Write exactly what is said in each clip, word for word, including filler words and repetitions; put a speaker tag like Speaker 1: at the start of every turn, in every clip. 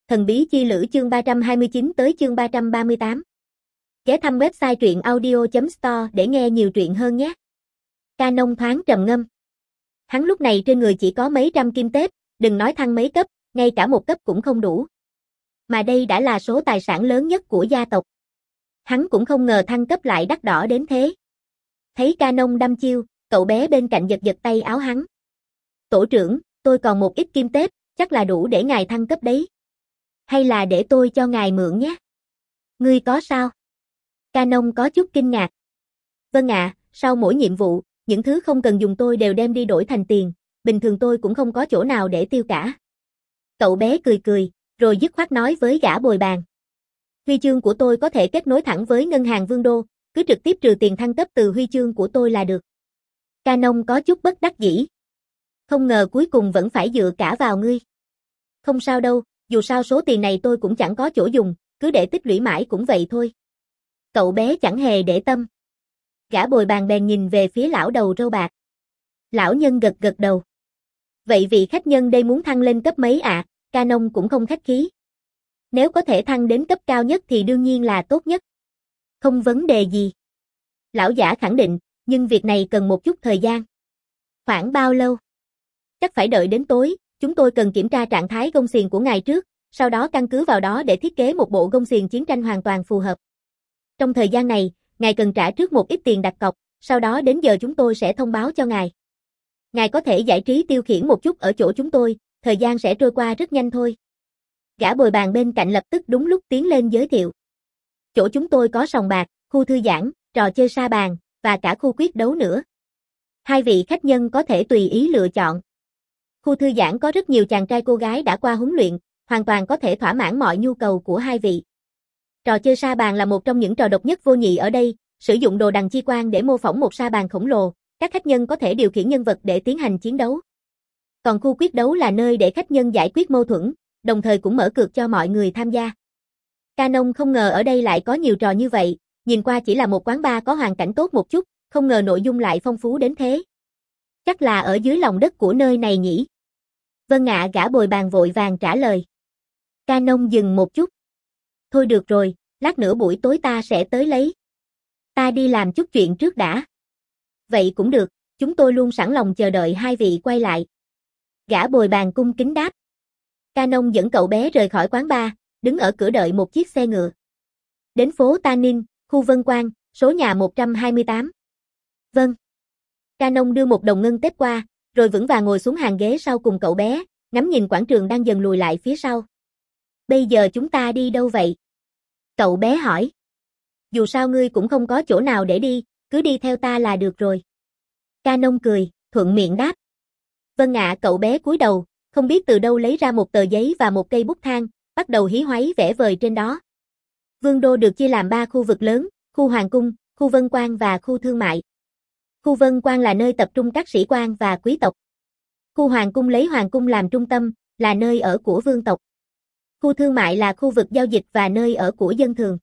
Speaker 1: Thần bí chi lữ chương ba trăm hai mươi chín tới chương ba trăm ba mươi tám. Ghé thăm website truyện audio chấm store để nghe nhiều truyện hơn nhé. Canon thoáng trầm ngâm. Hắn lúc này trên người chỉ có mấy trăm kim tết, đừng nói thăng mấy cấp, ngay cả một cấp cũng không đủ. Mà đây đã là số tài sản lớn nhất của gia tộc. Hắn cũng không ngờ thăng cấp lại đắt đỏ đến thế. Thấy Canon đăm chiêu, cậu bé bên cạnh giật giật tay áo hắn. Tổ trưởng, tôi còn một ít kim tết, chắc là đủ để ngài thăng cấp đấy. Hay là để tôi cho ngài mượn nhé? Ngươi có sao? Canon có chút kinh ngạc. Vâng ạ, sau mỗi nhiệm vụ, những thứ không cần dùng tôi đều đem đi đổi thành tiền, bình thường tôi cũng không có chỗ nào để tiêu cả. Cậu bé cười cười, rồi dứt khoát nói với gã bồi bàn. Huy chương của tôi có thể kết nối thẳng với ngân hàng Vương Đô, cứ trực tiếp trừ tiền thăng cấp từ huy chương của tôi là được. Canon có chút bất đắc dĩ. Không ngờ cuối cùng vẫn phải dựa cả vào ngươi. Không sao đâu, dù sao số tiền này tôi cũng chẳng có chỗ dùng, cứ để tích lũy mãi cũng vậy thôi. Cậu bé chẳng hề để tâm. Gã bồi bàn bèn nhìn về phía lão đầu râu bạc. Lão nhân gật gật đầu. Vậy vị khách nhân đây muốn thăng lên cấp mấy ạ? À? Canon cũng không khách khí. Nếu có thể thăng đến cấp cao nhất thì đương nhiên là tốt nhất. Không vấn đề gì. Lão giả khẳng định, nhưng việc này cần một chút thời gian. Khoảng bao lâu? Chắc phải đợi đến tối, chúng tôi cần kiểm tra trạng thái gông xiềng của ngài trước, sau đó căn cứ vào đó để thiết kế một bộ gông xiềng chiến tranh hoàn toàn phù hợp. Trong thời gian này, ngài cần trả trước một ít tiền đặt cọc, sau đó đến giờ chúng tôi sẽ thông báo cho ngài. Ngài có thể giải trí tiêu khiển một chút ở chỗ chúng tôi, thời gian sẽ trôi qua rất nhanh thôi. Gã bồi bàn bên cạnh lập tức đúng lúc tiến lên giới thiệu. Chỗ chúng tôi có sòng bạc, khu thư giãn, trò chơi sa bàn, và cả khu quyết đấu nữa. Hai vị khách nhân có thể tùy ý lựa chọn. Khu thư giãn có rất nhiều chàng trai cô gái đã qua huấn luyện, hoàn toàn có thể thỏa mãn mọi nhu cầu của hai vị. Trò chơi sa bàn là một trong những trò độc nhất vô nhị ở đây, sử dụng đồ đằng chi quang để mô phỏng một sa bàn khổng lồ, các khách nhân có thể điều khiển nhân vật để tiến hành chiến đấu. Còn khu quyết đấu là nơi để khách nhân giải quyết mâu thuẫn, đồng thời cũng mở cược cho mọi người tham gia. Canon không ngờ ở đây lại có nhiều trò như vậy, nhìn qua chỉ là một quán bar có hoàn cảnh tốt một chút, không ngờ nội dung lại phong phú đến thế. Chắc là ở dưới lòng đất của nơi này nhỉ? Vâng ạ, gã bồi bàn vội vàng trả lời. Canon dừng một chút. Thôi được rồi, lát nữa buổi tối ta sẽ tới lấy. Ta đi làm chút chuyện trước đã. Vậy cũng được, chúng tôi luôn sẵn lòng chờ đợi hai vị quay lại. Gã bồi bàn cung kính đáp. Canon dẫn cậu bé rời khỏi quán bar, đứng ở cửa đợi một chiếc xe ngựa. Đến phố Tanin, khu Vân Quang, số nhà một trăm hai mươi tám. Vâng. Canon đưa một đồng ngân tết qua, rồi vững vàng ngồi xuống hàng ghế sau cùng cậu bé, ngắm nhìn quảng trường đang dần lùi lại phía sau. Bây giờ chúng ta đi đâu vậy? Cậu bé hỏi. Dù sao ngươi cũng không có chỗ nào để đi, cứ đi theo ta là được rồi. Canon cười, thuận miệng đáp. Vâng ạ, cậu bé cúi đầu, không biết từ đâu lấy ra một tờ giấy và một cây bút thang, bắt đầu hí hoáy vẽ vời trên đó. Vương đô được chia làm ba khu vực lớn, khu hoàng cung, khu Vân Quang và khu thương mại. Khu Vân Quang là nơi tập trung các sĩ quan và quý tộc. Khu hoàng cung lấy hoàng cung làm trung tâm, là nơi ở của vương tộc. Khu thương mại là khu vực giao dịch và nơi ở của dân thường.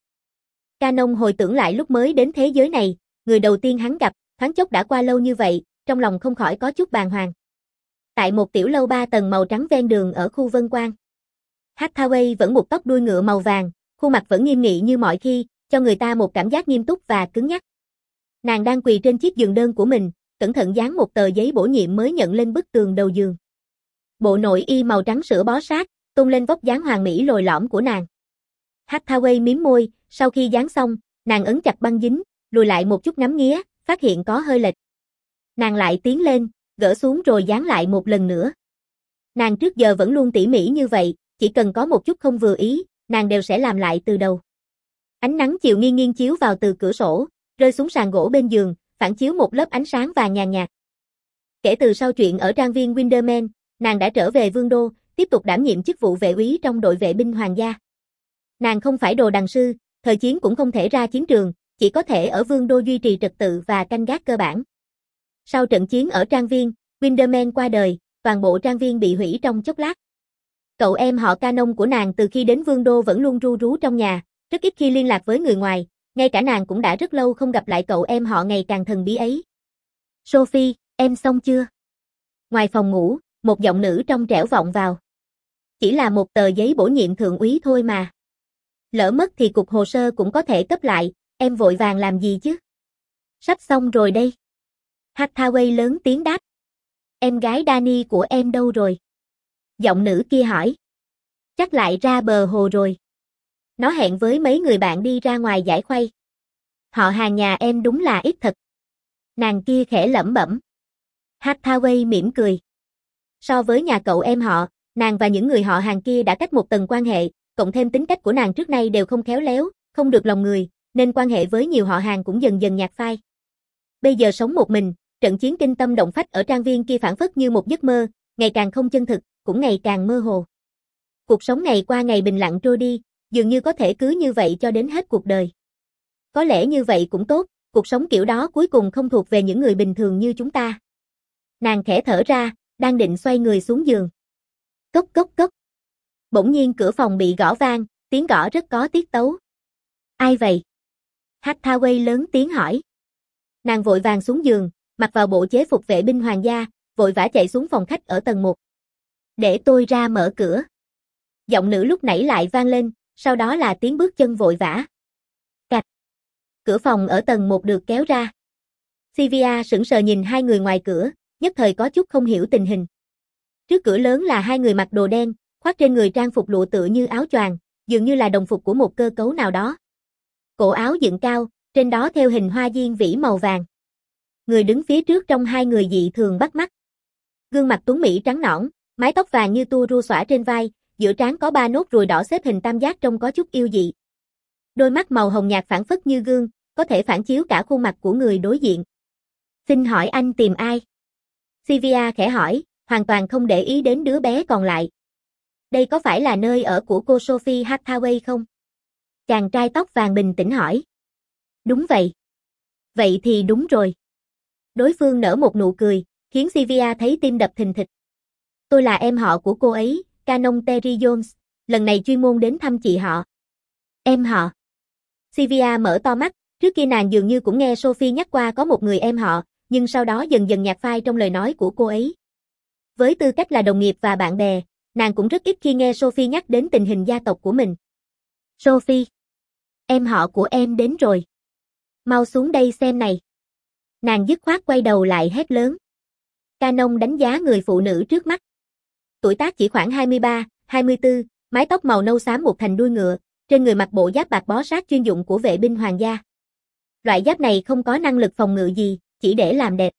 Speaker 1: Canon hồi tưởng lại lúc mới đến thế giới này, người đầu tiên hắn gặp, thoáng chốc đã qua lâu như vậy, trong lòng không khỏi có chút bàng hoàng. Tại một tiểu lâu ba tầng màu trắng ven đường ở khu Vân Quang. Hathaway vẫn buộc tóc đuôi ngựa màu vàng, khuôn mặt vẫn nghiêm nghị như mọi khi, cho người ta một cảm giác nghiêm túc và cứng nhắc. Nàng đang quỳ trên chiếc giường đơn của mình, cẩn thận dán một tờ giấy bổ nhiệm mới nhận lên bức tường đầu giường. Bộ nội y màu trắng sữa bó sát, tôn lên vóc dáng hoàn mỹ lồi lõm của nàng. Hathaway mím môi, sau khi dán xong, nàng ấn chặt băng dính, lùi lại một chút ngắm nghía, phát hiện có hơi lệch. Nàng lại tiến lên, gỡ xuống rồi dán lại một lần nữa. Nàng trước giờ vẫn luôn tỉ mỉ như vậy, chỉ cần có một chút không vừa ý, nàng đều sẽ làm lại từ đầu. Ánh nắng chiều nghiêng nghiêng chiếu vào từ cửa sổ, rơi xuống sàn gỗ bên giường, phản chiếu một lớp ánh sáng vàng nhàn nhạt. Kể từ sau chuyện ở trang viên Windermere, nàng đã trở về Vương đô, tiếp tục đảm nhiệm chức vụ vệ úy trong đội vệ binh hoàng gia. Nàng không phải đồ đằng sư, thời chiến cũng không thể ra chiến trường, chỉ có thể ở Vương đô duy trì trật tự và canh gác cơ bản. Sau trận chiến ở trang viên, Windermere qua đời, toàn bộ trang viên bị hủy trong chốc lát. Cậu em họ Canon của nàng từ khi đến Vương đô vẫn luôn ru rú trong nhà, rất ít khi liên lạc với người ngoài, ngay cả nàng cũng đã rất lâu không gặp lại cậu em họ ngày càng thần bí ấy. Sophie, em xong chưa? Ngoài phòng ngủ, một giọng nữ trong trẻo vọng vào. Chỉ là một tờ giấy bổ nhiệm thượng úy thôi mà. Lỡ mất thì cục hồ sơ cũng có thể cấp lại, em vội vàng làm gì chứ? Sắp xong rồi đây. Hathaway lớn tiếng đáp. Em gái Dani của em đâu rồi? Giọng nữ kia hỏi. Chắc lại ra bờ hồ rồi. Nó hẹn với mấy người bạn đi ra ngoài giải khuây. Họ hàng nhà em đúng là ít thật. Nàng kia khẽ lẩm bẩm. Hathaway mỉm cười. So với nhà cậu em họ, nàng và những người họ hàng kia đã cách một tầng quan hệ, cộng thêm tính cách của nàng trước nay đều không khéo léo, không được lòng người, nên quan hệ với nhiều họ hàng cũng dần dần nhạt phai. Bây giờ sống một mình, trận chiến kinh tâm động phách ở trang viên kia phảng phất như một giấc mơ, ngày càng không chân thực, cũng ngày càng mơ hồ. Cuộc sống ngày qua ngày bình lặng trôi đi, dường như có thể cứ như vậy cho đến hết cuộc đời. Có lẽ như vậy cũng tốt, cuộc sống kiểu đó cuối cùng không thuộc về những người bình thường như chúng ta. Nàng khẽ thở ra, đang định xoay người xuống giường. Cốc cốc cốc. Bỗng nhiên cửa phòng bị gõ vang, tiếng gõ rất có tiết tấu. Ai vậy? Hathaway lớn tiếng hỏi. Nàng vội vàng xuống giường, mặc vào bộ chế phục vệ binh hoàng gia, vội vã chạy xuống phòng khách ở tầng một. Để tôi ra mở cửa. Giọng nữ lúc nãy lại vang lên, sau đó là tiếng bước chân vội vã. Cạch. Cửa phòng ở tầng một được kéo ra. Sylvia sững sờ nhìn hai người ngoài cửa, nhất thời có chút không hiểu tình hình. Trước cửa lớn là hai người mặc đồ đen, khoác trên người trang phục lụa tựa như áo choàng, dường như là đồng phục của một cơ cấu nào đó. Cổ áo dựng cao, trên đó thêu hình hoa diên vĩ màu vàng. Người đứng phía trước trong hai người dị thường bắt mắt. Gương mặt tuấn mỹ trắng nõn, mái tóc vàng như tua rua xõa trên vai, giữa trán có ba nốt ruồi đỏ xếp hình tam giác trông có chút yêu dị. Đôi mắt màu hồng nhạt phản phất như gương, có thể phản chiếu cả khuôn mặt của người đối diện. Xin hỏi anh tìm ai? Sylvia khẽ hỏi, hoàn toàn không để ý đến đứa bé còn lại. Đây có phải là nơi ở của cô Sophie Hathaway không? Chàng trai tóc vàng bình tĩnh hỏi. Đúng vậy. Vậy thì đúng rồi. Đối phương nở một nụ cười, khiến Sylvia thấy tim đập thình thịch. Tôi là em họ của cô ấy, Canon Terry Jones, lần này chuyên môn đến thăm chị họ. Em họ. Sylvia mở to mắt, trước kia nàng dường như cũng nghe Sophie nhắc qua có một người em họ, nhưng sau đó dần dần nhạt phai trong lời nói của cô ấy. Với tư cách là đồng nghiệp và bạn bè, nàng cũng rất ít khi nghe Sophie nhắc đến tình hình gia tộc của mình. Sophie, em họ của em đến rồi. Mau xuống đây xem này. Nàng dứt khoát quay đầu lại hét lớn. Canon đánh giá người phụ nữ trước mắt. Tuổi tác chỉ khoảng hai mươi ba, hai mươi tư, mái tóc màu nâu xám buộc thành đuôi ngựa, trên người mặc bộ giáp bạc bó sát chuyên dụng của vệ binh hoàng gia. Loại giáp này không có năng lực phòng ngự gì, chỉ để làm đẹp.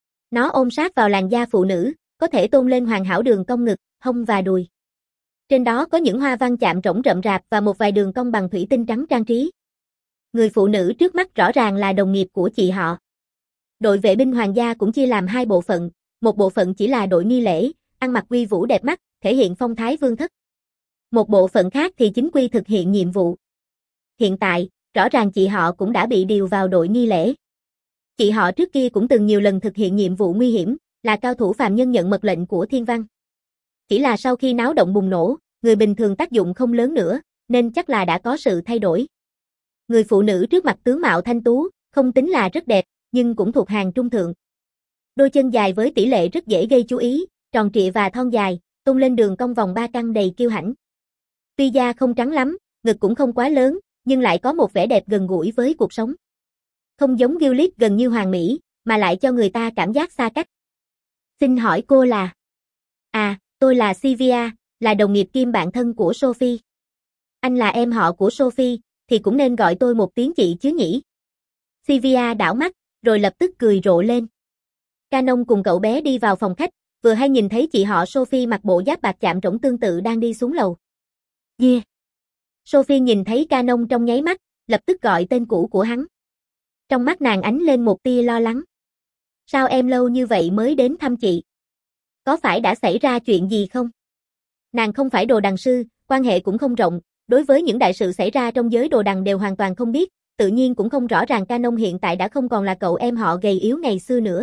Speaker 1: Nó ôm sát vào làn da phụ nữ, có thể tôn lên hoàn hảo đường cong ngực, hông và đùi. Trên đó có những hoa văn chạm trổng rậm rạp và một vài đường cong bằng thủy tinh trắng trang trí. Người phụ nữ trước mắt rõ ràng là đồng nghiệp của chị họ. Đội vệ binh hoàng gia cũng chia làm hai bộ phận, một bộ phận chỉ là đội nghi lễ, ăn mặc uy vũ đẹp mắt, thể hiện phong thái vương thất. Một bộ phận khác thì chính quy thực hiện nhiệm vụ. Hiện tại, rõ ràng chị họ cũng đã bị điều vào đội nghi lễ. Chị họ trước kia cũng từng nhiều lần thực hiện nhiệm vụ nguy hiểm, là cao thủ phàm nhân nhận mật lệnh của thiên văn. Chỉ là sau khi náo động bùng nổ, người bình thường tác dụng không lớn nữa, nên chắc là đã có sự thay đổi. Người phụ nữ trước mặt tướng mạo thanh tú, không tính là rất đẹp, nhưng cũng thuộc hàng trung thượng. Đôi chân dài với tỷ lệ rất dễ gây chú ý, tròn trịa và thon dài, tung lên đường cong vòng ba căng đầy kiêu hãnh. Tuy da không trắng lắm, ngực cũng không quá lớn, nhưng lại có một vẻ đẹp gần gũi với cuộc sống. Không giống Gillies gần như hoàn mỹ, mà lại cho người ta cảm giác xa cách. Xin hỏi cô là? À, tôi là Sylvia, là đồng nghiệp kiêm bạn thân của Sophie. Anh là em họ của Sophie, thì cũng nên gọi tôi một tiếng chị chứ nhỉ? Sylvia đảo mắt, rồi lập tức cười rộ lên. Canon cùng cậu bé đi vào phòng khách, vừa hay nhìn thấy chị họ Sophie mặc bộ giáp bạc chạm trổng tương tự đang đi xuống lầu. Yeah. Sophie nhìn thấy Canon trong nháy mắt, lập tức gọi tên cũ của hắn. Trong mắt nàng ánh lên một tia lo lắng. Sao em lâu như vậy mới đến thăm chị? Có phải đã xảy ra chuyện gì không? Nàng không phải đồ đằng sư, quan hệ cũng không rộng, đối với những đại sự xảy ra trong giới đồ đằng đều hoàn toàn không biết, tự nhiên cũng không rõ ràng Canon hiện tại đã không còn là cậu em họ gầy yếu ngày xưa nữa.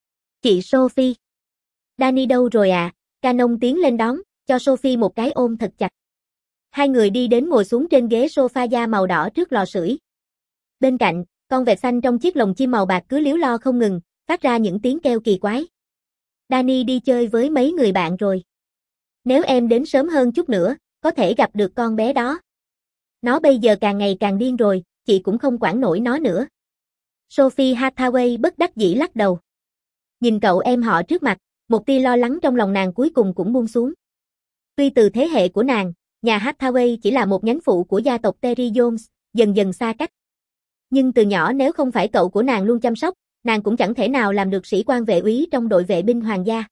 Speaker 1: Chị Sophie. Dani đâu rồi à? Canon tiến lên đón, cho Sophie một cái ôm thật chặt. Hai người đi đến ngồi xuống trên ghế sofa da màu đỏ trước lò sưởi. Bên cạnh, con vẹt xanh trong chiếc lồng chim màu bạc cứ líu lo không ngừng, phát ra những tiếng kêu kỳ quái. Dani đi chơi với mấy người bạn rồi. Nếu em đến sớm hơn chút nữa, có thể gặp được con bé đó. Nó bây giờ càng ngày càng điên rồi, chị cũng không quản nổi nó nữa. Sophie Hathaway bất đắc dĩ lắc đầu. Nhìn cậu em họ trước mặt, một tia lo lắng trong lòng nàng cuối cùng cũng buông xuống. Tuy từ thế hệ của nàng, nhà Hathaway chỉ là một nhánh phụ của gia tộc Terry Jones, dần dần xa cách. Nhưng từ nhỏ nếu không phải cậu của nàng luôn chăm sóc, nàng cũng chẳng thể nào làm được sĩ quan vệ úy trong đội vệ binh hoàng gia.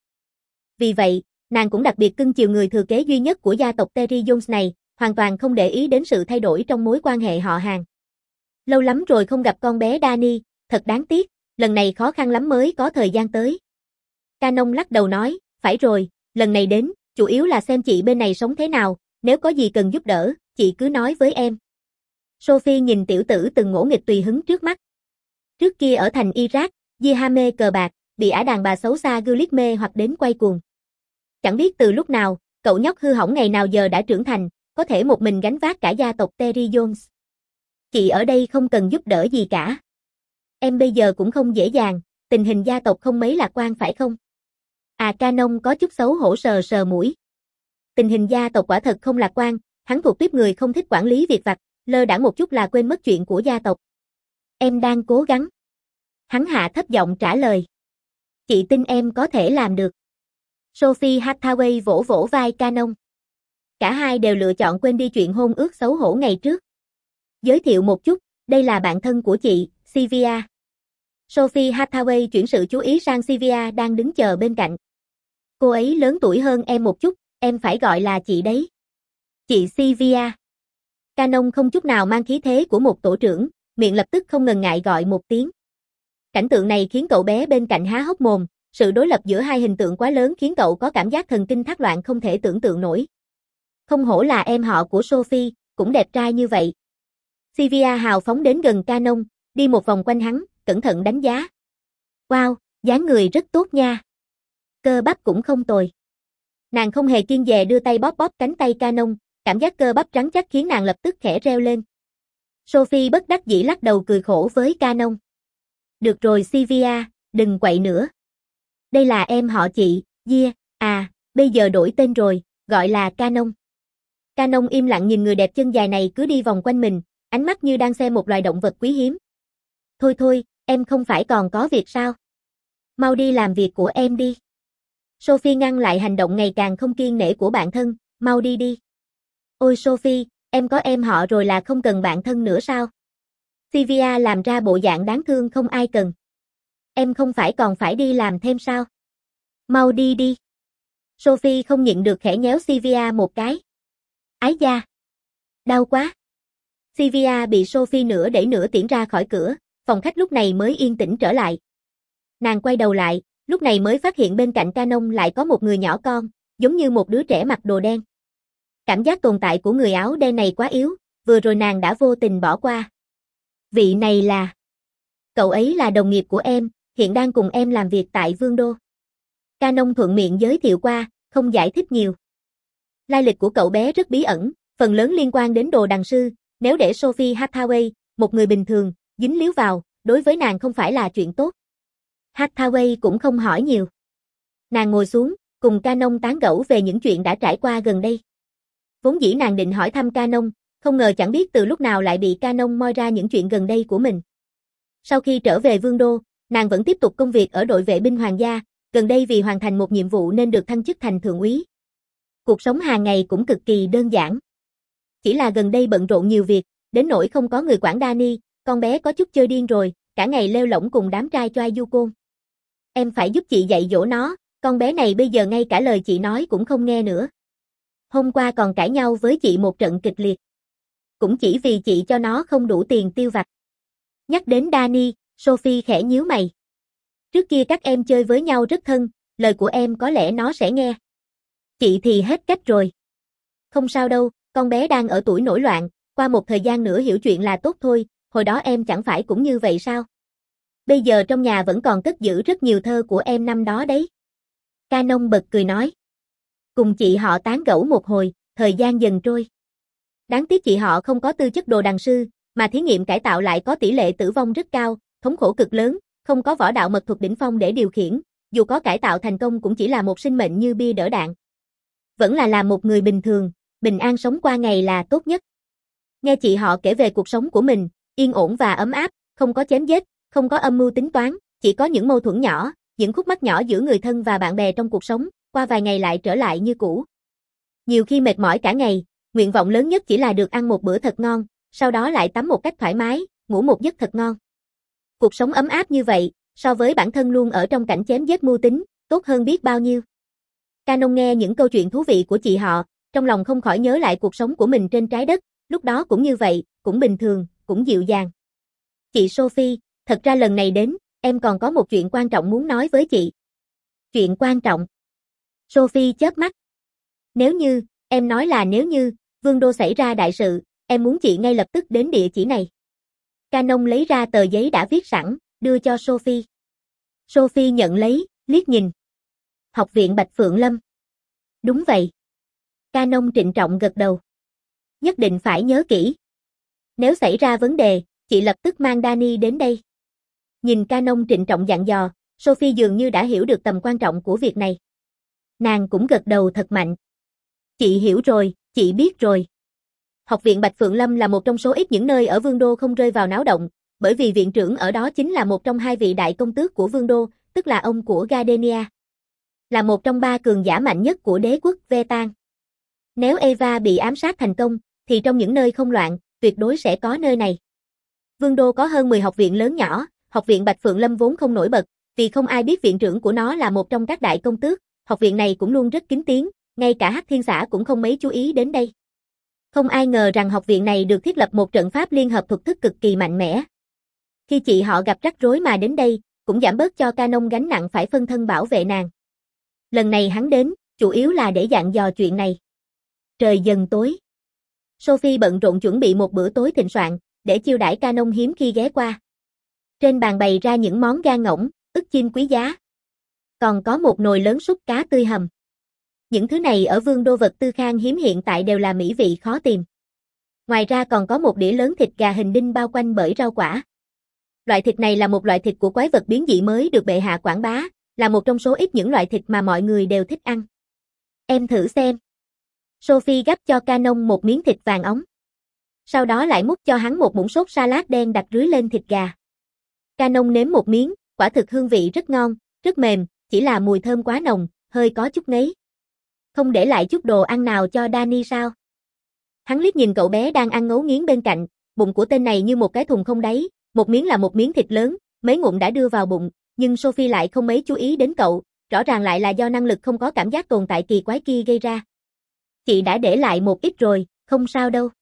Speaker 1: Vì vậy, nàng cũng đặc biệt cưng chiều người thừa kế duy nhất của gia tộc Terry Jones này, hoàn toàn không để ý đến sự thay đổi trong mối quan hệ họ hàng. Lâu lắm rồi không gặp con bé Dani, thật đáng tiếc, lần này khó khăn lắm mới có thời gian tới. Canon lắc đầu nói, phải rồi, lần này đến, chủ yếu là xem chị bên này sống thế nào, nếu có gì cần giúp đỡ, chị cứ nói với em. Sophie nhìn tiểu tử từng ngỗ nghịch tùy hứng trước mắt. Trước kia ở thành Iraq, Dia ham mê cờ bạc, bị ả đàn bà xấu xa Gulick mê hoặc đến quay cuồng. Chẳng biết từ lúc nào, cậu nhóc hư hỏng ngày nào giờ đã trưởng thành, có thể một mình gánh vác cả gia tộc Terry Jones. Chị ở đây không cần giúp đỡ gì cả. Em bây giờ cũng không dễ dàng, tình hình gia tộc không mấy lạc quan phải không? À Canon có chút xấu hổ sờ sờ mũi. Tình hình gia tộc quả thật không lạc quan, hắn thuộc tiếp người không thích quản lý việc vặt, lơ đãng một chút là quên mất chuyện của gia tộc. Em đang cố gắng. Hắn hạ thấp giọng trả lời. Chị tin em có thể làm được. Sophie Hathaway vỗ vỗ vai Canon. Cả hai đều lựa chọn quên đi chuyện hôn ước xấu hổ ngày trước. Giới thiệu một chút, đây là bạn thân của chị, Sylvia. Sophie Hathaway chuyển sự chú ý sang Sylvia đang đứng chờ bên cạnh. Cô ấy lớn tuổi hơn em một chút, em phải gọi là chị đấy. Chị Sylvia. Canon không chút nào mang khí thế của một tổ trưởng, miệng lập tức không ngần ngại gọi một tiếng. Cảnh tượng này khiến cậu bé bên cạnh há hốc mồm, sự đối lập giữa hai hình tượng quá lớn khiến cậu có cảm giác thần kinh thác loạn không thể tưởng tượng nổi. Không hổ là em họ của Sophie, cũng đẹp trai như vậy. Sylvia hào phóng đến gần Canon, đi một vòng quanh hắn, cẩn thận đánh giá. Wow, dáng người rất tốt nha. Cơ bắp cũng không tồi. Nàng không hề kiêng dè đưa tay bóp bóp cánh tay Canon, cảm giác cơ bắp trắng chắc khiến nàng lập tức khẽ reo lên. Sophie bất đắc dĩ lắc đầu cười khổ với Canon. Được rồi Sylvia, đừng quậy nữa. Đây là em họ chị, Dia, à, bây giờ đổi tên rồi, gọi là Canon. Canon im lặng nhìn người đẹp chân dài này cứ đi vòng quanh mình, ánh mắt như đang xem một loài động vật quý hiếm. Thôi thôi, em không phải còn có việc sao? Mau đi làm việc của em đi. Sophie ngăn lại hành động ngày càng không kiêng nể của bạn thân, mau đi đi. Ôi Sophie, em có em họ rồi là không cần bạn thân nữa sao? Sylvia làm ra bộ dạng đáng thương không ai cần. Em không phải còn phải đi làm thêm sao? Mau đi đi. Sophie không nhịn được khẽ nhéo Sylvia một cái. Ái da. Đau quá. Sylvia bị Sophie nửa đẩy nửa tiễn ra khỏi cửa, phòng khách lúc này mới yên tĩnh trở lại. Nàng quay đầu lại, lúc này mới phát hiện bên cạnh Canon lại có một người nhỏ con, giống như một đứa trẻ mặc đồ đen. Cảm giác tồn tại của người áo đen này quá yếu, vừa rồi nàng đã vô tình bỏ qua. Vị này là... Cậu ấy là đồng nghiệp của em, hiện đang cùng em làm việc tại Vương Đô. Canon thuận miệng giới thiệu qua, không giải thích nhiều. Lai lịch của cậu bé rất bí ẩn, phần lớn liên quan đến đồ đằng sư, nếu để Sophie Hathaway, một người bình thường, dính líu vào, đối với nàng không phải là chuyện tốt. Hathaway cũng không hỏi nhiều. Nàng ngồi xuống, cùng Canon tán gẫu về những chuyện đã trải qua gần đây. Vốn dĩ nàng định hỏi thăm Canon, không ngờ chẳng biết từ lúc nào lại bị Canon moi ra những chuyện gần đây của mình. Sau khi trở về Vương Đô, nàng vẫn tiếp tục công việc ở đội vệ binh hoàng gia, gần đây vì hoàn thành một nhiệm vụ nên được thăng chức thành thượng úy. Cuộc sống hàng ngày cũng cực kỳ đơn giản. Chỉ là gần đây bận rộn nhiều việc, đến nỗi không có người quản Dani, con bé có chút chơi điên rồi, cả ngày lêu lổng cùng đám trai choai du côn. Em phải giúp chị dạy dỗ nó, con bé này bây giờ ngay cả lời chị nói cũng không nghe nữa. Hôm qua còn cãi nhau với chị một trận kịch liệt. Cũng chỉ vì chị cho nó không đủ tiền tiêu vặt. Nhắc đến Dani, Sophie khẽ nhíu mày. Trước kia các em chơi với nhau rất thân, lời của em có lẽ nó sẽ nghe. Chị thì hết cách rồi. Không sao đâu, con bé đang ở tuổi nổi loạn, qua một thời gian nữa hiểu chuyện là tốt thôi, hồi đó em chẳng phải cũng như vậy sao? Bây giờ trong nhà vẫn còn cất giữ rất nhiều thơ của em năm đó đấy. Canon bật cười nói. Cùng chị họ tán gẫu một hồi, thời gian dần trôi. Đáng tiếc chị họ không có tư chất đồ đằng sư, mà thí nghiệm cải tạo lại có tỷ lệ tử vong rất cao, thống khổ cực lớn, không có võ đạo mật thuật đỉnh phong để điều khiển, dù có cải tạo thành công cũng chỉ là một sinh mệnh như bia đỡ đạn. Vẫn là làm một người bình thường, bình an sống qua ngày là tốt nhất. Nghe chị họ kể về cuộc sống của mình, yên ổn và ấm áp, không có chém giết, không có âm mưu tính toán, chỉ có những mâu thuẫn nhỏ, những khúc mắc nhỏ giữa người thân và bạn bè trong cuộc sống, qua vài ngày lại trở lại như cũ. Nhiều khi mệt mỏi cả ngày, nguyện vọng lớn nhất chỉ là được ăn một bữa thật ngon, sau đó lại tắm một cách thoải mái, ngủ một giấc thật ngon. Cuộc sống ấm áp như vậy, so với bản thân luôn ở trong cảnh chém giết mưu tính, tốt hơn biết bao nhiêu. Canon nghe những câu chuyện thú vị của chị họ, trong lòng không khỏi nhớ lại cuộc sống của mình trên trái đất, lúc đó cũng như vậy, cũng bình thường, cũng dịu dàng. Chị Sophie, thật ra lần này đến, em còn có một chuyện quan trọng muốn nói với chị. Chuyện quan trọng. Sophie chớp mắt. Nếu như, em nói là nếu như, Vương đô xảy ra đại sự, em muốn chị ngay lập tức đến địa chỉ này. Canon lấy ra tờ giấy đã viết sẵn, đưa cho Sophie. Sophie nhận lấy, liếc nhìn. Học viện Bạch Phượng Lâm. Đúng vậy. Canon trịnh trọng gật đầu. Nhất định phải nhớ kỹ. Nếu xảy ra vấn đề, chị lập tức mang Danny đến đây. Nhìn Canon trịnh trọng dặn dò, Sophie dường như đã hiểu được tầm quan trọng của việc này. Nàng cũng gật đầu thật mạnh. Chị hiểu rồi, chị biết rồi. Học viện Bạch Phượng Lâm là một trong số ít những nơi ở Vương đô không rơi vào náo động, bởi vì viện trưởng ở đó chính là một trong hai vị đại công tước của Vương đô, tức là ông của Gardenia. Là một trong ba cường giả mạnh nhất của đế quốc Vetan. Nếu Eva bị ám sát thành công, thì trong những nơi không loạn, tuyệt đối sẽ có nơi này. Vương đô có hơn mười học viện lớn nhỏ, học viện Bạch Phượng Lâm vốn không nổi bật, vì không ai biết viện trưởng của nó là một trong các đại công tước, học viện này cũng luôn rất kín tiếng, ngay cả Hắc Thiên Xã cũng không mấy chú ý đến đây. Không ai ngờ rằng học viện này được thiết lập một trận pháp liên hợp thuật thức cực kỳ mạnh mẽ. Khi chị họ gặp rắc rối mà đến đây, cũng giảm bớt cho Canon gánh nặng phải phân thân bảo vệ nàng. Lần này hắn đến, chủ yếu là để dặn dò chuyện này. Trời dần tối. Sophie bận rộn chuẩn bị một bữa tối thịnh soạn, để chiêu đãi Canon hiếm khi ghé qua. Trên bàn bày ra những món gan ngỗng, ức chim quý giá. Còn có một nồi lớn súp cá tươi hầm. Những thứ này ở Vương đô vật tư khan hiếm hiện tại đều là mỹ vị khó tìm. Ngoài ra còn có một đĩa lớn thịt gà hình đinh bao quanh bởi rau quả. Loại thịt này là một loại thịt của quái vật biến dị mới được bệ hạ quảng bá, là một trong số ít những loại thịt mà mọi người đều thích ăn. Em thử xem. Sophie gắp cho Canon một miếng thịt vàng óng. Sau đó lại múc cho hắn một muỗng sốt salad đen đặt rưới lên thịt gà. Canon nếm một miếng, quả thực hương vị rất ngon, rất mềm, chỉ là mùi thơm quá nồng, hơi có chút ngấy. Không để lại chút đồ ăn nào cho Danny sao? Hắn liếc nhìn cậu bé đang ăn ngấu nghiến bên cạnh, bụng của tên này như một cái thùng không đáy, một miếng là một miếng thịt lớn, mấy ngụm đã đưa vào bụng, nhưng Sophie lại không mấy chú ý đến cậu, rõ ràng lại là do năng lực không có cảm giác tồn tại kỳ quái kia gây ra. Chị đã để lại một ít rồi, không sao đâu.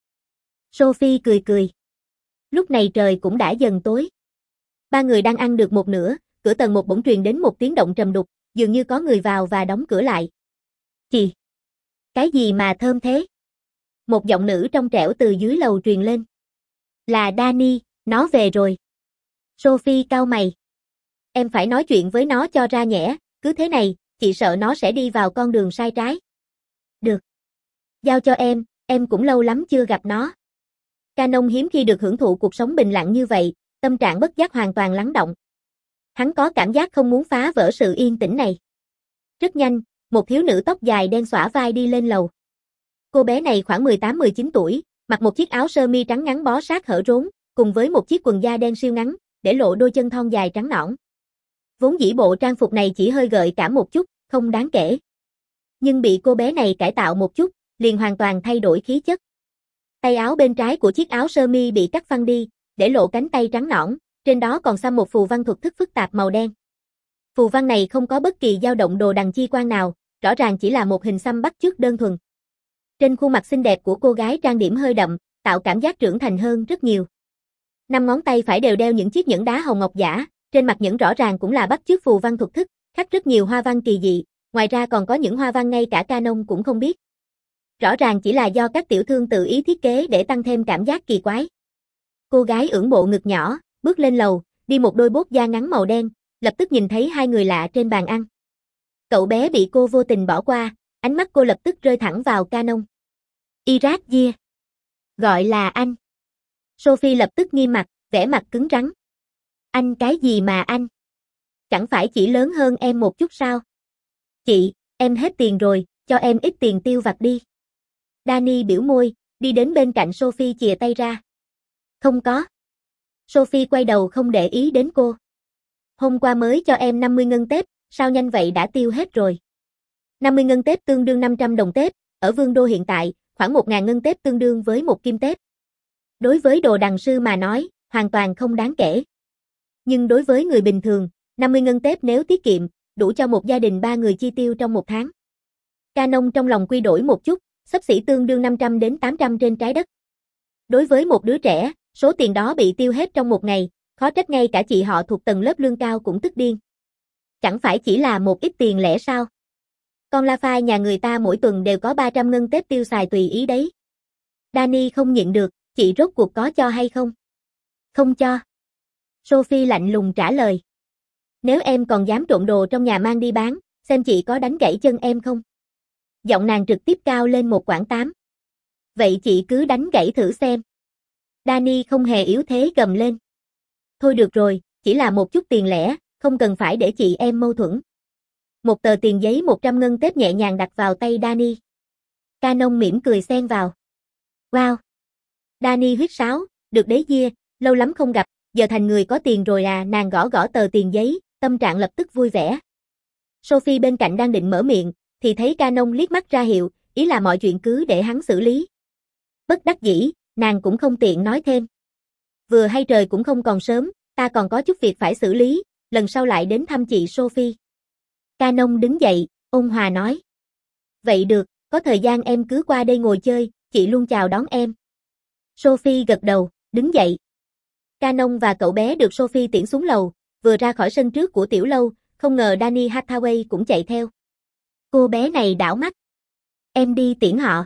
Speaker 1: Sophie cười cười. Lúc này trời cũng đã dần tối. Ba người đang ăn được một nửa, cửa tầng một bỗng truyền đến một tiếng động trầm đục, dường như có người vào và đóng cửa lại. Chị! Cái gì mà thơm thế? Một giọng nữ trong trẻo từ dưới lầu truyền lên. Là Danny, nó về rồi. Sophie cau mày. Em phải nói chuyện với nó cho ra nhẽ, cứ thế này, chị sợ nó sẽ đi vào con đường sai trái. Được. Giao cho em, em cũng lâu lắm chưa gặp nó. Canon hiếm khi được hưởng thụ cuộc sống bình lặng như vậy, tâm trạng bất giác hoàn toàn lắng động. Hắn có cảm giác không muốn phá vỡ sự yên tĩnh này. Rất nhanh, một thiếu nữ tóc dài đen xõa vai đi lên lầu. Cô bé này khoảng mười tám mười chín tuổi, mặc một chiếc áo sơ mi trắng ngắn bó sát hở rốn, cùng với một chiếc quần da đen siêu ngắn, để lộ đôi chân thon dài trắng nõn. Vốn dĩ bộ trang phục này chỉ hơi gợi cảm một chút, không đáng kể. Nhưng bị cô bé này cải tạo một chút, liền hoàn toàn thay đổi khí chất. Tay áo bên trái của chiếc áo sơ mi bị cắt phăng đi, để lộ cánh tay trắng nõn, trên đó còn xăm một phù văn thuật thức phức tạp màu đen. Phù văn này không có bất kỳ dao động đồ đằng chi quan nào, rõ ràng chỉ là một hình xăm bắt chước đơn thuần. Trên khuôn mặt xinh đẹp của cô gái trang điểm hơi đậm, tạo cảm giác trưởng thành hơn rất nhiều. Năm ngón tay phải đều đeo những chiếc nhẫn đá hồng ngọc giả, trên mặt nhẫn rõ ràng cũng là bắt chước phù văn thuật thức, khắc rất nhiều hoa văn kỳ dị, ngoài ra còn có những hoa văn ngay cả Canon cũng không biết. Rõ ràng chỉ là do các tiểu thương tự ý thiết kế để tăng thêm cảm giác kỳ quái. Cô gái ưỡn bộ ngực nhỏ, bước lên lầu, đi một đôi bốt da ngắn màu đen, lập tức nhìn thấy hai người lạ trên bàn ăn. Cậu bé bị cô vô tình bỏ qua, ánh mắt cô lập tức rơi thẳng vào Canon. Irad Gia. Gọi là anh. Sophie lập tức nghiêm mặt, vẻ mặt cứng rắn. Anh cái gì mà anh? Chẳng phải chỉ lớn hơn em một chút sao? Chị, em hết tiền rồi, cho em ít tiền tiêu vặt đi. Danny biểu môi, đi đến bên cạnh Sophie chìa tay ra. Không có. Sophie quay đầu không để ý đến cô. Hôm qua mới cho em năm mươi ngân tép, sao nhanh vậy đã tiêu hết rồi. năm mươi ngân tép tương đương năm trăm đồng tép, ở Vương đô hiện tại, khoảng một nghìn ngân tép tương đương với một kim tép. Đối với đồ đằng sư mà nói, hoàn toàn không đáng kể. Nhưng đối với người bình thường, năm mươi ngân tép nếu tiết kiệm, đủ cho một gia đình ba người chi tiêu trong một tháng. Canon trong lòng quy đổi một chút, xấp xỉ tương đương năm trăm đến tám trăm trên trái đất. Đối với một đứa trẻ, số tiền đó bị tiêu hết trong một ngày, khó trách ngay cả chị họ thuộc tầng lớp lương cao cũng tức điên. Chẳng phải chỉ là một ít tiền lẻ sao? Con La Phai nhà người ta mỗi tuần đều có ba trăm ngân tép tiêu xài tùy ý đấy. Danny không nhịn được, chị rốt cuộc có cho hay không? Không cho. Sophie lạnh lùng trả lời. Nếu em còn dám trộn đồ trong nhà mang đi bán, xem chị có đánh gãy chân em không? Giọng nàng trực tiếp cao lên một quãng tám. Vậy chị cứ đánh gãy thử xem. Danny không hề yếu thế gầm lên. Thôi được rồi, chỉ là một chút tiền lẻ, không cần phải để chị em mâu thuẫn. Một tờ tiền giấy một trăm ngân tép nhẹ nhàng đặt vào tay Danny. Canon mỉm cười xen vào. Wow! Danny huýt sáo, được đấy Gia, lâu lắm không gặp, giờ thành người có tiền rồi à, nàng gõ gõ tờ tiền giấy, tâm trạng lập tức vui vẻ. Sophie bên cạnh đang định mở miệng, thì thấy Canon liếc mắt ra hiệu, ý là mọi chuyện cứ để hắn xử lý. Bất đắc dĩ, nàng cũng không tiện nói thêm. Vừa hay trời cũng không còn sớm, ta còn có chút việc phải xử lý, lần sau lại đến thăm chị Sophie. Canon đứng dậy, ôn hòa nói. Vậy được, có thời gian em cứ qua đây ngồi chơi, chị luôn chào đón em. Sophie gật đầu, đứng dậy. Canon và cậu bé được Sophie tiễn xuống lầu, vừa ra khỏi sân trước của tiểu lâu, không ngờ Danny Hathaway cũng chạy theo. Cô bé này đảo mắt. Em đi tiễn họ.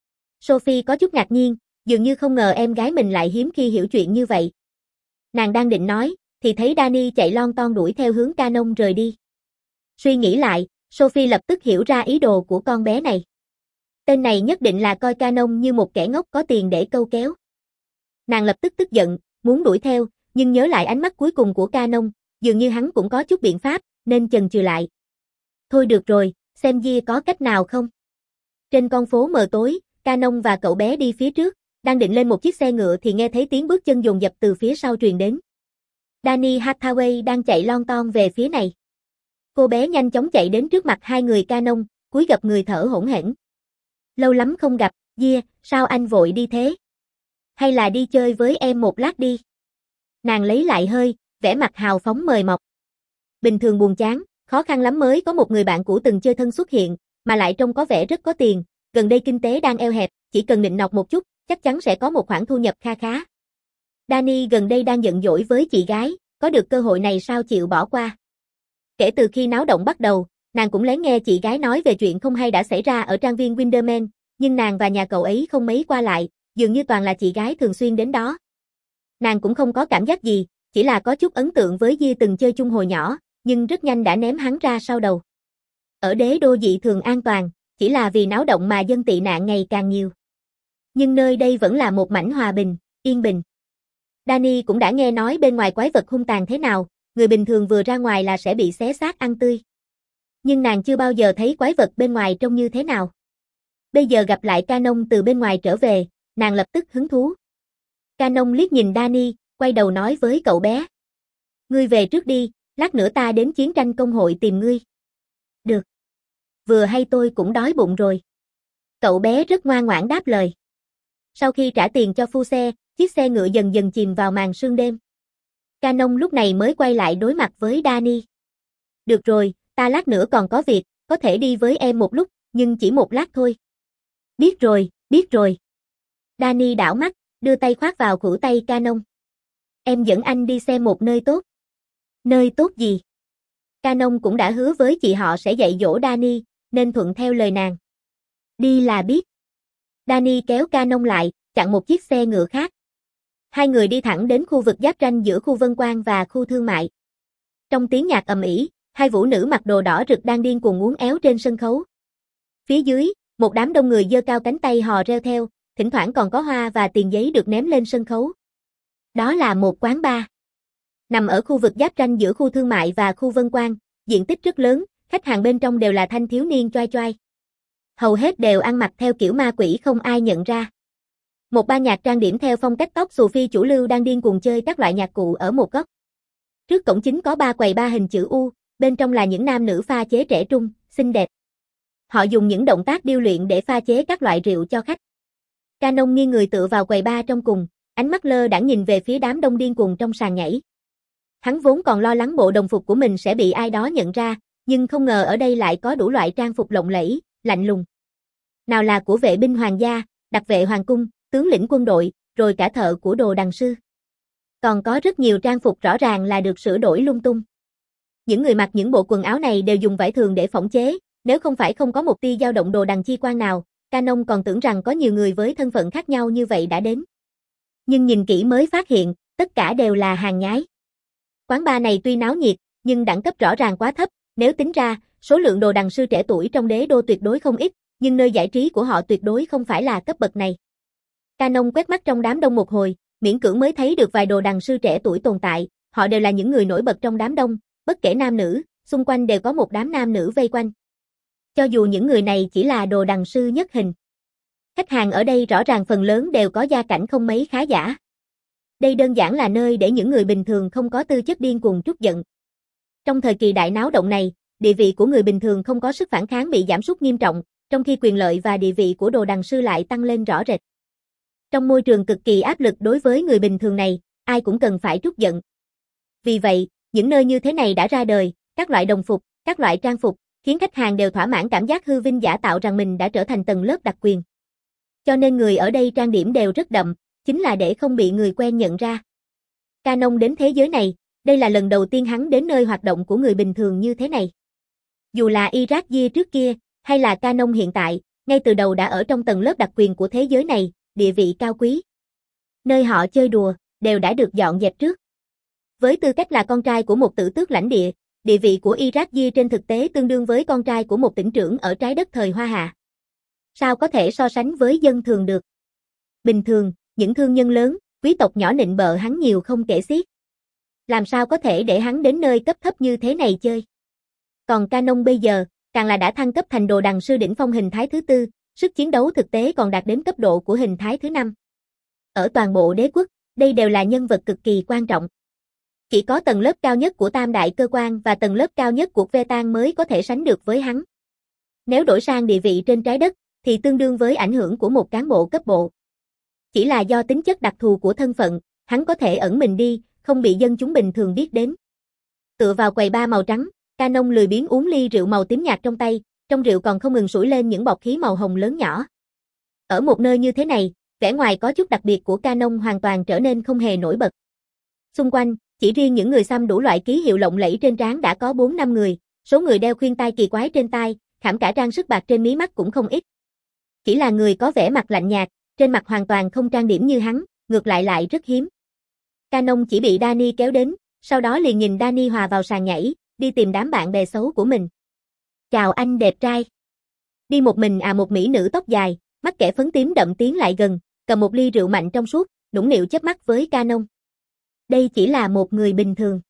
Speaker 1: Sophie có chút ngạc nhiên, dường như không ngờ em gái mình lại hiếm khi hiểu chuyện như vậy. Nàng đang định nói, thì thấy Danny chạy lon ton đuổi theo hướng Canon rời đi. Suy nghĩ lại, Sophie lập tức hiểu ra ý đồ của con bé này. Tên này nhất định là coi Canon như một kẻ ngốc có tiền để câu kéo. Nàng lập tức tức giận, muốn đuổi theo, nhưng nhớ lại ánh mắt cuối cùng của Canon, dường như hắn cũng có chút biện pháp, nên chần chừ lại. Thôi được rồi, xem Gia có cách nào không. Trên con phố mờ tối, Canon và cậu bé đi phía trước, đang định lên một chiếc xe ngựa thì nghe thấy tiếng bước chân dồn dập từ phía sau truyền đến. Danny Hathaway đang chạy lon ton về phía này. Cô bé nhanh chóng chạy đến trước mặt hai người Canon, cúi gập người thở hổn hển. Lâu lắm không gặp, Gia, sao anh vội đi thế? Hay là đi chơi với em một lát đi? Nàng lấy lại hơi, vẻ mặt hào phóng mời mọc. Bình thường buồn chán, khó khăn lắm mới có một người bạn cũ từng chơi thân xuất hiện, mà lại trông có vẻ rất có tiền, gần đây kinh tế đang eo hẹp, chỉ cần nịnh nọt một chút, chắc chắn sẽ có một khoản thu nhập kha khá. Danny gần đây đang giận dỗi với chị gái, có được cơ hội này sao chịu bỏ qua. Kể từ khi náo động bắt đầu, nàng cũng lén nghe chị gái nói về chuyện không hay đã xảy ra ở trang viên Windermere, nhưng nàng và nhà cậu ấy không mấy qua lại, dường như toàn là chị gái thường xuyên đến đó. Nàng cũng không có cảm giác gì, chỉ là có chút ấn tượng với Di từng chơi chung hồi nhỏ, nhưng rất nhanh đã ném hắn ra sau đầu. Ở đế đô dị thường an toàn, chỉ là vì náo động mà dân tị nạn ngày càng nhiều. Nhưng nơi đây vẫn là một mảnh hòa bình, yên bình. Danny cũng đã nghe nói bên ngoài quái vật hung tàn thế nào, người bình thường vừa ra ngoài là sẽ bị xé xác ăn tươi. Nhưng nàng chưa bao giờ thấy quái vật bên ngoài trông như thế nào. Bây giờ gặp lại Canon từ bên ngoài trở về, nàng lập tức hứng thú. Canon liếc nhìn Danny, quay đầu nói với cậu bé. Ngươi về trước đi, lát nữa ta đến chiến tranh công hội tìm ngươi. Được. Vừa hay tôi cũng đói bụng rồi. Cậu bé rất ngoan ngoãn đáp lời. Sau khi trả tiền cho phu xe, chiếc xe ngựa dần dần chìm vào màn sương đêm. Canon lúc này mới quay lại đối mặt với Danny. Được rồi, ta lát nữa còn có việc, có thể đi với em một lúc, nhưng chỉ một lát thôi. Biết rồi, biết rồi. Danny đảo mắt, đưa tay khoác vào khuỷu tay Canon. Em dẫn anh đi xem một nơi tốt. Nơi tốt gì? Canon cũng đã hứa với chị họ sẽ dạy dỗ Danny, nên thuận theo lời nàng. Đi là biết. Danny kéo Canon lại, chặn một chiếc xe ngựa khác. Hai người đi thẳng đến khu vực giáp ranh giữa khu Vân Quang và khu thương mại. Trong tiếng nhạc ầm ĩ, hai vũ nữ mặc đồ đỏ rực đang điên cuồng uốn éo trên sân khấu. Phía dưới, một đám đông người giơ cao cánh tay hò reo theo, thỉnh thoảng còn có hoa và tiền giấy được ném lên sân khấu. Đó là một quán bar. Nằm ở khu vực giáp ranh giữa khu thương mại và khu Vân Quang, diện tích rất lớn, khách hàng bên trong đều là thanh thiếu niên choai choai. hầu hết đều ăn mặc theo kiểu ma quỷ không ai nhận ra. Một ban nhạc trang điểm theo phong cách tóc xù phi chủ lưu đang điên cuồng chơi các loại nhạc cụ ở một góc. Trước cổng chính có ba quầy ba hình chữ U, bên trong là những nam nữ pha chế trẻ trung, xinh đẹp. Họ dùng những động tác điêu luyện để pha chế các loại rượu cho khách. Canon nghiêng người tựa vào quầy ba trong cùng, ánh mắt lơ đãng nhìn về phía đám đông điên cuồng trong sàn nhảy. Hắn vốn còn lo lắng bộ đồng phục của mình sẽ bị ai đó nhận ra, nhưng không ngờ ở đây lại có đủ loại trang phục lộng lẫy, lạnh lùng. Nào là của vệ binh hoàng gia, đặc vệ hoàng cung, tướng lĩnh quân đội, rồi cả thợ của đồ đằng sư. Còn có rất nhiều trang phục rõ ràng là được sửa đổi lung tung. Những người mặc những bộ quần áo này đều dùng vải thường để phỏng chế, nếu không phải không có một tia dao động đồ đằng chi quan nào, Canon còn tưởng rằng có nhiều người với thân phận khác nhau như vậy đã đến. Nhưng nhìn kỹ mới phát hiện, tất cả đều là hàng nhái. Quán bar này tuy náo nhiệt, nhưng đẳng cấp rõ ràng quá thấp, nếu tính ra, số lượng đồ đằng sư trẻ tuổi trong đế đô tuyệt đối không ít, nhưng nơi giải trí của họ tuyệt đối không phải là cấp bậc này. Canon quét mắt trong đám đông một hồi, miễn cưỡng mới thấy được vài đồ đằng sư trẻ tuổi tồn tại, họ đều là những người nổi bật trong đám đông, bất kể nam nữ, xung quanh đều có một đám nam nữ vây quanh. Cho dù những người này chỉ là đồ đằng sư nhất hình. Khách hàng ở đây rõ ràng phần lớn đều có gia cảnh không mấy khá giả. Đây đơn giản là nơi để những người bình thường không có tư chất điên cuồng trút giận. Trong thời kỳ đại náo động này, địa vị của người bình thường không có sức phản kháng bị giảm sút nghiêm trọng, trong khi quyền lợi và địa vị của đồ đằng sư lại tăng lên rõ rệt. Trong môi trường cực kỳ áp lực đối với người bình thường này, ai cũng cần phải trút giận. Vì vậy, những nơi như thế này đã ra đời, các loại đồng phục, các loại trang phục, khiến khách hàng đều thỏa mãn cảm giác hư vinh giả tạo rằng mình đã trở thành tầng lớp đặc quyền. Cho nên người ở đây trang điểm đều rất đậm, chính là để không bị người quen nhận ra. Canon đến thế giới này, đây là lần đầu tiên hắn đến nơi hoạt động của người bình thường như thế này. Dù là Iragia trước kia, hay là Canon hiện tại, ngay từ đầu đã ở trong tầng lớp đặc quyền của thế giới này, địa vị cao quý. Nơi họ chơi đùa, đều đã được dọn dẹp trước. Với tư cách là con trai của một tử tước lãnh địa, địa vị của Iragia trên thực tế tương đương với con trai của một tỉnh trưởng ở trái đất thời Hoa Hạ. Sao có thể so sánh với dân thường được? Bình thường, những thương nhân lớn, quý tộc nhỏ nịnh bợ hắn nhiều không kể xiết. Làm sao có thể để hắn đến nơi cấp thấp như thế này chơi? Còn Canon bây giờ, càng là đã thăng cấp thành đồ đằng sư đỉnh phong hình thái thứ tư, sức chiến đấu thực tế còn đạt đến cấp độ của hình thái thứ năm. Ở toàn bộ đế quốc, đây đều là nhân vật cực kỳ quan trọng. Chỉ có tầng lớp cao nhất của tam đại cơ quan và tầng lớp cao nhất của Vetan mới có thể sánh được với hắn. Nếu đổi sang địa vị trên trái đất, thì tương đương với ảnh hưởng của một cán bộ cấp bộ. Chỉ là do tính chất đặc thù của thân phận, hắn có thể ẩn mình đi, không bị dân chúng bình thường biết đến. Tựa vào quầy bar màu trắng, Canon lười biếng uống ly rượu màu tím nhạt trong tay, trong rượu còn không ngừng sủi lên những bọt khí màu hồng lớn nhỏ. Ở một nơi như thế này, vẻ ngoài có chút đặc biệt của Canon hoàn toàn trở nên không hề nổi bật. Xung quanh, chỉ riêng những người xăm đủ loại ký hiệu lộng lẫy trên trán đã có bốn năm người, số người đeo khuyên tai kỳ quái trên tai, khảm cả trang sức bạc trên mí mắt cũng không ít. Chỉ là người có vẻ mặt lạnh nhạt, trên mặt hoàn toàn không trang điểm như hắn, ngược lại lại rất hiếm. Canon chỉ bị Danny kéo đến, sau đó liền nhìn Danny hòa vào sàn nhảy, đi tìm đám bạn bè xấu của mình. Chào anh đẹp trai. Đi một mình à, một mỹ nữ tóc dài, mắt kẻ phấn tím đậm tiến lại gần, cầm một ly rượu mạnh trong suốt, nũng nịu chớp mắt với Canon. Đây chỉ là một người bình thường.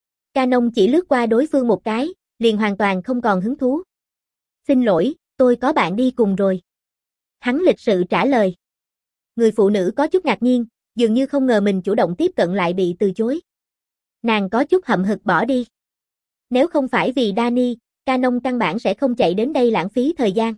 Speaker 1: Canon chỉ lướt qua đối phương một cái, liền hoàn toàn không còn hứng thú. Xin lỗi, tôi có bạn đi cùng rồi. Hắn lịch sự trả lời. Người phụ nữ có chút ngạc nhiên, dường như không ngờ mình chủ động tiếp cận lại bị từ chối. Nàng có chút hậm hực bỏ đi. Nếu không phải vì Danny, Canon căn bản sẽ không chạy đến đây lãng phí thời gian.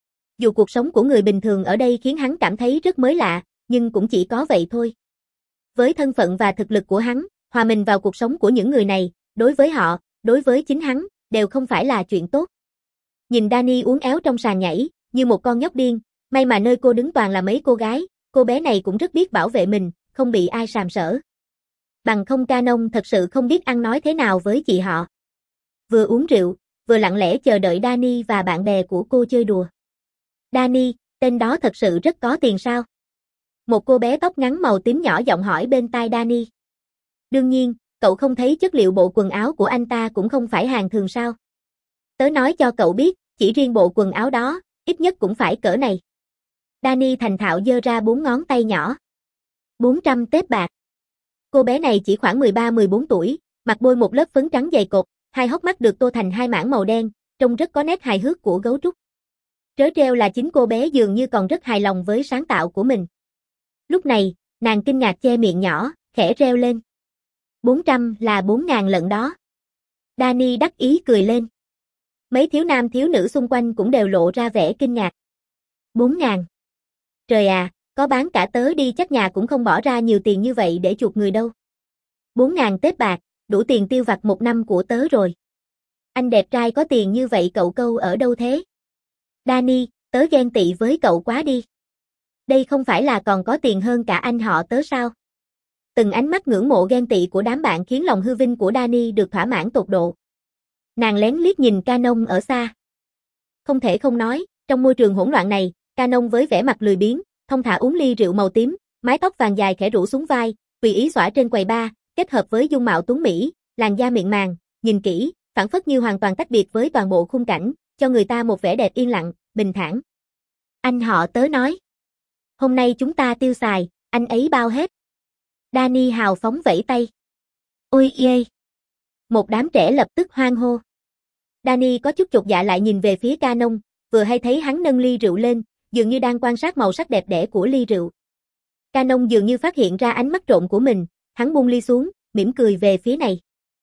Speaker 1: Dù cuộc sống của người bình thường ở đây khiến hắn cảm thấy rất mới lạ, nhưng cũng chỉ có vậy thôi. Với thân phận và thực lực của hắn, hòa mình vào cuộc sống của những người này, đối với họ, đối với chính hắn, đều không phải là chuyện tốt. Nhìn Danny uốn éo trong sàn nhảy, như một con nhóc điên, may mà nơi cô đứng toàn là mấy cô gái, cô bé này cũng rất biết bảo vệ mình, không bị ai sàm sỡ. Bằng không Canon thật sự không biết ăn nói thế nào với chị họ. Vừa uống rượu, vừa lặng lẽ chờ đợi Danny và bạn bè của cô chơi đùa. Danny, tên đó thật sự rất có tiền sao? Một cô bé tóc ngắn màu tím nhỏ giọng hỏi bên tai Danny. Đương nhiên, cậu không thấy chất liệu bộ quần áo của anh ta cũng không phải hàng thường sao? Tớ nói cho cậu biết, chỉ riêng bộ quần áo đó, ít nhất cũng phải cỡ này. Danny thành thạo giơ ra bốn ngón tay nhỏ. bốn trăm tép bạc. Cô bé này chỉ khoảng mười ba mười bốn tuổi, mặt bôi một lớp phấn trắng dày cột, hai hốc mắt được tô thành hai mảng màu đen, trông rất có nét hài hước của gấu trúc. Trớ trêu là chính cô bé dường như còn rất hài lòng với sáng tạo của mình. Lúc này, nàng kinh ngạc che miệng nhỏ, khẽ reo lên. bốn trăm là bốn ngàn lận đó. Danny đắc ý cười lên. Mấy thiếu nam thiếu nữ xung quanh cũng đều lộ ra vẻ kinh ngạc. bốn ngàn. Trời à, có bán cả tớ đi chắc nhà cũng không bỏ ra nhiều tiền như vậy để chuộc người đâu. bốn ngàn tép bạc, đủ tiền tiêu vặt một năm của tớ rồi. Anh đẹp trai có tiền như vậy cậu câu ở đâu thế? Danny, tớ ghen tị với cậu quá đi. Đây không phải là còn có tiền hơn cả anh họ tớ sao? Từng ánh mắt ngưỡng mộ ghen tị của đám bạn khiến lòng hư vinh của Danny được thỏa mãn tột độ. Nàng lén liếc nhìn Canon ở xa. Không thể không nói, trong môi trường hỗn loạn này, Canon với vẻ mặt lười biếng, thong thả uống ly rượu màu tím, mái tóc vàng dài khẽ rủ xuống vai, tùy ý xõa trên quầy bar, kết hợp với dung mạo tuấn mỹ, làn da mịn màng, nhìn kỹ, phảng phất như hoàn toàn tách biệt với toàn bộ khung cảnh, cho người ta một vẻ đẹp yên lặng, bình thản. Anh họ tớ nói. Hôm nay chúng ta tiêu xài, anh ấy bao hết. Danny hào phóng vẫy tay. Ôi ghê. Một đám trẻ lập tức hoan hô. Danny có chút chột dạ lại nhìn về phía Canon, vừa hay thấy hắn nâng ly rượu lên, dường như đang quan sát màu sắc đẹp đẽ của ly rượu. Canon dường như phát hiện ra ánh mắt trộm của mình, hắn buông ly xuống, mỉm cười về phía này.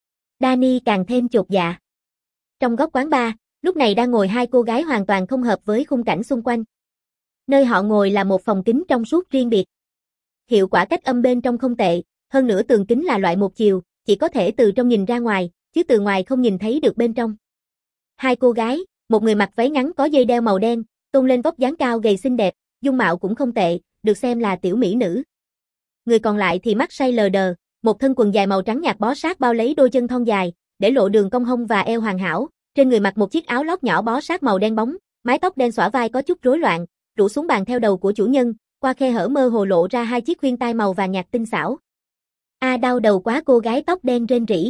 Speaker 1: Danny càng thêm chột dạ. Trong góc quán bar, lúc này đang ngồi hai cô gái hoàn toàn không hợp với khung cảnh xung quanh. Nơi họ ngồi là một phòng kính trong suốt riêng biệt. Hiệu quả cách âm bên trong không tệ, hơn nữa tường kính là loại một chiều, chỉ có thể từ trong nhìn ra ngoài, chứ từ ngoài không nhìn thấy được bên trong. Hai cô gái, một người mặc váy ngắn có dây đeo màu đen, tôn lên vóc dáng cao gầy xinh đẹp, dung mạo cũng không tệ, được xem là tiểu mỹ nữ. Người còn lại thì mắt say lờ đờ, một thân quần dài màu trắng nhạt bó sát bao lấy đôi chân thon dài, để lộ đường cong hông và eo hoàn hảo, trên người mặc một chiếc áo lót nhỏ bó sát màu đen bóng, mái tóc đen xõa vai có chút rối loạn, rủ xuống bàn theo đầu của chủ nhân, qua khe hở mơ hồ lộ ra hai chiếc khuyên tai màu vàng nhạt tinh xảo. A à, đau đầu quá, cô gái tóc đen rên rỉ.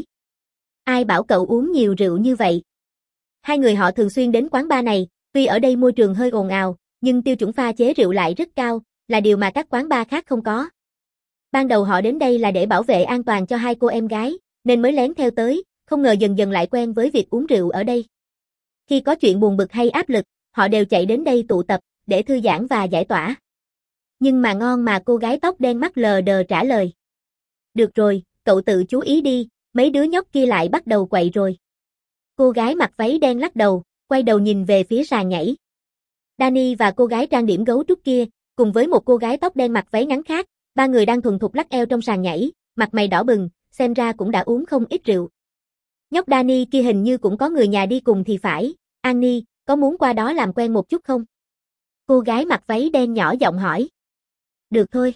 Speaker 1: Ai bảo cậu uống nhiều rượu như vậy? Hai người họ thường xuyên đến quán bar này, tuy ở đây môi trường hơi ồn ào, nhưng tiêu chuẩn pha chế rượu lại rất cao, là điều mà các quán bar khác không có. Ban đầu họ đến đây là để bảo vệ an toàn cho hai cô em gái, nên mới lén theo tới, không ngờ dần dần lại quen với việc uống rượu ở đây. Khi có chuyện buồn bực hay áp lực, họ đều chạy đến đây tụ tập, để thư giãn và giải tỏa. Nhưng mà ngon mà, cô gái tóc đen mắt lờ đờ trả lời. Được rồi, cậu tự chú ý đi, mấy đứa nhóc kia lại bắt đầu quậy rồi. Cô gái mặc váy đen lắc đầu, quay đầu nhìn về phía sàn nhảy. Danny và cô gái trang điểm gấu trúc kia, cùng với một cô gái tóc đen mặc váy ngắn khác, ba người đang thuần thục lắc eo trong sàn nhảy, mặt mày đỏ bừng, xem ra cũng đã uống không ít rượu. Nhóc Danny kia hình như cũng có người nhà đi cùng thì phải, Annie, có muốn qua đó làm quen một chút không? Cô gái mặc váy đen nhỏ giọng hỏi. Được thôi.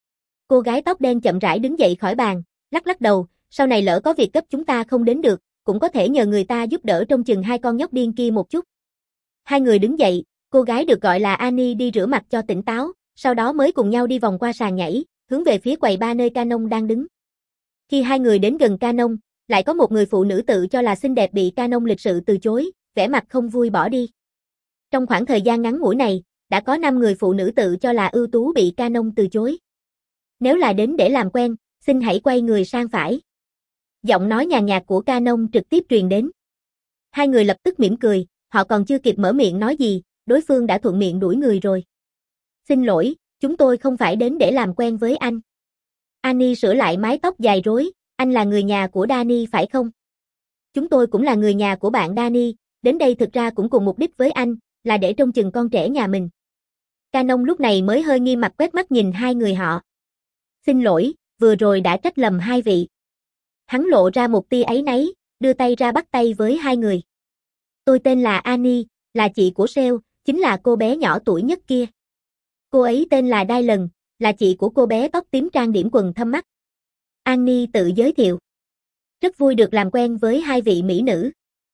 Speaker 1: Cô gái tóc đen chậm rãi đứng dậy khỏi bàn, lắc lắc đầu, sau này lỡ có việc cấp chúng ta không đến được, cũng có thể nhờ người ta giúp đỡ trông chừng hai con nhóc điên kia một chút. Hai người đứng dậy, cô gái được gọi là Annie đi rửa mặt cho tỉnh táo, sau đó mới cùng nhau đi vòng qua sàn nhảy, hướng về phía quầy bar nơi Canon đang đứng. Khi hai người đến gần Canon, lại có một người phụ nữ tự cho là xinh đẹp bị Canon lịch sự từ chối, vẻ mặt không vui bỏ đi. Trong khoảng thời gian ngắn ngủi này, đã có năm người phụ nữ tự cho là ưu tú bị Canon từ chối. Nếu là đến để làm quen, xin hãy quay người sang phải. Giọng nói nhàn nhạt của Canon trực tiếp truyền đến. Hai người lập tức mỉm cười, họ còn chưa kịp mở miệng nói gì, đối phương đã thuận miệng đuổi người rồi. Xin lỗi, chúng tôi không phải đến để làm quen với anh. Annie sửa lại mái tóc dài rối, anh là người nhà của Danny phải không? Chúng tôi cũng là người nhà của bạn Danny, đến đây thực ra cũng cùng mục đích với anh, là để trông chừng con trẻ nhà mình. Canon lúc này mới hơi nghiêm mặt quét mắt nhìn hai người họ. Xin lỗi, vừa rồi đã trách lầm hai vị. Hắn lộ ra một tia áy náy, đưa tay ra bắt tay với hai người. Tôi tên là Annie, là chị của Sale, chính là cô bé nhỏ tuổi nhất kia. Cô ấy tên là Dylan, là chị của cô bé tóc tím trang điểm quần thâm mắt. Annie tự giới thiệu. Rất vui được làm quen với hai vị mỹ nữ.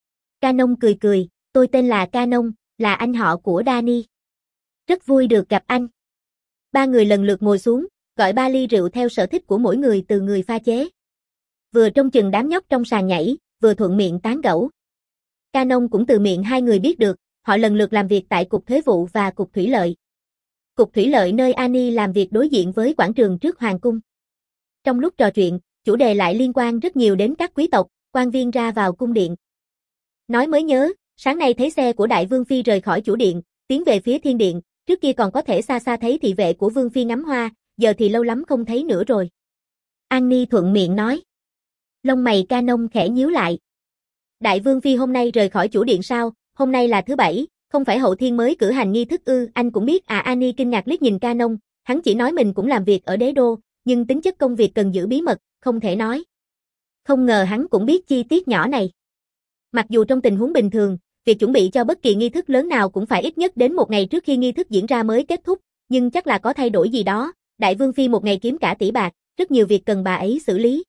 Speaker 1: Canon cười cười, tôi tên là Canon, là anh họ của Danny. Rất vui được gặp anh. Ba người lần lượt ngồi xuống, gọi ba ly rượu theo sở thích của mỗi người từ người pha chế. Vừa trông chừng đám nhóc trong sàn nhảy, vừa thuận miệng tán gẫu. Canon cũng từ miệng hai người biết được, họ lần lượt làm việc tại Cục Thuế vụ và Cục Thủy lợi. Cục Thủy lợi nơi Annie làm việc đối diện với quảng trường trước Hoàng cung. Trong lúc trò chuyện, chủ đề lại liên quan rất nhiều đến các quý tộc, quan viên ra vào cung điện. Nói mới nhớ, sáng nay thấy xe của Đại Vương Phi rời khỏi chủ điện, tiến về phía thiên điện, trước kia còn có thể xa xa thấy thị vệ của Vương Phi ngắm hoa, giờ thì lâu lắm không thấy nữa rồi. An Ni thuận miệng nói. Lông mày Canon khẽ nhíu lại. Đại Vương Phi hôm nay rời khỏi chủ điện sao, hôm nay là thứ bảy, không phải hậu thiên mới cử hành nghi thức ư, anh cũng biết à. An Ni kinh ngạc liếc nhìn Canon, hắn chỉ nói mình cũng làm việc ở đế đô, nhưng tính chất công việc cần giữ bí mật, không thể nói. Không ngờ hắn cũng biết chi tiết nhỏ này. Mặc dù trong tình huống bình thường, việc chuẩn bị cho bất kỳ nghi thức lớn nào cũng phải ít nhất đến một ngày trước khi nghi thức diễn ra mới kết thúc, nhưng chắc là có thay đổi gì đó. Đại Vương Phi một ngày kiếm cả tỷ bạc, rất nhiều việc cần bà ấy xử lý.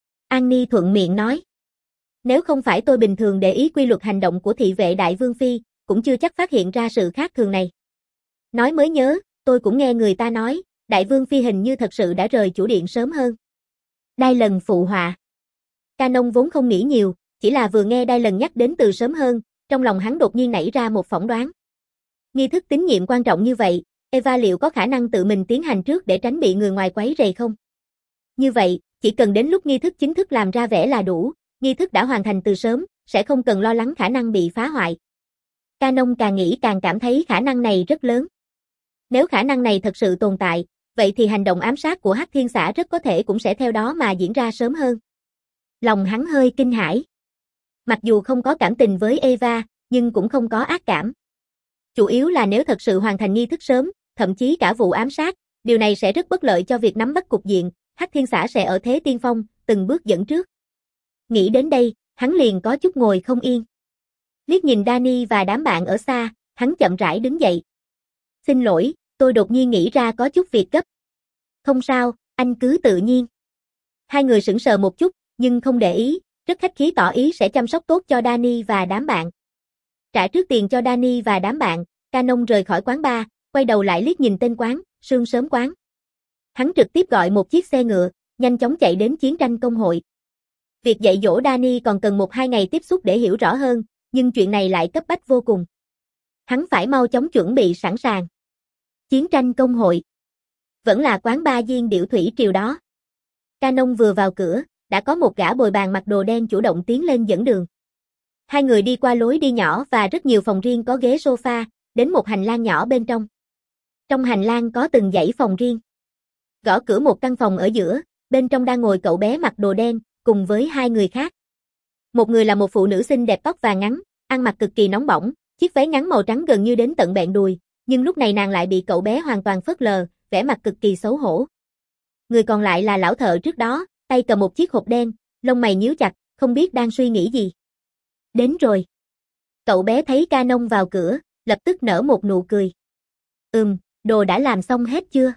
Speaker 1: An Ni thuận miệng nói. Nếu không phải tôi bình thường để ý quy luật hành động của thị vệ Đại Vương Phi, cũng chưa chắc phát hiện ra sự khác thường này. Nói mới nhớ, tôi cũng nghe người ta nói, Đại Vương Phi hình như thật sự đã rời chủ điện sớm hơn. Đai lần phụ họa. Canon vốn không nghĩ nhiều, chỉ là vừa nghe Đai lần nhắc đến từ sớm hơn, trong lòng hắn đột nhiên nảy ra một phỏng đoán. Nghi thức tín nhiệm quan trọng như vậy, Eva liệu có khả năng tự mình tiến hành trước để tránh bị người ngoài quấy rầy không? Như vậy, chỉ cần đến lúc nghi thức chính thức làm ra vẻ là đủ, nghi thức đã hoàn thành từ sớm, sẽ không cần lo lắng khả năng bị phá hoại. Canon càng nghĩ càng cảm thấy khả năng này rất lớn. Nếu khả năng này thật sự tồn tại, vậy thì hành động ám sát của Hắc Thiên Xã rất có thể cũng sẽ theo đó mà diễn ra sớm hơn. Lòng hắn hơi kinh hãi. Mặc dù không có cảm tình với Eva, nhưng cũng không có ác cảm. Chủ yếu là nếu thật sự hoàn thành nghi thức sớm, thậm chí cả vụ ám sát, điều này sẽ rất bất lợi cho việc nắm bắt cục diện, Hắc Thiên Xã sẽ ở thế tiên phong, từng bước dẫn trước. Nghĩ đến đây, hắn liền có chút ngồi không yên. Liếc nhìn Dani và đám bạn ở xa, hắn chậm rãi đứng dậy. Xin lỗi, tôi đột nhiên nghĩ ra có chút việc gấp. Không sao, anh cứ tự nhiên. Hai người sững sờ một chút, nhưng không để ý, rất khách khí tỏ ý sẽ chăm sóc tốt cho Dani và đám bạn. Trả trước tiền cho Dani và đám bạn, Canon rời khỏi quán bar, quay đầu lại liếc nhìn tên quán, Sương Sớm Quán. Hắn trực tiếp gọi một chiếc xe ngựa, nhanh chóng chạy đến chiến tranh công hội. Việc dạy dỗ Dani còn cần một hai ngày tiếp xúc để hiểu rõ hơn, nhưng chuyện này lại cấp bách vô cùng. Hắn phải mau chóng chuẩn bị sẵn sàng. Chiến tranh công hội. Vẫn là quán bar Diên Điểu Thủy Triều đó. Canon vừa vào cửa, đã có một gã bồi bàn mặc đồ đen chủ động tiến lên dẫn đường. Hai người đi qua lối đi nhỏ và rất nhiều phòng riêng có ghế sofa, đến một hành lang nhỏ bên trong. Trong hành lang có từng dãy phòng riêng. Gõ cửa một căn phòng ở giữa, bên trong đang ngồi cậu bé mặc đồ đen, cùng với hai người khác. Một người là một phụ nữ xinh đẹp tóc vàng ngắn, ăn mặc cực kỳ nóng bỏng, chiếc váy ngắn màu trắng gần như đến tận bẹn đùi, nhưng lúc này nàng lại bị cậu bé hoàn toàn phớt lờ, vẻ mặt cực kỳ xấu hổ. Người còn lại là lão thợ trước đó, tay cầm một chiếc hộp đen, lông mày nhíu chặt, không biết đang suy nghĩ gì. Đến rồi. Cậu bé thấy Canon vào cửa, lập tức nở một nụ cười. Ừm, đồ đã làm xong hết chưa?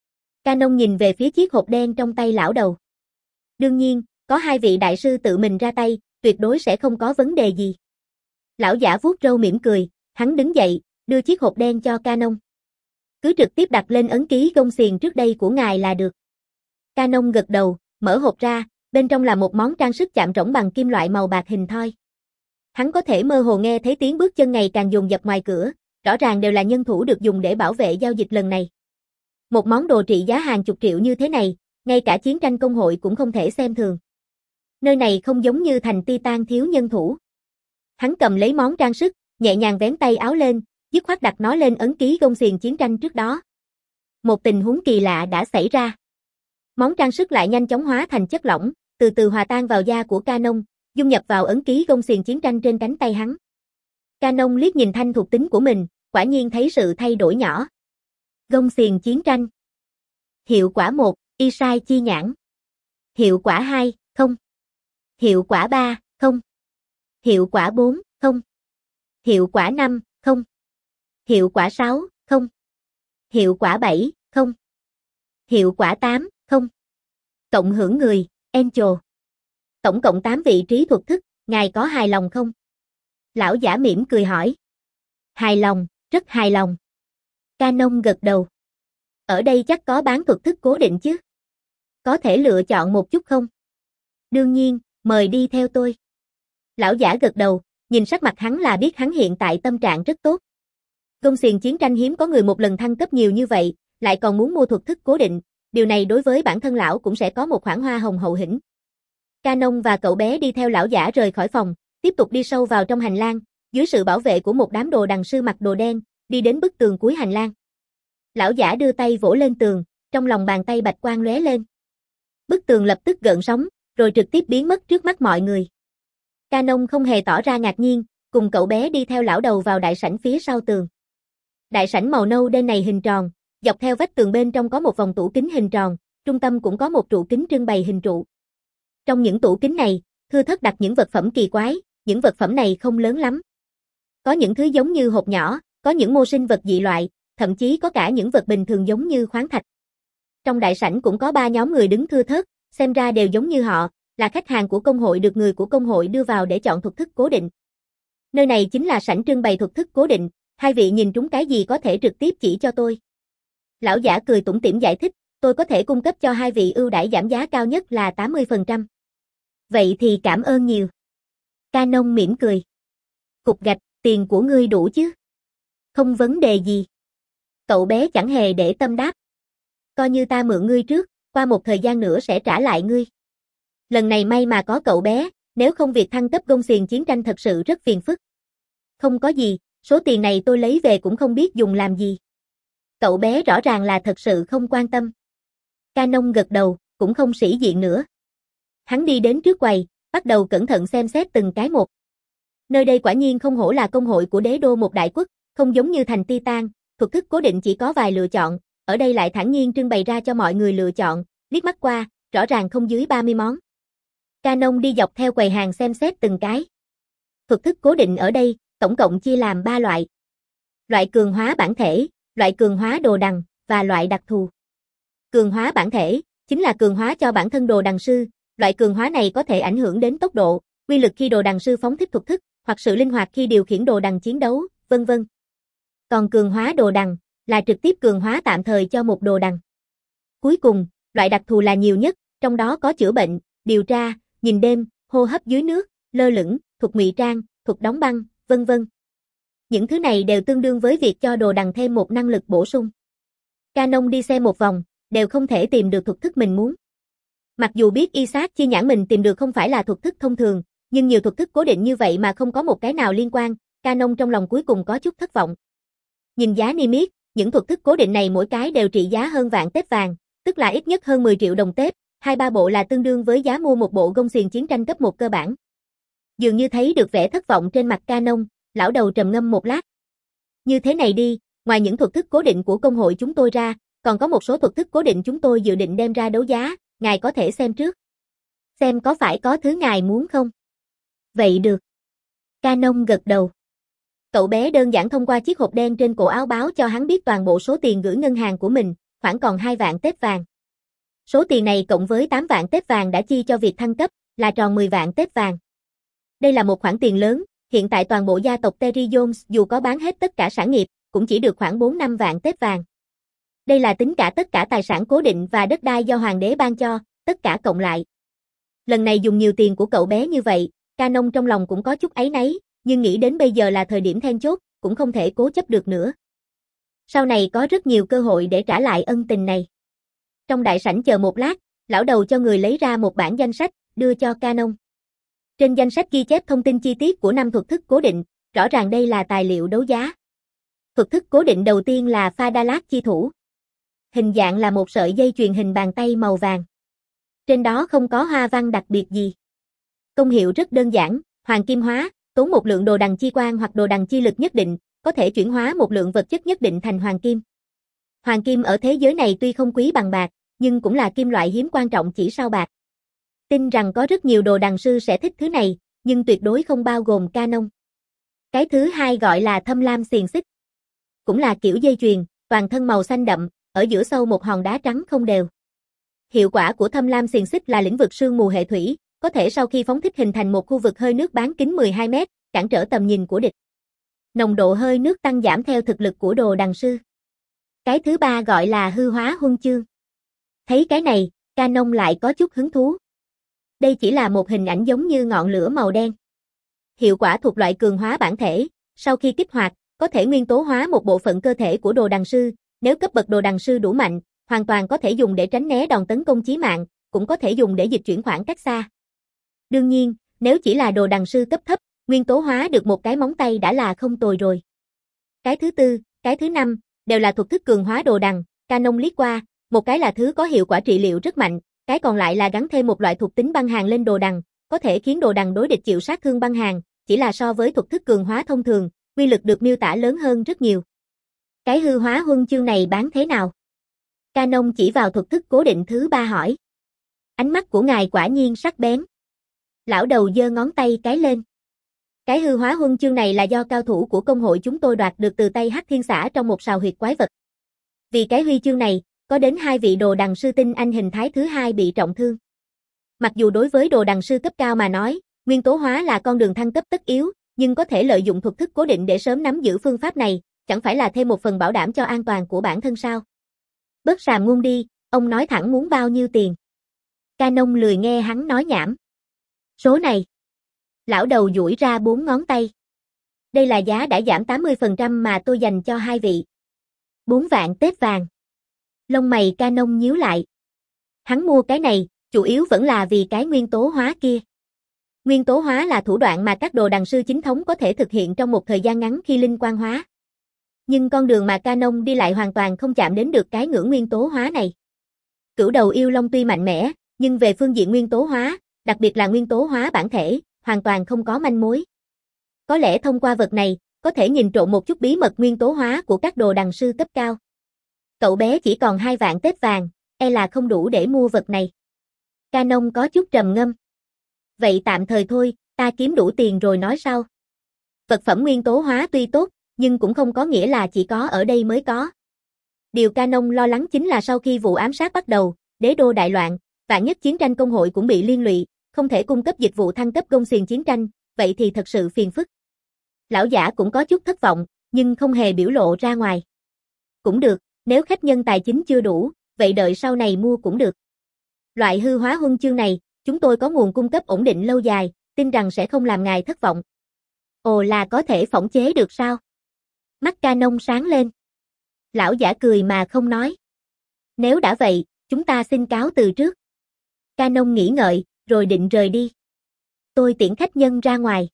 Speaker 1: Canon nhìn về phía chiếc hộp đen trong tay lão đầu. Đương nhiên, có hai vị đại sư tự mình ra tay, tuyệt đối sẽ không có vấn đề gì. Lão giả vuốt râu mỉm cười, hắn đứng dậy, đưa chiếc hộp đen cho Canon. Cứ trực tiếp đặt lên ấn ký gông xiềng trước đây của ngài là được. Canon gật đầu, mở hộp ra, bên trong là một món trang sức chạm rỗng bằng kim loại màu bạc hình thoi. Hắn có thể mơ hồ nghe thấy tiếng bước chân ngày càng dồn dập ngoài cửa, rõ ràng đều là nhân thủ được dùng để bảo vệ giao dịch lần này. Một món đồ trị giá hàng chục triệu như thế này, ngay cả chiến tranh công hội cũng không thể xem thường. Nơi này không giống như thành Titan thiếu nhân thủ. Hắn cầm lấy món trang sức, nhẹ nhàng vén tay áo lên, dứt khoát đặt nó lên ấn ký gông xiềng chiến tranh trước đó. Một tình huống kỳ lạ đã xảy ra. Món trang sức lại nhanh chóng hóa thành chất lỏng, từ từ hòa tan vào da của Canon, dung nhập vào ấn ký gông xiềng chiến tranh trên cánh tay hắn. Canon liếc nhìn thanh thuộc tính của mình, quả nhiên thấy sự thay đổi nhỏ. Gông xiềng chiến tranh. Hiệu quả một, y sai chi nhãn. Hiệu quả hai, không. Hiệu quả ba, không. Hiệu quả bốn, không. Hiệu quả năm, không. Hiệu quả sáu, không. Hiệu quả bảy, không. Hiệu quả tám, không. Cộng hưởng người, Angel. Tổng cộng tám vị trí thuật thức, ngài có hài lòng không? Lão giả mỉm cười hỏi. Hài lòng, rất hài lòng. Canon gật đầu. Ở đây chắc có bán thuật thức cố định chứ? Có thể lựa chọn một chút không? Đương nhiên, mời đi theo tôi. Lão giả gật đầu, nhìn sắc mặt hắn là biết hắn hiện tại tâm trạng rất tốt. Gông xiềng chiến tranh hiếm có người một lần thăng cấp nhiều như vậy, lại còn muốn mua thuật thức cố định, điều này đối với bản thân lão cũng sẽ có một khoản hoa hồng hậu hĩnh. Canon và cậu bé đi theo lão giả rời khỏi phòng, tiếp tục đi sâu vào trong hành lang, dưới sự bảo vệ của một đám đồ đằng sư mặc đồ đen, đi đến bức tường cuối hành lang. Lão giả đưa tay vỗ lên tường, trong lòng bàn tay bạch quang lóe lên. Bức tường lập tức gợn sóng, rồi trực tiếp biến mất trước mắt mọi người. Canon không hề tỏ ra ngạc nhiên, cùng cậu bé đi theo lão đầu vào đại sảnh phía sau tường. Đại sảnh màu nâu đen này hình tròn, dọc theo vách tường bên trong có một vòng tủ kính hình tròn, trung tâm cũng có một trụ kính trưng bày hình trụ. Trong những tủ kính này, thưa thớt đặt những vật phẩm kỳ quái, những vật phẩm này không lớn lắm. Có những thứ giống như hộp nhỏ, có những mô sinh vật dị loại, thậm chí có cả những vật bình thường giống như khoáng thạch. Trong đại sảnh cũng có ba nhóm người đứng thưa thớt, xem ra đều giống như họ, là khách hàng của công hội được người của công hội đưa vào để chọn thuật thức cố định. Nơi này chính là sảnh trưng bày thuật thức cố định, hai vị nhìn trúng cái gì có thể trực tiếp chỉ cho tôi. Lão giả cười tủm tỉm giải thích, tôi có thể cung cấp cho hai vị ưu đãi giảm giá cao nhất là tám mươi phần trăm. Vậy thì cảm ơn nhiều. Canon mỉm cười. Cục gạch, tiền của ngươi đủ chứ? Không vấn đề gì. Cậu bé chẳng hề để tâm đáp. Coi như ta mượn ngươi trước, qua một thời gian nữa sẽ trả lại ngươi. Lần này may mà có cậu bé, nếu không việc thăng cấp gông xiềng chiến tranh thật sự rất phiền phức. Không có gì, số tiền này tôi lấy về cũng không biết dùng làm gì. Cậu bé rõ ràng là thật sự không quan tâm. Canon gật đầu, cũng không sĩ diện nữa. Hắn đi đến trước quầy, bắt đầu cẩn thận xem xét từng cái một. Nơi đây quả nhiên không hổ là công hội của đế đô một đại quốc, không giống như thành Titan, thuật thức cố định chỉ có vài lựa chọn, ở đây lại thản nhiên trưng bày ra cho mọi người lựa chọn, liếc mắt qua, rõ ràng không dưới ba mươi món. Canon đi dọc theo quầy hàng xem xét từng cái. Thuật thức cố định ở đây, tổng cộng chia làm ba loại. Loại cường hóa bản thể, loại cường hóa đồ đằng, và loại đặc thù. Cường hóa bản thể, chính là cường hóa cho bản thân đồ đằng sư, loại cường hóa này có thể ảnh hưởng đến tốc độ, quy lực khi đồ đằng sư phóng thích thuật thức, hoặc sự linh hoạt khi điều khiển đồ đằng chiến đấu, vân vân. Còn cường hóa đồ đằng, là trực tiếp cường hóa tạm thời cho một đồ đằng. Cuối cùng, loại đặc thù là nhiều nhất, trong đó có chữa bệnh, điều tra, nhìn đêm, hô hấp dưới nước, lơ lửng, thuật ngụy trang, thuật đóng băng, vân vân. Những thứ này đều tương đương với việc cho đồ đằng thêm một năng lực bổ sung. Canon đi xem một vòng, đều không thể tìm được thuật thức mình muốn. Mặc dù biết Isaac chi nhãn mình tìm được không phải là thuật thức thông thường, nhưng nhiều thuật thức cố định như vậy mà không có một cái nào liên quan, Canon trong lòng cuối cùng có chút thất vọng. Nhìn giá niêm yết, những thuật thức cố định này mỗi cái đều trị giá hơn vạn tép vàng, tức là ít nhất hơn mười triệu đồng tép, hai ba bộ là tương đương với giá mua một bộ gông xiềng chiến tranh cấp một cơ bản. Dường như thấy được vẻ thất vọng trên mặt Canon, lão đầu trầm ngâm một lát. Như thế này đi, ngoài những thuật thức cố định của công hội chúng tôi ra, còn có một số thuật thức cố định chúng tôi dự định đem ra đấu giá, ngài có thể xem trước. Xem có phải có thứ ngài muốn không? Vậy được. Canon gật đầu. Cậu bé đơn giản thông qua chiếc hộp đen trên cổ áo báo cho hắn biết toàn bộ số tiền gửi ngân hàng của mình, khoảng còn hai vạn tép vàng. Số tiền này cộng với tám vạn tép vàng đã chi cho việc thăng cấp, là tròn mười vạn tép vàng. Đây là một khoản tiền lớn, hiện tại toàn bộ gia tộc Terry Jones dù có bán hết tất cả sản nghiệp, cũng chỉ được khoảng bốn năm vạn tép vàng. Đây là tính cả tất cả tài sản cố định và đất đai do hoàng đế ban cho, tất cả cộng lại. Lần này dùng nhiều tiền của cậu bé như vậy, Canon trong lòng cũng có chút áy náy, nhưng nghĩ đến bây giờ là thời điểm then chốt, cũng không thể cố chấp được nữa. Sau này có rất nhiều cơ hội để trả lại ân tình này. Trong đại sảnh chờ một lát, lão đầu cho người lấy ra một bản danh sách, đưa cho Canon. Trên danh sách ghi chép thông tin chi tiết của năm thuật thức cố định, rõ ràng đây là tài liệu đấu giá. Thuật thức cố định đầu tiên là Pha Đa Lát chi thủ. Hình dạng là một sợi dây chuyền hình bàn tay màu vàng. Trên đó không có hoa văn đặc biệt gì. Công hiệu rất đơn giản, hoàng kim hóa, tốn một lượng đồ đằng chi quan hoặc đồ đằng chi lực nhất định, có thể chuyển hóa một lượng vật chất nhất định thành hoàng kim. Hoàng kim ở thế giới này tuy không quý bằng bạc, nhưng cũng là kim loại hiếm quan trọng chỉ sau bạc. Tin rằng có rất nhiều đồ đằng sư sẽ thích thứ này, nhưng tuyệt đối không bao gồm Canon. Cái thứ hai gọi là thâm lam xiềng xích. Cũng là kiểu dây chuyền, toàn thân màu xanh đậm, ở giữa sâu một hòn đá trắng không đều. Hiệu quả của thâm lam xiềng xích là lĩnh vực sương mù hệ thủy, có thể sau khi phóng thích hình thành một khu vực hơi nước bán kính mười hai mét, cản trở tầm nhìn của địch. Nồng độ hơi nước tăng giảm theo thực lực của đồ đằng sư. Cái thứ ba gọi là hư hóa huân chương. Thấy cái này, Canon lại có chút hứng thú. Đây chỉ là một hình ảnh giống như ngọn lửa màu đen. Hiệu quả thuộc loại cường hóa bản thể, sau khi kích hoạt, có thể nguyên tố hóa một bộ phận cơ thể của đồ đằng sư, nếu cấp bậc đồ đằng sư đủ mạnh, hoàn toàn có thể dùng để tránh né đòn tấn công chí mạng, cũng có thể dùng để dịch chuyển khoảng cách xa. Đương nhiên, nếu chỉ là đồ đằng sư cấp thấp, nguyên tố hóa được một cái móng tay đã là không tồi rồi. Cái thứ tư, Cái thứ năm, đều là thuật thức cường hóa đồ đằng. Canon liếc qua, một cái là thứ có hiệu quả trị liệu rất mạnh, cái còn lại là gắn thêm một loại thuộc tính băng hàn lên đồ đằng, có thể khiến đồ đằng đối địch chịu sát thương băng hàn, chỉ là so với thuật thức cường hóa thông thường, uy lực được miêu tả lớn hơn rất nhiều. Cái hư hóa huân chương này bán thế nào? Canon chỉ vào thuật thức cố định thứ ba hỏi. Ánh mắt của ngài quả nhiên sắc bén. Lão đầu giơ ngón tay cái lên. Cái hư hóa huân chương này là do cao thủ của công hội chúng tôi đoạt được từ tay Hắc Thiên Xã trong một sào huyệt quái vật. Vì cái huy chương này, có đến hai vị đồ đằng sư tinh anh hình thái thứ hai bị trọng thương. Mặc dù đối với đồ đằng sư cấp cao mà nói, nguyên tố hóa là con đường thăng cấp tất yếu, nhưng có thể lợi dụng thuật thức cố định để sớm nắm giữ phương pháp này, chẳng phải là thêm một phần bảo đảm cho an toàn của bản thân sao? Bớt sàm ngôn đi, ông nói thẳng muốn bao nhiêu tiền. Canon lười nghe hắn nói nhảm. Số này. Lão đầu duỗi ra bốn ngón tay. Đây là giá đã giảm tám mươi phần trăm mà tôi dành cho hai vị. Bốn vạn tết vàng. Lông mày Canon nhíu lại. Hắn mua cái này, chủ yếu vẫn là vì cái nguyên tố hóa kia. Nguyên tố hóa là thủ đoạn mà các đồ đằng sư chính thống có thể thực hiện trong một thời gian ngắn khi linh quan hóa. Nhưng con đường mà Canon đi lại hoàn toàn không chạm đến được cái ngưỡng nguyên tố hóa này. Cửu đầu yêu long tuy mạnh mẽ, nhưng về phương diện nguyên tố hóa, đặc biệt là nguyên tố hóa bản thể, hoàn toàn không có manh mối. Có lẽ thông qua vật này, có thể nhìn trộm một chút bí mật nguyên tố hóa của các đồ đằng sư cấp cao. Cậu bé chỉ còn hai vạn tết vàng, e là không đủ để mua vật này. Canon có chút trầm ngâm. Vậy tạm thời thôi, ta kiếm đủ tiền rồi nói sau. Vật phẩm nguyên tố hóa tuy tốt, nhưng cũng không có nghĩa là chỉ có ở đây mới có. Điều Canon lo lắng chính là sau khi vụ ám sát bắt đầu, đế đô đại loạn, vạn nhất chiến tranh công hội cũng bị liên lụy, không thể cung cấp dịch vụ thăng cấp gông xiềng chiến tranh, vậy thì thật sự phiền phức. Lão giả cũng có chút thất vọng, nhưng không hề biểu lộ ra ngoài. Cũng được, nếu khách nhân tài chính chưa đủ, vậy đợi sau này mua cũng được. Loại hư hóa huân chương này, chúng tôi có nguồn cung cấp ổn định lâu dài, tin rằng sẽ không làm ngài thất vọng. Ồ là có thể phỏng chế được sao? Mắt Canon sáng lên. Lão giả cười mà không nói. Nếu đã vậy, chúng ta xin cáo từ trước. Canon nghĩ ngợi, rồi định rời đi. Tôi tiễn khách nhân ra ngoài.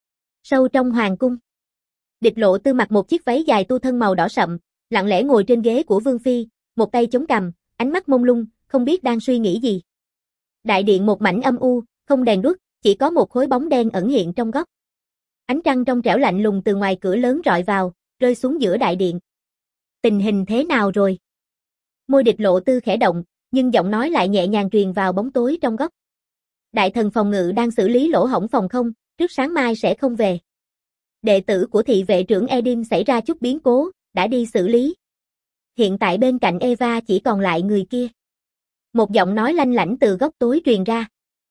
Speaker 1: Sâu trong hoàng cung. Địch Lộ Tư mặc một chiếc váy dài tu thân màu đỏ sậm, lặng lẽ ngồi trên ghế của Vương Phi, một tay chống cằm, ánh mắt mông lung, không biết đang suy nghĩ gì. Đại điện một mảnh âm u, không đèn đuốc, chỉ có một khối bóng đen ẩn hiện trong góc. Ánh trăng trong trẻo lạnh lùng từ ngoài cửa lớn rọi vào, rơi xuống giữa đại điện. Tình hình thế nào rồi? Môi Địch Lộ Tư khẽ động, nhưng giọng nói lại nhẹ nhàng truyền vào bóng tối trong góc. Đại thần phòng ngự đang xử lý lỗ hổng phòng không, trước sáng mai sẽ không về. Đệ tử của thị vệ trưởng Edim xảy ra chút biến cố, đã đi xử lý. Hiện tại bên cạnh Eva chỉ còn lại người kia. Một giọng nói lanh lảnh từ góc tối truyền ra.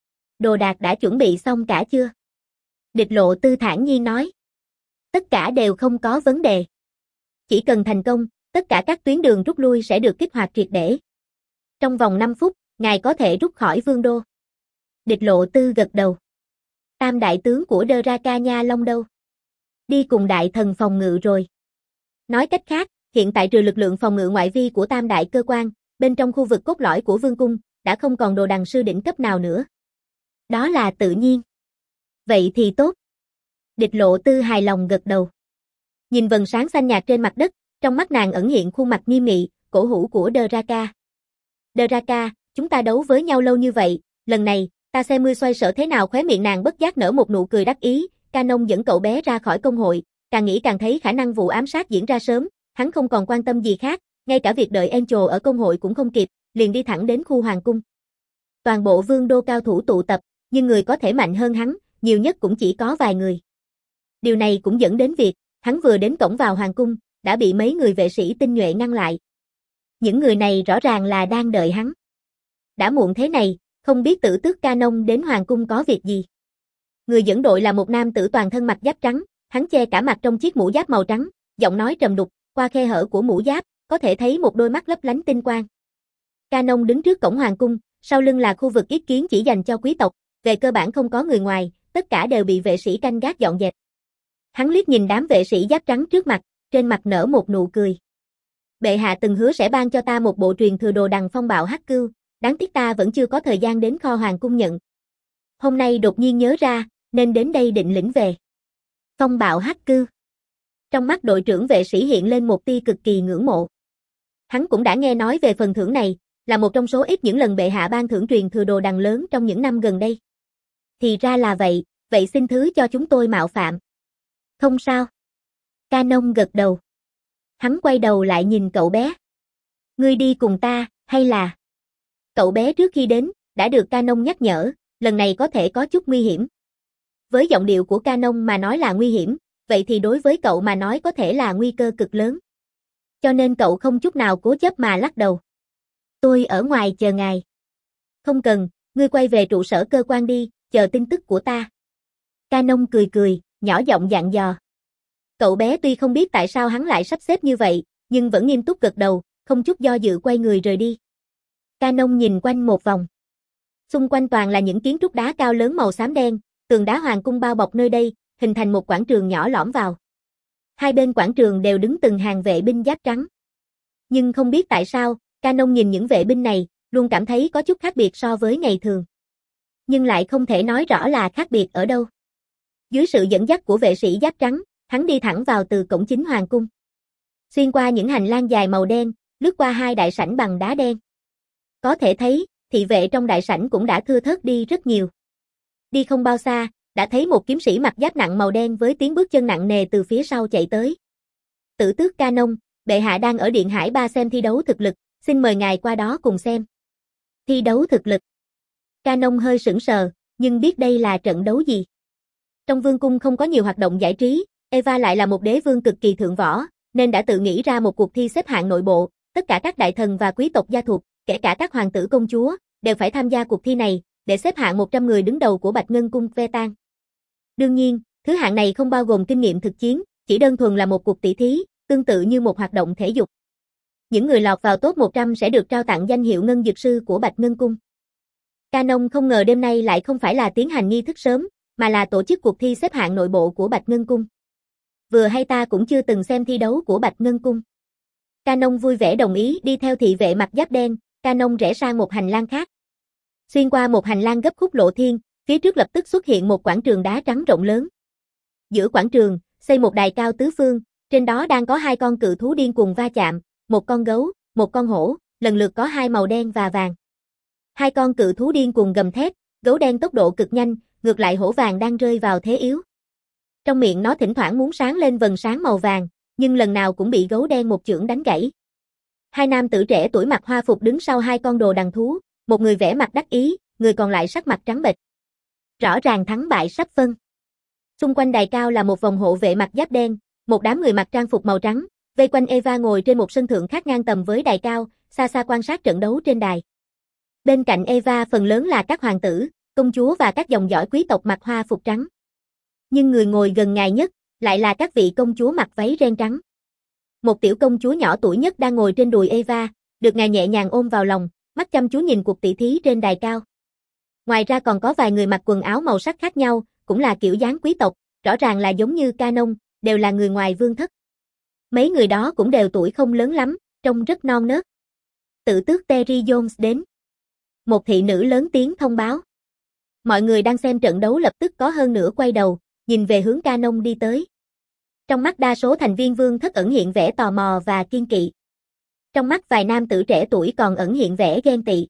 Speaker 1: Đồ đạc đã chuẩn bị xong cả chưa? Địch Lộ Tư thản nhiên nói. Tất cả đều không có vấn đề. Chỉ cần thành công, tất cả các tuyến đường rút lui sẽ được kích hoạt triệt để. Trong vòng năm phút, ngài có thể rút khỏi vương đô. Địch Lộ Tư gật đầu. Tam đại tướng của Draka Nha Long đâu? Đi cùng đại thần phòng ngự rồi. Nói cách khác, hiện tại trừ lực lượng phòng ngự ngoại vi của tam đại cơ quan, bên trong khu vực cốt lõi của vương cung, đã không còn đồ đằng sư đỉnh cấp nào nữa. Đó là tự nhiên. Vậy thì tốt. Địch Lộ Tư hài lòng gật đầu. Nhìn vầng sáng xanh nhạt trên mặt đất, trong mắt nàng ẩn hiện khuôn mặt nghiêm nghị, cổ hủ của Draka. Draka, chúng ta đấu với nhau lâu như vậy, lần này, ta xem ngươi xoay sở thế nào. Khóe miệng nàng bất giác nở một nụ cười đắc ý. Canon dẫn cậu bé ra khỏi công hội, càng nghĩ càng thấy khả năng vụ ám sát diễn ra sớm, hắn không còn quan tâm gì khác, ngay cả việc đợi Angel ở công hội cũng không kịp, liền đi thẳng đến khu hoàng cung. Toàn bộ vương đô cao thủ tụ tập, nhưng người có thể mạnh hơn hắn, nhiều nhất cũng chỉ có vài người. Điều này cũng dẫn đến việc, hắn vừa đến cổng vào hoàng cung, đã bị mấy người vệ sĩ tinh nhuệ ngăn lại. Những người này rõ ràng là đang đợi hắn. Đã muộn thế này, không biết tử tước Canon đến hoàng cung có việc gì. Người dẫn đội là một nam tử toàn thân mặc giáp trắng, hắn che cả mặt trong chiếc mũ giáp màu trắng, giọng nói trầm đục, qua khe hở của mũ giáp, có thể thấy một đôi mắt lấp lánh tinh quang. Canon đứng trước cổng hoàng cung, sau lưng là khu vực yết kiến chỉ dành cho quý tộc, về cơ bản không có người ngoài, tất cả đều bị vệ sĩ canh gác dọn dẹp. Hắn liếc nhìn đám vệ sĩ giáp trắng trước mặt, trên mặt nở một nụ cười. Bệ hạ từng hứa sẽ ban cho ta một bộ truyền thừa đồ đằng phong bạo hắc cưu, đáng tiếc ta vẫn chưa có thời gian đến kho hoàng cung nhận. Hôm nay đột nhiên nhớ ra, nên đến đây định lĩnh về. Phong bạo hắc cưu. Trong mắt đội trưởng vệ sĩ hiện lên một tia cực kỳ ngưỡng mộ. Hắn cũng đã nghe nói về phần thưởng này, là một trong số ít những lần bệ hạ ban thưởng truyền thừa đồ đằng lớn trong những năm gần đây. Thì ra là vậy, vậy xin thứ cho chúng tôi mạo phạm. Không sao. Canon gật đầu. Hắn quay đầu lại nhìn cậu bé. Ngươi đi cùng ta, hay là... Cậu bé trước khi đến, đã được Canon nhắc nhở, lần này có thể có chút nguy hiểm. Với giọng điệu của Canon mà nói là nguy hiểm, vậy thì đối với cậu mà nói có thể là nguy cơ cực lớn. Cho nên cậu không chút nào cố chấp mà lắc đầu. Tôi ở ngoài chờ ngài. Không cần, ngươi quay về trụ sở cơ quan đi, chờ tin tức của ta. Canon cười cười, nhỏ giọng dặn dò. Cậu bé tuy không biết tại sao hắn lại sắp xếp như vậy, nhưng vẫn nghiêm túc gật đầu, không chút do dự quay người rời đi. Canon nhìn quanh một vòng. Xung quanh toàn là những kiến trúc đá cao lớn màu xám đen, tường đá hoàng cung bao bọc nơi đây, hình thành một quảng trường nhỏ lõm vào. Hai bên quảng trường đều đứng từng hàng vệ binh giáp trắng. Nhưng không biết tại sao, Canon nhìn những vệ binh này, luôn cảm thấy có chút khác biệt so với ngày thường. Nhưng lại không thể nói rõ là khác biệt ở đâu. Dưới sự dẫn dắt của vệ sĩ giáp trắng, hắn đi thẳng vào từ cổng chính hoàng cung. Xuyên qua những hành lang dài màu đen, lướt qua hai đại sảnh bằng đá đen. Có thể thấy, thị vệ trong đại sảnh cũng đã thưa thớt đi rất nhiều. Đi không bao xa, đã thấy một kiếm sĩ mặc giáp nặng màu đen với tiếng bước chân nặng nề từ phía sau chạy tới. Tử tước Canon, bệ hạ đang ở Điện Hải Ba xem thi đấu thực lực, xin mời ngài qua đó cùng xem. Thi đấu thực lực. Canon hơi sững sờ, nhưng biết đây là trận đấu gì. Trong vương cung không có nhiều hoạt động giải trí, Eva lại là một đế vương cực kỳ thượng võ, nên đã tự nghĩ ra một cuộc thi xếp hạng nội bộ, tất cả các đại thần và quý tộc gia thuộc, kể cả các hoàng tử công chúa, đều phải tham gia cuộc thi này, để xếp hạng một trăm người đứng đầu của Bạch Ngân Cung Vetan. Đương nhiên, thứ hạng này không bao gồm kinh nghiệm thực chiến, chỉ đơn thuần là một cuộc tỷ thí, tương tự như một hoạt động thể dục. Những người lọt vào top một trăm sẽ được trao tặng danh hiệu Ngân Dược Sư của Bạch Ngân Cung. Canon không ngờ đêm nay lại không phải là tiến hành nghi thức sớm, mà là tổ chức cuộc thi xếp hạng nội bộ của Bạch Ngân Cung. Vừa hay ta cũng chưa từng xem thi đấu của Bạch Ngân Cung. Canon vui vẻ đồng ý đi theo thị vệ mặc giáp đen, Canon rẽ sang một hành lang khác. Xuyên qua một hành lang gấp khúc lộ thiên, phía trước lập tức xuất hiện một quảng trường đá trắng rộng lớn. Giữa quảng trường, xây một đài cao tứ phương, trên đó đang có hai con cự thú điên cuồng va chạm, một con gấu, một con hổ, lần lượt có hai màu đen và vàng. Hai con cự thú điên cuồng gầm thét, gấu đen tốc độ cực nhanh, ngược lại hổ vàng đang rơi vào thế yếu. Trong miệng nó thỉnh thoảng muốn sáng lên vầng sáng màu vàng, nhưng lần nào cũng bị gấu đen một chưởng đánh gãy. Hai nam tử trẻ tuổi mặc hoa phục đứng sau hai con đồ đằng thú, một người vẻ mặt đắc ý, người còn lại sắc mặt trắng bệch. Rõ ràng thắng bại sắp phân. Xung quanh đài cao là một vòng hộ vệ mặc giáp đen, một đám người mặc trang phục màu trắng, vây quanh Eva ngồi trên một sân thượng khác ngang tầm với đài cao, xa xa quan sát trận đấu trên đài. Bên cạnh Eva phần lớn là các hoàng tử, công chúa và các dòng dõi quý tộc mặc hoa phục trắng. Nhưng người ngồi gần ngài nhất, lại là các vị công chúa mặc váy ren trắng. Một tiểu công chúa nhỏ tuổi nhất đang ngồi trên đùi Eva, được ngài nhẹ nhàng ôm vào lòng, mắt chăm chú nhìn cuộc tỷ thí trên đài cao. Ngoài ra còn có vài người mặc quần áo màu sắc khác nhau, cũng là kiểu dáng quý tộc, rõ ràng là giống như Canon, đều là người ngoài vương thất. Mấy người đó cũng đều tuổi không lớn lắm, trông rất non nớt. Tử tước Terry Jones đến. Một thị nữ lớn tiếng thông báo. Mọi người đang xem trận đấu lập tức có hơn nửa quay đầu, nhìn về hướng Canon đi tới. Trong mắt đa số thành viên vương thất ẩn hiện vẻ tò mò và kiên kỵ. Trong mắt vài nam tử trẻ tuổi còn ẩn hiện vẻ ghen tị.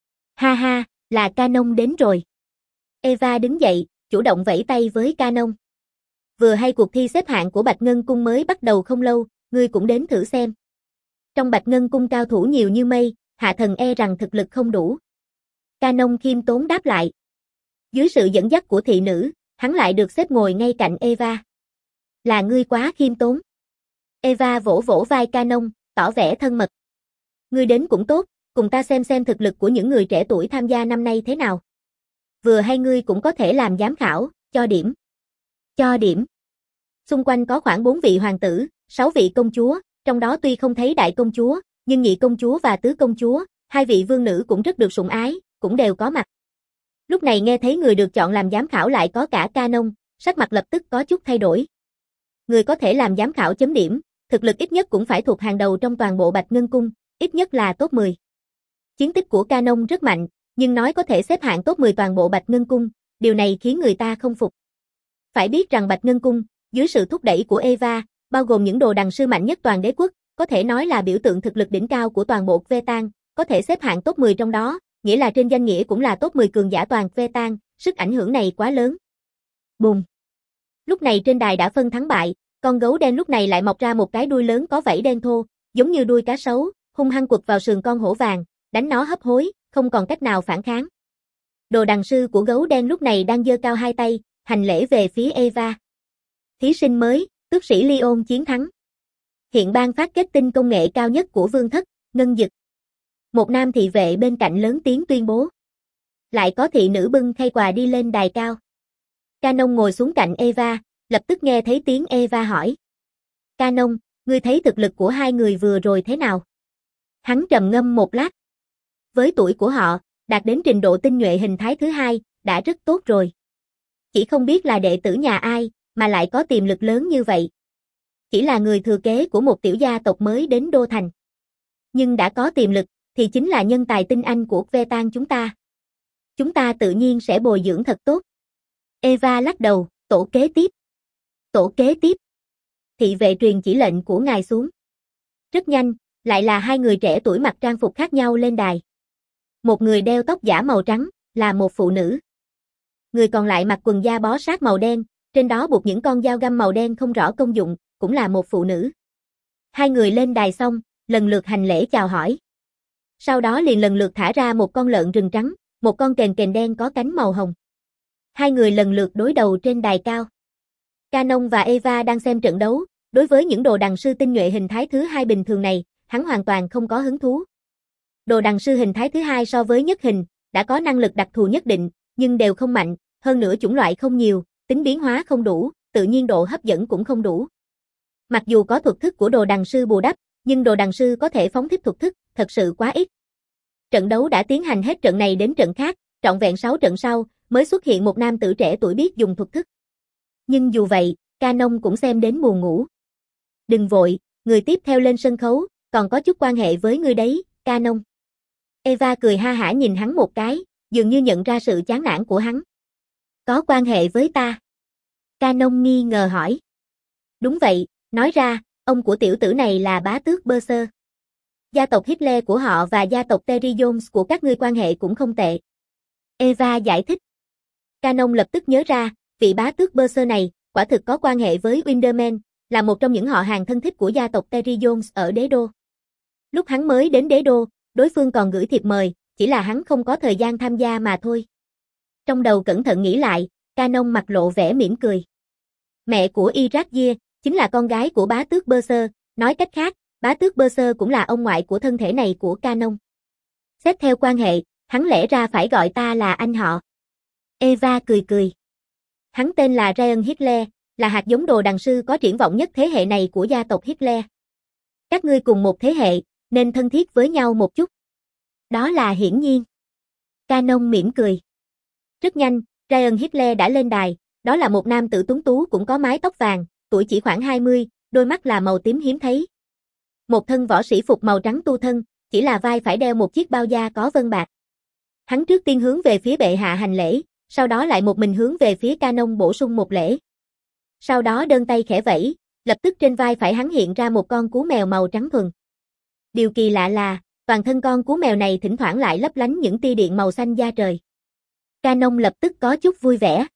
Speaker 1: Ha ha, là Canon đến rồi. Eva đứng dậy, chủ động vẫy tay với Canon. Vừa hay cuộc thi xếp hạng của Bạch Ngân Cung mới bắt đầu không lâu, ngươi cũng đến thử xem. Trong Bạch Ngân Cung cao thủ nhiều như mây, hạ thần e rằng thực lực không đủ. Canon khiêm tốn đáp lại. Dưới sự dẫn dắt của thị nữ, hắn lại được xếp ngồi ngay cạnh Eva. Là ngươi quá khiêm tốn. Eva vỗ vỗ vai Canon, tỏ vẻ thân mật. Ngươi đến cũng tốt, cùng ta xem xem thực lực của những người trẻ tuổi tham gia năm nay thế nào. Vừa hay ngươi cũng có thể làm giám khảo, cho điểm. Cho điểm. Xung quanh có khoảng bốn vị hoàng tử, sáu vị công chúa, trong đó tuy không thấy đại công chúa, nhưng nhị công chúa và tứ công chúa, hai vị vương nữ cũng rất được sủng ái, cũng đều có mặt. Lúc này nghe thấy người được chọn làm giám khảo lại có cả Canon, sắc mặt lập tức có chút thay đổi. Người có thể làm giám khảo chấm điểm, thực lực ít nhất cũng phải thuộc hàng đầu trong toàn bộ Bạch Ngân Cung, ít nhất là top mười. Chiến tích của Canon rất mạnh, nhưng nói có thể xếp hạng top mười toàn bộ Bạch Ngân Cung, điều này khiến người ta không phục. Phải biết rằng Bạch Ngân Cung, dưới sự thúc đẩy của Eva, bao gồm những đồ đằng sư mạnh nhất toàn đế quốc, có thể nói là biểu tượng thực lực đỉnh cao của toàn bộ Cretan, có thể xếp hạng top mười trong đó, nghĩa là trên danh nghĩa cũng là top mười cường giả toàn Cretan, sức ảnh hưởng này quá lớn. Bùm. Lúc này trên đài đã phân thắng bại, con gấu đen lúc này lại mọc ra một cái đuôi lớn có vảy đen thô, giống như đuôi cá sấu, hung hăng quật vào sườn con hổ vàng, đánh nó hấp hối, không còn cách nào phản kháng. Đồ đằng sư của gấu đen lúc này đang giơ cao hai tay, hành lễ về phía Eva. Thí sinh mới, tước sĩ Leon chiến thắng. Hiện ban phát kết tinh công nghệ cao nhất của vương thất, ngân dực. Một nam thị vệ bên cạnh lớn tiếng tuyên bố. Lại có thị nữ bưng khay quà đi lên đài cao. Canon ngồi xuống cạnh Eva, lập tức nghe thấy tiếng Eva hỏi. Canon, ngươi thấy thực lực của hai người vừa rồi thế nào? Hắn trầm ngâm một lát. Với tuổi của họ, đạt đến trình độ tinh nhuệ hình thái thứ hai, đã rất tốt rồi. Chỉ không biết là đệ tử nhà ai, mà lại có tiềm lực lớn như vậy. Chỉ là người thừa kế của một tiểu gia tộc mới đến Đô Thành. Nhưng đã có tiềm lực, thì chính là nhân tài tinh anh của Cretan chúng ta. Chúng ta tự nhiên sẽ bồi dưỡng thật tốt. Eva lắc đầu, tổ kế tiếp. Tổ kế tiếp. Thị vệ truyền chỉ lệnh của ngài xuống. Rất nhanh, lại là hai người trẻ tuổi mặc trang phục khác nhau lên đài. Một người đeo tóc giả màu trắng, là một phụ nữ. Người còn lại mặc quần da bó sát màu đen, trên đó buộc những con dao găm màu đen không rõ công dụng, cũng là một phụ nữ. Hai người lên đài xong, lần lượt hành lễ chào hỏi. Sau đó liền lần lượt thả ra một con lợn rừng trắng, một con kền kền đen có cánh màu hồng. Hai người lần lượt đối đầu trên đài cao. Canon và Eva đang xem trận đấu, đối với những đồ đằng sư tinh nhuệ hình thái thứ hai bình thường này, hắn hoàn toàn không có hứng thú. Đồ đằng sư hình thái thứ hai so với nhất hình, đã có năng lực đặc thù nhất định, nhưng đều không mạnh, hơn nữa chủng loại không nhiều, tính biến hóa không đủ, tự nhiên độ hấp dẫn cũng không đủ. Mặc dù có thuật thức của đồ đằng sư bù đắp, nhưng đồ đằng sư có thể phóng thích thuật thức, thật sự quá ít. Trận đấu đã tiến hành hết trận này đến trận khác, trọn vẹn sáu trận sau, mới xuất hiện một nam tử trẻ tuổi biết dùng thuật thức. Nhưng dù vậy, Canon cũng xem đến buồn ngủ. Đừng vội, người tiếp theo lên sân khấu, còn có chút quan hệ với ngươi đấy, Canon. Eva cười ha hả nhìn hắn một cái, dường như nhận ra sự chán nản của hắn. Có quan hệ với ta? Canon nghi ngờ hỏi. Đúng vậy, nói ra, ông của tiểu tử này là bá tước Berser. Gia tộc Hitler của họ và gia tộc Terry Jones của các ngươi quan hệ cũng không tệ. Eva giải thích. Canon lập tức nhớ ra, vị bá tước Berser này, quả thực có quan hệ với Winderman, là một trong những họ hàng thân thích của gia tộc Terry Jones ở đế đô. Lúc hắn mới đến đế đô, đối phương còn gửi thiệp mời, chỉ là hắn không có thời gian tham gia mà thôi. Trong đầu cẩn thận nghĩ lại, Canon mặt lộ vẻ mỉm cười. Mẹ của Irakzia, chính là con gái của bá tước Berser, nói cách khác, bá tước Berser cũng là ông ngoại của thân thể này của Canon. Xét theo quan hệ, hắn lẽ ra phải gọi ta là anh họ. Eva cười cười. Hắn tên là Ryan Hitler, là hạt giống đồ đằng sư có triển vọng nhất thế hệ này của gia tộc Hitler. Các ngươi cùng một thế hệ, nên thân thiết với nhau một chút. Đó là hiển nhiên. Canon mỉm cười. Rất nhanh, Ryan Hitler đã lên đài, đó là một nam tử tuấn tú cũng có mái tóc vàng, tuổi chỉ khoảng hai mươi, đôi mắt là màu tím hiếm thấy. Một thân võ sĩ phục màu trắng tu thân, chỉ là vai phải đeo một chiếc bao da có vân bạc. Hắn trước tiên hướng về phía bệ hạ hành lễ, sau đó lại một mình hướng về phía Canon bổ sung một lễ. Sau đó đơn tay khẽ vẫy, lập tức trên vai phải hắn hiện ra một con cú mèo màu trắng thuần. Điều kỳ lạ là, toàn thân con cú mèo này thỉnh thoảng lại lấp lánh những tia điện màu xanh da trời. Canon lập tức có chút vui vẻ.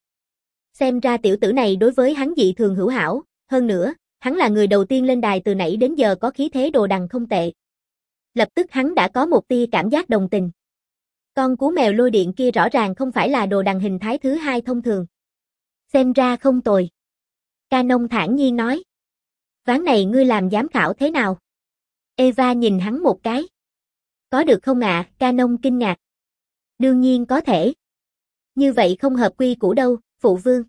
Speaker 1: Xem ra tiểu tử này đối với hắn dị thường hữu hảo, hơn nữa, hắn là người đầu tiên lên đài từ nãy đến giờ có khí thế đồ đằng không tệ. Lập tức hắn đã có một tia cảm giác đồng tình. Con cú mèo lôi điện kia rõ ràng không phải là đồ đằng hình thái thứ hai thông thường. Xem ra không tồi. Canon thản nhiên nói. Ván này ngươi làm giám khảo thế nào? Eva nhìn hắn một cái. Có được không ạ? À? Canon kinh ngạc. Đương nhiên có thể. Như vậy không hợp quy củ đâu, phụ vương.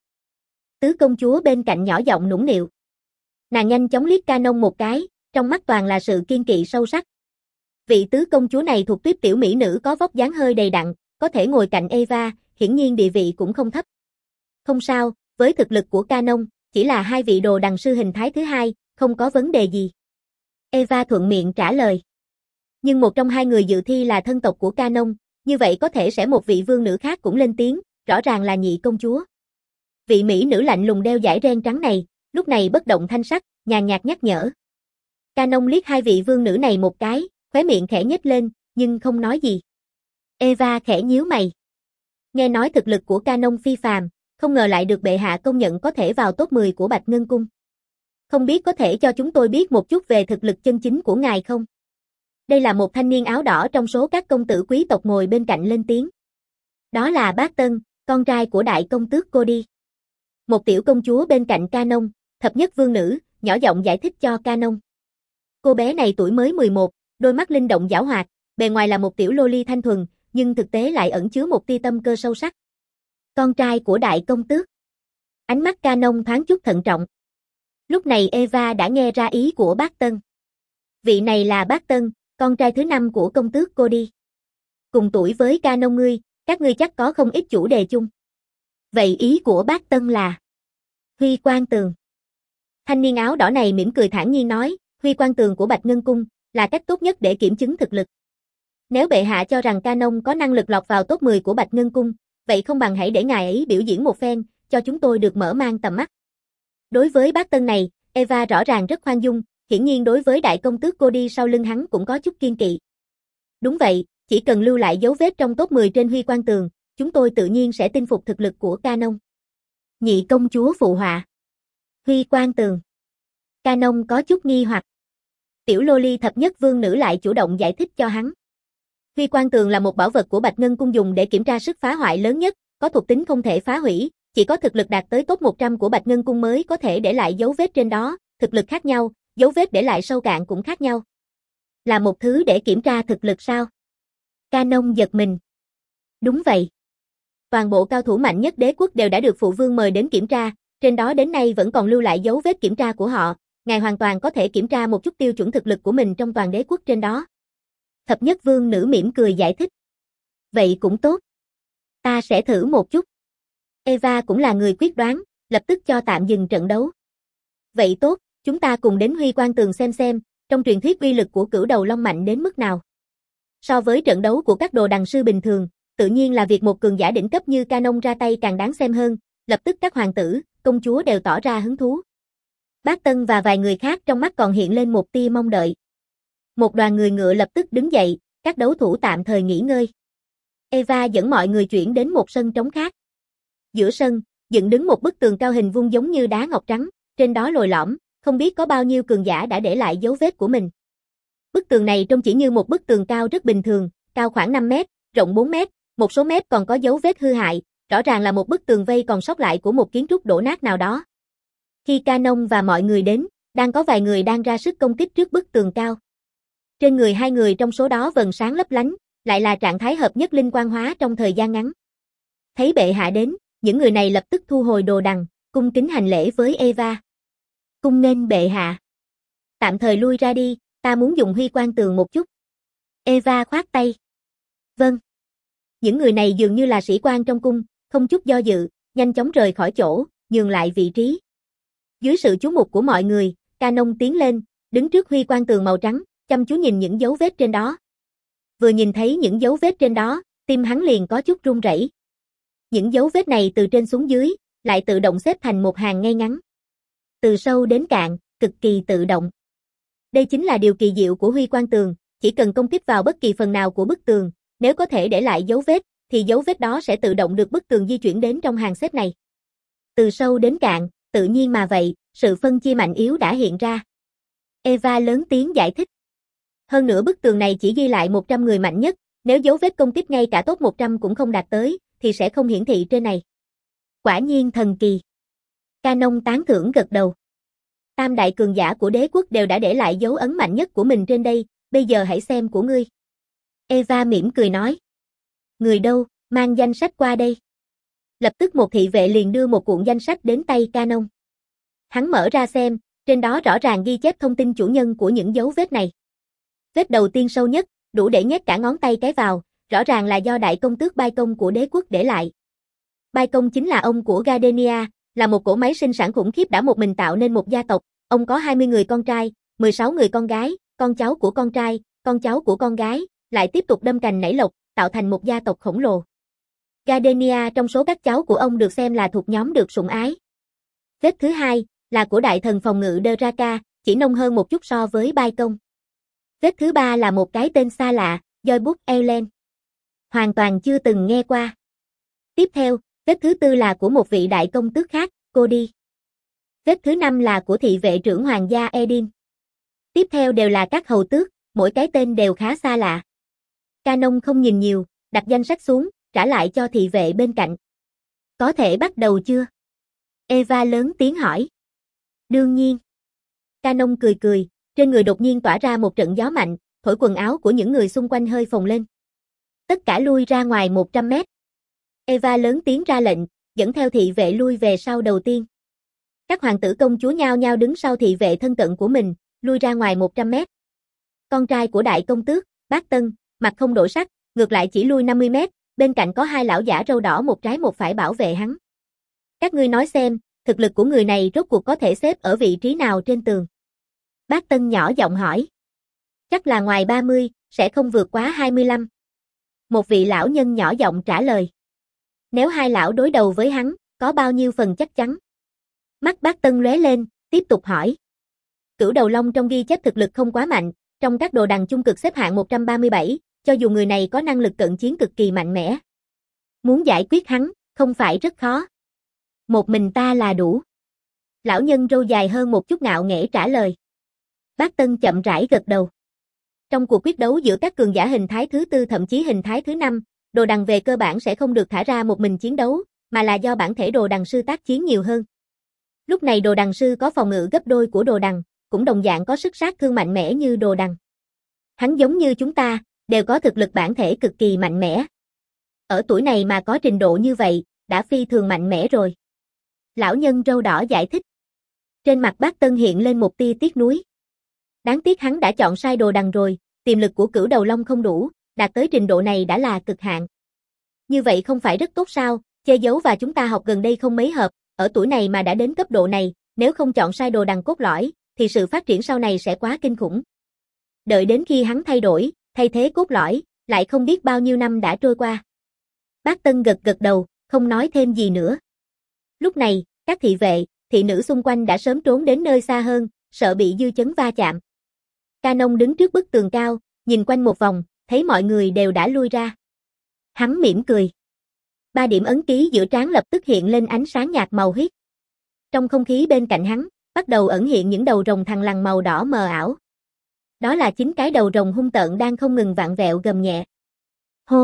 Speaker 1: Tứ công chúa bên cạnh nhỏ giọng nũng nịu. Nàng nhanh chóng liếc Canon một cái, trong mắt toàn là sự kiên kỵ sâu sắc. Vị tứ công chúa này thuộc tuyết tiểu mỹ nữ có vóc dáng hơi đầy đặn, có thể ngồi cạnh Eva, hiển nhiên địa vị cũng không thấp. Không sao, với thực lực của Canon, chỉ là hai vị đồ đằng sư hình thái thứ hai, không có vấn đề gì. Eva thuận miệng trả lời. Nhưng một trong hai người dự thi là thân tộc của Canon, như vậy có thể sẽ một vị vương nữ khác cũng lên tiếng, rõ ràng là nhị công chúa. Vị mỹ nữ lạnh lùng đeo dải ren trắng này, lúc này bất động thanh sắc, nhàn nhạt nhắc nhở. Canon liếc hai vị vương nữ này một cái, khóe miệng khẽ nhếch lên, nhưng không nói gì. Eva khẽ nhíu mày. Nghe nói thực lực của Canon phi phàm, không ngờ lại được bệ hạ công nhận có thể vào top mười của Bạch Ngân Cung. Không biết có thể cho chúng tôi biết một chút về thực lực chân chính của ngài không? Đây là một thanh niên áo đỏ trong số các công tử quý tộc ngồi bên cạnh lên tiếng. Đó là Bác Tân, con trai của đại công tước Cody. Một tiểu công chúa bên cạnh Canon, thập nhất vương nữ, nhỏ giọng giải thích cho Canon. Cô bé này tuổi mới mười một, đôi mắt linh động giảo hoạt, bề ngoài là một tiểu loli thanh thuần, nhưng thực tế lại ẩn chứa một tia tâm cơ sâu sắc. Con trai của đại công tước. Ánh mắt Canon thoáng chút thận trọng. Lúc này Eva đã nghe ra ý của Bác Tân. Vị này là Bác Tân, con trai thứ năm của công tước Cody. Cùng tuổi với Canon ngươi, các ngươi chắc có không ít chủ đề chung. Vậy ý của Bác Tân là? Huy Quang Tường. Thanh niên áo đỏ này mỉm cười thản nhiên nói, Huy Quang Tường của Bạch Ngân Cung là cách tốt nhất để kiểm chứng thực lực. Nếu bệ hạ cho rằng Canon có năng lực lọt vào top mười của Bạch Ngân Cung, vậy không bằng hãy để ngài ấy biểu diễn một phen, cho chúng tôi được mở mang tầm mắt. Đối với Bác Tân này, Eva rõ ràng rất khoan dung, hiển nhiên đối với đại công tước Cody sau lưng hắn cũng có chút kiên kỵ. Đúng vậy, chỉ cần lưu lại dấu vết trong top mười trên Huy Quang Tường, chúng tôi tự nhiên sẽ tin phục thực lực của Canon. Nhị công chúa phụ họa. Huy Quang Tường. Canon có chút nghi hoặc. Tiểu loli thập nhất vương nữ lại chủ động giải thích cho hắn. Huy Quang Tường là một bảo vật của Bạch Ngân Cung dùng để kiểm tra sức phá hoại lớn nhất, có thuộc tính không thể phá hủy, chỉ có thực lực đạt tới top một trăm của Bạch Ngân Cung mới có thể để lại dấu vết trên đó, thực lực khác nhau, dấu vết để lại sâu cạn cũng khác nhau. Là một thứ để kiểm tra thực lực sao? Canon giật mình. Đúng vậy. Toàn bộ cao thủ mạnh nhất đế quốc đều đã được phụ vương mời đến kiểm tra, trên đó đến nay vẫn còn lưu lại dấu vết kiểm tra của họ, ngài hoàn toàn có thể kiểm tra một chút tiêu chuẩn thực lực của mình trong toàn đế quốc trên đó. Thập nhất vương nữ mỉm cười giải thích. Vậy cũng tốt. Ta sẽ thử một chút. Eva cũng là người quyết đoán, lập tức cho tạm dừng trận đấu. Vậy tốt, chúng ta cùng đến Huy Quang Tường xem xem, trong truyền thuyết uy lực của cửu đầu long mạnh đến mức nào. So với trận đấu của các đồ đằng sư bình thường, tự nhiên là việc một cường giả đỉnh cấp như Canon ra tay càng đáng xem hơn, lập tức các hoàng tử, công chúa đều tỏ ra hứng thú. Bác Tân và vài người khác trong mắt còn hiện lên một tia mong đợi. Một đoàn người ngựa lập tức đứng dậy, các đấu thủ tạm thời nghỉ ngơi. Eva dẫn mọi người chuyển đến một sân trống khác. Giữa sân, dựng đứng một bức tường cao hình vuông giống như đá ngọc trắng, trên đó lồi lõm, không biết có bao nhiêu cường giả đã để lại dấu vết của mình. Bức tường này trông chỉ như một bức tường cao rất bình thường, cao khoảng năm mét, rộng bốn mét, một số mét còn có dấu vết hư hại, rõ ràng là một bức tường vây còn sót lại của một kiến trúc đổ nát nào đó. Khi Canon và mọi người đến, đang có vài người đang ra sức công kích trước bức tường cao. Trên người hai người trong số đó vầng sáng lấp lánh, lại là trạng thái hợp nhất linh quang hóa trong thời gian ngắn. Thấy bệ hạ đến, những người này lập tức thu hồi đồ đằng, cung kính hành lễ với Eva. Cung nghênh bệ hạ. Tạm thời lui ra đi, ta muốn dùng Huy Quang Tường một chút. Eva khoát tay. Vâng. Những người này dường như là sĩ quan trong cung, không chút do dự, nhanh chóng rời khỏi chỗ, nhường lại vị trí. Dưới sự chú mục của mọi người, Canon tiến lên, đứng trước Huy Quang Tường màu trắng, chăm chú nhìn những dấu vết trên đó. Vừa nhìn thấy những dấu vết trên đó, tim hắn liền có chút run rẩy. Những dấu vết này từ trên xuống dưới, lại tự động xếp thành một hàng ngay ngắn. Từ sâu đến cạn, cực kỳ tự động. Đây chính là điều kỳ diệu của Huy Quang Tường, chỉ cần công kích vào bất kỳ phần nào của bức tường, nếu có thể để lại dấu vết, thì dấu vết đó sẽ tự động được bức tường di chuyển đến trong hàng xếp này. Từ sâu đến cạn, tự nhiên mà vậy, sự phân chia mạnh yếu đã hiện ra. Eva lớn tiếng giải thích. Hơn nữa bức tường này chỉ ghi lại một trăm người mạnh nhất, nếu dấu vết công kích ngay cả top một trăm cũng không đạt tới, thì sẽ không hiển thị trên này. Quả nhiên thần kỳ. Canon tán thưởng gật đầu. Tam đại cường giả của đế quốc đều đã để lại dấu ấn mạnh nhất của mình trên đây, bây giờ hãy xem của ngươi. Eva mỉm cười nói. Người đâu, mang danh sách qua đây. Lập tức một thị vệ liền đưa một cuộn danh sách đến tay Canon. Hắn mở ra xem, trên đó rõ ràng ghi chép thông tin chủ nhân của những dấu vết này. Vết đầu tiên sâu nhất, đủ để nhét cả ngón tay cái vào, rõ ràng là do đại công tước Bai Công của đế quốc để lại. Bai Công chính là ông của Gardenia, là một cỗ máy sinh sản khủng khiếp đã một mình tạo nên một gia tộc, ông có hai mươi người con trai, mười sáu người con gái, con cháu của con trai, con cháu của con gái, lại tiếp tục đâm cành nảy lộc, tạo thành một gia tộc khổng lồ. Gardenia trong số các cháu của ông được xem là thuộc nhóm được sủng ái. Vết thứ hai, Là của đại thần phòng ngự Draka, chỉ nông hơn một chút so với Bai Công. Vết thứ ba là một cái tên xa lạ, Joybuk Eulen. Hoàn toàn chưa từng nghe qua. Tiếp theo, vết thứ tư là của một vị đại công tước khác, Cody. Vết thứ năm là của thị vệ trưởng hoàng gia Edin. Tiếp theo đều là các hầu tước, mỗi cái tên đều khá xa lạ. Canon không nhìn nhiều, đặt danh sách xuống, trả lại cho thị vệ bên cạnh. Có thể bắt đầu chưa? Eva lớn tiếng hỏi. Đương nhiên. Canon cười cười, trên người đột nhiên tỏa ra một trận gió mạnh, thổi quần áo của những người xung quanh hơi phồng lên. Tất cả lui ra ngoài một trăm mét. Eva lớn tiếng ra lệnh, dẫn theo thị vệ lui về sau đầu tiên. Các hoàng tử công chúa nhao nhao đứng sau thị vệ thân cận của mình, lui ra ngoài một trăm mét. Con trai của đại công tước, Bác Tân, mặt không đổi sắc, ngược lại chỉ lui năm mươi mét, bên cạnh có hai lão giả râu đỏ một trái một phải bảo vệ hắn. Các ngươi nói xem, thực lực của người này rốt cuộc có thể xếp ở vị trí nào trên tường? Bác Tân nhỏ giọng hỏi. Chắc là ngoài ba mươi, sẽ không vượt quá hai mươi lăm. Một vị lão nhân nhỏ giọng trả lời. Nếu hai lão đối đầu với hắn, có bao nhiêu phần chắc chắn? Mắt Bác Tân lóe lên, tiếp tục hỏi. Cửu đầu long trong ghi chép thực lực không quá mạnh, trong các đồ đằng chung cực xếp hạng một trăm ba mươi bảy, cho dù người này có năng lực cận chiến cực kỳ mạnh mẽ. Muốn giải quyết hắn, không phải rất khó. Một mình ta là đủ. Lão nhân râu dài hơn một chút ngạo nghễ trả lời. Bác Tân chậm rãi gật đầu. Trong cuộc quyết đấu giữa các cường giả hình thái thứ tư thậm chí hình thái thứ năm, đồ đằng về cơ bản sẽ không được thả ra một mình chiến đấu, mà là do bản thể đồ đằng sư tác chiến nhiều hơn. Lúc này đồ đằng sư có phòng ngự gấp đôi của đồ đằng, cũng đồng dạng có sức sát thương mạnh mẽ như đồ đằng. Hắn giống như chúng ta, đều có thực lực bản thể cực kỳ mạnh mẽ. Ở tuổi này mà có trình độ như vậy, đã phi thường mạnh mẽ rồi. Lão nhân râu đỏ giải thích. Trên mặt Bác Tân hiện lên một tia tiếc nuối. Đáng tiếc hắn đã chọn sai đồ đằng rồi, tiềm lực của cửu đầu long không đủ, đạt tới trình độ này đã là cực hạn. Như vậy không phải rất tốt sao, che giấu và chúng ta học gần đây không mấy hợp, ở tuổi này mà đã đến cấp độ này, nếu không chọn sai đồ đằng cốt lõi, thì sự phát triển sau này sẽ quá kinh khủng. Đợi đến khi hắn thay đổi, thay thế cốt lõi, lại không biết bao nhiêu năm đã trôi qua. Bác Tân gật gật đầu, không nói thêm gì nữa. Lúc này, các thị vệ, thị nữ xung quanh đã sớm trốn đến nơi xa hơn, sợ bị dư chấn va chạm. Canon đứng trước bức tường cao, nhìn quanh một vòng, thấy mọi người đều đã lui ra. Hắn mỉm cười. Ba điểm ấn ký giữa trán lập tức hiện lên ánh sáng nhạt màu huyết. Trong không khí bên cạnh hắn, bắt đầu ẩn hiện những đầu rồng thằn lằn màu đỏ mờ ảo. Đó là chính cái đầu rồng hung tợn đang không ngừng vặn vẹo gầm nhẹ. Hô!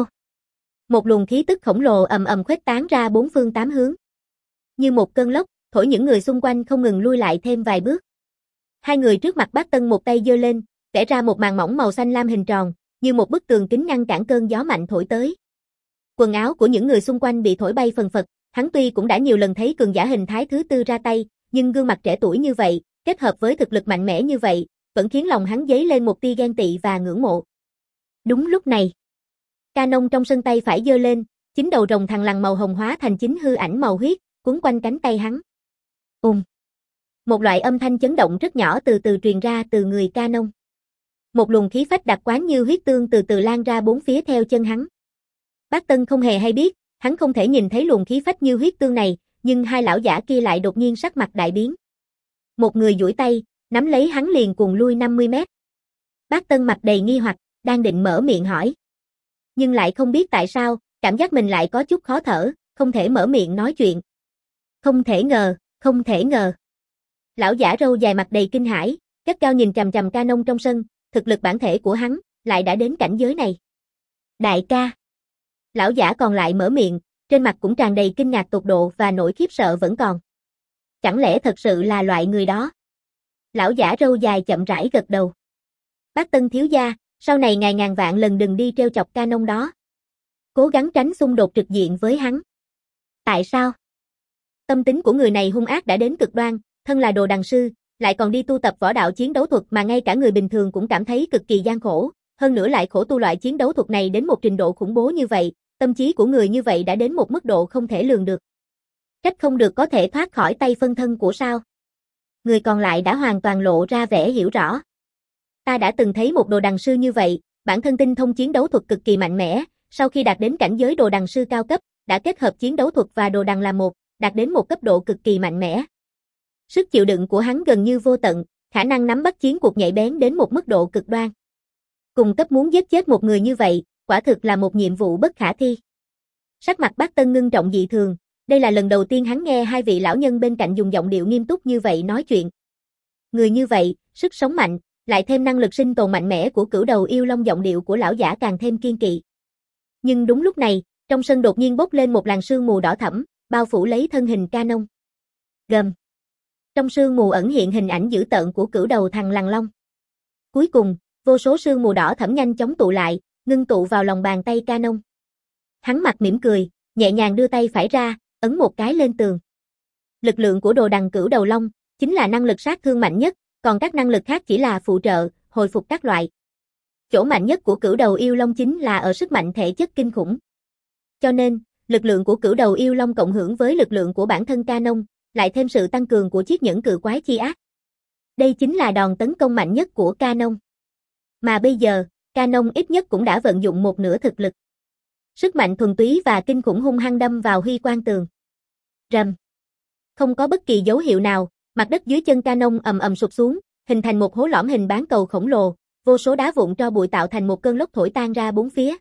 Speaker 1: Một luồng khí tức khổng lồ ầm ầm khuếch tán ra bốn phương tám hướng. Như một cơn lốc, thổi những người xung quanh không ngừng lui lại thêm vài bước. Hai người trước mặt Bác Tân một tay giơ lên, vẽ ra một màn mỏng màu xanh lam hình tròn, như một bức tường kính ngăn cản cơn gió mạnh thổi tới. Quần áo của những người xung quanh bị thổi bay phần phật, hắn tuy cũng đã nhiều lần thấy cường giả hình thái thứ tư ra tay, nhưng gương mặt trẻ tuổi như vậy, kết hợp với thực lực mạnh mẽ như vậy, vẫn khiến lòng hắn dấy lên một tia ghen tị và ngưỡng mộ. Đúng lúc này, Canon trong sân tay phải giơ lên, chính đầu rồng thằn lằn màu hồng hóa thành chính hư ảnh màu huyết, cuốn quanh cánh tay hắn. Ùm. Một loại âm thanh chấn động rất nhỏ từ từ truyền ra từ người Canon. Một luồng khí phách đặc quán như huyết tương từ từ lan ra bốn phía theo chân hắn. Bác Tân không hề hay biết, hắn không thể nhìn thấy luồng khí phách như huyết tương này, nhưng hai lão giả kia lại đột nhiên sắc mặt đại biến. Một người duỗi tay, nắm lấy hắn liền cuồng lui năm mươi mét. Bác Tân mặt đầy nghi hoặc, đang định mở miệng hỏi. Nhưng lại không biết tại sao, cảm giác mình lại có chút khó thở, không thể mở miệng nói chuyện. Không thể ngờ, không thể ngờ. Lão giả râu dài mặt đầy kinh hãi, gắt cao nhìn chằm chằm Canon trong sân, thực lực bản thể của hắn, lại đã đến cảnh giới này. Đại ca. Lão giả còn lại mở miệng, trên mặt cũng tràn đầy kinh ngạc tột độ và nỗi khiếp sợ vẫn còn. Chẳng lẽ thật sự là loại người đó? Lão giả râu dài chậm rãi gật đầu. Bác Tân thiếu gia, sau này ngài ngàn vạn lần đừng đi trêu chọc Canon đó. Cố gắng tránh xung đột trực diện với hắn. Tại sao? Tâm tính của người này hung ác đã đến cực đoan, thân là đồ đằng sư, lại còn đi tu tập võ đạo chiến đấu thuật mà ngay cả người bình thường cũng cảm thấy cực kỳ gian khổ, hơn nữa lại khổ tu loại chiến đấu thuật này đến một trình độ khủng bố như vậy, tâm trí của người như vậy đã đến một mức độ không thể lường được. Trách không được có thể thoát khỏi tay phân thân của sao. Người còn lại đã hoàn toàn lộ ra vẻ hiểu rõ. Ta đã từng thấy một đồ đằng sư như vậy, bản thân tinh thông chiến đấu thuật cực kỳ mạnh mẽ, sau khi đạt đến cảnh giới đồ đằng sư cao cấp, đã kết hợp chiến đấu thuật và đồ đằng làm một, đạt đến một cấp độ cực kỳ mạnh mẽ. Sức chịu đựng của hắn gần như vô tận, khả năng nắm bắt chiến cuộc nhạy bén đến một mức độ cực đoan. Cùng cấp muốn giết chết một người như vậy, quả thực là một nhiệm vụ bất khả thi. Sắc mặt Bác Tân ngưng trọng dị thường, đây là lần đầu tiên hắn nghe hai vị lão nhân bên cạnh dùng giọng điệu nghiêm túc như vậy nói chuyện. Người như vậy, sức sống mạnh, lại thêm năng lực sinh tồn mạnh mẽ của cửu đầu yêu long, giọng điệu của lão giả càng thêm kiên kỵ. Nhưng đúng lúc này, trong sân đột nhiên bốc lên một làn sương mù đỏ thẫm, bao phủ lấy thân hình Canon. Gầm. Trong sương mù ẩn hiện hình ảnh dữ tợn của cửu đầu thằn lằn long. Cuối cùng, vô số sương mù đỏ thẫm nhanh chóng tụ lại, ngưng tụ vào lòng bàn tay Canon. Hắn mặt mỉm cười, nhẹ nhàng đưa tay phải ra, ấn một cái lên tường. Lực lượng của đồ đằng cửu đầu long chính là năng lực sát thương mạnh nhất, còn các năng lực khác chỉ là phụ trợ, hồi phục các loại. Chỗ mạnh nhất của cửu đầu yêu long chính là ở sức mạnh thể chất kinh khủng. Cho nên, lực lượng của cửu đầu yêu long cộng hưởng với lực lượng của bản thân Canon, lại thêm sự tăng cường của chiếc nhẫn cự quái chi ác. Đây chính là đòn tấn công mạnh nhất của Canon. Mà bây giờ, Canon ít nhất cũng đã vận dụng một nửa thực lực. Sức mạnh thuần túy và kinh khủng hung hăng đâm vào huy quan tường. Rầm. Không có bất kỳ dấu hiệu nào, mặt đất dưới chân Canon ầm ầm sụp xuống, hình thành một hố lõm hình bán cầu khổng lồ, vô số đá vụn tro bụi tạo thành một cơn lốc thổi tan ra bốn phía.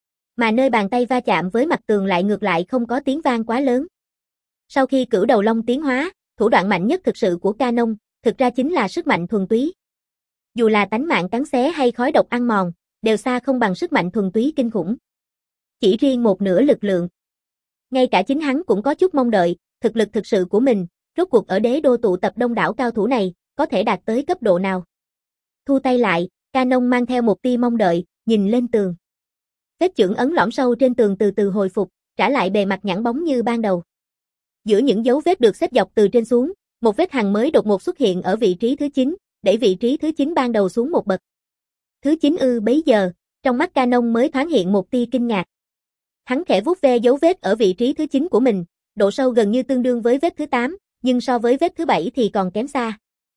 Speaker 1: Mà nơi bàn tay va chạm với mặt tường lại ngược lại không có tiếng vang quá lớn. Sau khi cửu đầu long tiến hóa, thủ đoạn mạnh nhất thực sự của Canon, thực ra chính là sức mạnh thuần túy. Dù là tánh mạng cắn xé hay khói độc ăn mòn, đều xa không bằng sức mạnh thuần túy kinh khủng. Chỉ riêng một nửa lực lượng. Ngay cả chính hắn cũng có chút mong đợi, thực lực thực sự của mình, rốt cuộc ở đế đô tụ tập đông đảo cao thủ này, có thể đạt tới cấp độ nào. Thu tay lại, Canon mang theo một tia mong đợi, nhìn lên tường. Vết chưởng ấn lõm sâu trên tường từ từ hồi phục, trả lại bề mặt nhẵn bóng như ban đầu. Giữa những dấu vết được xếp dọc từ trên xuống, một vết hằn mới đột ngột xuất hiện ở vị trí thứ chín, đẩy vị trí thứ chín ban đầu xuống một bậc. Thứ chín ư? Bấy giờ, trong mắt Canon mới thoáng hiện một tia kinh ngạc. Hắn khẽ vuốt ve dấu vết ở vị trí thứ chín của mình, độ sâu gần như tương đương với vết thứ tám, nhưng so với vết thứ bảy thì còn kém xa.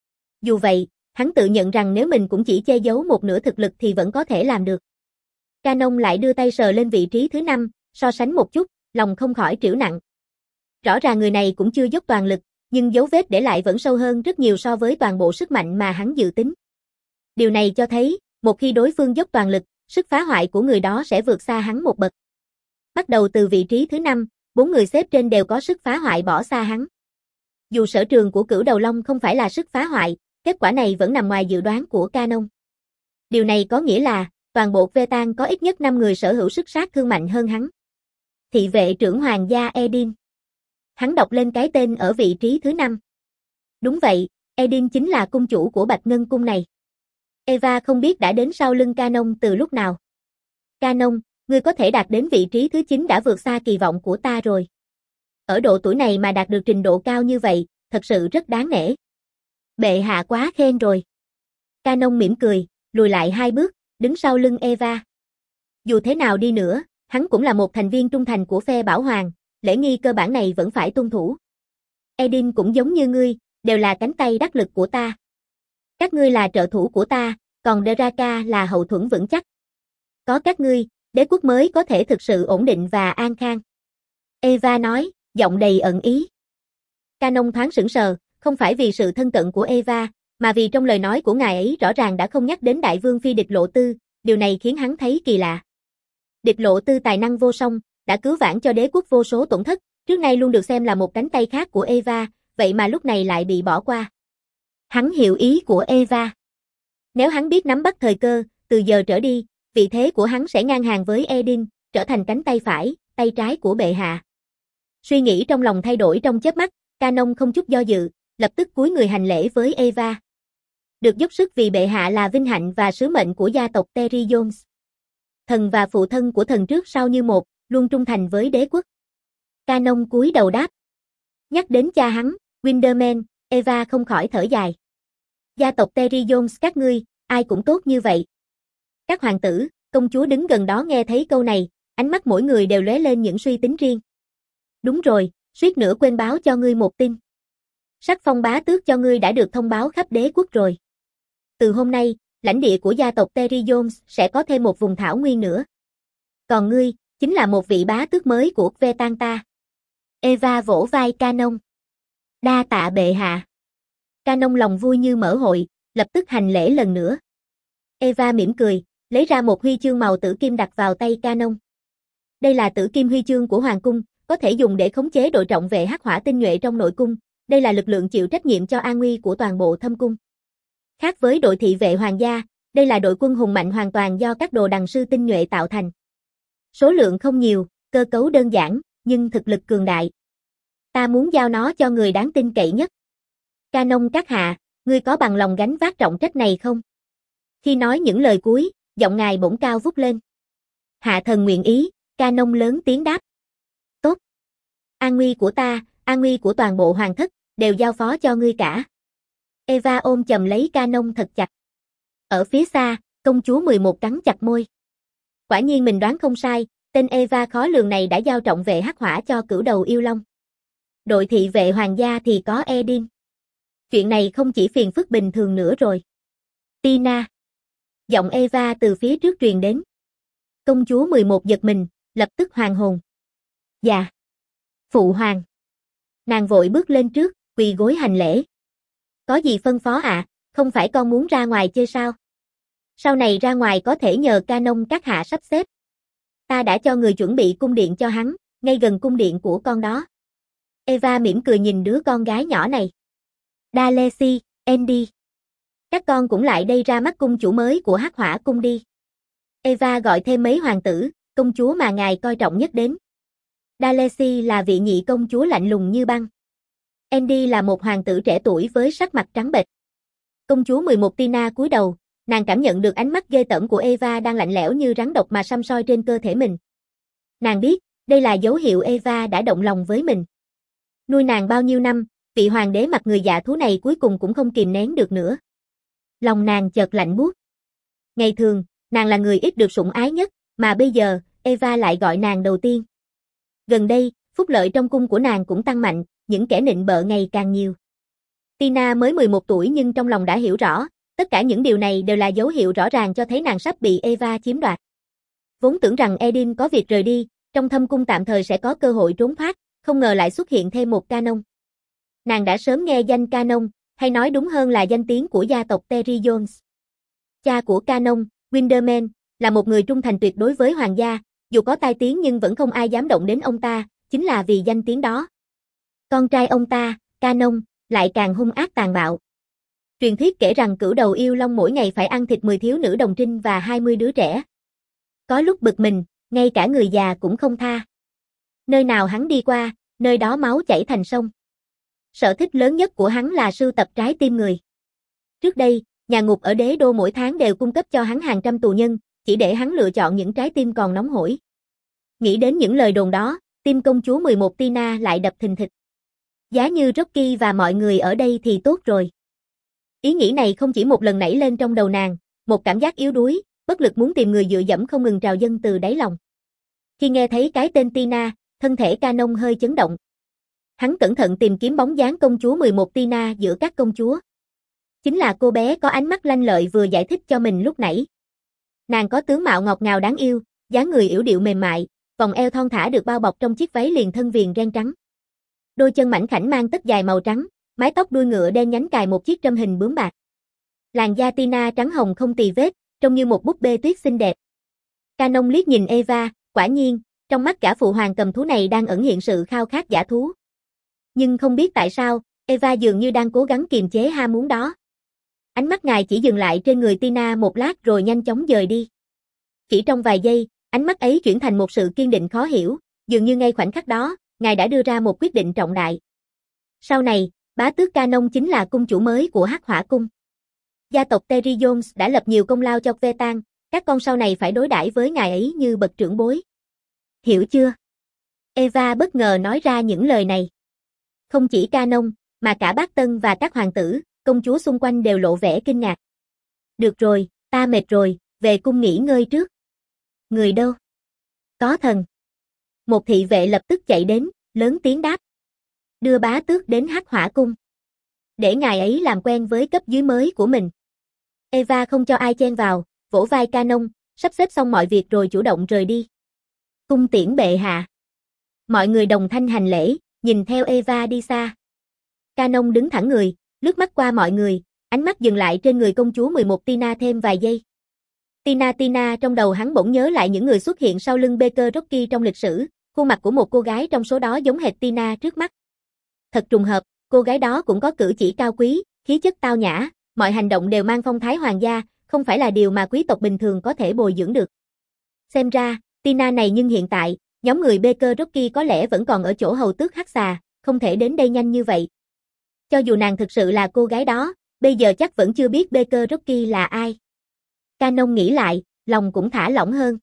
Speaker 1: Dù vậy, hắn tự nhận rằng nếu mình cũng chỉ che giấu một nửa thực lực thì vẫn có thể làm được. Canon lại đưa tay sờ lên vị trí thứ năm, so sánh một chút, lòng không khỏi trĩu nặng. Rõ ràng người này cũng chưa dốc toàn lực, nhưng dấu vết để lại vẫn sâu hơn rất nhiều so với toàn bộ sức mạnh mà hắn dự tính. Điều này cho thấy, một khi đối phương dốc toàn lực, sức phá hoại của người đó sẽ vượt xa hắn một bậc. Bắt đầu từ vị trí thứ năm, bốn người xếp trên đều có sức phá hoại bỏ xa hắn. Dù sở trường của cửu đầu long không phải là sức phá hoại, kết quả này vẫn nằm ngoài dự đoán của Canon. Điều này có nghĩa là, toàn bộ Vetan có ít nhất năm người sở hữu sức sát thương mạnh hơn hắn. Thị vệ trưởng hoàng gia Edin. Hắn đọc lên cái tên ở vị trí thứ năm. Đúng vậy, Edin chính là cung chủ của Bạch Ngân Cung này. Eva không biết đã đến sau lưng Canon từ lúc nào. Canon, ngươi có thể đạt đến vị trí thứ chín đã vượt xa kỳ vọng của ta rồi. Ở độ tuổi này mà đạt được trình độ cao như vậy, thật sự rất đáng nể. Bệ hạ quá khen rồi. Canon mỉm cười, lùi lại hai bước, đứng sau lưng Eva. Dù thế nào đi nữa, hắn cũng là một thành viên trung thành của phe Bảo Hoàng, lễ nghi cơ bản này vẫn phải tuân thủ. Edin cũng giống như ngươi, đều là cánh tay đắc lực của ta. Các ngươi là trợ thủ của ta, còn Draka là hậu thuẫn vững chắc. Có các ngươi, đế quốc mới có thể thực sự ổn định và an khang. Eva nói, giọng đầy ẩn ý. Canon thoáng sững sờ, không phải vì sự thân cận của Eva, mà vì trong lời nói của ngài ấy rõ ràng đã không nhắc đến đại vương phi Địch Lộ Tư, điều này khiến hắn thấy kỳ lạ. Địch Lộ Tư tài năng vô song, đã cứu vãn cho đế quốc vô số tổn thất, trước nay luôn được xem là một cánh tay khác của Eva, vậy mà lúc này lại bị bỏ qua. Hắn hiểu ý của Eva. Nếu hắn biết nắm bắt thời cơ, từ giờ trở đi, vị thế của hắn sẽ ngang hàng với Edin, trở thành cánh tay phải, tay trái của bệ hạ. Suy nghĩ trong lòng thay đổi trong chớp mắt, Canon không chút do dự, lập tức cúi người hành lễ với Eva. Được dốc sức vì bệ hạ là vinh hạnh và sứ mệnh của gia tộc Terry Jones. Thần và phụ thân của thần trước sau như một, luôn trung thành với đế quốc. Canon cúi đầu đáp. Nhắc đến cha hắn, Winderman, Eva không khỏi thở dài. Gia tộc Terry Jones các ngươi, ai cũng tốt như vậy. Các hoàng tử, công chúa đứng gần đó nghe thấy câu này, ánh mắt mỗi người đều lóe lên những suy tính riêng. Đúng rồi, suýt nữa quên báo cho ngươi một tin. Sắc phong bá tước cho ngươi đã được thông báo khắp đế quốc rồi. Từ hôm nay, lãnh địa của gia tộc Terry Jones sẽ có thêm một vùng thảo nguyên nữa. Còn ngươi, chính là một vị bá tước mới của Vetan ta. Eva vỗ vai Canon. Đa tạ bệ hạ. Canon lòng vui như mở hội, lập tức hành lễ lần nữa. Eva mỉm cười, lấy ra một huy chương màu tử kim đặt vào tay Canon. Đây là tử kim huy chương của Hoàng cung, có thể dùng để khống chế đội trọng vệ hắc hỏa tinh nhuệ trong nội cung, đây là lực lượng chịu trách nhiệm cho an nguy của toàn bộ thâm cung. Khác với đội thị vệ hoàng gia, đây là đội quân hùng mạnh hoàn toàn do các đồ đằng sư tinh nhuệ tạo thành. Số lượng không nhiều, cơ cấu đơn giản, nhưng thực lực cường đại. Ta muốn giao nó cho người đáng tin cậy nhất. Canon các hạ, ngươi có bằng lòng gánh vác trọng trách này không? Khi nói những lời cuối, giọng ngài bỗng cao vút lên. Hạ thần nguyện ý, Canon lớn tiếng đáp. Tốt. An nguy của ta, an nguy của toàn bộ hoàng thất, đều giao phó cho ngươi cả. Eva ôm chầm lấy Canon thật chặt. Ở phía xa, công chúa mười một cắn chặt môi. Quả nhiên mình đoán không sai, tên Eva khó lường này đã giao trọng vệ hắc hỏa cho cửu đầu yêu long. Đội thị vệ hoàng gia thì có Edin. Chuyện này không chỉ phiền phức bình thường nữa rồi. Tina. Giọng Eva từ phía trước truyền đến. Công chúa mười một giật mình, lập tức hoàn hồn. Dạ. Phụ hoàng. Nàng vội bước lên trước, quỳ gối hành lễ. Có gì phân phó ạ, à? Không phải con muốn ra ngoài chơi sao? Sau này ra ngoài có thể nhờ Canon các hạ sắp xếp. Ta đã cho người chuẩn bị cung điện cho hắn, ngay gần cung điện của con đó. Eva mỉm cười nhìn đứa con gái nhỏ này. Dalesi, Andy. Các con cũng lại đây ra mắt cung chủ mới của hắc hỏa cung đi. Eva gọi thêm mấy hoàng tử, công chúa mà ngài coi trọng nhất đến. Dalesi là vị nhị công chúa lạnh lùng như băng. Andy là một hoàng tử trẻ tuổi với sắc mặt trắng bệch. Công chúa mười một Tina cúi đầu, nàng cảm nhận được ánh mắt ghê tởm của Eva đang lạnh lẽo như rắn độc mà săm soi trên cơ thể mình. Nàng biết, đây là dấu hiệu Eva đã động lòng với mình. Nuôi nàng bao nhiêu năm, vị hoàng đế mặt người dạ thú này cuối cùng cũng không kìm nén được nữa. Lòng nàng chợt lạnh buốt. Ngày thường, nàng là người ít được sủng ái nhất, mà bây giờ, Eva lại gọi nàng đầu tiên. Gần đây, phúc lợi trong cung của nàng cũng tăng mạnh, những kẻ nịnh bợ ngày càng nhiều. Tina mới mười một tuổi nhưng trong lòng đã hiểu rõ, tất cả những điều này đều là dấu hiệu rõ ràng cho thấy nàng sắp bị Eva chiếm đoạt. Vốn tưởng rằng Edin có việc rời đi, trong thâm cung tạm thời sẽ có cơ hội trốn thoát, không ngờ lại xuất hiện thêm một Canon. Nàng đã sớm nghe danh Canon, hay nói đúng hơn là danh tiếng của gia tộc Terry Jones. Cha của Canon, Windermere, là một người trung thành tuyệt đối với hoàng gia, dù có tai tiếng nhưng vẫn không ai dám động đến ông ta, chính là vì danh tiếng đó. Con trai ông ta, Canon, lại càng hung ác tàn bạo. Truyền thuyết kể rằng cửu đầu yêu long mỗi ngày phải ăn thịt mười thiếu nữ đồng trinh và hai mươi đứa trẻ. Có lúc bực mình, ngay cả người già cũng không tha. Nơi nào hắn đi qua, nơi đó máu chảy thành sông. Sở thích lớn nhất của hắn là sưu tập trái tim người. Trước đây, nhà ngục ở đế đô mỗi tháng đều cung cấp cho hắn hàng trăm tù nhân, chỉ để hắn lựa chọn những trái tim còn nóng hổi. Nghĩ đến những lời đồn đó, tim công chúa mười một Tina lại đập thình thịch. Giá như Rocky và mọi người ở đây thì tốt rồi. Ý nghĩ này không chỉ một lần nảy lên trong đầu nàng, một cảm giác yếu đuối, bất lực muốn tìm người dựa dẫm không ngừng trào dâng từ đáy lòng. Khi nghe thấy cái tên Tina, thân thể Canon hơi chấn động. Hắn cẩn thận tìm kiếm bóng dáng công chúa mười một Tina giữa các công chúa. Chính là cô bé có ánh mắt lanh lợi vừa giải thích cho mình lúc nãy. Nàng có tướng mạo ngọt ngào đáng yêu, dáng người yểu điệu mềm mại, vòng eo thon thả được bao bọc trong chiếc váy liền thân viền ren trắng. Đôi chân mảnh khảnh mang tất dài màu trắng, mái tóc đuôi ngựa đen nhánh cài một chiếc trâm hình bướm bạc. Làn da Tina trắng hồng không tì vết, trông như một búp bê tuyết xinh đẹp. Canon liếc nhìn Eva, quả nhiên, trong mắt cả phụ hoàng cầm thú này đang ẩn hiện sự khao khát dã thú. Nhưng không biết tại sao, Eva dường như đang cố gắng kiềm chế ham muốn đó. Ánh mắt ngài chỉ dừng lại trên người Tina một lát rồi nhanh chóng dời đi. Chỉ trong vài giây, ánh mắt ấy chuyển thành một sự kiên định khó hiểu, dường như ngay khoảnh khắc đó, ngài đã đưa ra một quyết định trọng đại. Sau này, bá tước Canon chính là cung chủ mới của hắc hỏa cung. Gia tộc Terry Jones đã lập nhiều công lao cho Vetan, các con sau này phải đối đãi với ngài ấy như bậc trưởng bối. Hiểu chưa? Eva bất ngờ nói ra những lời này. Không chỉ Canon, mà cả bác Tân và các hoàng tử, công chúa xung quanh đều lộ vẻ kinh ngạc. Được rồi, ta mệt rồi, về cung nghỉ ngơi trước. Người đâu? Có thần. Một thị vệ lập tức chạy đến, lớn tiếng đáp. Đưa bá tước đến hắc hỏa cung. Để ngài ấy làm quen với cấp dưới mới của mình. Eva không cho ai chen vào, vỗ vai Canon, sắp xếp xong mọi việc rồi chủ động rời đi. Cung tiễn bệ hạ. Mọi người đồng thanh hành lễ, nhìn theo Eva đi xa. Canon đứng thẳng người, lướt mắt qua mọi người, ánh mắt dừng lại trên người công chúa mười một Tina thêm vài giây. Tina Tina trong đầu hắn bỗng nhớ lại những người xuất hiện sau lưng Baker Rocky trong lịch sử, khuôn mặt của một cô gái trong số đó giống hệt Tina trước mắt. Thật trùng hợp, cô gái đó cũng có cử chỉ cao quý, khí chất tao nhã, mọi hành động đều mang phong thái hoàng gia, không phải là điều mà quý tộc bình thường có thể bồi dưỡng được. Xem ra, Tina này nhưng hiện tại, nhóm người Baker Rocky có lẽ vẫn còn ở chỗ hầu tước hắc xà, không thể đến đây nhanh như vậy. Cho dù nàng thực sự là cô gái đó, bây giờ chắc vẫn chưa biết Baker Rocky là ai. Canon nghĩ lại, lòng cũng thả lỏng hơn.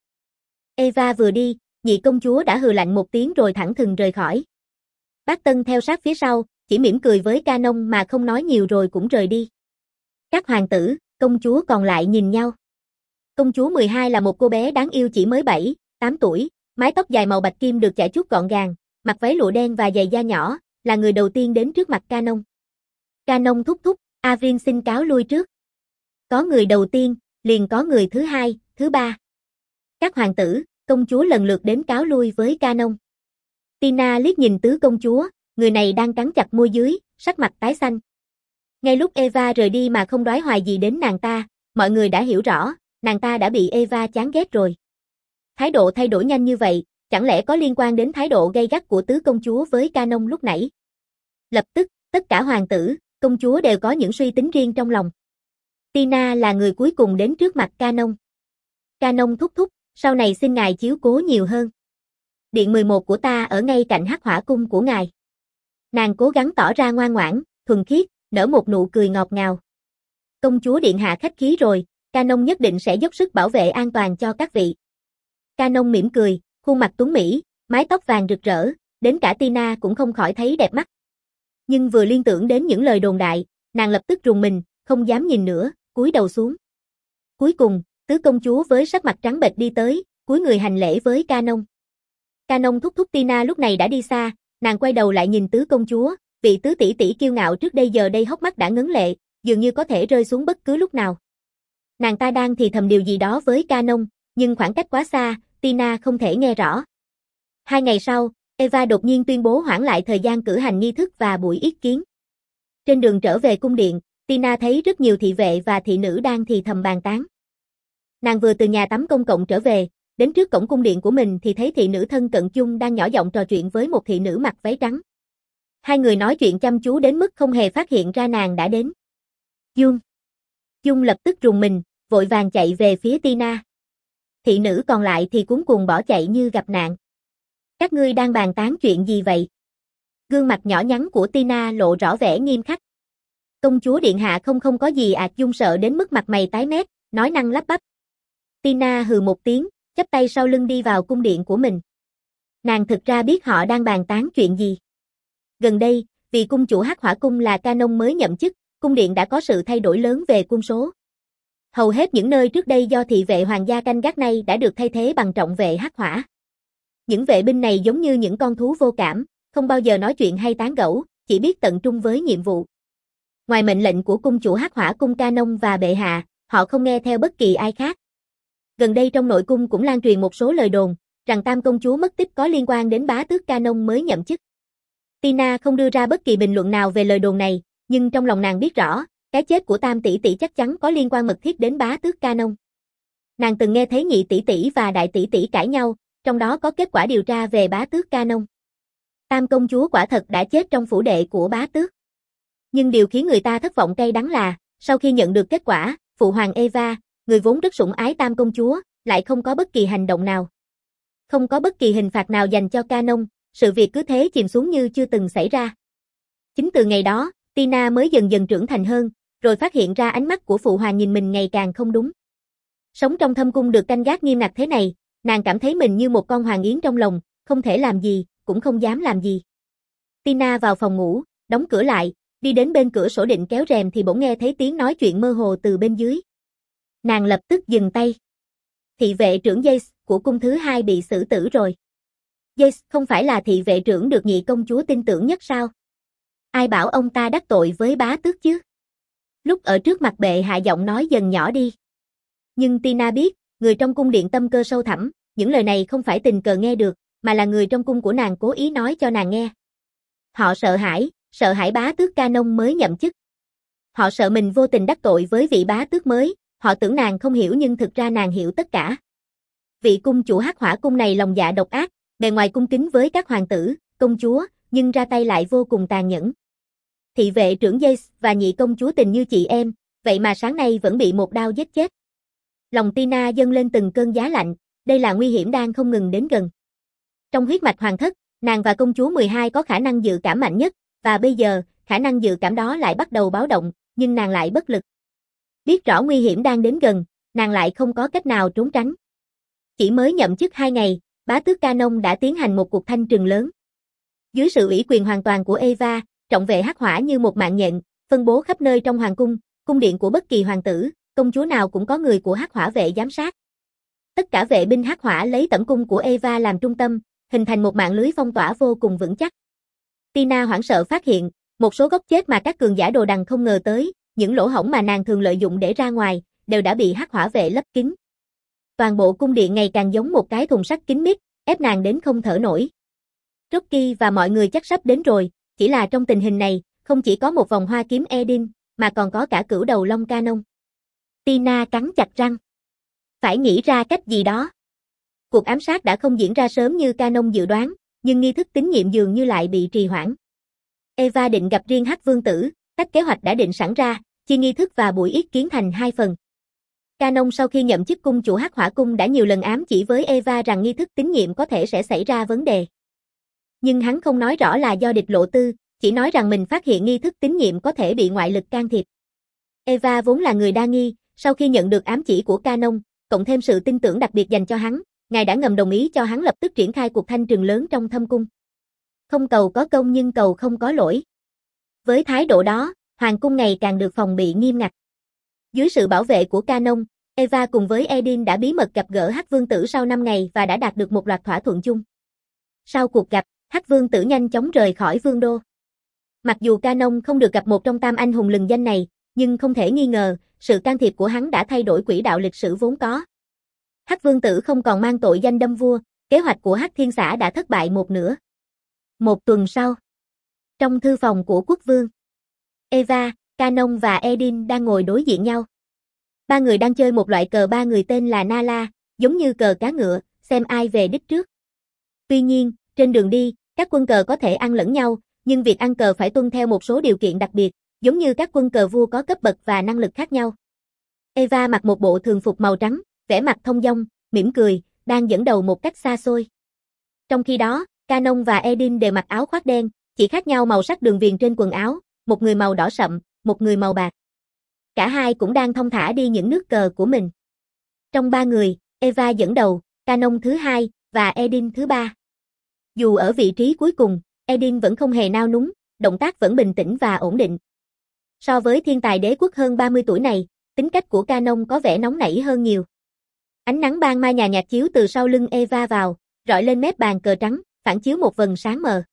Speaker 1: Eva vừa đi, nhị công chúa đã hừ lạnh một tiếng rồi thẳng thừng rời khỏi. Bác Tân theo sát phía sau, chỉ mỉm cười với Canon mà không nói nhiều rồi cũng rời đi. Các hoàng tử, công chúa còn lại nhìn nhau. Công chúa mười hai là một cô bé đáng yêu chỉ mới bảy, tám tuổi, mái tóc dài màu bạch kim được chải chuốt gọn gàng, mặc váy lụa đen và giày da nhỏ, là người đầu tiên đến trước mặt Canon. Canon thúc thúc, Avrin xin cáo lui trước. Có người đầu tiên, liền có người thứ hai, thứ ba. Các hoàng tử, công chúa lần lượt đến cáo lui với Canon. Tina liếc nhìn tứ công chúa, người này đang cắn chặt môi dưới, sắc mặt tái xanh. Ngay lúc Eva rời đi mà không đoái hoài gì đến nàng ta, mọi người đã hiểu rõ, nàng ta đã bị Eva chán ghét rồi. Thái độ thay đổi nhanh như vậy, chẳng lẽ có liên quan đến thái độ gay gắt của tứ công chúa với Canon lúc nãy? Lập tức, tất cả hoàng tử, công chúa đều có những suy tính riêng trong lòng. Tina là người cuối cùng đến trước mặt Canon. Canon thúc thúc, sau này xin ngài chiếu cố nhiều hơn. Điện mười một của ta ở ngay cạnh Hắc Hỏa cung của ngài. Nàng cố gắng tỏ ra ngoan ngoãn, thuần khiết, nở một nụ cười ngọt ngào. Công chúa điện hạ khách khí rồi, Canon nhất định sẽ dốc sức bảo vệ an toàn cho các vị. Canon mỉm cười, khuôn mặt tuấn mỹ, mái tóc vàng rực rỡ, đến cả Tina cũng không khỏi thấy đẹp mắt. Nhưng vừa liên tưởng đến những lời đồn đại, nàng lập tức rùng mình, không dám nhìn nữa, cúi đầu xuống. Cuối cùng, tứ công chúa với sắc mặt trắng bệch đi tới, cúi người hành lễ với Canon. Canon thúc thúc Tina lúc này đã đi xa, nàng quay đầu lại nhìn tứ công chúa, vị tứ tỷ tỷ kiêu ngạo trước đây giờ đây hốc mắt đã ngấn lệ, dường như có thể rơi xuống bất cứ lúc nào. Nàng ta đang thì thầm điều gì đó với Canon, nhưng khoảng cách quá xa, Tina không thể nghe rõ. Hai ngày sau, Eva đột nhiên tuyên bố hoãn lại thời gian cử hành nghi thức và buổi yết kiến. Trên đường trở về cung điện, Tina thấy rất nhiều thị vệ và thị nữ đang thì thầm bàn tán. Nàng vừa từ nhà tắm công cộng trở về, đến trước cổng cung điện của mình thì thấy thị nữ thân cận Chung đang nhỏ giọng trò chuyện với một thị nữ mặc váy trắng. Hai người nói chuyện chăm chú đến mức không hề phát hiện ra nàng đã đến. Chung. Chung lập tức rùng mình, vội vàng chạy về phía Tina. Thị nữ còn lại thì cuống cuồng bỏ chạy như gặp nạn. Các ngươi đang bàn tán chuyện gì vậy? Gương mặt nhỏ nhắn của Tina lộ rõ vẻ nghiêm khắc. Công chúa điện hạ không không có gì ạt Chung sợ đến mức mặt mày tái mét, nói năng lắp bắp. Tina hừ một tiếng, chắp tay sau lưng đi vào cung điện của mình. Nàng thực ra biết họ đang bàn tán chuyện gì. Gần đây, vì cung chủ Hắc Hỏa cung là Canon mới nhậm chức, cung điện đã có sự thay đổi lớn về quân số. Hầu hết những nơi trước đây do thị vệ hoàng gia canh gác nay đã được thay thế bằng trọng vệ Hắc Hỏa. Những vệ binh này giống như những con thú vô cảm, không bao giờ nói chuyện hay tán gẫu, chỉ biết tận trung với nhiệm vụ. Ngoài mệnh lệnh của cung chủ Hắc Hỏa cung Canon và bệ hạ, họ không nghe theo bất kỳ ai khác. Gần đây trong nội cung cũng lan truyền một số lời đồn, rằng tam công chúa mất tích có liên quan đến bá tước Canon mới nhậm chức. Tina không đưa ra bất kỳ bình luận nào về lời đồn này, nhưng trong lòng nàng biết rõ, cái chết của tam tỷ tỷ chắc chắn có liên quan mật thiết đến bá tước Canon. Nàng từng nghe thấy nhị tỷ tỷ và đại tỷ tỷ cãi nhau, trong đó có kết quả điều tra về bá tước Canon. Tam công chúa quả thật đã chết trong phủ đệ của bá tước. Nhưng điều khiến người ta thất vọng cay đắng là, sau khi nhận được kết quả, phụ hoàng Eva, người vốn rất sủng ái tam công chúa, lại không có bất kỳ hành động nào. Không có bất kỳ hình phạt nào dành cho Canon, sự việc cứ thế chìm xuống như chưa từng xảy ra. Chính từ ngày đó, Tina mới dần dần trưởng thành hơn, rồi phát hiện ra ánh mắt của phụ hoàng nhìn mình ngày càng không đúng. Sống trong thâm cung được canh gác nghiêm ngặt thế này, nàng cảm thấy mình như một con hoàng yến trong lòng, không thể làm gì, cũng không dám làm gì. Tina vào phòng ngủ, đóng cửa lại, đi đến bên cửa sổ định kéo rèm thì bỗng nghe thấy tiếng nói chuyện mơ hồ từ bên dưới. Nàng lập tức dừng tay. Thị vệ trưởng Jace của cung thứ hai bị xử tử rồi. Jace không phải là thị vệ trưởng được nhị công chúa tin tưởng nhất sao? Ai bảo ông ta đắc tội với bá tước chứ? Lúc ở trước mặt bệ hạ giọng nói dần nhỏ đi. Nhưng Tina biết, người trong cung điện tâm cơ sâu thẳm, những lời này không phải tình cờ nghe được, mà là người trong cung của nàng cố ý nói cho nàng nghe. Họ sợ hãi, sợ hãi bá tước Canon mới nhậm chức. Họ sợ mình vô tình đắc tội với vị bá tước mới, họ tưởng nàng không hiểu nhưng thực ra nàng hiểu tất cả. Vị cung chủ Hắc Hỏa cung này lòng dạ độc ác, bề ngoài cung kính với các hoàng tử, công chúa, nhưng ra tay lại vô cùng tàn nhẫn. Thị vệ trưởng Jace và nhị công chúa tình như chị em, vậy mà sáng nay vẫn bị một đao giết chết. Lòng Tina dâng lên từng cơn giá lạnh, đây là nguy hiểm đang không ngừng đến gần. Trong huyết mạch hoàng thất, nàng và công chúa mười hai có khả năng dự cảm mạnh nhất, và bây giờ, khả năng dự cảm đó lại bắt đầu báo động, nhưng nàng lại bất lực. Biết rõ nguy hiểm đang đến gần, nàng lại không có cách nào trốn tránh. Chỉ mới nhậm chức hai ngày, bá tước Canon đã tiến hành một cuộc thanh trừng lớn. Dưới sự ủy quyền hoàn toàn của Eva, trọng vệ hắc hỏa như một mạng nhện, phân bố khắp nơi trong hoàng cung, cung điện của bất kỳ hoàng tử, công chúa nào cũng có người của hắc hỏa vệ giám sát. Tất cả vệ binh hắc hỏa lấy tẩm cung của Eva làm trung tâm, hình thành một mạng lưới phong tỏa vô cùng vững chắc. Tina hoảng sợ phát hiện, một số góc chết mà các cường giả đồ đằng không ngờ tới, những lỗ hổng mà nàng thường lợi dụng để ra ngoài, đều đã bị hắc hỏa vệ lấp kín. Toàn bộ cung điện ngày càng giống một cái thùng sắt kín mít, ép nàng đến không thở nổi. Rocky và mọi người chắc sắp đến rồi, chỉ là trong tình hình này, không chỉ có một vòng hoa kiếm Edin, mà còn có cả cửu đầu long Canon. Tina cắn chặt răng. Phải nghĩ ra cách gì đó. Cuộc ám sát đã không diễn ra sớm như Canon dự đoán, nhưng nghi thức tín nhiệm dường như lại bị trì hoãn. Eva định gặp riêng Hắc Vương tử, cách kế hoạch đã định sẵn ra, chia nghi thức và buổi yết kiến thành hai phần. Canon sau khi nhậm chức cung chủ Hắc Hỏa cung đã nhiều lần ám chỉ với Eva rằng nghi thức tín nhiệm có thể sẽ xảy ra vấn đề. Nhưng hắn không nói rõ là do địch lộ tư, chỉ nói rằng mình phát hiện nghi thức tín nhiệm có thể bị ngoại lực can thiệp. Eva vốn là người đa nghi, sau khi nhận được ám chỉ của Canon, cộng thêm sự tin tưởng đặc biệt dành cho hắn, ngài đã ngầm đồng ý cho hắn lập tức triển khai cuộc thanh trừng lớn trong thâm cung. Không cầu có công nhưng cầu không có lỗi. Với thái độ đó, hoàng cung ngày càng được phòng bị nghiêm ngặt. Dưới sự bảo vệ của Canon, Eva cùng với Edin đã bí mật gặp gỡ Hắc Vương tử sau năm ngày và đã đạt được một loạt thỏa thuận chung. Sau cuộc gặp, Hắc Vương tử nhanh chóng rời khỏi vương đô. Mặc dù Canon không được gặp một trong tam anh hùng lừng danh này, nhưng không thể nghi ngờ, sự can thiệp của hắn đã thay đổi quỹ đạo lịch sử vốn có. Hắc Vương tử không còn mang tội danh đâm vua, kế hoạch của Hắc Thiên Xã đã thất bại một nửa. Một tuần sau, trong thư phòng của quốc vương, Eva, Canon và Edin đang ngồi đối diện nhau. Ba người đang chơi một loại cờ ba người tên là Nala, giống như cờ cá ngựa, xem ai về đích trước. Tuy nhiên, trên đường đi, các quân cờ có thể ăn lẫn nhau, nhưng việc ăn cờ phải tuân theo một số điều kiện đặc biệt, giống như các quân cờ vua có cấp bậc và năng lực khác nhau. Eva mặc một bộ thường phục màu trắng, vẻ mặt thông dong, mỉm cười, đang dẫn đầu một cách xa xôi. Trong khi đó, Canon và Edin đều mặc áo khoác đen, chỉ khác nhau màu sắc đường viền trên quần áo, một người màu đỏ sậm, một người màu bạc. Cả hai cũng đang thong thả đi những nước cờ của mình. Trong ba người, Eva dẫn đầu, Canon thứ hai, và Edin thứ ba. Dù ở vị trí cuối cùng, Edin vẫn không hề nao núng, động tác vẫn bình tĩnh và ổn định. So với thiên tài đế quốc hơn ba mươi tuổi này, tính cách của Canon có vẻ nóng nảy hơn nhiều. Ánh nắng ban mai nhà nhạt chiếu từ sau lưng Eva vào, rọi lên mép bàn cờ trắng, phản chiếu một vầng sáng mờ.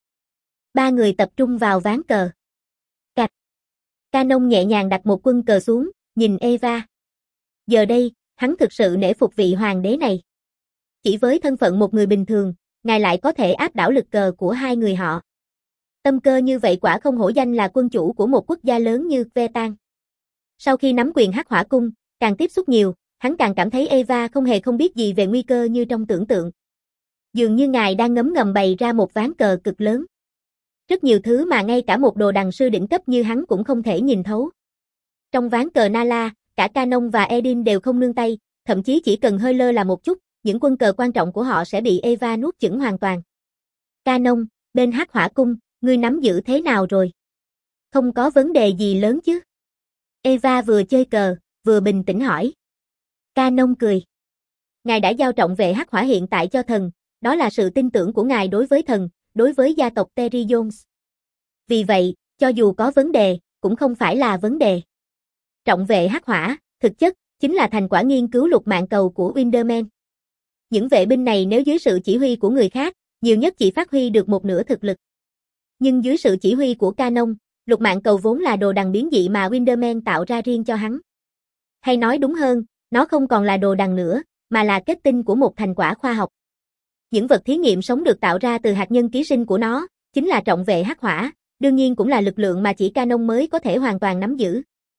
Speaker 1: Ba người tập trung vào ván cờ. Cạch. Canon nhẹ nhàng đặt một quân cờ xuống, nhìn Eva. Giờ đây, hắn thực sự nể phục vị hoàng đế này. Chỉ với thân phận một người bình thường, ngài lại có thể áp đảo lực cờ của hai người họ. Tâm cơ như vậy quả không hổ danh là quân chủ của một quốc gia lớn như Vetan. Sau khi nắm quyền Hắc Hỏa cung, càng tiếp xúc nhiều, hắn càng cảm thấy Eva không hề không biết gì về nguy cơ như trong tưởng tượng. Dường như ngài đang ngấm ngầm bày ra một ván cờ cực lớn. Rất nhiều thứ mà ngay cả một đồ đằng sư đỉnh cấp như hắn cũng không thể nhìn thấu. Trong ván cờ Nala, cả Canon và Edin đều không nương tay, thậm chí chỉ cần hơi lơ là một chút, những quân cờ quan trọng của họ sẽ bị Eva nuốt chửng hoàn toàn. Canon, bên Hắc Hỏa cung, ngươi nắm giữ thế nào rồi? Không có vấn đề gì lớn chứ? Eva vừa chơi cờ, vừa bình tĩnh hỏi. Canon cười. Ngài đã giao trọng vệ Hắc Hỏa hiện tại cho thần, đó là sự tin tưởng của ngài đối với thần, đối với gia tộc Terry Jones. Vì vậy, cho dù có vấn đề, cũng không phải là vấn đề. Trọng vệ Hắc Hỏa, thực chất, chính là thành quả nghiên cứu lục mạng cầu của Winderman. Những vệ binh này nếu dưới sự chỉ huy của người khác, nhiều nhất chỉ phát huy được một nửa thực lực. Nhưng dưới sự chỉ huy của Canon, lục mạng cầu vốn là đồ đằng biến dị mà Winderman tạo ra riêng cho hắn. Hay nói đúng hơn, nó không còn là đồ đằng nữa, mà là kết tinh của một thành quả khoa học. Những vật thí nghiệm sống được tạo ra từ hạt nhân ký sinh của nó, chính là trọng vệ Hắc Hỏa, đương nhiên cũng là lực lượng mà chỉ Canon mới có thể hoàn toàn nắm giữ.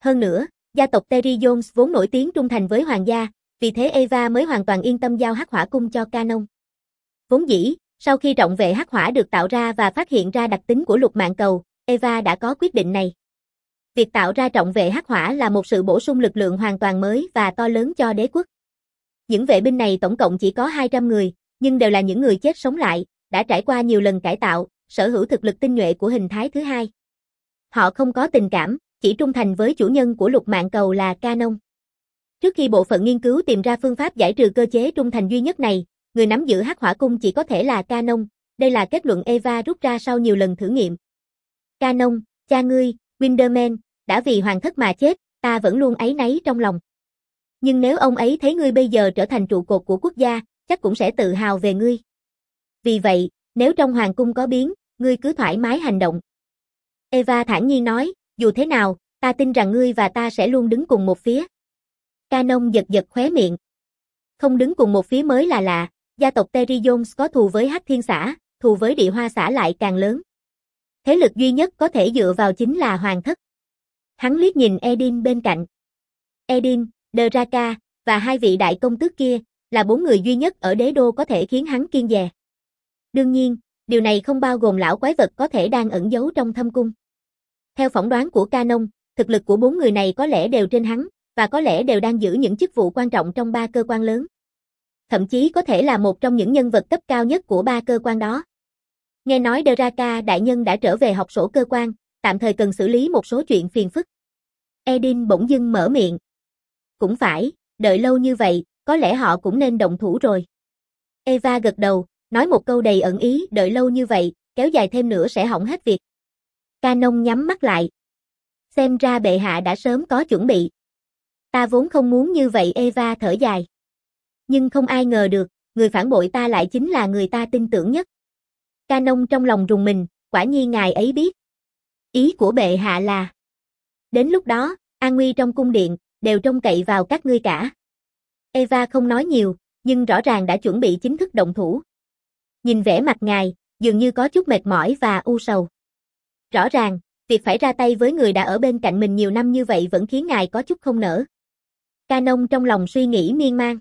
Speaker 1: Hơn nữa, gia tộc Terry Jones vốn nổi tiếng trung thành với hoàng gia, vì thế Eva mới hoàn toàn yên tâm giao hắc hỏa cung cho Canon. Vốn dĩ, sau khi trọng vệ hắc hỏa được tạo ra và phát hiện ra đặc tính của lục mạng cầu, Eva đã có quyết định này. Việc tạo ra trọng vệ hắc hỏa là một sự bổ sung lực lượng hoàn toàn mới và to lớn cho đế quốc. Những vệ binh này tổng cộng chỉ có hai trăm người, nhưng đều là những người chết sống lại, đã trải qua nhiều lần cải tạo, sở hữu thực lực tinh nhuệ của hình thái thứ hai. Họ không có tình cảm, chỉ trung thành với chủ nhân của lục mạng cầu là Canon. Trước khi bộ phận nghiên cứu tìm ra phương pháp giải trừ cơ chế trung thành duy nhất này, người nắm giữ hắc hỏa cung chỉ có thể là Canon, đây là kết luận Eva rút ra sau nhiều lần thử nghiệm. Canon, cha ngươi, Windermere, đã vì hoàng thất mà chết, ta vẫn luôn áy náy trong lòng. Nhưng nếu ông ấy thấy ngươi bây giờ trở thành trụ cột của quốc gia, chắc cũng sẽ tự hào về ngươi. Vì vậy, nếu trong hoàng cung có biến, ngươi cứ thoải mái hành động. Eva thản nhiên nói, dù thế nào, ta tin rằng ngươi và ta sẽ luôn đứng cùng một phía. Canon giật giật khóe miệng. Không đứng cùng một phía mới là lạ, gia tộc Terry Jones có thù với Hắc Thiên xã, thù với Địa Hoa xã lại càng lớn. Thế lực duy nhất có thể dựa vào chính là hoàng thất. Hắn liếc nhìn Edin bên cạnh. Edin, Draka, và hai vị đại công tước kia, là bốn người duy nhất ở đế đô có thể khiến hắn kiêng dè. Đương nhiên, điều này không bao gồm lão quái vật có thể đang ẩn giấu trong thâm cung. Theo phỏng đoán của Canon, thực lực của bốn người này có lẽ đều trên hắn, và có lẽ đều đang giữ những chức vụ quan trọng trong ba cơ quan lớn. Thậm chí có thể là một trong những nhân vật cấp cao nhất của ba cơ quan đó. Nghe nói Draka đại nhân đã trở về học sổ cơ quan, tạm thời cần xử lý một số chuyện phiền phức. Edin bỗng dưng mở miệng. Cũng phải, đợi lâu như vậy, có lẽ họ cũng nên động thủ rồi. Eva gật đầu, nói một câu đầy ẩn ý, đợi lâu như vậy, kéo dài thêm nữa sẽ hỏng hết việc. Canon nhắm mắt lại. Xem ra bệ hạ đã sớm có chuẩn bị. Ta vốn không muốn như vậy, Eva thở dài. Nhưng không ai ngờ được, người phản bội ta lại chính là người ta tin tưởng nhất. Canon trong lòng rùng mình, quả nhiên ngài ấy biết. Ý của bệ hạ là, đến lúc đó, an nguy trong cung điện, đều trông cậy vào các ngươi cả. Eva không nói nhiều, nhưng rõ ràng đã chuẩn bị chính thức động thủ. Nhìn vẻ mặt ngài, dường như có chút mệt mỏi và u sầu. Rõ ràng, việc phải ra tay với người đã ở bên cạnh mình nhiều năm như vậy vẫn khiến ngài có chút không nỡ. Canon trong lòng suy nghĩ miên man.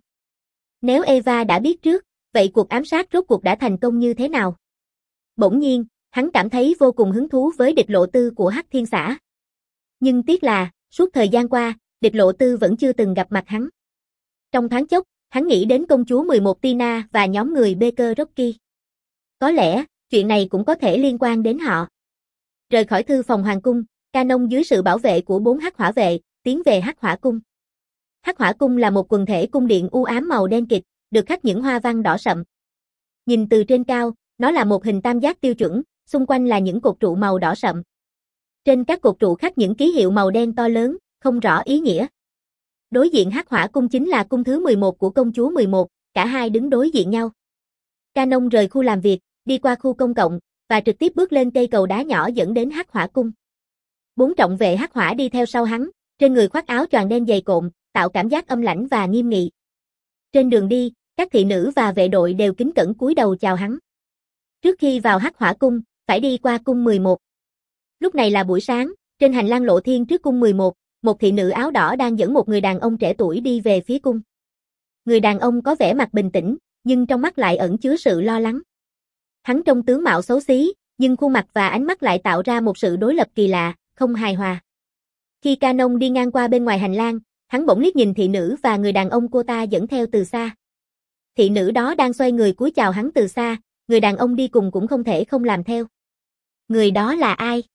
Speaker 1: Nếu Eva đã biết trước, vậy cuộc ám sát rốt cuộc đã thành công như thế nào? Bỗng nhiên, hắn cảm thấy vô cùng hứng thú với địch lộ tư của Hắc Thiên xã. Nhưng tiếc là, suốt thời gian qua, địch lộ tư vẫn chưa từng gặp mặt hắn. Trong thoáng chốc, hắn nghĩ đến công chúa mười một Tina và nhóm người Baker Rocky. Có lẽ, chuyện này cũng có thể liên quan đến họ. Rời khỏi thư phòng hoàng cung, Canon dưới sự bảo vệ của bốn hắc hỏa vệ, tiến về hắc hỏa cung. Hắc hỏa cung là một quần thể cung điện u ám màu đen kịt, được khắc những hoa văn đỏ sậm. Nhìn từ trên cao, nó là một hình tam giác tiêu chuẩn, xung quanh là những cột trụ màu đỏ sậm. Trên các cột trụ khắc những ký hiệu màu đen to lớn, không rõ ý nghĩa. Đối diện hắc hỏa cung chính là cung thứ mười một của công chúa mười một, cả hai đứng đối diện nhau. Canon rời khu làm việc, đi qua khu công cộng, và trực tiếp bước lên cây cầu đá nhỏ dẫn đến hắc hỏa cung. Bốn trọng vệ hắc hỏa đi theo sau hắn, trên người khoác áo choàng đen dày cộm, tạo cảm giác âm lãnh và nghiêm nghị. Trên đường đi, các thị nữ và vệ đội đều kính cẩn cúi đầu chào hắn. Trước khi vào hắc hỏa cung, phải đi qua cung mười một. Lúc này là buổi sáng, trên hành lang lộ thiên trước cung mười một, một thị nữ áo đỏ đang dẫn một người đàn ông trẻ tuổi đi về phía cung. Người đàn ông có vẻ mặt bình tĩnh, nhưng trong mắt lại ẩn chứa sự lo lắng. Hắn trông tướng mạo xấu xí, nhưng khuôn mặt và ánh mắt lại tạo ra một sự đối lập kỳ lạ, không hài hòa. Khi Canon đi ngang qua bên ngoài hành lang, hắn bỗng liếc nhìn thị nữ và người đàn ông cô ta dẫn theo từ xa. Thị nữ đó đang xoay người cúi chào hắn từ xa, người đàn ông đi cùng cũng không thể không làm theo. Người đó là ai?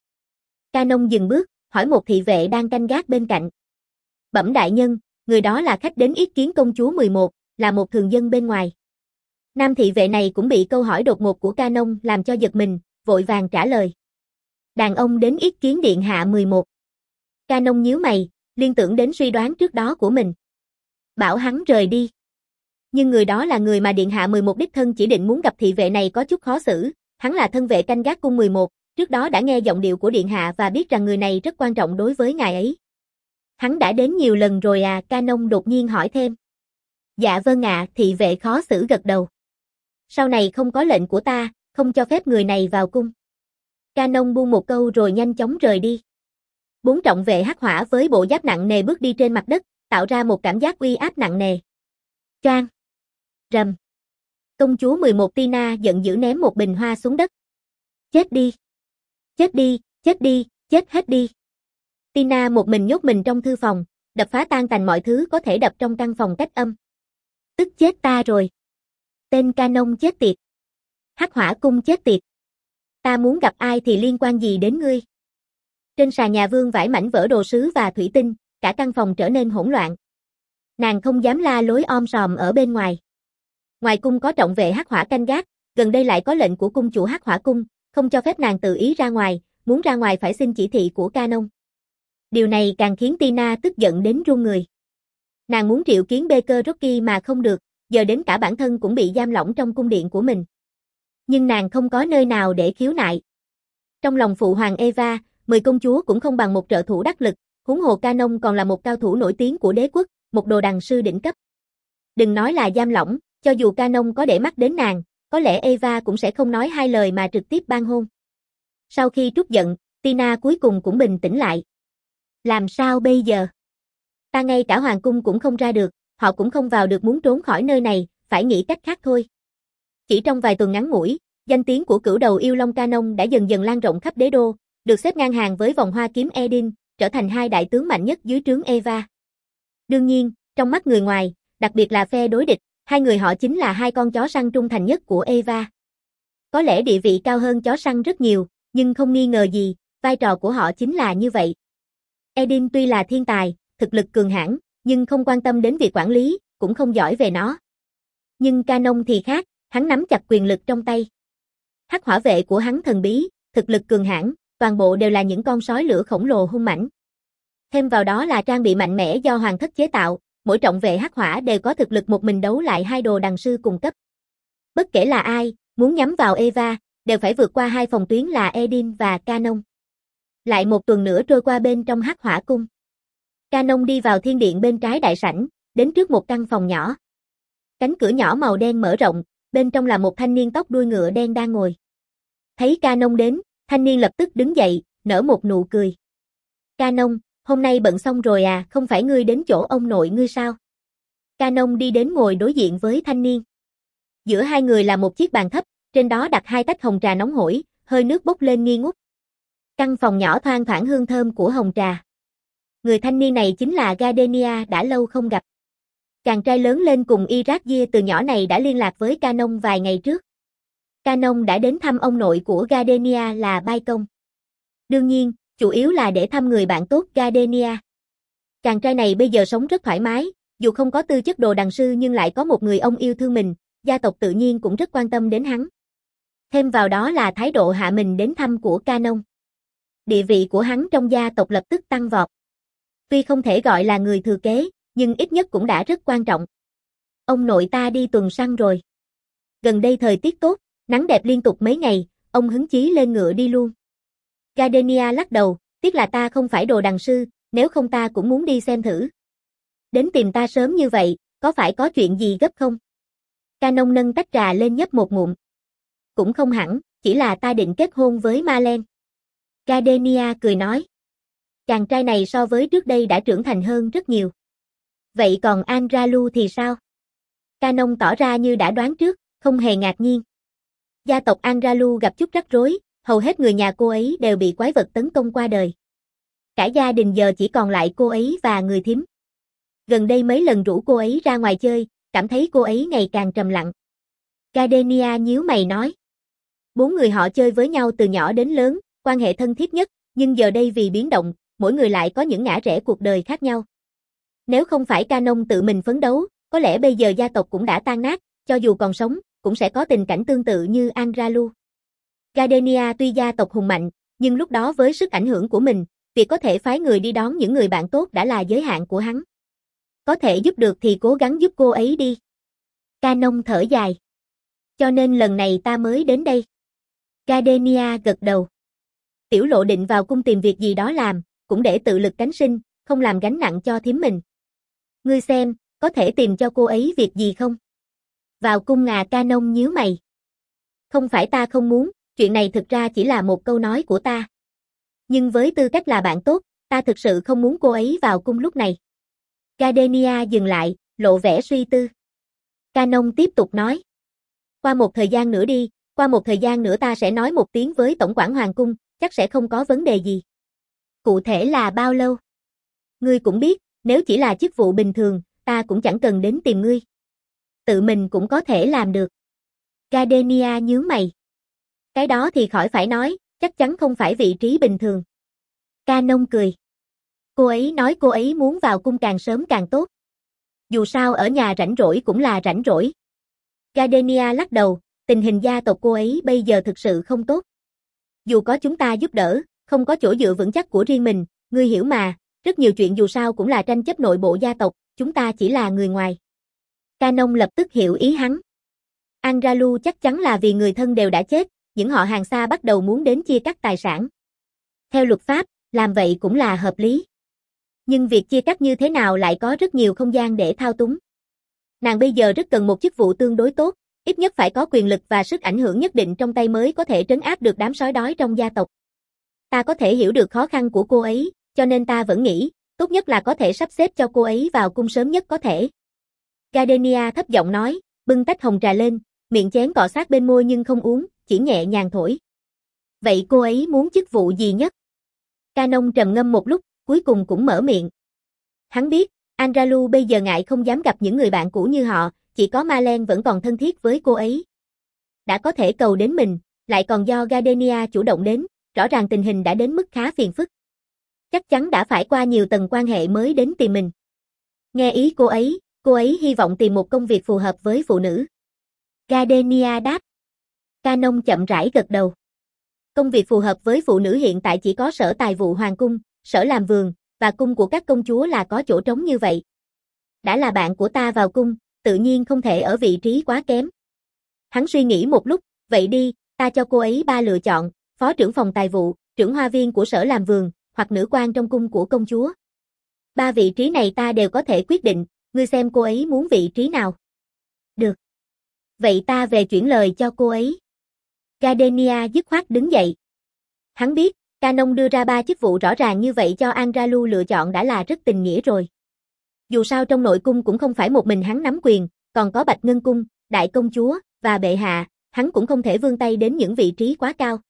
Speaker 1: Canon dừng bước, hỏi một thị vệ đang canh gác bên cạnh. Bẩm đại nhân, người đó là khách đến yết kiến công chúa mười một, là một thường dân bên ngoài. Nam thị vệ này cũng bị câu hỏi đột ngột của Canon làm cho giật mình, vội vàng trả lời. Đàn ông đến yết kiến điện hạ mười một. Canon nhíu mày, liên tưởng đến suy đoán trước đó của mình. Bảo hắn rời đi. Nhưng người đó là người mà điện hạ mười một đích thân chỉ định muốn gặp, thị vệ này có chút khó xử, hắn là thân vệ canh gác cung mười một, trước đó đã nghe giọng điệu của điện hạ và biết rằng người này rất quan trọng đối với ngài ấy. Hắn đã đến nhiều lần rồi à? Canon đột nhiên hỏi thêm. Dạ vâng ạ, thị vệ khó xử gật đầu. Sau này không có lệnh của ta, không cho phép người này vào cung. Canon buông một câu rồi nhanh chóng rời đi. Bốn trọng vệ hắc hỏa với bộ giáp nặng nề bước đi trên mặt đất, tạo ra một cảm giác uy áp nặng nề. Choang. Rầm. Công chúa mười một Tina giận dữ ném một bình hoa xuống đất. Chết đi. Chết đi, chết đi, chết hết đi. Tina một mình nhốt mình trong thư phòng, đập phá tan tành mọi thứ có thể đập trong căn phòng cách âm. Tức chết ta rồi. Tên Canon chết tiệt. Hắc hỏa cung chết tiệt. Ta muốn gặp ai thì liên quan gì đến ngươi? Trên sàn nhà vương vãi mảnh vỡ đồ sứ và thủy tinh, cả căn phòng trở nên hỗn loạn. Nàng không dám la lối om sòm ở bên ngoài. Ngoài cung có trọng vệ hắc hỏa canh gác, gần đây lại có lệnh của cung chủ hắc hỏa cung, không cho phép nàng tự ý ra ngoài, muốn ra ngoài phải xin chỉ thị của Canon. Điều này càng khiến Tina tức giận đến run người. Nàng muốn triệu kiến Baker Rocky mà không được, giờ đến cả bản thân cũng bị giam lỏng trong cung điện của mình. Nhưng nàng không có nơi nào để khiếu nại. Trong lòng phụ hoàng Eva, mười công chúa cũng không bằng một trợ thủ đắc lực, huống hồ Canon còn là một cao thủ nổi tiếng của đế quốc, một đồ đằng sư đỉnh cấp. Đừng nói là giam lỏng, cho dù Canon có để mắt đến nàng, có lẽ Eva cũng sẽ không nói hai lời mà trực tiếp ban hôn. Sau khi trút giận, Tina cuối cùng cũng bình tĩnh lại. Làm sao bây giờ? Ta ngay cả hoàng cung cũng không ra được, họ cũng không vào được, muốn trốn khỏi nơi này, phải nghĩ cách khác thôi. Chỉ trong vài tuần ngắn ngủi, danh tiếng của cửu đầu yêu long Canon đã dần dần lan rộng khắp đế đô, được xếp ngang hàng với vòng hoa kiếm Edin, trở thành hai đại tướng mạnh nhất dưới trướng Eva. Đương nhiên, trong mắt người ngoài, đặc biệt là phe đối địch, hai người họ chính là hai con chó săn trung thành nhất của Eva. Có lẽ địa vị cao hơn chó săn rất nhiều, nhưng không nghi ngờ gì, vai trò của họ chính là như vậy. Edin tuy là thiên tài, thực lực cường hãn, nhưng không quan tâm đến việc quản lý, cũng không giỏi về nó. Nhưng Canon thì khác, hắn nắm chặt quyền lực trong tay. Hắc hỏa vệ của hắn thần bí, thực lực cường hãn, toàn bộ đều là những con sói lửa khổng lồ hung mãnh. Thêm vào đó là trang bị mạnh mẽ do hoàng thất chế tạo, mỗi trọng vệ hắc hỏa đều có thực lực một mình đấu lại hai đồ đằng sư cùng cấp. Bất kể là ai, muốn nhắm vào Eva, đều phải vượt qua hai phòng tuyến là Edin và Canon. Lại một tuần nữa trôi qua bên trong hắc hỏa cung. Canon đi vào thiên điện bên trái đại sảnh, đến trước một căn phòng nhỏ. Cánh cửa nhỏ màu đen mở rộng, bên trong là một thanh niên tóc đuôi ngựa đen đang ngồi. Thấy Canon đến, thanh niên lập tức đứng dậy, nở một nụ cười. Canon, hôm nay bận xong rồi à, không phải ngươi đến chỗ ông nội ngươi sao? Canon đi đến ngồi đối diện với thanh niên. Giữa hai người là một chiếc bàn thấp, trên đó đặt hai tách hồng trà nóng hổi, hơi nước bốc lên nghi ngút. Căn phòng nhỏ thoang thoảng hương thơm của hồng trà. Người thanh niên này chính là Gardenia đã lâu không gặp. Chàng trai lớn lên cùng Irakgia từ nhỏ này đã liên lạc với Canon vài ngày trước. Canon đã đến thăm ông nội của Gardenia là Bai Công. Đương nhiên, chủ yếu là để thăm người bạn tốt Gardenia. Chàng trai này bây giờ sống rất thoải mái, dù không có tư chất đồ đằng sư nhưng lại có một người ông yêu thương mình, gia tộc tự nhiên cũng rất quan tâm đến hắn. Thêm vào đó là thái độ hạ mình đến thăm của Canon. Địa vị của hắn trong gia tộc lập tức tăng vọt. Tuy không thể gọi là người thừa kế, nhưng ít nhất cũng đã rất quan trọng. Ông nội ta đi tuần săn rồi. Gần đây thời tiết tốt, nắng đẹp liên tục mấy ngày, ông hứng chí lên ngựa đi luôn. Gardenia lắc đầu, tiếc là ta không phải đồ đằng sư, nếu không ta cũng muốn đi xem thử. Đến tìm ta sớm như vậy, có phải có chuyện gì gấp không? Canon nâng tách trà lên nhấp một ngụm. Cũng không hẳn, chỉ là ta định kết hôn với Marlene. Gardenia cười nói. Chàng trai này so với trước đây đã trưởng thành hơn rất nhiều. Vậy còn Andralu thì sao? Canon tỏ ra như đã đoán trước, không hề ngạc nhiên. Gia tộc Andralu gặp chút rắc rối, hầu hết người nhà cô ấy đều bị quái vật tấn công qua đời. Cả gia đình giờ chỉ còn lại cô ấy và người thím. Gần đây mấy lần rủ cô ấy ra ngoài chơi, cảm thấy cô ấy ngày càng trầm lặng. Gardenia nhíu mày nói. Bốn người họ chơi với nhau từ nhỏ đến lớn, quan hệ thân thiết nhất, nhưng giờ đây vì biến động, mỗi người lại có những ngã rẽ cuộc đời khác nhau. Nếu không phải Canon tự mình phấn đấu, có lẽ bây giờ gia tộc cũng đã tan nát, cho dù còn sống, cũng sẽ có tình cảnh tương tự như Andralu. Gardenia tuy gia tộc hùng mạnh, nhưng lúc đó với sức ảnh hưởng của mình, việc có thể phái người đi đón những người bạn tốt đã là giới hạn của hắn. Có thể giúp được thì cố gắng giúp cô ấy đi. Canon thở dài. Cho nên lần này ta mới đến đây. Gardenia gật đầu. Tiểu Lộ định vào cung tìm việc gì đó làm, cũng để tự lực cánh sinh, không làm gánh nặng cho thím mình. Ngươi xem, có thể tìm cho cô ấy việc gì không? Vào cung à? Canon nhíu mày. Không phải ta không muốn, chuyện này thực ra chỉ là một câu nói của ta. Nhưng với tư cách là bạn tốt, Ta thực sự không muốn cô ấy vào cung lúc này. Gardenia dừng lại, lộ vẻ suy tư. Canon tiếp tục nói. Qua một thời gian nữa đi, qua một thời gian nữa ta sẽ nói một tiếng với tổng quản hoàng cung, chắc sẽ không có vấn đề gì. Cụ thể là bao lâu? Ngươi cũng biết, nếu chỉ là chức vụ bình thường, ta cũng chẳng cần đến tìm ngươi. Tự mình cũng có thể làm được. Gardenia nhướng mày. Cái đó thì khỏi phải nói, chắc chắn không phải vị trí bình thường. Canon cười. Cô ấy nói cô ấy muốn vào cung càng sớm càng tốt. Dù sao ở nhà rảnh rỗi cũng là rảnh rỗi. Gardenia lắc đầu, tình hình gia tộc cô ấy bây giờ thực sự không tốt. Dù có chúng ta giúp đỡ, không có chỗ dựa vững chắc của riêng mình, ngươi hiểu mà, rất nhiều chuyện dù sao cũng là tranh chấp nội bộ gia tộc, chúng ta chỉ là người ngoài. Canon lập tức hiểu ý hắn. Angralu chắc chắn là vì người thân đều đã chết, những họ hàng xa bắt đầu muốn đến chia cắt tài sản. Theo luật pháp, làm vậy cũng là hợp lý. Nhưng việc chia cắt như thế nào lại có rất nhiều không gian để thao túng. Nàng bây giờ rất cần một chức vụ tương đối tốt, ít nhất phải có quyền lực và sức ảnh hưởng nhất định trong tay mới có thể trấn áp được đám sói đói trong gia tộc. Ta có thể hiểu được khó khăn của cô ấy, cho nên ta vẫn nghĩ, tốt nhất là có thể sắp xếp cho cô ấy vào cung sớm nhất có thể. Gardenia thấp giọng nói, bưng tách hồng trà lên, miệng chén cọ sát bên môi nhưng không uống, chỉ nhẹ nhàng thổi. Vậy cô ấy muốn chức vụ gì nhất? Canon trầm ngâm một lúc, cuối cùng cũng mở miệng. Hắn biết, Angralu bây giờ ngại không dám gặp những người bạn cũ như họ, chỉ có Marlene vẫn còn thân thiết với cô ấy. Đã có thể cầu đến mình, lại còn do Gardenia chủ động đến, rõ ràng tình hình đã đến mức khá phiền phức. Chắc chắn đã phải qua nhiều tầng quan hệ mới đến tìm mình. Nghe ý cô ấy, cô ấy hy vọng tìm một công việc phù hợp với phụ nữ. Gardenia đáp. Canon chậm rãi gật đầu. Công việc phù hợp với phụ nữ hiện tại chỉ có sở tài vụ hoàng cung, sở làm vườn, và cung của các công chúa là có chỗ trống như vậy. Đã là bạn của ta vào cung, tự nhiên không thể ở vị trí quá kém. Hắn suy nghĩ một lúc, vậy đi, ta cho cô ấy ba lựa chọn, phó trưởng phòng tài vụ, trưởng hoa viên của sở làm vườn, hoặc nữ quan trong cung của công chúa. Ba vị trí này ta đều có thể quyết định, ngươi xem cô ấy muốn vị trí nào. Được. Vậy ta về chuyển lời cho cô ấy. Gardenia dứt khoát đứng dậy. Hắn biết, Canon đưa ra ba chức vụ rõ ràng như vậy cho Angralu lựa chọn đã là rất tình nghĩa rồi. Dù sao trong nội cung cũng không phải một mình hắn nắm quyền, còn có Bạch Ngân Cung, Đại Công Chúa, và Bệ Hạ, hắn cũng không thể vươn tay đến những vị trí quá cao.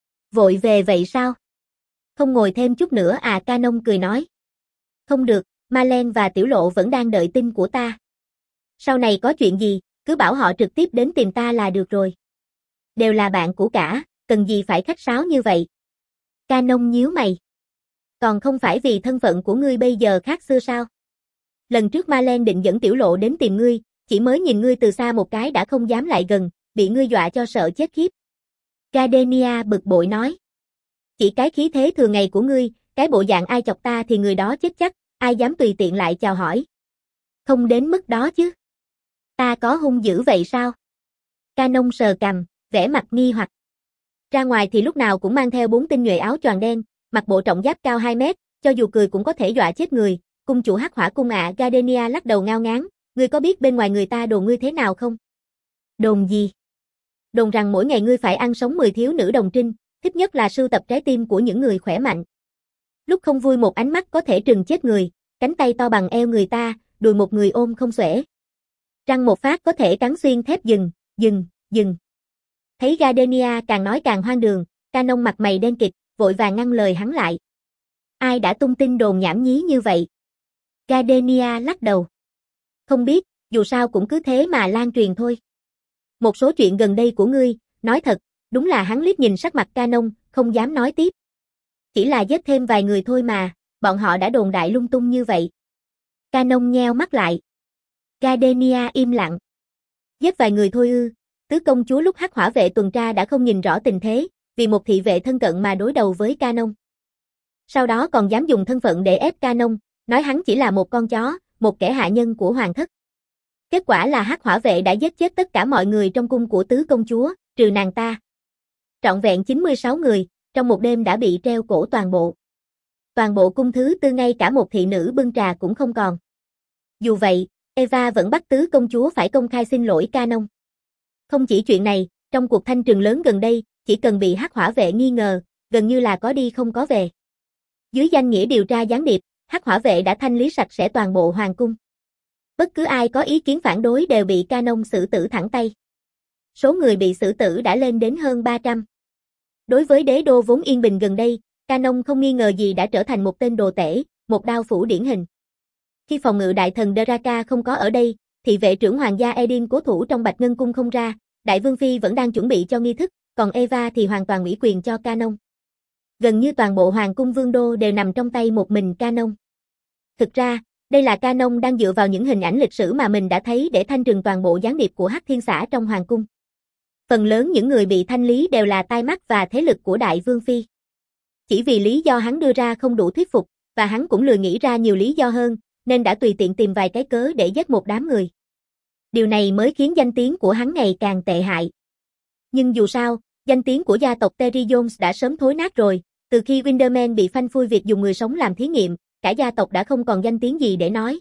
Speaker 1: Vội về vậy sao? Không ngồi thêm chút nữa à? Canon cười nói. Không được, Marlene và Tiểu Lộ vẫn đang đợi tin của ta. Sau này có chuyện gì, cứ bảo họ trực tiếp đến tìm ta là được rồi. Đều là bạn cũ cả, cần gì phải khách sáo như vậy? Canon nhíu mày. Còn không phải vì thân phận của ngươi bây giờ khác xưa sao? Lần trước Marlene định dẫn Tiểu Lộ đến tìm ngươi, chỉ mới nhìn ngươi từ xa một cái đã không dám lại gần, bị ngươi dọa cho sợ chết khiếp. Gardenia bực bội nói. Chỉ cái khí thế thường ngày của ngươi, cái bộ dạng ai chọc ta thì người đó chết chắc, ai dám tùy tiện lại chào hỏi. Không đến mức đó chứ. Ta có hung dữ vậy sao? Canon sờ cằm, vẻ mặt nghi hoặc. Ra ngoài thì lúc nào cũng mang theo bốn tinh nhuệ áo choàng đen, mặc bộ trọng giáp cao hai mét, cho dù cười cũng có thể dọa chết người. Cung chủ Hắc Hỏa cung ạ. À. Gardenia lắc đầu ngao ngán, ngươi có biết bên ngoài người ta đồn ngươi thế nào không? Đồn gì? Đồn rằng mỗi ngày ngươi phải ăn sống mười thiếu nữ đồng trinh, thích nhất là sưu tập trái tim của những người khỏe mạnh. Lúc không vui một ánh mắt có thể trừng chết người, cánh tay to bằng eo người ta, đùi một người ôm không xuể. Răng một phát có thể cắn xuyên thép. Dừng, dừng, dừng. Thấy Gardenia càng nói càng hoang đường, Canon mặt mày đen kịt, vội vàng ngăn lời hắn lại. Ai đã tung tin đồn nhảm nhí như vậy? Gardenia lắc đầu. Không biết, dù sao cũng cứ thế mà lan truyền thôi. Một số chuyện gần đây của ngươi, nói thật, đúng là hắn liếc nhìn sắc mặt Canon, không dám nói tiếp. Chỉ là giết thêm vài người thôi mà, bọn họ đã đồn đại lung tung như vậy. Canon nheo mắt lại. Gardenia im lặng. Giết vài người thôi ư? Tứ công chúa lúc Hắc Hỏa vệ tuần tra đã không nhìn rõ tình thế, vì một thị vệ thân cận mà đối đầu với Canon. Sau đó còn dám dùng thân phận để ép Canon, nói hắn chỉ là một con chó, một kẻ hạ nhân của hoàng thất. Kết quả là Hắc Hỏa vệ đã giết chết tất cả mọi người trong cung của tứ công chúa, trừ nàng ta. Trọn vẹn chín mươi sáu người, trong một đêm đã bị treo cổ toàn bộ. Toàn bộ cung thứ tư ngay cả một thị nữ bưng trà cũng không còn. Dù vậy, Eva vẫn bắt tứ công chúa phải công khai xin lỗi Canon. Không chỉ chuyện này, trong cuộc thanh trừng lớn gần đây, chỉ cần bị Hắc Hỏa vệ nghi ngờ, gần như là có đi không có về. Dưới danh nghĩa điều tra gián điệp, Hắc Hỏa vệ đã thanh lý sạch sẽ toàn bộ hoàng cung. Bất cứ ai có ý kiến phản đối đều bị Canon xử tử thẳng tay. Số người bị xử tử đã lên đến hơn ba trăm. Đối với đế đô vốn yên bình gần đây, Canon không nghi ngờ gì đã trở thành một tên đồ tể, một đao phủ điển hình. Khi phòng ngự đại thần Draka không có ở đây, thì vệ trưởng hoàng gia Edin cố thủ trong Bạch Ngân cung không ra, đại vương phi vẫn đang chuẩn bị cho nghi thức, còn Eva thì hoàn toàn ủy quyền cho Canon. Gần như toàn bộ hoàng cung vương đô đều nằm trong tay một mình Canon. Thực ra, đây là Canon đang dựa vào những hình ảnh lịch sử mà mình đã thấy để thanh trừng toàn bộ gián điệp của Hắc Thiên Xã trong hoàng cung. Phần lớn những người bị thanh lý đều là tai mắt và thế lực của đại vương phi. Chỉ vì lý do hắn đưa ra không đủ thuyết phục, và hắn cũng lười nghĩ ra nhiều lý do hơn, nên đã tùy tiện tìm vài cái cớ để giết một đám người. Điều này mới khiến danh tiếng của hắn ngày càng tệ hại. Nhưng dù sao, danh tiếng của gia tộc Terry Jones đã sớm thối nát rồi, từ khi Winderman bị phanh phui việc dùng người sống làm thí nghiệm, cả gia tộc đã không còn danh tiếng gì để nói.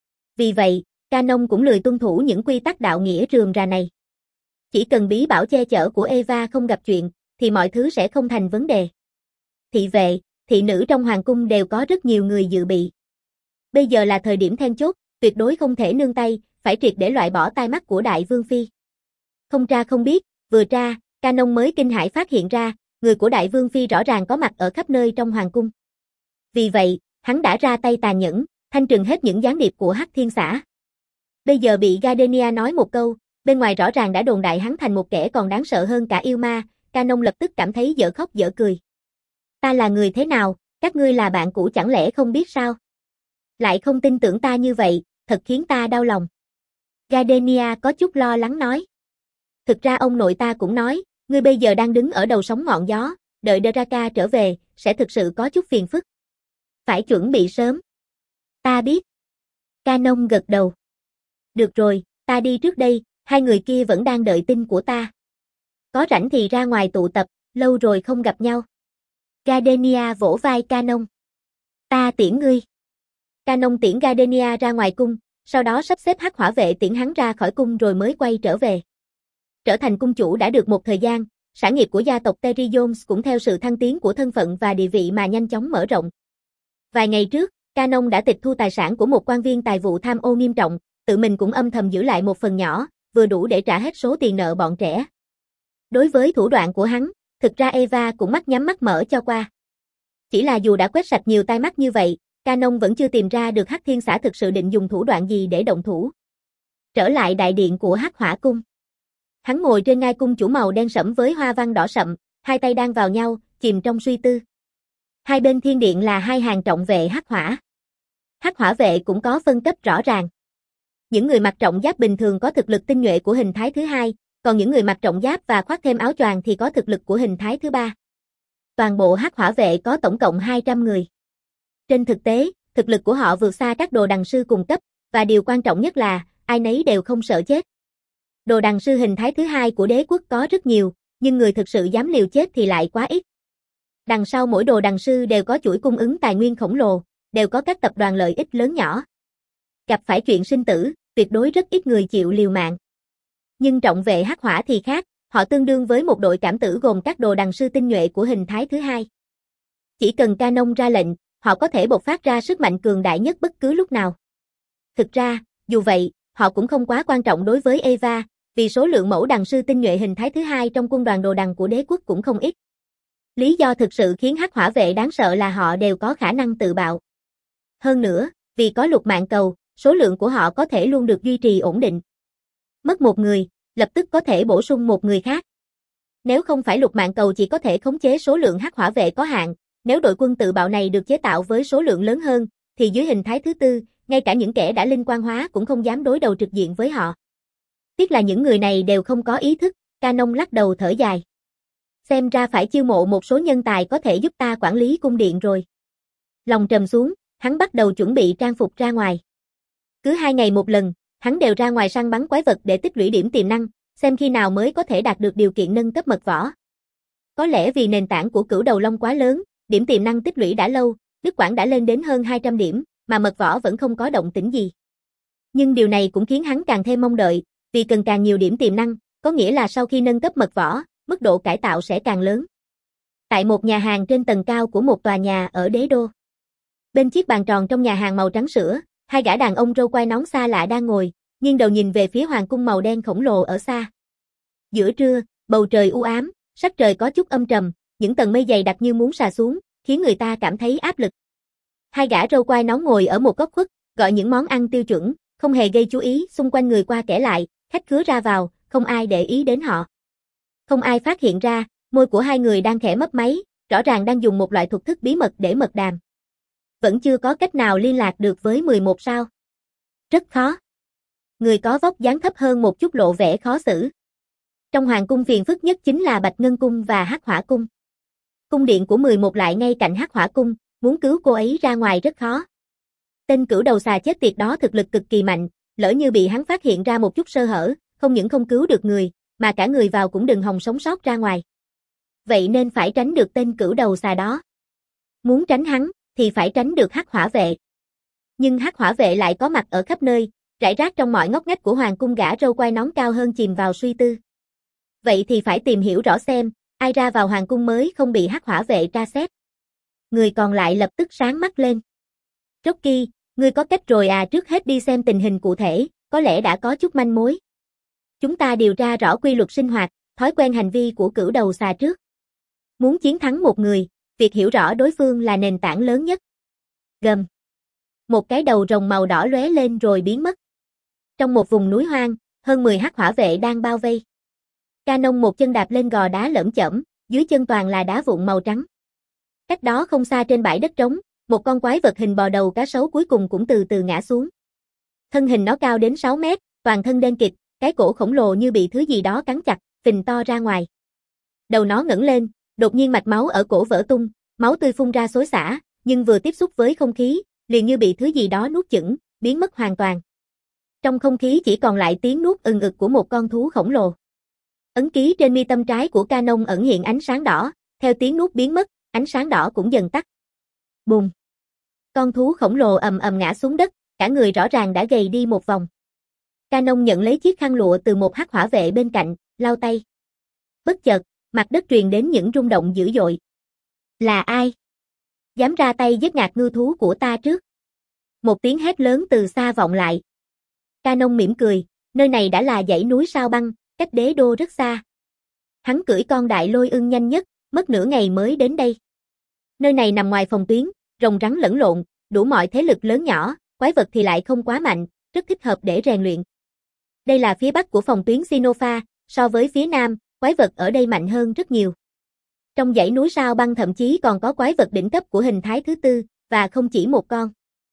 Speaker 1: Vì vậy, Canon cũng lười tuân thủ những quy tắc đạo nghĩa rườm rà này. Chỉ cần bí bảo che chở của Eva không gặp chuyện, thì mọi thứ sẽ không thành vấn đề. Thị vệ, thị nữ trong hoàng cung đều có rất nhiều người dự bị. Bây giờ là thời điểm then chốt, tuyệt đối không thể nương tay, phải triệt để loại bỏ tai mắt của đại vương phi. Không tra không biết, vừa tra, Canon mới kinh hãi phát hiện ra, người của đại vương phi rõ ràng có mặt ở khắp nơi trong hoàng cung. Vì vậy, hắn đã ra tay tàn nhẫn, thanh trừng hết những gián điệp của Hắc Thiên Xã. Bây giờ bị Gardenia nói một câu, bên ngoài rõ ràng đã đồn đại hắn thành một kẻ còn đáng sợ hơn cả yêu ma, Canon lập tức cảm thấy dở khóc dở cười. Ta là người thế nào, các ngươi là bạn cũ chẳng lẽ không biết sao? Lại không tin tưởng ta như vậy, thật khiến ta đau lòng. Gardenia có chút lo lắng nói. Thực ra ông nội ta cũng nói, ngươi bây giờ đang đứng ở đầu sóng ngọn gió, đợi Draka trở về, sẽ thực sự có chút phiền phức. Phải chuẩn bị sớm. Ta biết. Canon gật đầu. Được rồi, ta đi trước đây, hai người kia vẫn đang đợi tin của ta. Có rảnh thì ra ngoài tụ tập, lâu rồi không gặp nhau. Gardenia vỗ vai Canon. Ta tiễn ngươi. Canon tiễn Gardenia ra ngoài cung, sau đó sắp xếp Hắc Hỏa vệ tiễn hắn ra khỏi cung rồi mới quay trở về. Trở thành cung chủ đã được một thời gian, sản nghiệp của gia tộc Terry Jones cũng theo sự thăng tiến của thân phận và địa vị mà nhanh chóng mở rộng. Vài ngày trước, Canon đã tịch thu tài sản của một quan viên tài vụ tham ô nghiêm trọng, tự mình cũng âm thầm giữ lại một phần nhỏ, vừa đủ để trả hết số tiền nợ bọn trẻ. Đối với thủ đoạn của hắn, thực ra Eva cũng mắt nhắm mắt mở cho qua. Chỉ là dù đã quét sạch nhiều tai mắt như vậy, Canon vẫn chưa tìm ra được Hắc Thiên Xã thực sự định dùng thủ đoạn gì để động thủ. Trở lại đại điện của Hắc Hỏa cung. Hắn ngồi trên ngai cung chủ màu đen sẫm với hoa văn đỏ sậm, hai tay đang vào nhau, chìm trong suy tư. Hai bên thiên điện là hai hàng trọng vệ Hắc Hỏa. Hắc Hỏa vệ cũng có phân cấp rõ ràng. Những người mặc trọng giáp bình thường có thực lực tinh nhuệ của hình thái thứ hai, còn những người mặc trọng giáp và khoác thêm áo choàng thì có thực lực của hình thái thứ ba. Toàn bộ Hắc Hỏa vệ có tổng cộng hai trăm người. Trên thực tế, thực lực của họ vượt xa các đồ đằng sư cùng cấp, và điều quan trọng nhất là, ai nấy đều không sợ chết. Đồ đằng sư hình thái thứ hai của đế quốc có rất nhiều, nhưng người thực sự dám liều chết thì lại quá ít. Đằng sau mỗi đồ đằng sư đều có chuỗi cung ứng tài nguyên khổng lồ, đều có các tập đoàn lợi ích lớn nhỏ. Gặp phải chuyện sinh tử, tuyệt đối rất ít người chịu liều mạng. Nhưng trọng vệ Hắc Hỏa thì khác, họ tương đương với một đội cảm tử gồm các đồ đằng sư tinh nhuệ của hình thái thứ hai. Chỉ cần Canon ra lệnh, họ có thể bộc phát ra sức mạnh cường đại nhất bất cứ lúc nào. Thực ra, dù vậy, họ cũng không quá quan trọng đối với Eva, vì số lượng mẫu đằng sư tinh nhuệ hình thái thứ hai trong quân đoàn đồ đằng của đế quốc cũng không ít. Lý do thực sự khiến Hắc Hỏa vệ đáng sợ là họ đều có khả năng tự bạo. Hơn nữa, vì có lục mạng cầu, số lượng của họ có thể luôn được duy trì ổn định. Mất một người, lập tức có thể bổ sung một người khác. Nếu không phải lục mạng cầu chỉ có thể khống chế số lượng Hắc Hỏa vệ có hạn, nếu đội quân tự bạo này được chế tạo với số lượng lớn hơn, thì dưới hình thái thứ tư, ngay cả những kẻ đã linh quan hóa cũng không dám đối đầu trực diện với họ. Tiếc là những người này đều không có ý thức, Canon lắc đầu thở dài. Xem ra phải chiêu mộ một số nhân tài có thể giúp ta quản lý cung điện rồi. Lòng trầm xuống, hắn bắt đầu chuẩn bị trang phục ra ngoài. Cứ hai ngày một lần, hắn đều ra ngoài săn bắn quái vật để tích lũy điểm tiềm năng, xem khi nào mới có thể đạt được điều kiện nâng cấp mật võ. Có lẽ vì nền tảng của Cửu Đầu Long quá lớn, điểm tiềm năng tích lũy đã lâu, Đức Quảng đã lên đến hơn hai trăm điểm, mà mật võ vẫn không có động tĩnh gì. Nhưng điều này cũng khiến hắn càng thêm mong đợi, vì cần càng nhiều điểm tiềm năng, có nghĩa là sau khi nâng cấp mật võ, mức độ cải tạo sẽ càng lớn. Tại một nhà hàng trên tầng cao của một tòa nhà ở đế đô. Bên chiếc bàn tròn trong nhà hàng màu trắng sữa, hai gã đàn ông râu quai nón xa lạ đang ngồi, nghiêng đầu nhìn về phía hoàng cung màu đen khổng lồ ở xa. Giữa trưa, bầu trời u ám, sắc trời có chút âm trầm, những tầng mây dày đặc như muốn sà xuống, khiến người ta cảm thấy áp lực. Hai gã râu quai nón ngồi ở một góc khuất, gọi những món ăn tiêu chuẩn, không hề gây chú ý xung quanh người qua kẻ lại, khách khứa ra vào, không ai để ý đến họ. Không ai phát hiện ra, môi của hai người đang khẽ mấp máy, rõ ràng đang dùng một loại thuật thức bí mật để mật đàm. Vẫn chưa có cách nào liên lạc được với mười một sao. Rất khó. Người có vóc dáng thấp hơn một chút lộ vẻ khó xử. Trong hoàng cung phiền phức nhất chính là Bạch Ngân Cung và Hắc Hỏa Cung. Cung điện của mười một lại ngay cạnh Hắc Hỏa Cung, muốn cứu cô ấy ra ngoài rất khó. Tên cửu đầu xà chết tiệt đó thực lực cực kỳ mạnh, lỡ như bị hắn phát hiện ra một chút sơ hở, không những không cứu được người, mà cả người vào cũng đừng hòng sống sót ra ngoài. Vậy nên phải tránh được tên cửu đầu xà đó. Muốn tránh hắn, thì phải tránh được Hắc Hỏa vệ. Nhưng Hắc Hỏa vệ lại có mặt ở khắp nơi, rải rác trong mọi ngóc ngách của hoàng cung. Gã râu quai nón cao hơn chìm vào suy tư. Vậy thì phải tìm hiểu rõ xem, ai ra vào hoàng cung mới không bị Hắc Hỏa vệ tra xét. Người còn lại lập tức sáng mắt lên. Rocky, ngươi có cách rồi à? Trước hết đi xem tình hình cụ thể, có lẽ đã có chút manh mối. Chúng ta điều tra rõ quy luật sinh hoạt, thói quen hành vi của cửu đầu xà trước. Muốn chiến thắng một người, việc hiểu rõ đối phương là nền tảng lớn nhất. Gầm. Một cái đầu rồng màu đỏ lóe lên rồi biến mất. Trong một vùng núi hoang, hơn mười hắc hỏa vệ đang bao vây. Canon một chân đạp lên gò đá lởm chởm, dưới chân toàn là đá vụn màu trắng. Cách đó không xa trên bãi đất trống, một con quái vật hình bò đầu cá sấu cuối cùng cũng từ từ ngã xuống. Thân hình nó cao đến sáu mét, toàn thân đen kịt, cái cổ khổng lồ như bị thứ gì đó cắn chặt, phình to ra ngoài. Đầu nó ngẩng lên, đột nhiên mạch máu ở cổ vỡ tung, máu tươi phun ra xối xả, nhưng vừa tiếp xúc với không khí, liền như bị thứ gì đó nuốt chửng, biến mất hoàn toàn. Trong không khí chỉ còn lại tiếng nuốt ừng ực của một con thú khổng lồ. Ấn ký trên mi tâm trái của Canon ẩn hiện ánh sáng đỏ, theo tiếng nuốt biến mất, ánh sáng đỏ cũng dần tắt. Bùm! Con thú khổng lồ ầm ầm ngã xuống đất, cả người rõ ràng đã gầy đi một vòng. Canon nhận lấy chiếc khăn lụa từ một hắc hỏa vệ bên cạnh, lau tay. Bất chợt, mặt đất truyền đến những rung động dữ dội. Là ai? Dám ra tay giết ngạc ngư thú của ta trước? Một tiếng hét lớn từ xa vọng lại. Canon mỉm cười, nơi này đã là dãy núi sao băng, cách đế đô rất xa. Hắn cưỡi con đại lôi ưng nhanh nhất, mất nửa ngày mới đến đây. Nơi này nằm ngoài phòng tuyến, rồng rắn lẫn lộn, đủ mọi thế lực lớn nhỏ, quái vật thì lại không quá mạnh, rất thích hợp để rèn luyện. Đây là phía bắc của phòng tuyến Sinopha, so với phía nam, quái vật ở đây mạnh hơn rất nhiều. Trong dãy núi sao băng thậm chí còn có quái vật đỉnh cấp của hình thái thứ tư, và không chỉ một con.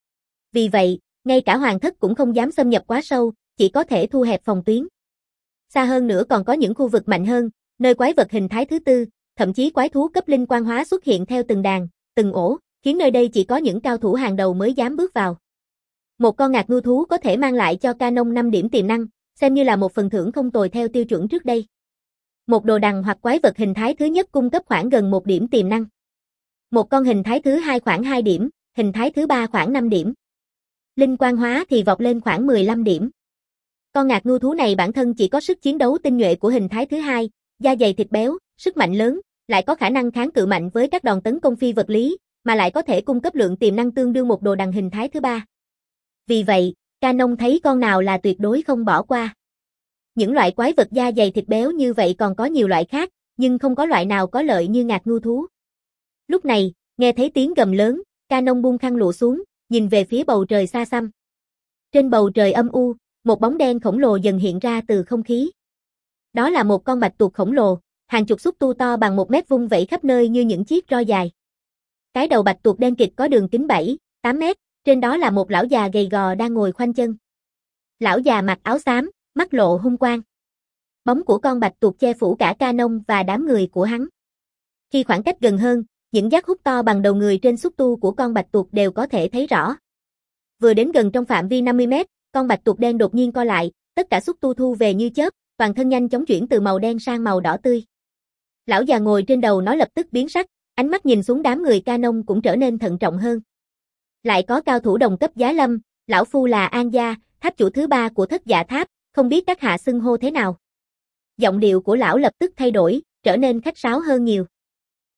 Speaker 1: Vì vậy, ngay cả hoàng thất cũng không dám xâm nhập quá sâu, chỉ có thể thu hẹp phòng tuyến. Xa hơn nữa còn có những khu vực mạnh hơn, nơi quái vật hình thái thứ tư, thậm chí quái thú cấp linh quan hóa xuất hiện theo từng đàn, từng ổ, khiến nơi đây chỉ có những cao thủ hàng đầu mới dám bước vào. Một con ngạc ngư thú có thể mang lại cho Canon năm điểm tiềm năng, xem như là một phần thưởng không tồi theo tiêu chuẩn trước đây. Một đồ đằng hoặc quái vật hình thái thứ nhất cung cấp khoảng gần một điểm tiềm năng. Một con hình thái thứ hai khoảng hai điểm, hình thái thứ ba khoảng năm điểm. Linh quan hóa thì vọt lên khoảng mười lăm điểm. Con ngạc ngư thú này bản thân chỉ có sức chiến đấu tinh nhuệ của hình thái thứ hai, da dày thịt béo, sức mạnh lớn, lại có khả năng kháng cự mạnh với các đòn tấn công phi vật lý, mà lại có thể cung cấp lượng tiềm năng tương đương một đồ đằng hình thái thứ ba. Vì vậy, Canon thấy con nào là tuyệt đối không bỏ qua. Những loại quái vật da dày thịt béo như vậy còn có nhiều loại khác, nhưng không có loại nào có lợi như ngạc ngư thú. Lúc này, nghe thấy tiếng gầm lớn, Canon buông khăn lụa xuống, nhìn về phía bầu trời xa xăm. Trên bầu trời âm u, một bóng đen khổng lồ dần hiện ra từ không khí. Đó là một con bạch tuộc khổng lồ, hàng chục xúc tu to bằng một mét vung vẩy khắp nơi như những chiếc roi dài. Cái đầu bạch tuộc đen kịt có đường kính bảy, tám mét, trên đó là một lão già gầy gò đang ngồi khoanh chân. Lão già mặc áo xám, mắt lộ hung quang. Bóng của con bạch tuộc che phủ cả Canon và đám người của hắn. Khi khoảng cách gần hơn, những giác hút to bằng đầu người trên xúc tu của con bạch tuộc đều có thể thấy rõ. Vừa đến gần trong phạm vi năm mươi mét, con bạch tuộc đen đột nhiên co lại, tất cả xúc tu thu về như chớp, toàn thân nhanh chóng chuyển từ màu đen sang màu đỏ tươi. Lão già ngồi trên đầu nó lập tức biến sắc, ánh mắt nhìn xuống đám người Canon cũng trở nên thận trọng hơn. Lại có cao thủ đồng cấp giá lâm, lão phu là An Gia, tháp chủ thứ ba của Thất Dạ Tháp, không biết các hạ xưng hô thế nào. Giọng điệu của lão lập tức thay đổi, trở nên khách sáo hơn nhiều.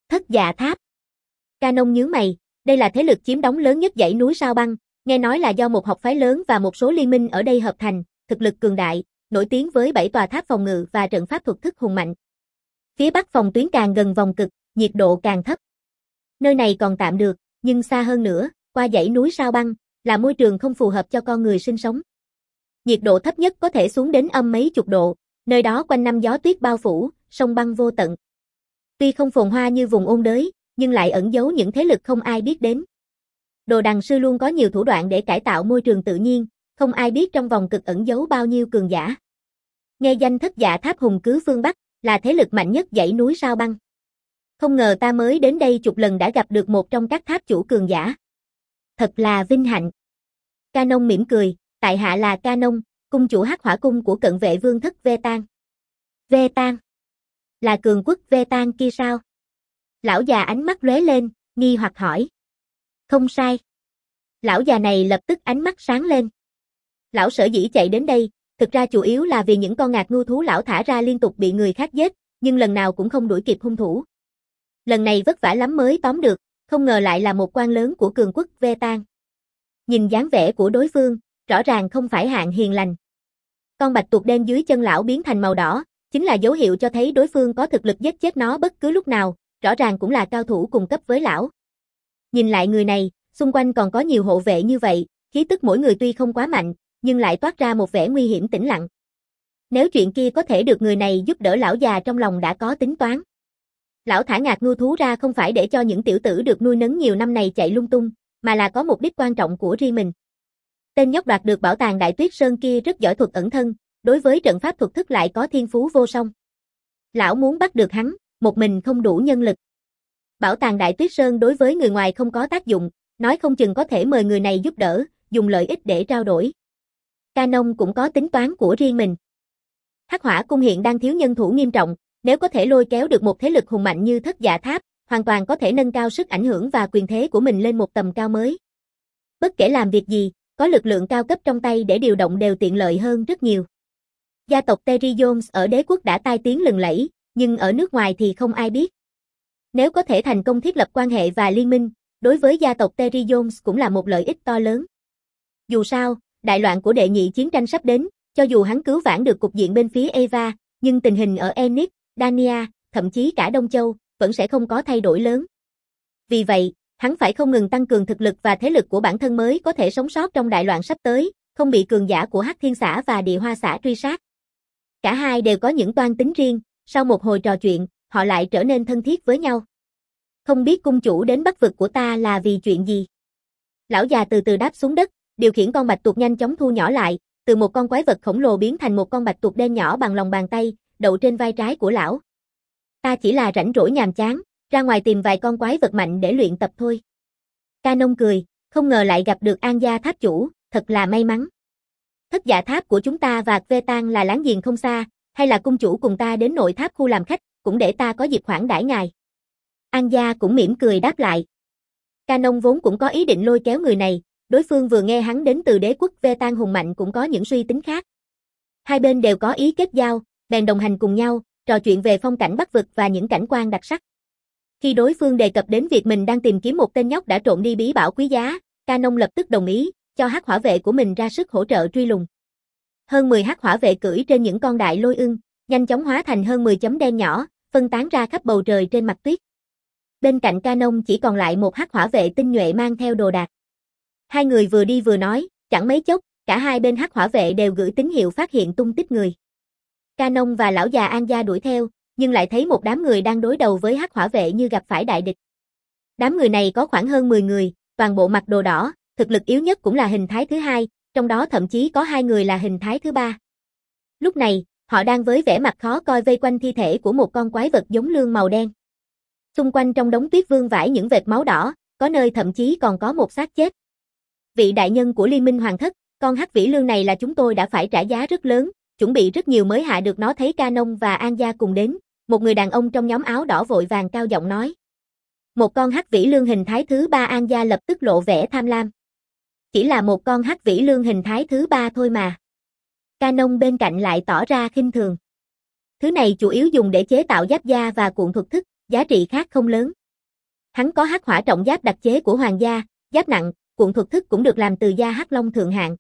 Speaker 1: Thất Dạ Tháp. Canon nhướng mày, đây là thế lực chiếm đóng lớn nhất dãy núi Sao Băng, nghe nói là do một học phái lớn và một số liên minh ở đây hợp thành, thực lực cường đại, nổi tiếng với bảy tòa tháp phòng ngự và trận pháp thuật thức hùng mạnh. Phía bắc phòng tuyến càng gần vòng cực, nhiệt độ càng thấp. Nơi này còn tạm được, nhưng xa hơn nữa, qua dãy núi Sao Băng, là môi trường không phù hợp cho con người sinh sống. Nhiệt độ thấp nhất có thể xuống đến âm mấy chục độ, nơi đó quanh năm gió tuyết bao phủ, sông băng vô tận. Tuy không phồn hoa như vùng ôn đới, nhưng lại ẩn giấu những thế lực không ai biết đến. Đồ đằng sư luôn có nhiều thủ đoạn để cải tạo môi trường tự nhiên, không ai biết trong vòng cực ẩn giấu bao nhiêu cường giả. Nghe danh Thất Dạ Tháp hùng cứ phương Bắc, là thế lực mạnh nhất dãy núi Sao Băng. Không ngờ ta mới đến đây chục lần đã gặp được một trong các tháp chủ cường giả. Thật là vinh hạnh. Canon mỉm cười, tại hạ là Canon, cung chủ Hắc Hỏa cung của cận vệ vương thất Ve Tan. Ve Tan? Là cường quốc Ve Tan kia sao? Lão già ánh mắt lóe lên, nghi hoặc hỏi. Không sai. Lão già này lập tức ánh mắt sáng lên. Lão sở dĩ chạy đến đây, thực ra chủ yếu là vì những con ngạc ngưu thú lão thả ra liên tục bị người khác giết, nhưng lần nào cũng không đuổi kịp hung thủ. Lần này vất vả lắm mới tóm được, không ngờ lại là một quan lớn của cường quốc Ve Tan. Nhìn dáng vẻ của đối phương, rõ ràng không phải hạng hiền lành. Con bạch tuộc đen dưới chân lão biến thành màu đỏ, chính là dấu hiệu cho thấy đối phương có thực lực giết chết nó bất cứ lúc nào, rõ ràng cũng là cao thủ cùng cấp với lão. Nhìn lại người này, xung quanh còn có nhiều hộ vệ như vậy, khí tức mỗi người tuy không quá mạnh, nhưng lại toát ra một vẻ nguy hiểm tĩnh lặng. Nếu chuyện kia có thể được người này giúp đỡ, lão già trong lòng đã có tính toán. Lão thả ngạc ngưu thú ra không phải để cho những tiểu tử được nuôi nấng nhiều năm này chạy lung tung, mà là có mục đích quan trọng của riêng mình. Tên nhóc đoạt được bảo tàng Đại Tuyết Sơn kia rất giỏi thuật ẩn thân, đối với trận pháp thuật thức lại có thiên phú vô song. Lão muốn bắt được hắn, một mình không đủ nhân lực. Bảo tàng Đại Tuyết Sơn đối với người ngoài không có tác dụng, nói không chừng có thể mời người này giúp đỡ, dùng lợi ích để trao đổi. Canon cũng có tính toán của riêng mình. Hắc Hỏa cung hiện đang thiếu nhân thủ nghiêm trọng, nếu có thể lôi kéo được một thế lực hùng mạnh như Thất Dạ Tháp, hoàn toàn có thể nâng cao sức ảnh hưởng và quyền thế của mình lên một tầm cao mới. Bất kể làm việc gì, có lực lượng cao cấp trong tay để điều động đều tiện lợi hơn rất nhiều. Gia tộc Terry Jones ở đế quốc đã tai tiếng lừng lẫy, nhưng ở nước ngoài thì không ai biết. Nếu có thể thành công thiết lập quan hệ và liên minh, đối với gia tộc Terry Jones cũng là một lợi ích to lớn. Dù sao, đại loạn của đệ nhị chiến tranh sắp đến, cho dù hắn cứu vãn được cục diện bên phía Eva, nhưng tình hình ở Enix, Dania, thậm chí cả Đông Châu, vẫn sẽ không có thay đổi lớn. Vì vậy, hắn phải không ngừng tăng cường thực lực và thế lực của bản thân mới có thể sống sót trong đại loạn sắp tới, không bị cường giả của Hắc Thiên xã và Địa Hoa xã truy sát. Cả hai đều có những toan tính riêng, sau một hồi trò chuyện, họ lại trở nên thân thiết với nhau. Không biết cung chủ đến Bắc vực của ta là vì chuyện gì? Lão già từ từ đáp xuống đất, điều khiển con bạch tuộc nhanh chóng thu nhỏ lại, từ một con quái vật khổng lồ biến thành một con bạch tuộc đen nhỏ bằng lòng bàn tay, đậu trên vai trái của lão. Ta chỉ là rảnh rỗi nhàm chán, ra ngoài tìm vài con quái vật mạnh để luyện tập thôi. Canon cười, không ngờ lại gặp được An gia tháp chủ, thật là may mắn. Thất Dạ Tháp của chúng ta và Ve Tan là láng giềng không xa, hay là cung chủ cùng ta đến nội tháp khu làm khách, cũng để ta có dịp khoản đãi ngài. An gia cũng mỉm cười đáp lại. Canon vốn cũng có ý định lôi kéo người này, đối phương vừa nghe hắn đến từ đế quốc Ve Tan hùng mạnh cũng có những suy tính khác. Hai bên đều có ý kết giao, bèn đồng hành cùng nhau, trò chuyện về phong cảnh Bắc vực và những cảnh quan đặc sắc. Khi đối phương đề cập đến việc mình đang tìm kiếm một tên nhóc đã trộm đi bí bảo quý giá, Canon lập tức đồng ý, cho Hắc Hỏa vệ của mình ra sức hỗ trợ truy lùng. Hơn mười Hắc Hỏa vệ cưỡi trên những con đại lôi ưng, nhanh chóng hóa thành hơn mười chấm đen nhỏ, phân tán ra khắp bầu trời trên mặt tuyết. Bên cạnh Canon chỉ còn lại một Hắc Hỏa vệ tinh nhuệ mang theo đồ đạc. Hai người vừa đi vừa nói, chẳng mấy chốc, cả hai bên Hắc Hỏa vệ đều gửi tín hiệu phát hiện tung tích người. Canon và lão già An gia đuổi theo, nhưng lại thấy một đám người đang đối đầu với Hắc Hỏa vệ như gặp phải đại địch. Đám người này có khoảng hơn mười người, toàn bộ mặc đồ đỏ, thực lực yếu nhất cũng là hình thái thứ hai, trong đó thậm chí có hai người là hình thái thứ ba. Lúc này, họ đang với vẻ mặt khó coi vây quanh thi thể của một con quái vật giống lương màu đen. Xung quanh trong đống tuyết vương vãi những vệt máu đỏ, có nơi thậm chí còn có một xác chết. Vị đại nhân của Liên minh Hoàng thất, con hắc vĩ lương này là chúng tôi đã phải trả giá rất lớn, chuẩn bị rất nhiều mới hạ được nó. Thấy Canon và An gia cùng đến, một người đàn ông trong nhóm áo đỏ vội vàng cao giọng nói. Một con hắc vĩ lương hình thái thứ ba. An gia lập tức lộ vẻ tham lam. Chỉ là một con hắc vĩ lương hình thái thứ ba thôi mà. Canon bên cạnh lại tỏ ra khinh thường. Thứ này chủ yếu dùng để chế tạo giáp da và cuộn thuật thức, giá trị khác không lớn. Hắn có hắc hỏa trọng giáp đặc chế của hoàng gia, giáp nặng, cuộn thuật thức cũng được làm từ da hắc long thượng hạng.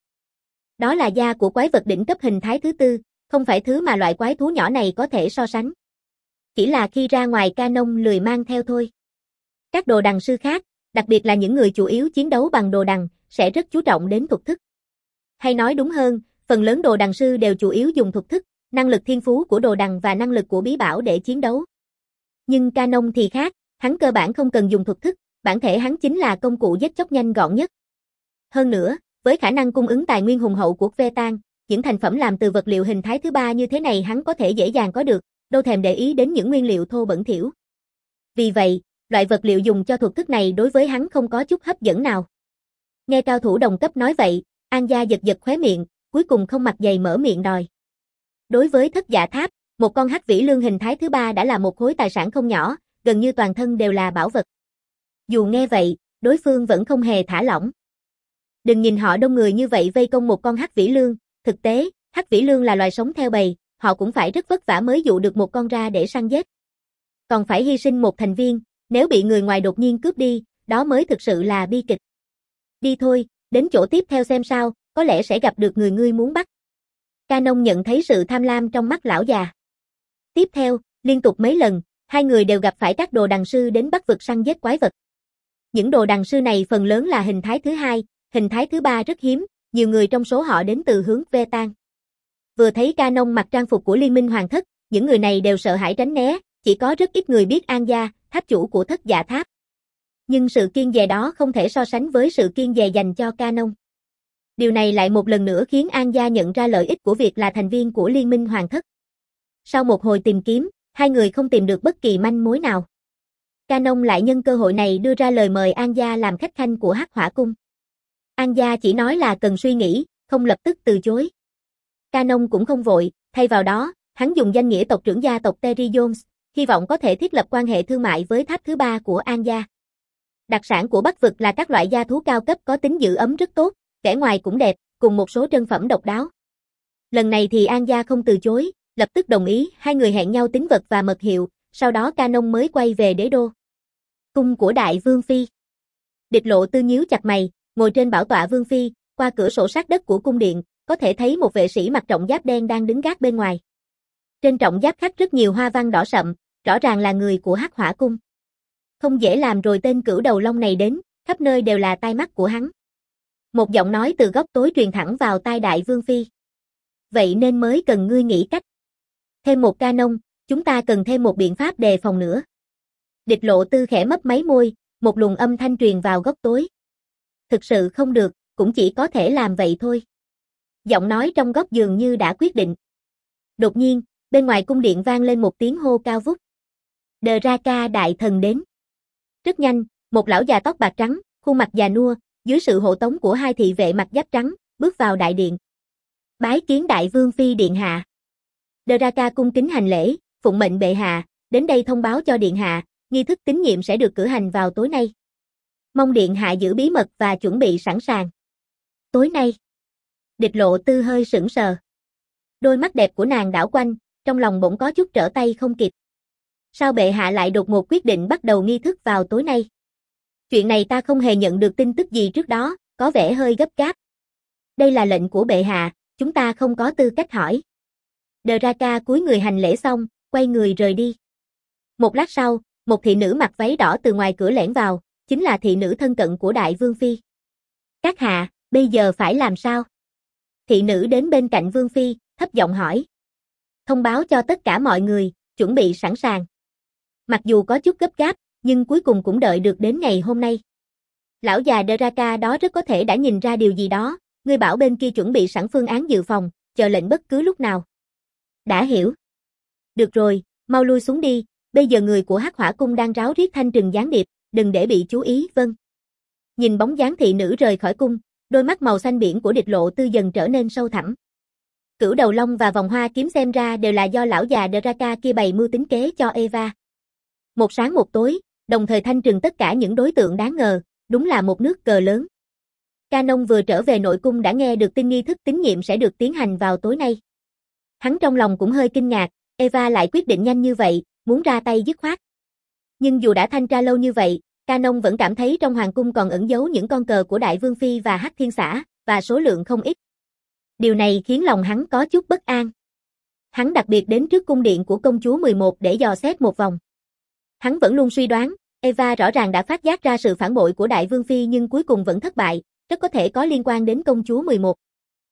Speaker 1: Đó là da của quái vật đỉnh cấp hình thái thứ tư, không phải thứ mà loại quái thú nhỏ này có thể so sánh. Chỉ là khi ra ngoài Canon lười mang theo thôi. Các đồ đằng sư khác, đặc biệt là những người chủ yếu chiến đấu bằng đồ đằng, sẽ rất chú trọng đến thuật thức. Hay nói đúng hơn, phần lớn đồ đằng sư đều chủ yếu dùng thuật thức, năng lực thiên phú của đồ đằng và năng lực của bí bảo để chiến đấu. Nhưng Canon thì khác, hắn cơ bản không cần dùng thuật thức, bản thể hắn chính là công cụ giết chóc nhanh gọn nhất. Hơn nữa, với khả năng cung ứng tài nguyên hùng hậu của Vetan, những thành phẩm làm từ vật liệu hình thái thứ ba như thế này hắn có thể dễ dàng có được, đâu thèm để ý đến những nguyên liệu thô bẩn thỉu. Vì vậy, loại vật liệu dùng cho thuật thức này đối với hắn không có chút hấp dẫn nào. Nghe cao thủ đồng cấp nói vậy, An Gia giật giật khóe miệng, cuối cùng không mặt dày mở miệng đòi. Đối với Thất Dạ Tháp, một con hắc vĩ lương hình thái thứ ba đã là một khối tài sản không nhỏ, gần như toàn thân đều là bảo vật. Dù nghe vậy, đối phương vẫn không hề thả lỏng. Đừng nhìn họ đông người như vậy vây công một con hắc vĩ lương, thực tế, hắc vĩ lương là loài sống theo bầy, họ cũng phải rất vất vả mới dụ được một con ra để săn giết. Còn phải hy sinh một thành viên, nếu bị người ngoài đột nhiên cướp đi, đó mới thực sự là bi kịch. Đi thôi, đến chỗ tiếp theo xem sao, có lẽ sẽ gặp được người ngươi muốn bắt. Canon nhận thấy sự tham lam trong mắt lão già. Tiếp theo, liên tục mấy lần, hai người đều gặp phải các đồ đằng sư đến bắt vực săn giết quái vật. Những đồ đằng sư này phần lớn là hình thái thứ hai, hình thái thứ ba rất hiếm, nhiều người trong số họ đến từ hướng Vetan. Vừa thấy Canon mặc trang phục của Liên minh Hoàng thất, những người này đều sợ hãi tránh né, chỉ có rất ít người biết An Gia, tháp chủ của Thất Dạ Tháp. Nhưng sự kiêng dè đó không thể so sánh với sự kiêng dè dành cho Canon. Điều này lại một lần nữa khiến An Gia nhận ra lợi ích của việc là thành viên của Liên minh Hoàng thất. Sau một hồi tìm kiếm, hai người không tìm được bất kỳ manh mối nào. Canon lại nhân cơ hội này đưa ra lời mời An Gia làm khách khanh của Hắc Hỏa Cung. An Gia chỉ nói là cần suy nghĩ, không lập tức từ chối. Canon cũng không vội, thay vào đó, hắn dùng danh nghĩa tộc trưởng gia tộc Terry Jones, hy vọng có thể thiết lập quan hệ thương mại với tháp thứ ba của An Gia. Đặc sản của Bắc vực là các loại gia thú cao cấp có tính giữ ấm rất tốt, vẻ ngoài cũng đẹp, cùng một số trân phẩm độc đáo. Lần này thì An Gia không từ chối, lập tức đồng ý, hai người hẹn nhau tín vật và mật hiệu, sau đó Canon mới quay về đế đô. Cung của Đại Vương Phi. Địch Lộ Tư nhíu chặt mày, ngồi trên bảo tọa Vương Phi, qua cửa sổ sát đất của cung điện, có thể thấy một vệ sĩ mặc trọng giáp đen đang đứng gác bên ngoài. Trên trọng giáp khắc rất nhiều hoa văn đỏ sậm, rõ ràng là người của Hắc Hỏa Cung. Không dễ làm rồi, tên cửu đầu long này đến, khắp nơi đều là tai mắt của hắn. Một giọng nói từ góc tối truyền thẳng vào tai Đại Vương Phi. Vậy nên mới cần ngươi nghĩ cách. Thêm một Canon, chúng ta cần thêm một biện pháp đề phòng nữa. Địch Lộ Tư khẽ mấp máy môi, một luồng âm thanh truyền vào góc tối. Thực sự không được, cũng chỉ có thể làm vậy thôi. Giọng nói trong góc dường như đã quyết định. Đột nhiên, bên ngoài cung điện vang lên một tiếng hô cao vút. Draka đại thần đến. Rất nhanh, một lão già tóc bạc trắng, khuôn mặt già nua, dưới sự hộ tống của hai thị vệ mặc giáp trắng, bước vào đại điện. Bái kiến Đại Vương Phi điện hạ. Draka cung kính hành lễ, phụng mệnh bệ hạ, đến đây thông báo cho điện hạ, nghi thức tín nhiệm sẽ được cử hành vào tối nay. Mong điện hạ giữ bí mật và chuẩn bị sẵn sàng. Tối nay. Địch Lộ Tư hơi sững sờ. Đôi mắt đẹp của nàng đảo quanh, trong lòng bỗng có chút trở tay không kịp. Sao bệ hạ lại đột ngột quyết định bắt đầu nghi thức vào tối nay? Chuyện này ta không hề nhận được tin tức gì trước đó, có vẻ hơi gấp gáp. Đây là lệnh của bệ hạ, chúng ta không có tư cách hỏi. Draka cúi người hành lễ xong, quay người rời đi. Một lát sau, một thị nữ mặc váy đỏ từ ngoài cửa lẻn vào, chính là thị nữ thân cận của Đại Vương Phi. Các hạ, bây giờ phải làm sao? Thị nữ đến bên cạnh Vương Phi, thấp giọng hỏi. Thông báo cho tất cả mọi người, chuẩn bị sẵn sàng. Mặc dù có chút gấp gáp, nhưng cuối cùng cũng đợi được đến ngày hôm nay. Lão già Draka đó rất có thể đã nhìn ra điều gì đó, ngươi bảo bên kia chuẩn bị sẵn phương án dự phòng, chờ lệnh bất cứ lúc nào. Đã hiểu. Được rồi, mau lui xuống đi, bây giờ người của Hắc Hỏa Cung đang ráo riết thanh trừng gián điệp, đừng để bị chú ý, vâng. Nhìn bóng dáng thị nữ rời khỏi cung, đôi mắt màu xanh biển của Địch Lộ Tư dần trở nên sâu thẳm. Cửu đầu long và vòng hoa kiếm xem ra đều là do lão già Draka kia bày mưu tính kế cho Eva. Một sáng một tối, đồng thời thanh trừng tất cả những đối tượng đáng ngờ, đúng là một nước cờ lớn. Canon vừa trở về nội cung đã nghe được tin nghi thức tín nhiệm sẽ được tiến hành vào tối nay. Hắn trong lòng cũng hơi kinh ngạc, Eva lại quyết định nhanh như vậy, muốn ra tay dứt khoát. Nhưng dù đã thanh tra lâu như vậy, Canon vẫn cảm thấy trong hoàng cung còn ẩn giấu những con cờ của Đại Vương Phi và Hắc Thiên Xã, và số lượng không ít. Điều này khiến lòng hắn có chút bất an. Hắn đặc biệt đến trước cung điện của công chúa mười một để dò xét một vòng. Hắn vẫn luôn suy đoán, Eva rõ ràng đã phát giác ra sự phản bội của Đại Vương Phi nhưng cuối cùng vẫn thất bại, rất có thể có liên quan đến công chúa mười một.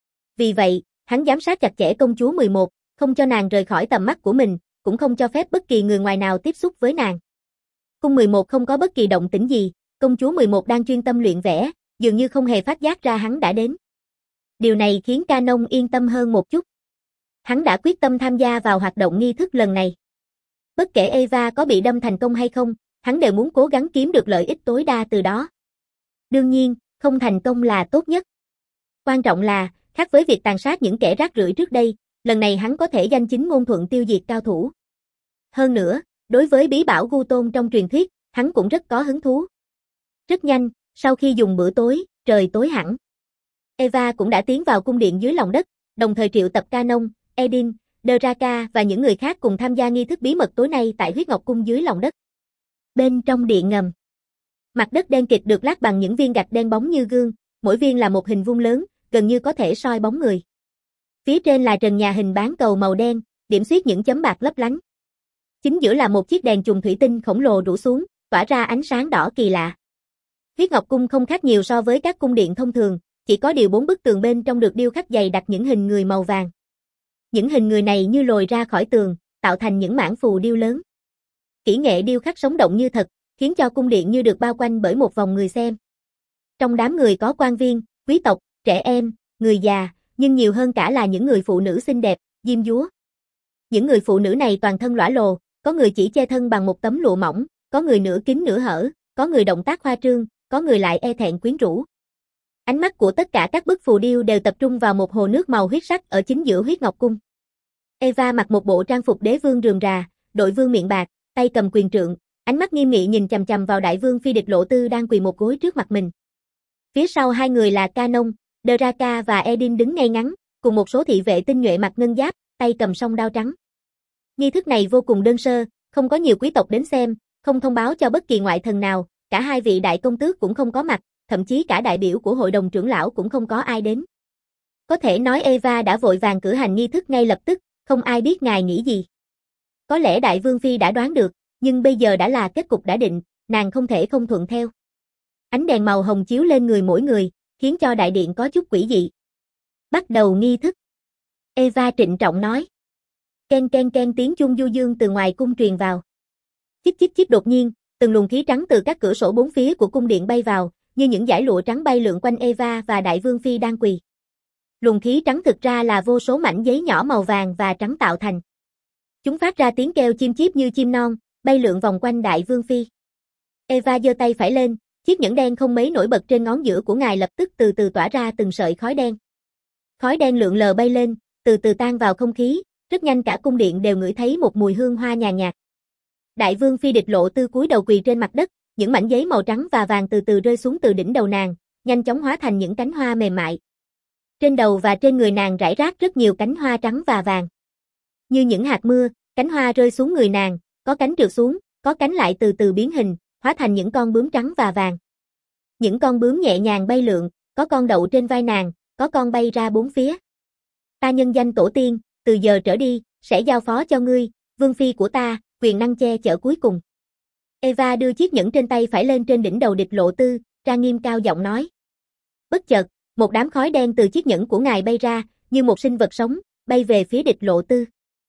Speaker 1: Vì vậy, hắn giám sát chặt chẽ công chúa mười một, không cho nàng rời khỏi tầm mắt của mình, cũng không cho phép bất kỳ người ngoài nào tiếp xúc với nàng. Cung mười một không có bất kỳ động tĩnh gì, công chúa mười một đang chuyên tâm luyện vẽ, dường như không hề phát giác ra hắn đã đến. Điều này khiến Canon yên tâm hơn một chút. Hắn đã quyết tâm tham gia vào hoạt động nghi thức lần này. Bất kể Eva có bị đâm thành công hay không, hắn đều muốn cố gắng kiếm được lợi ích tối đa từ đó. Đương nhiên, không thành công là tốt nhất. Quan trọng là, khác với việc tàn sát những kẻ rác rưởi trước đây, lần này hắn có thể danh chính ngôn thuận tiêu diệt cao thủ. Hơn nữa, đối với bí bảo Gu Tôn trong truyền thuyết, hắn cũng rất có hứng thú. Rất nhanh, sau khi dùng bữa tối, trời tối hẳn. Eva cũng đã tiến vào cung điện dưới lòng đất, đồng thời triệu tập Canon, Edin, Draka và những người khác cùng tham gia nghi thức bí mật tối nay tại huyết ngọc cung dưới lòng đất. Bên trong điện ngầm, mặt đất đen kịt được lát bằng những viên gạch đen bóng như gương, mỗi viên là một hình vuông lớn, gần như có thể soi bóng người. Phía trên là trần nhà hình bán cầu màu đen, điểm xuyết những chấm bạc lấp lánh. Chính giữa là một chiếc đèn chùm thủy tinh khổng lồ rủ xuống, tỏa ra ánh sáng đỏ kỳ lạ. Huyết Ngọc Cung không khác nhiều so với các cung điện thông thường, chỉ có điều bốn bức tường bên trong được điêu khắc dày đặc những hình người màu vàng. Những hình người này như lồi ra khỏi tường, tạo thành những mảng phù điêu lớn. Kỹ nghệ điêu khắc sống động như thật, khiến cho cung điện như được bao quanh bởi một vòng người xem. Trong đám người có quan viên, quý tộc, trẻ em, người già, nhưng nhiều hơn cả là những người phụ nữ xinh đẹp, diêm dúa. Những người phụ nữ này toàn thân lõa lồ, có người chỉ che thân bằng một tấm lụa mỏng, có người nửa kín nửa hở, có người động tác khoa trương, có người lại e thẹn quyến rũ. Ánh mắt của tất cả các bức phù điêu đều tập trung vào một hồ nước màu huyết sắc ở chính giữa huyết ngọc cung. Eva mặc một bộ trang phục đế vương rườm rà, đội vương miệng bạc, tay cầm quyền trượng, ánh mắt nghiêm nghị nhìn chằm chằm vào đại vương phi Địch Lộ Tư đang quỳ một gối trước mặt mình. Phía sau hai người là Canon, Draka và Edin đứng ngay ngắn, cùng một số thị vệ tinh nhuệ mặc ngân giáp, tay cầm song đao trắng. Nghi thức này vô cùng đơn sơ, không có nhiều quý tộc đến xem, không thông báo cho bất kỳ ngoại thần nào, cả hai vị đại công tước cũng không có mặt, thậm chí cả đại biểu của hội đồng trưởng lão cũng không có ai đến. Có thể nói Eva đã vội vàng cử hành nghi thức ngay lập tức, không ai biết ngài nghĩ gì. Có lẽ đại vương phi đã đoán được, nhưng bây giờ đã là kết cục đã định, nàng không thể không thuận theo. Ánh đèn màu hồng chiếu lên người mỗi người, khiến cho đại điện có chút quỷ dị. Bắt đầu nghi thức. Eva trịnh trọng nói. Ken ken ken tiếng chuông du dương từ ngoài cung truyền vào. Chích chích chích đột nhiên, từng luồng khí trắng từ các cửa sổ bốn phía của cung điện bay vào, như những dải lụa trắng bay lượn quanh Eva và đại vương phi đang quỳ. Luồng khí trắng thực ra là vô số mảnh giấy nhỏ màu vàng và trắng tạo thành. Chúng phát ra tiếng kêu chim chíp như chim non, bay lượn vòng quanh đại vương phi. Eva giơ tay phải lên, chiếc nhẫn đen không mấy nổi bật trên ngón giữa của ngài lập tức từ từ tỏa ra từng sợi khói đen. Khói đen lượn lờ bay lên, từ từ tan vào không khí, rất nhanh cả cung điện đều ngửi thấy một mùi hương hoa nhàn nhạt. Đại vương phi Địch Lộ Tư cúi đầu quỳ trên mặt đất, những mảnh giấy màu trắng và vàng từ từ rơi xuống từ đỉnh đầu nàng, nhanh chóng hóa thành những cánh hoa mềm mại. Trên đầu và trên người nàng rải rác rất nhiều cánh hoa trắng và vàng. Như những hạt mưa, cánh hoa rơi xuống người nàng, có cánh trượt xuống, có cánh lại từ từ biến hình, hóa thành những con bướm trắng và vàng. Những con bướm nhẹ nhàng bay lượn, có con đậu trên vai nàng, có con bay ra bốn phía. Ta nhân danh tổ tiên, từ giờ trở đi, sẽ giao phó cho ngươi, vương phi của ta, quyền năng che chở cuối cùng. Eva đưa chiếc nhẫn trên tay phải lên trên đỉnh đầu Địch Lộ Tư, trang nghiêm cao giọng nói. Bất chợt, một đám khói đen từ chiếc nhẫn của ngài bay ra, như một sinh vật sống, bay về phía Địch Lộ Tư.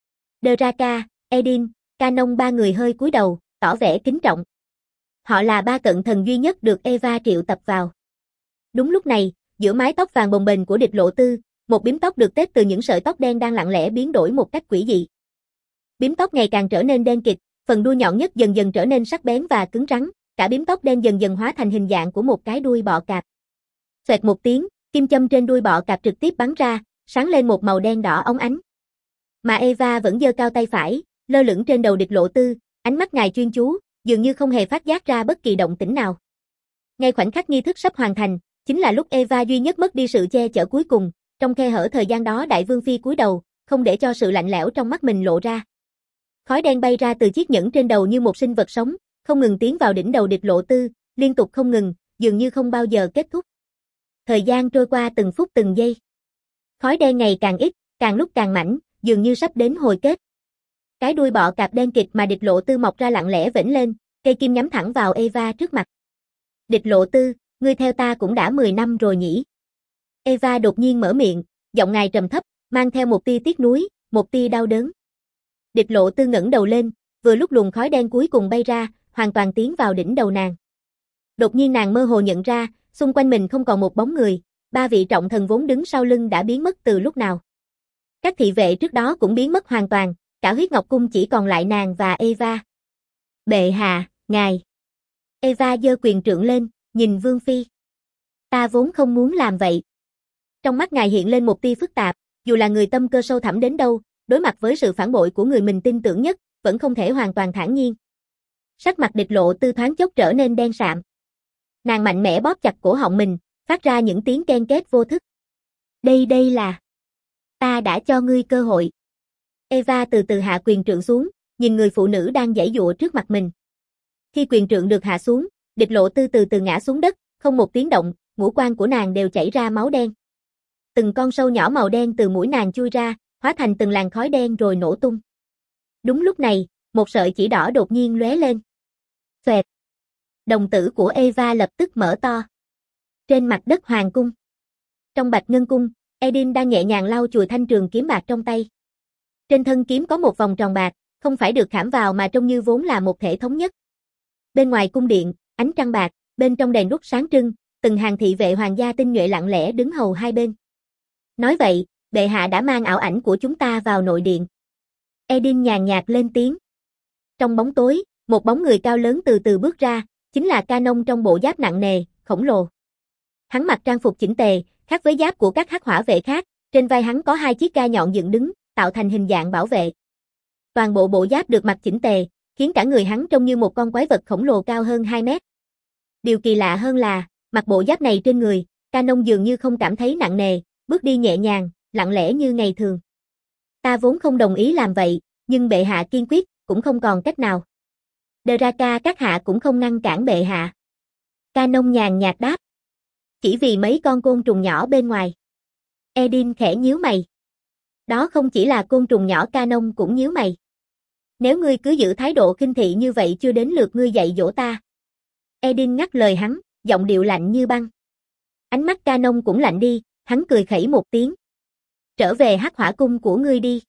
Speaker 1: Draka, Edin, Canon ba người hơi cúi đầu, tỏ vẻ kính trọng. Họ là ba cận thần duy nhất được Eva triệu tập vào. Đúng lúc này, giữa mái tóc vàng bồng bềnh của Địch Lộ Tư, một bím tóc được tết từ những sợi tóc đen đang lặng lẽ biến đổi một cách quỷ dị. Bím tóc ngày càng trở nên đen kịt, phần đuôi nhọn nhất dần dần trở nên sắc bén và cứng rắn, cả bím tóc đen dần dần hóa thành hình dạng của một cái đuôi bọ cạp. Xoẹt một tiếng, kim châm trên đuôi bọ cạp trực tiếp bắn ra, sáng lên một màu đen đỏ óng ánh. Mà Eva vẫn giơ cao tay phải, lơ lửng trên đầu Địch Lộ Tư, ánh mắt ngài chuyên chú, dường như không hề phát giác ra bất kỳ động tĩnh nào. Ngay khoảnh khắc nghi thức sắp hoàn thành, chính là lúc Eva duy nhất mất đi sự che chở cuối cùng, trong khe hở thời gian đó đại vương phi cúi đầu, không để cho sự lạnh lẽo trong mắt mình lộ ra. Khói đen bay ra từ chiếc nhẫn trên đầu như một sinh vật sống, không ngừng tiến vào đỉnh đầu Địch Lộ Tư, liên tục không ngừng, dường như không bao giờ kết thúc. Thời gian trôi qua từng phút từng giây. Khói đen ngày càng ít, càng lúc càng mảnh, dường như sắp đến hồi kết. Cái đuôi bọ cạp đen kịt mà Địch Lộ Tư mọc ra lặng lẽ vểnh lên, cây kim nhắm thẳng vào Eva trước mặt. Địch Lộ Tư, ngươi theo ta cũng đã mười năm rồi nhỉ? Eva đột nhiên mở miệng, giọng ngài trầm thấp, mang theo một tia tiếc nuối, một tia đau đớn. Địch Lộ Tư ngẩng đầu lên, vừa lúc luồng khói đen cuối cùng bay ra, hoàn toàn tiến vào đỉnh đầu nàng. Đột nhiên nàng mơ hồ nhận ra, xung quanh mình không còn một bóng người, ba vị trọng thần vốn đứng sau lưng đã biến mất từ lúc nào. Các thị vệ trước đó cũng biến mất hoàn toàn, cả huyết ngọc cung chỉ còn lại nàng và Eva. Bệ hạ, ngài. Eva giơ quyền trượng lên, nhìn Vương Phi. Ta vốn không muốn làm vậy. Trong mắt ngài hiện lên một tia phức tạp, dù là người tâm cơ sâu thẳm đến đâu, đối mặt với sự phản bội của người mình tin tưởng nhất, vẫn không thể hoàn toàn thản nhiên. Sắc mặt Địch Lộ Tư thoáng chốc trở nên đen sạm. Nàng mạnh mẽ bóp chặt cổ họng mình, phát ra những tiếng ken két vô thức. Đây đây là... Ta đã cho ngươi cơ hội. Eva từ từ hạ quyền trượng xuống, nhìn người phụ nữ đang giãy giụa trước mặt mình. Khi quyền trượng được hạ xuống, Địch Lộ Tư từ từ ngã xuống đất, không một tiếng động, ngũ quan của nàng đều chảy ra máu đen. Từng con sâu nhỏ màu đen từ mũi nàng chui ra, hóa thành từng làn khói đen rồi nổ tung. Đúng lúc này, một sợi chỉ đỏ đột nhiên lóe lên. Xoẹt. Đồng tử của Eva lập tức mở to. Trên mặt đất hoàng cung. Trong Bạch Ngân cung, Edin đang nhẹ nhàng lau chùi thanh trường kiếm bạc trong tay. Trên thân kiếm có một vòng tròn bạc, không phải được khảm vào mà trông như vốn là một thể thống nhất. Bên ngoài cung điện, ánh trăng bạc, bên trong đèn đuốc sáng trưng, từng hàng thị vệ hoàng gia tinh nhuệ lặng lẽ đứng hầu hai bên. Nói vậy, bệ hạ đã mang ảo ảnh của chúng ta vào nội điện. Edin nhàn nhạt lên tiếng. Trong bóng tối, một bóng người cao lớn từ từ bước ra, chính là Canon trong bộ giáp nặng nề, khổng lồ. Hắn mặc trang phục chỉnh tề, khác với giáp của các hắc hỏa vệ khác, trên vai hắn có hai chiếc gai nhọn dựng đứng, tạo thành hình dạng bảo vệ. Toàn bộ bộ giáp được mặc chỉnh tề, khiến cả người hắn trông như một con quái vật khổng lồ cao hơn hai mét. Điều kỳ lạ hơn là, mặc bộ giáp này trên người, Canon dường như không cảm thấy nặng nề, bước đi nhẹ nhàng, lặng lẽ như ngày thường. Ta vốn không đồng ý làm vậy, nhưng bệ hạ kiên quyết, cũng không còn cách nào. Draka các hạ cũng không ngăn cản bệ hạ. Canon nhàn nhạt đáp. Chỉ vì mấy con côn trùng nhỏ bên ngoài. Edin khẽ nhíu mày. Đó không chỉ là côn trùng nhỏ, Canon cũng nhíu mày. Nếu ngươi cứ giữ thái độ khinh thị như vậy chưa đến lượt ngươi dạy dỗ ta. Edin ngắt lời hắn, giọng điệu lạnh như băng. Ánh mắt Canon cũng lạnh đi, hắn cười khẩy một tiếng. Trở về hắc hỏa cung của ngươi đi.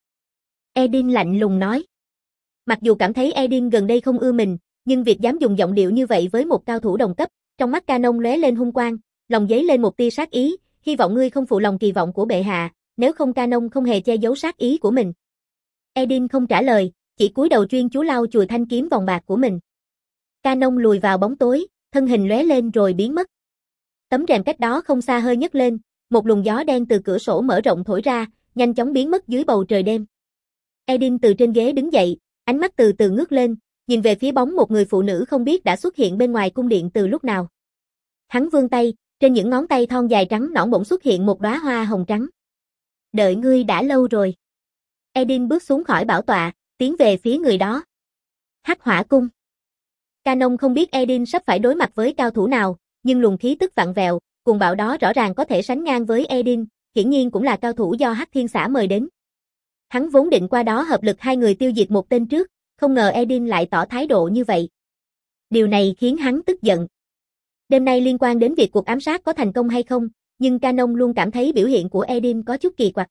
Speaker 1: Edin lạnh lùng nói. Mặc dù cảm thấy Edin gần đây không ưa mình, nhưng việc dám dùng giọng điệu như vậy với một cao thủ đồng cấp, trong mắt Canon lóe lên hung quang, lòng dấy lên một tia sát ý, hy vọng ngươi không phụ lòng kỳ vọng của bệ hạ, nếu không Canon không hề che giấu sát ý của mình. Edin không trả lời, chỉ cúi đầu chuyên chú lau chùi thanh kiếm vòng bạc của mình. Canon lùi vào bóng tối, thân hình lóe lên rồi biến mất. Tấm rèm cách đó không xa hơi nhấc lên, một luồng gió đen từ cửa sổ mở rộng thổi ra, nhanh chóng biến mất dưới bầu trời đêm. Edin từ trên ghế đứng dậy, ánh mắt từ từ ngước lên, nhìn về phía bóng một người phụ nữ không biết đã xuất hiện bên ngoài cung điện từ lúc nào. Hắn vươn tay, trên những ngón tay thon dài trắng nõn bỗng xuất hiện một đóa hoa hồng trắng. Đợi ngươi đã lâu rồi. Edin bước xuống khỏi bảo tọa, tiến về phía người đó. Hắc hỏa cung. Canon không biết Edin sắp phải đối mặt với cao thủ nào, nhưng luồng khí tức vặn vẹo, cuồng bạo đó rõ ràng có thể sánh ngang với Edin, hiển nhiên cũng là cao thủ do Hắc Thiên Xã mời đến. Hắn vốn định qua đó hợp lực hai người tiêu diệt một tên trước, không ngờ Edin lại tỏ thái độ như vậy. Điều này khiến hắn tức giận. Đêm nay liên quan đến việc cuộc ám sát có thành công hay không, nhưng Canon luôn cảm thấy biểu hiện của Edin có chút kỳ quặc.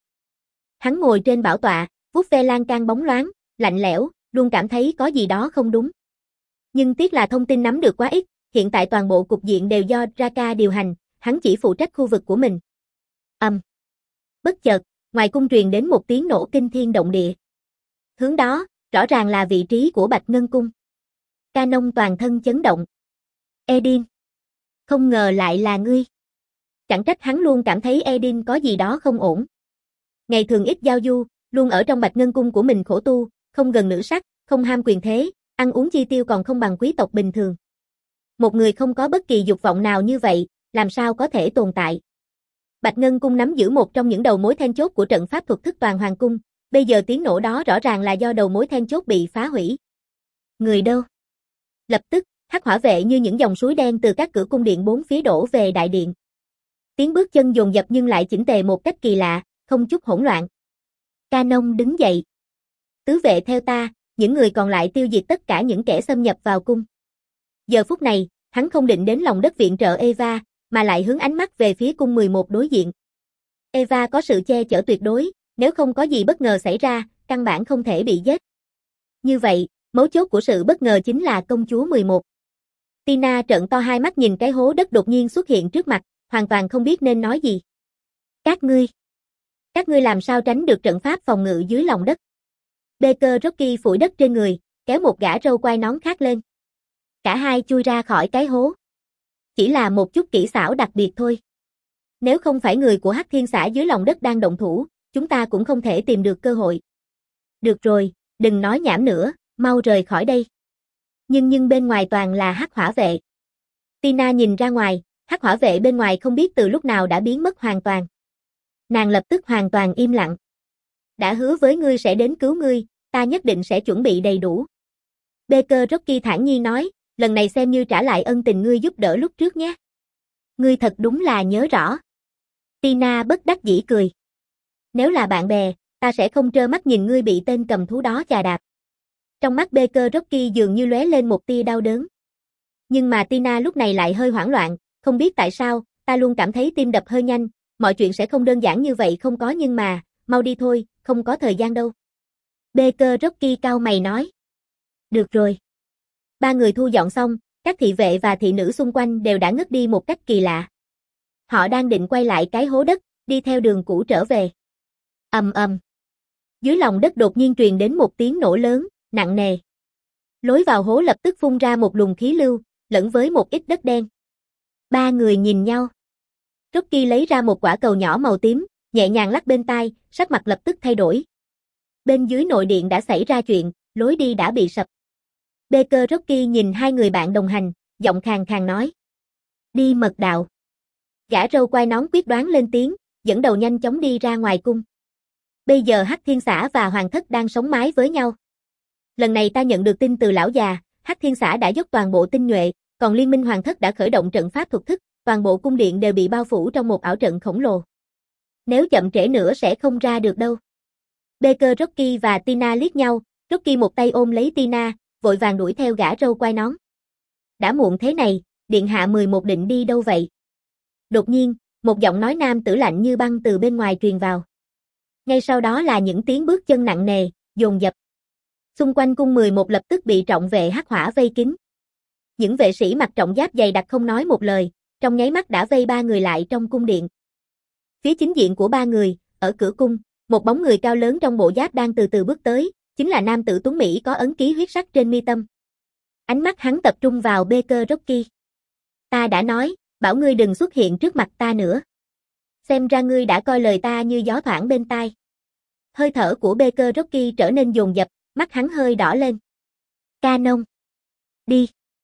Speaker 1: Hắn ngồi trên bảo tọa, vuốt ve lan can bóng loáng, lạnh lẽo, luôn cảm thấy có gì đó không đúng. Nhưng tiếc là thông tin nắm được quá ít, hiện tại toàn bộ cục diện đều do Draka điều hành, hắn chỉ phụ trách khu vực của mình. Ầm. Um. Bất chợt, ngoài cung truyền đến một tiếng nổ kinh thiên động địa. Hướng đó, rõ ràng là vị trí của Bạch Ngân cung. Canon toàn thân chấn động. Edin. Không ngờ lại là ngươi. Chẳng trách hắn luôn cảm thấy Edin có gì đó không ổn. Ngày thường ít giao du, luôn ở trong Bạch Ngân cung của mình khổ tu, không gần nữ sắc, không ham quyền thế, ăn uống chi tiêu còn không bằng quý tộc bình thường. Một người không có bất kỳ dục vọng nào như vậy, làm sao có thể tồn tại. Bạch Ngân cung nắm giữ một trong những đầu mối then chốt của trận pháp thuật thức toàn hoàng cung, bây giờ tiếng nổ đó rõ ràng là do đầu mối then chốt bị phá hủy. Người đâu? Lập tức, hắc hỏa vệ như những dòng suối đen từ các cửa cung điện bốn phía đổ về đại điện. Tiếng bước chân dồn dập nhưng lại chỉnh tề một cách kỳ lạ, không chút hỗn loạn. Canon đứng dậy. Tứ vệ theo ta, những người còn lại tiêu diệt tất cả những kẻ xâm nhập vào cung. Giờ phút này, hắn không định đến lòng đất viện trợ Eva, mà lại hướng ánh mắt về phía cung mười một đối diện. Eva có sự che chở tuyệt đối, nếu không có gì bất ngờ xảy ra, căn bản không thể bị giết. Như vậy, mấu chốt của sự bất ngờ chính là công chúa mười một. Tina trợn to hai mắt nhìn cái hố đất đột nhiên xuất hiện trước mặt, hoàn toàn không biết nên nói gì. Các ngươi, các ngươi làm sao tránh được trận pháp phòng ngự dưới lòng đất? Baker Rocky phủi đất trên người, kéo một gã râu quai nón khác lên. Cả hai chui ra khỏi cái hố. Chỉ là một chút kỹ xảo đặc biệt thôi. Nếu không phải người của Hắc Thiên Xã dưới lòng đất đang động thủ, chúng ta cũng không thể tìm được cơ hội. Được rồi, đừng nói nhảm nữa, mau rời khỏi đây. Nhưng nhưng bên ngoài toàn là hắc hỏa vệ. Tina nhìn ra ngoài, hắc hỏa vệ bên ngoài không biết từ lúc nào đã biến mất hoàn toàn. Nàng lập tức hoàn toàn im lặng. Đã hứa với ngươi sẽ đến cứu ngươi, ta nhất định sẽ chuẩn bị đầy đủ. Baker Rocky thản nhiên nói, lần này xem như trả lại ân tình ngươi giúp đỡ lúc trước nhé. Ngươi thật đúng là nhớ rõ. Tina bất đắc dĩ cười. Nếu là bạn bè, ta sẽ không trơ mắt nhìn ngươi bị tên cầm thú đó chà đạp. Trong mắt Baker Rocky dường như lóe lên một tia đau đớn. Nhưng mà Tina lúc này lại hơi hoảng loạn, không biết tại sao, ta luôn cảm thấy tim đập hơi nhanh, mọi chuyện sẽ không đơn giản như vậy không có nhưng mà, mau đi thôi, không có thời gian đâu. Baker Rocky cau mày nói. Được rồi. Ba người thu dọn xong, các thị vệ và thị nữ xung quanh đều đã ngất đi một cách kỳ lạ. Họ đang định quay lại cái hố đất, đi theo đường cũ trở về. Ầm ầm. Dưới lòng đất đột nhiên truyền đến một tiếng nổ lớn, nặng nề. Lối vào hố lập tức phun ra một luồng khí lưu, lẫn với một ít đất đen. Ba người nhìn nhau. Rocky lấy ra một quả cầu nhỏ màu tím, nhẹ nhàng lắc bên tai, sắc mặt lập tức thay đổi. Bên dưới nội điện đã xảy ra chuyện, lối đi đã bị sập. Baker Rocky nhìn hai người bạn đồng hành, giọng khàn khàn nói. Đi mật đạo. Gã râu quai nón quyết đoán lên tiếng, dẫn đầu nhanh chóng đi ra ngoài cung. Bây giờ Hắc Thiên Xã và Hoàng Thất đang sống mái với nhau. Lần này ta nhận được tin từ lão già, Hắc Thiên Xã đã dốc toàn bộ tinh nhuệ, còn Liên minh Hoàng Thất đã khởi động trận pháp thuật thức, toàn bộ cung điện đều bị bao phủ trong một ảo trận khổng lồ. Nếu chậm trễ nữa sẽ không ra được đâu. Baker Rocky và Tina liếc nhau, Rocky một tay ôm lấy Tina, vội vàng đuổi theo gã râu quai nón. Đã muộn thế này, điện hạ mười một định đi đâu vậy? Đột nhiên, một giọng nói nam tử lạnh như băng từ bên ngoài truyền vào. Ngay sau đó là những tiếng bước chân nặng nề, dồn dập. Xung quanh cung mười một lập tức bị trọng vệ hắc hỏa vây kín. Những vệ sĩ mặc trọng giáp dày đặc không nói một lời, trong nháy mắt đã vây ba người lại trong cung điện. Phía chính diện của ba người, ở cửa cung, một bóng người cao lớn trong bộ giáp đang từ từ bước tới, chính là nam tử tuấn Mỹ có ấn ký huyết sắc trên mi tâm. Ánh mắt hắn tập trung vào Baker Rocky. Ta đã nói, bảo ngươi đừng xuất hiện trước mặt ta nữa. Xem ra ngươi đã coi lời ta như gió thoảng bên tai. Hơi thở của Baker Rocky trở nên dồn dập, mắt hắn hơi đỏ lên. Canon. Đi.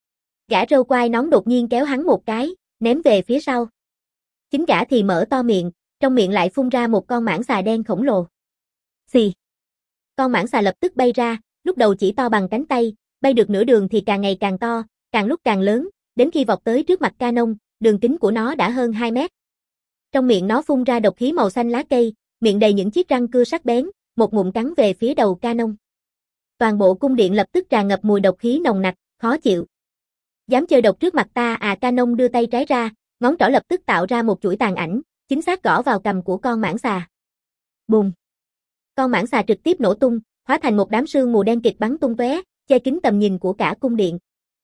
Speaker 1: Gã râu quai nón đột nhiên kéo hắn một cái, ném về phía sau. Chính gã thì mở to miệng, trong miệng lại phun ra một con mãng xà đen khổng lồ. Xì. Con mãng xà lập tức bay ra, lúc đầu chỉ to bằng cánh tay, bay được nửa đường thì càng ngày càng to, càng lúc càng lớn, đến khi vọt tới trước mặt Canon, đường kính của nó đã hơn hai mét. Trong miệng nó phun ra độc khí màu xanh lá cây, miệng đầy những chiếc răng cưa sắc bén, một ngụm cắn về phía đầu Canon. Toàn bộ cung điện lập tức tràn ngập mùi độc khí nồng nặc, khó chịu. Dám chơi độc trước mặt ta à? Canon đưa tay trái ra, ngón trỏ lập tức tạo ra một chuỗi tàn ảnh, chính xác gõ vào cằm của con mãng xà. Bùng! Con mãng xà trực tiếp nổ tung, hóa thành một đám sương mù đen kịt bắn tung tóe, che kín tầm nhìn của cả cung điện.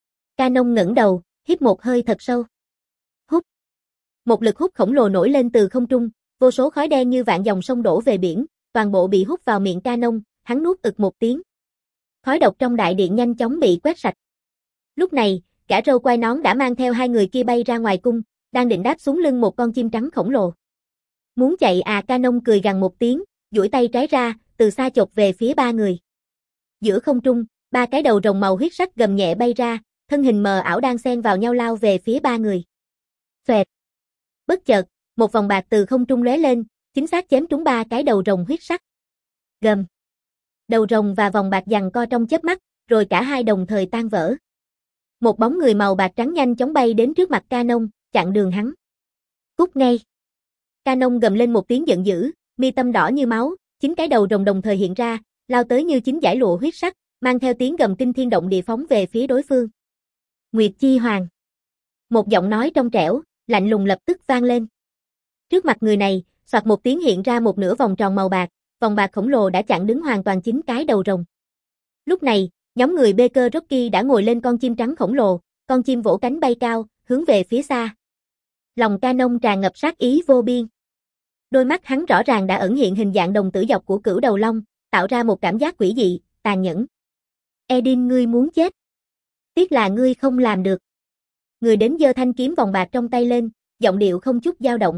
Speaker 1: Canon ngẩng đầu, hít một hơi thật sâu. Hút! Một lực hút khổng lồ nổi lên từ không trung, vô số khói đen như vạn dòng sông đổ về biển, toàn bộ bị hút vào miệng Canon, hắn nuốt ực một tiếng. Khói độc trong đại điện nhanh chóng bị quét sạch. Lúc này, gã râu quai nón đã mang theo hai người kia bay ra ngoài cung, đang định đáp xuống lưng một con chim trắng khổng lồ. Muốn chạy à? Canon cười gằn một tiếng, duỗi tay trái ra, từ xa chộp về phía ba người. Giữa không trung, ba cái đầu rồng màu huyết sắc gầm nhẹ bay ra, thân hình mờ ảo đang xen vào nhau lao về phía ba người. Xoẹt. Bất chợt, một vòng bạc từ không trung lóe lên, chính xác chém trúng ba cái đầu rồng huyết sắc. Gầm. Đầu rồng và vòng bạc giằng co trong chớp mắt, rồi cả hai đồng thời tan vỡ. Một bóng người màu bạc trắng nhanh chóng bay đến trước mặt Canon, chặn đường hắn. Cút ngay. Canon gầm lên một tiếng giận dữ, mi tâm đỏ như máu, chín cái đầu rồng đồng thời hiện ra, lao tới như chín dải lụa huyết sắc, mang theo tiếng gầm kinh thiên động địa phóng về phía đối phương. Nguyệt Chi Hoàng. Một giọng nói trong trẻo, lạnh lùng lập tức vang lên. Trước mặt người này, soạt một tiếng hiện ra một nửa vòng tròn màu bạc, vòng bạc khổng lồ đã chặn đứng hoàn toàn chín cái đầu rồng. Lúc này, nhóm người Baker Rocky đã ngồi lên con chim trắng khổng lồ, con chim vỗ cánh bay cao, hướng về phía xa. Lòng Canon tràn ngập sát ý vô biên. Đôi mắt hắn rõ ràng đã ẩn hiện hình dạng đồng tử dọc của cửu đầu long, tạo ra một cảm giác quỷ dị, tàn nhẫn. Edin, ngươi muốn chết. Tiếc là ngươi không làm được. Người đến giơ thanh kiếm vòng bạc trong tay lên, giọng điệu không chút dao động.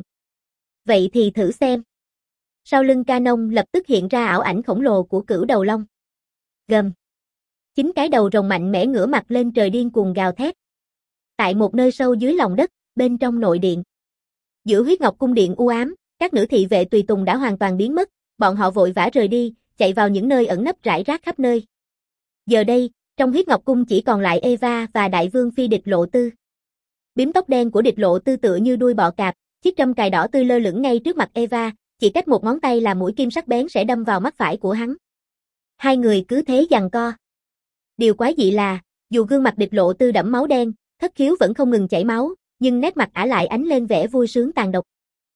Speaker 1: Vậy thì thử xem. Sau lưng Canon lập tức hiện ra ảo ảnh khổng lồ của cửu đầu long. Gầm. Chín cái đầu rồng mạnh mẽ ngửa mặt lên trời điên cuồng gào thét. Tại một nơi sâu dưới lòng đất, bên trong nội điện. Giữa huyết ngọc cung điện u ám, các nữ thị vệ tùy tùng đã hoàn toàn biến mất, bọn họ vội vã rời đi, chạy vào những nơi ẩn nấp rải rác khắp nơi. Giờ đây, trong huyết ngọc cung chỉ còn lại Eva và đại vương phi Địch Lộ Tư. Bím tóc đen của Địch Lộ Tư tựa như đuôi bọ cạp, chiếc trâm cài đỏ tươi lơ lửng ngay trước mặt Eva, chỉ cách một ngón tay là mũi kim sắc bén sẽ đâm vào mắt phải của hắn. Hai người cứ thế giằng co. Điều quái dị là, dù gương mặt Địch Lộ Tư đẫm máu đen, thất khiếu vẫn không ngừng chảy máu, nhưng nét mặt ả lại ánh lên vẻ vui sướng tàn độc.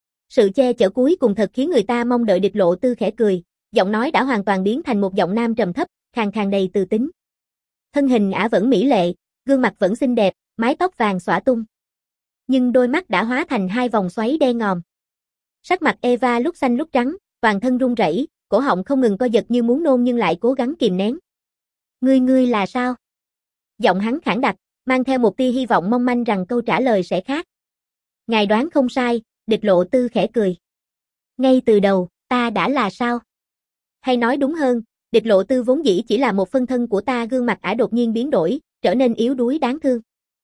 Speaker 1: Sự che chở cuối cùng thật khiến người ta mong đợi. Địch Lộ Tư khẽ cười, giọng nói đã hoàn toàn biến thành một giọng nam trầm thấp, khàn khàn đầy từ tính. Thân hình ả vẫn mỹ lệ, gương mặt vẫn xinh đẹp, mái tóc vàng xõa tung. Nhưng đôi mắt đã hóa thành hai vòng xoáy đen ngòm. Sắc mặt Eva lúc xanh lúc trắng, toàn thân run rẩy, cổ họng không ngừng co giật như muốn nôn nhưng lại cố gắng kìm nén. Ngươi ngươi là sao? Giọng hắn khản đặc, mang theo một tia hy vọng mong manh rằng câu trả lời sẽ khác. Ngài đoán không sai, Địch Lộ Tư khẽ cười. Ngay từ đầu, ta đã là sao? Hay nói đúng hơn, Địch Lộ Tư vốn dĩ chỉ là một phân thân của ta. Gương mặt ả đột nhiên biến đổi, trở nên yếu đuối đáng thương.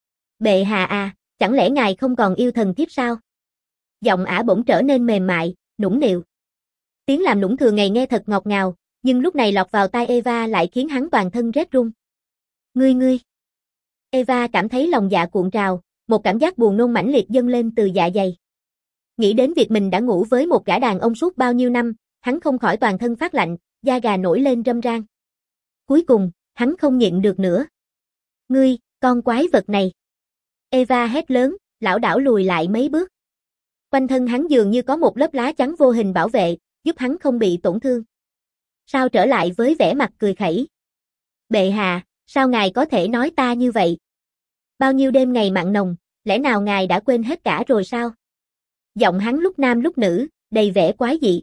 Speaker 1: Bệ hạ à, chẳng lẽ ngài không còn yêu thần thiếp sao? Giọng ả bỗng trở nên mềm mại, nũng nịu. Tiếng làm nũng thường ngày nghe thật ngọt ngào, nhưng lúc này lọt vào tai Eva lại khiến hắn toàn thân rét run. Ngươi ngươi. Eva cảm thấy lòng dạ cuộn trào, một cảm giác buồn nôn mãnh liệt dâng lên từ dạ dày. Nghĩ đến việc mình đã ngủ với một gã đàn ông suốt bao nhiêu năm, hắn không khỏi toàn thân phát lạnh, da gà nổi lên râm ran. Cuối cùng, hắn không nhịn được nữa. Ngươi, con quái vật này. Eva hét lớn, lảo đảo lùi lại mấy bước. Quanh thân hắn dường như có một lớp lá chắn vô hình bảo vệ, giúp hắn không bị tổn thương. Sao trở lại với vẻ mặt cười khẩy. Bệ hạ, sao ngài có thể nói ta như vậy? Bao nhiêu đêm ngày mặn nồng, lẽ nào ngài đã quên hết cả rồi sao? Giọng hắn lúc nam lúc nữ, đầy vẻ quái dị.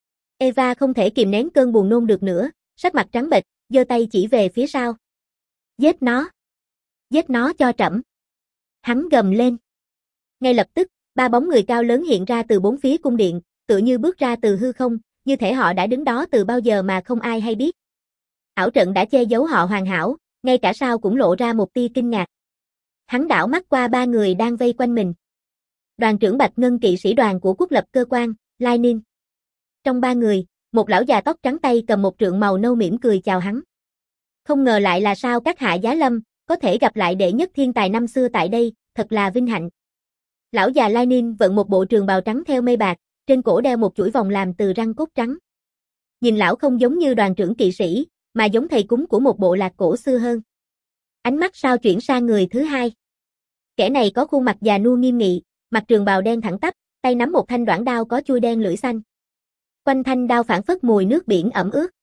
Speaker 1: Eva không thể kìm nén cơn buồn nôn được nữa, sắc mặt trắng bệch, giơ tay chỉ về phía sau. Giết nó! Giết nó cho trẫm! Hắn gầm lên. Ngay lập tức, ba bóng người cao lớn hiện ra từ bốn phía cung điện, tựa như bước ra từ hư không, như thể họ đã đứng đó từ bao giờ mà không ai hay biết. Ảo trận đã che giấu họ hoàn hảo, ngay cả sau cũng lộ ra một tia kinh ngạc. Hắn đảo mắt qua ba người đang vây quanh mình. Đoàn trưởng Bạch Ngân kỵ sĩ đoàn của quốc lập cơ quan, Lai Ninh. Trong ba người, một lão già tóc trắng tay cầm một trượng màu nâu mỉm cười chào hắn. Không ngờ lại là sao các hạ giá lâm, có thể gặp lại đệ nhất thiên tài năm xưa tại đây, thật là vinh hạnh. Lão già Lai Ninh vận một bộ trường bào trắng theo mây bạc, trên cổ đeo một chuỗi vòng làm từ răng cốt trắng. Nhìn lão không giống như đoàn trưởng kỵ sĩ, mà giống thầy cúng của một bộ lạc cổ xưa hơn. Ánh mắt sao chuyển sang người thứ hai. Kẻ này có khuôn mặt già nua nghiêm nghị, mặc trường bào đen thẳng tắp, tay nắm một thanh đoản đao có chuôi đen lưỡi xanh. Quanh thanh đao phảng phất mùi nước biển ẩm ướt.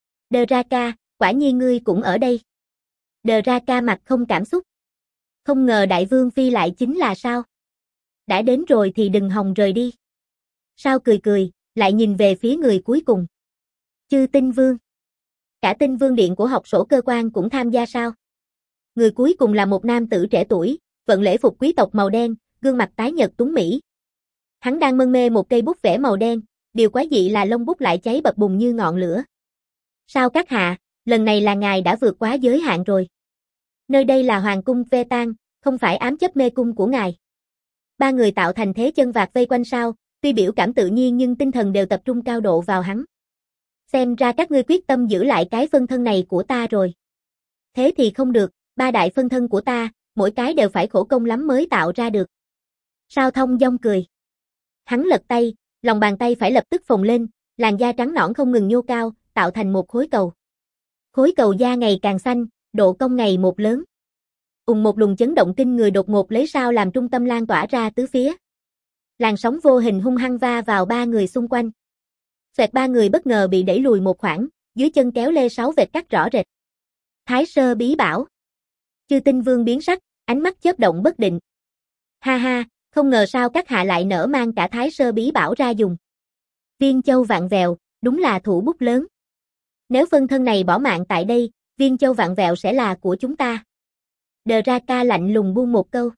Speaker 1: Draka, quả nhiên ngươi cũng ở đây. Draka mặt không cảm xúc. Không ngờ đại vương phi lại chính là sao? Đã đến rồi thì đừng hòng rời đi. Sao cười cười, lại nhìn về phía người cuối cùng. Chư Tinh Vương. Cả Tinh Vương điện của học sổ cơ quan cũng tham gia sao? Người cuối cùng là một nam tử trẻ tuổi, vận lễ phục quý tộc màu đen, gương mặt tái nhợt tuấn mỹ. Hắn đang mân mê một cây bút vẽ màu đen, điều quái dị là lông bút lại cháy bập bùng như ngọn lửa. Sao các hạ, lần này là ngài đã vượt quá giới hạn rồi. Nơi đây là hoàng cung Vetan, không phải ám chấp mê cung của ngài. Ba người tạo thành thế chân vạc vây quanh sao, tuy biểu cảm tự nhiên nhưng tinh thần đều tập trung cao độ vào hắn. Xem ra các ngươi quyết tâm giữ lại cái phân thân này của ta rồi. Thế thì không được, ba đại phân thân của ta, mỗi cái đều phải khổ công lắm mới tạo ra được. Sao Thông Dong cười. Hắn lật tay, lòng bàn tay phải lập tức phồng lên, làn da trắng nõn không ngừng nhô cao, tạo thành một khối cầu. Khối cầu da ngày càng xanh, độ cong ngày một lớn. Ùng, một luồng chấn động kinh người đột ngột lấy sao làm trung tâm lan tỏa ra tứ phía. Làn sóng vô hình hung hăng va vào ba người xung quanh. Xoẹt, ba người bất ngờ bị đẩy lùi một khoảng, dưới chân kéo lê sáu vệt cắt rõ rệt. Thái Sơ Bí Bảo. Chư Tinh Vương biến sắc, ánh mắt chớp động bất định. Ha ha, không ngờ sao các hạ lại nỡ mang cả Thái Sơ Bí Bảo ra dùng. Viên Châu vặn vẹo, đúng là thủ bút lớn. Nếu phân thân này bỏ mạng tại đây, Viên Châu vặn vẹo sẽ là của chúng ta. Draka lạnh lùng buông một câu.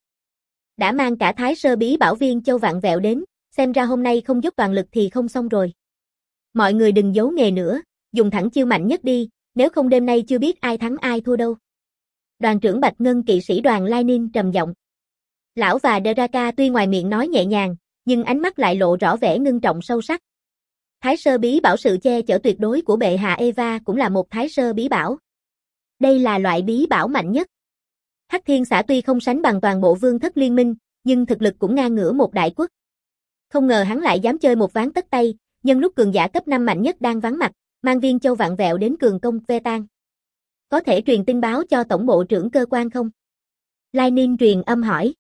Speaker 1: Đã mang cả Thái Sơ Bí Bảo Viên Châu vặn vẹo đến, xem ra hôm nay không dốc toàn lực thì không xong rồi. Mọi người đừng giấu nghề nữa, dùng thẳng chiêu mạnh nhất đi, nếu không đêm nay chưa biết ai thắng ai thua đâu. Đoàn trưởng Bạch Ngân kỵ sĩ đoàn Lai Ninh trầm giọng. Lão và Draka tuy ngoài miệng nói nhẹ nhàng, nhưng ánh mắt lại lộ rõ vẻ ngưng trọng sâu sắc. Thái Sơ Bí Bảo, sự che chở tuyệt đối của bệ hạ Eva cũng là một Thái Sơ Bí Bảo. Đây là loại bí bảo mạnh nhất. Hắc Thiên Xã tuy không sánh bằng toàn bộ vương thất liên minh, nhưng thực lực cũng ngang ngửa một đại quốc. Không ngờ hắn lại dám chơi một ván tất tay, nhân lúc cường giả cấp năm mạnh nhất đang vắng mặt, mang Viên Châu vặn vẹo đến cường công ve tan. Có thể truyền tin báo cho tổng bộ trưởng cơ quan không? Lai Ninh truyền âm hỏi.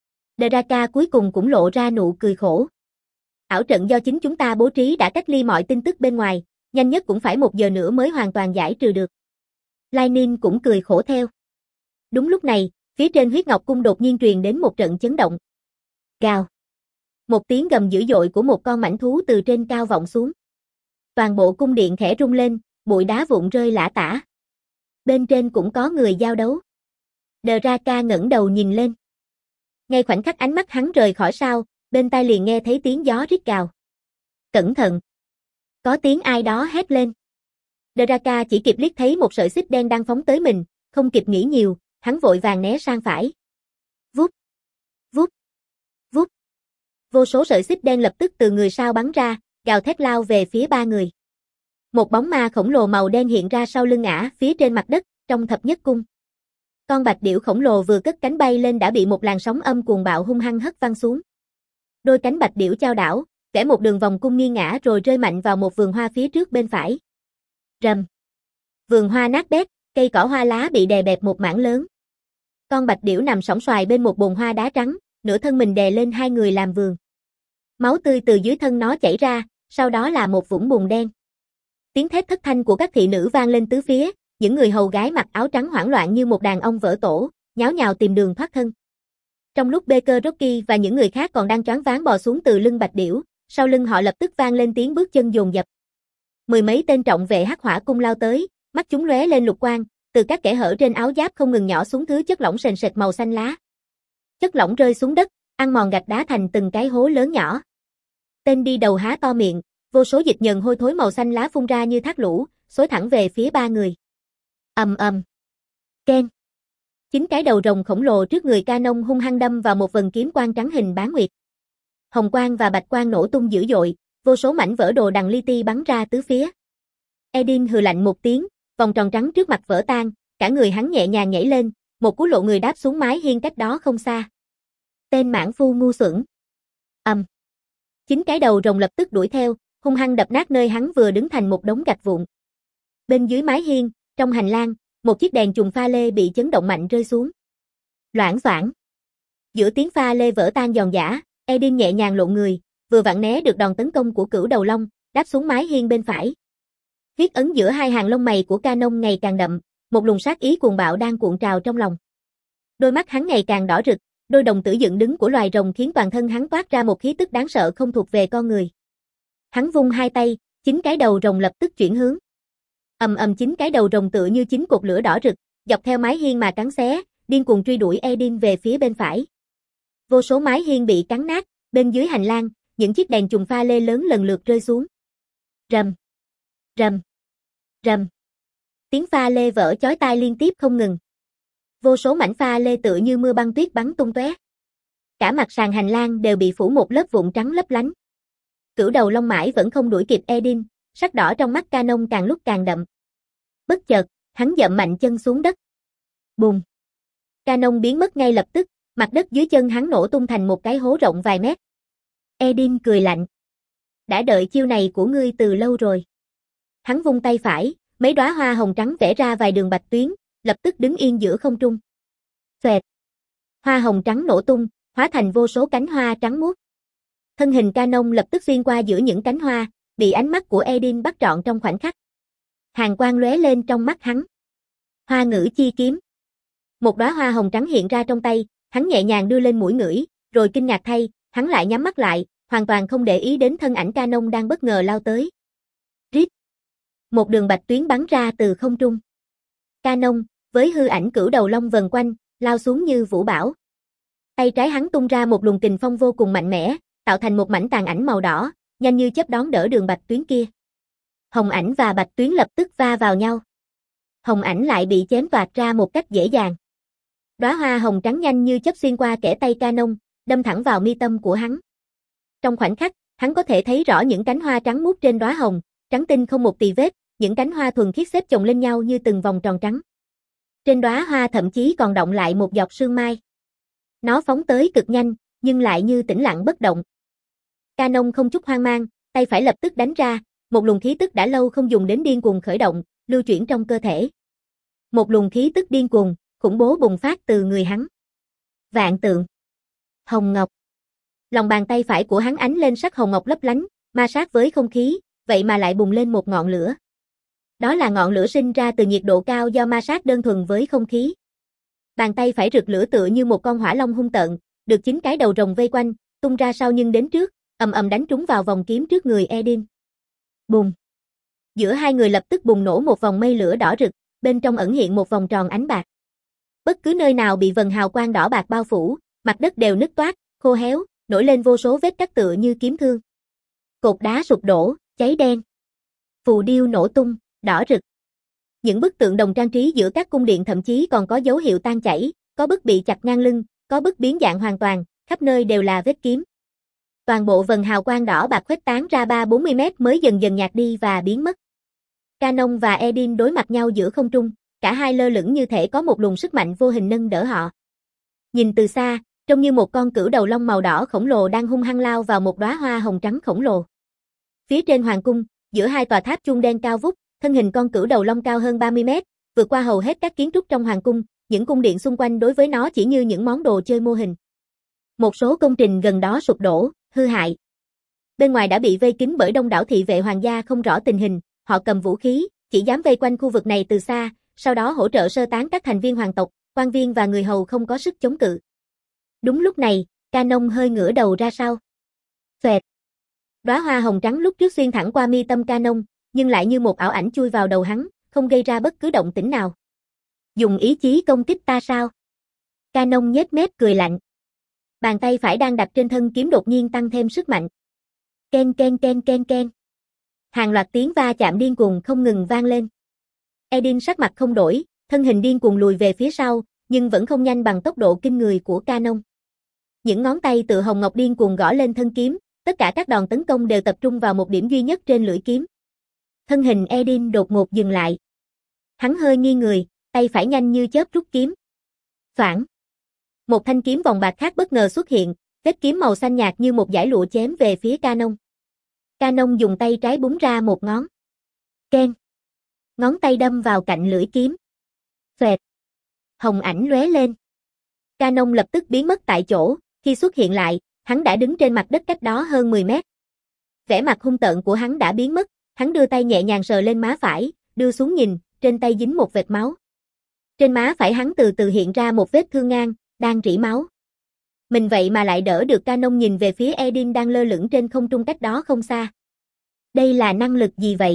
Speaker 1: Draka cuối cùng cũng lộ ra nụ cười khổ. Ảo trận do chính chúng ta bố trí đã cách ly mọi tin tức bên ngoài, nhanh nhất cũng phải một giờ nữa mới hoàn toàn giải trừ được. Lai Ninh cũng cười khổ theo. Đúng lúc này, phía trên Huyết Ngọc Cung đột nhiên truyền đến một trận chấn động. Gào. Một tiếng gầm dữ dội của một con mãnh thú từ trên cao vọng xuống. Toàn bộ cung điện khẽ rung lên, bụi đá vụn rơi lả tả. Bên trên cũng có người giao đấu. Draka ngẩng đầu nhìn lên. Ngay khoảnh khắc ánh mắt hắn rời khỏi sao, bên tai liền nghe thấy tiếng gió rít gào. Cẩn thận! Có tiếng ai đó hét lên. Draka chỉ kịp liếc thấy một sợi xích đen đang phóng tới mình, không kịp nghĩ nhiều, hắn vội vàng né sang phải. Vút! Vút! Vút! Vô số sợi xích đen lập tức từ người sao bắn ra, gào thét lao về phía ba người. Một bóng ma khổng lồ màu đen hiện ra sau lưng ả phía trên mặt đất, trong thập nhất cung. Con bạch điểu khổng lồ vừa cất cánh bay lên đã bị một làn sóng âm cuồng bạo hung hăng hất văng xuống. Đôi cánh bạch điểu chao đảo, vẽ một đường vòng cung nghiêng ngã rồi rơi mạnh vào một vườn hoa phía trước bên phải. Rầm. Vườn hoa nát bét, cây cỏ hoa lá bị đè bẹp một mảng lớn. Con bạch điểu nằm sõng soài bên một bồn hoa đá trắng, nửa thân mình đè lên hai người làm vườn. Máu tươi từ dưới thân nó chảy ra, sau đó là một vũng bùn đen. Tiếng thét thất thanh của các thị nữ vang lên tứ phía, những người hầu gái mặc áo trắng hoảng loạn như một đàn ông vỡ tổ, nháo nhào tìm đường thoát thân. Trong lúc Baker Rocky và những người khác còn đang choáng váng bò xuống từ lưng bạch điểu, sau lưng họ lập tức vang lên tiếng bước chân dồn dập. Mười mấy tên trọng vệ Hắc Hỏa cung lao tới, mắt chúng lóe lên lục quang, từ các kẽ hở trên áo giáp không ngừng nhỏ xuống thứ chất lỏng sền sệt màu xanh lá. Chất lỏng rơi xuống đất, ăn mòn gạch đá thành từng cái hố lớn nhỏ. Tên đi đầu há to miệng, vô số dịch nhờn hôi thối màu xanh lá phun ra như thác lũ, xối thẳng về phía ba người. Ầm ầm. Ken. Chính cái đầu rồng khổng lồ trước người Canon hung hăng đâm vào một vần kiếm quang trắng hình bán nguyệt. Hồng quang và bạch quang nổ tung dữ dội, vô số mảnh vỡ đồ đằng li ti bắn ra tứ phía. Edin hừ lạnh một tiếng, vòng tròn trắng trước mặt vỡ tan, cả người hắn nhẹ nhàng nhảy lên, một cú lộ người đáp xuống mái hiên cách đó không xa. Tên mãng phu ngu xuẩn. Ầm. Chính cái đầu rồng lập tức đuổi theo, hung hăng đập nát nơi hắn vừa đứng thành một đống gạch vụn. Bên dưới mái hiên, trong hành lang, một chiếc đèn trùng pha lê bị chấn động mạnh rơi xuống. Loảng xoảng. Giữa tiếng pha lê vỡ tan giòn giã, Edin nhẹ nhàng lộn người, vừa vặn né được đòn tấn công của Cửu Đầu Long, đáp xuống mái hiên bên phải. Huyết ấn giữa hai hàng lông mày của Canon ngày càng đậm, một luồng sát ý cuồng bạo đang cuộn trào trong lòng. Đôi mắt hắn ngày càng đỏ rực, đôi đồng tử dựng đứng của loài rồng khiến toàn thân hắn toát ra một khí tức đáng sợ không thuộc về con người. Hắn vung hai tay, chính cái đầu rồng lập tức chuyển hướng. Ầm ầm, chính cái đầu rồng tựa như chính cột lửa đỏ rực, dọc theo mái hiên mà cắn xé, điên cuồng truy đuổi Edin về phía bên phải. Vô số mái hiên bị cắn nát, bên dưới hành lang, những chiếc đèn trùng pha lê lớn lần lượt rơi xuống. Rầm, rầm, rầm. Tiếng pha lê vỡ chói tai liên tiếp không ngừng. Vô số mảnh pha lê tựa như mưa băng tuyết bắn tung tóe. Cả mặt sàn hành lang đều bị phủ một lớp vụn trắng lấp lánh. Cửu Đầu Long mãi vẫn không đuổi kịp Edin, sắc đỏ trong mắt Canon càng lúc càng đậm. Bất chợt, hắn dậm mạnh chân xuống đất. Bùm. Canon biến mất ngay lập tức, mặt đất dưới chân hắn nổ tung thành một cái hố rộng vài mét. Edin cười lạnh. Đã đợi chiêu này của ngươi từ lâu rồi. Hắn vung tay phải, mấy đóa hoa hồng trắng vẽ ra vài đường bạch tuyến, lập tức đứng yên giữa không trung. Xoẹt. Hoa hồng trắng nổ tung, hóa thành vô số cánh hoa trắng muốt. Thân hình Canon lập tức xuyên qua giữa những cánh hoa, bị ánh mắt của Edin bắt trọn trong khoảnh khắc. Hàn quang lóe lên trong mắt hắn. Hoa ngữ chi kiếm. Một đóa hoa hồng trắng hiện ra trong tay, hắn nhẹ nhàng đưa lên mũi ngửi, rồi kinh ngạc thay, hắn lại nhắm mắt lại, hoàn toàn không để ý đến thân ảnh Canon đang bất ngờ lao tới. Rít. Một đường bạch tuyến bắn ra từ không trung. Canon, với hư ảnh cửu đầu long vần quanh, lao xuống như vũ bão. Tay trái hắn tung ra một luồng kình phong vô cùng mạnh mẽ, tạo thành một mảnh tàn ảnh màu đỏ, nhanh như chớp đón đỡ đường bạch tuyến kia. Hồng ảnh và bạch tuyến lập tức va vào nhau. Hồng ảnh lại bị chém toạc ra một cách dễ dàng. Đóa hoa hồng trắng nhanh như chớp xuyên qua kẽ tay Canon, đâm thẳng vào mi tâm của hắn. Trong khoảnh khắc, hắn có thể thấy rõ những cánh hoa trắng muốt trên đóa hồng, trắng tinh không một tì vết, những cánh hoa thuần khiết xếp chồng lên nhau như từng vòng tròn trắng. Trên đóa hoa thậm chí còn đọng lại một giọt sương mai. Nó phóng tới cực nhanh, nhưng lại như tĩnh lặng bất động. Canon không chút hoang mang, tay phải lập tức đánh ra, một luồng khí tức đã lâu không dùng đến điên cuồng khởi động, lưu chuyển trong cơ thể. Một luồng khí tức điên cuồng, khủng bố bùng phát từ người hắn. Vạn tượng. Hồng ngọc. Lòng bàn tay phải của hắn ánh lên sắc hồng ngọc lấp lánh, ma sát với không khí, vậy mà lại bùng lên một ngọn lửa. Đó là ngọn lửa sinh ra từ nhiệt độ cao do ma sát đơn thuần với không khí. Bàn tay phải rực lửa tựa như một con hỏa long hung tợn, được chín cái đầu rồng vây quanh, tung ra sau nhưng đến trước, ầm ầm đánh trúng vào vòng kiếm trước người Edin. Bùng. Giữa hai người lập tức bùng nổ một vòng mây lửa đỏ rực, bên trong ẩn hiện một vòng tròn ánh bạc. Bất cứ nơi nào bị vầng hào quang đỏ bạc bao phủ, mặt đất đều nứt toác, khô héo, nổi lên vô số vết cắt tựa như kiếm thương. Cột đá sụp đổ, cháy đen. Phù điêu nổ tung, đỏ rực. Những bức tượng đồng trang trí giữa các cung điện thậm chí còn có dấu hiệu tan chảy, có bức bị chặt ngang lưng, có bức biến dạng hoàn toàn, khắp nơi đều là vết kiếm. Toàn bộ vầng hào quang đỏ bạc khuếch tán ra ba bốn mươi mét mới dần dần nhạt đi và biến mất. Canon và Edin đối mặt nhau giữa không trung, cả hai lơ lửng như thể có một luồng sức mạnh vô hình nâng đỡ họ. Nhìn từ xa, trông như một con cửu đầu long màu đỏ khổng lồ đang hung hăng lao vào một đóa hoa hồng trắng khổng lồ. Phía trên hoàng cung, giữa hai tòa tháp chuông đen cao vút, thân hình con cửu đầu long cao hơn ba mươi mét, vượt qua hầu hết các kiến trúc trong hoàng cung, những cung điện xung quanh đối với nó chỉ như những món đồ chơi mô hình. Một số công trình gần đó sụp đổ, hư hại. Bên ngoài đã bị vây kín bởi đông đảo thị vệ hoàng gia không rõ tình hình, họ cầm vũ khí, chỉ dám vây quanh khu vực này từ xa, sau đó hỗ trợ sơ tán các thành viên hoàng tộc, quan viên và người hầu không có sức chống cự. Đúng lúc này, Canon hơi ngửa đầu ra sau. Xoẹt. Đóa hoa hồng trắng lúc trước xuyên thẳng qua mi tâm Canon, nhưng lại như một ảo ảnh chui vào đầu hắn, không gây ra bất cứ động tĩnh nào. Dùng ý chí công kích ta sao? Canon nhếch mép cười lạnh. Bàn tay phải đang đặt trên thân kiếm đột nhiên tăng thêm sức mạnh. Ken ken ken ken ken. Hàng loạt tiếng va chạm điên cuồng không ngừng vang lên. Edin sắc mặt không đổi, thân hình điên cuồng lùi về phía sau, nhưng vẫn không nhanh bằng tốc độ kinh người của Canon. Những ngón tay tựa hồng ngọc điên cuồng gõ lên thân kiếm, tất cả các đòn tấn công đều tập trung vào một điểm duy nhất trên lưỡi kiếm. Thân hình Edin đột ngột dừng lại. Hắn hơi nghiêng người, tay phải nhanh như chớp rút kiếm. Phản. Một thanh kiếm vòng bạc khác bất ngờ xuất hiện, vết kiếm màu xanh nhạt như một dải lụa chém về phía Canon. Canon dùng tay trái búng ra một ngón. Ken. Ngón tay đâm vào cạnh lưỡi kiếm. Xoẹt. Hồng ảnh lóe lên. Canon lập tức biến mất tại chỗ, khi xuất hiện lại, hắn đã đứng trên mặt đất cách đó hơn mười mét. Vẻ mặt hung tợn của hắn đã biến mất, hắn đưa tay nhẹ nhàng sờ lên má phải, đưa xuống nhìn, trên tay dính một vệt máu. Trên má phải hắn từ từ hiện ra một vết thương ngang, đang rỉ máu. Mình vậy mà lại đỡ được. Canon nhìn về phía Edin đang lơ lửng trên không trung cách đó không xa. Đây là năng lực gì vậy?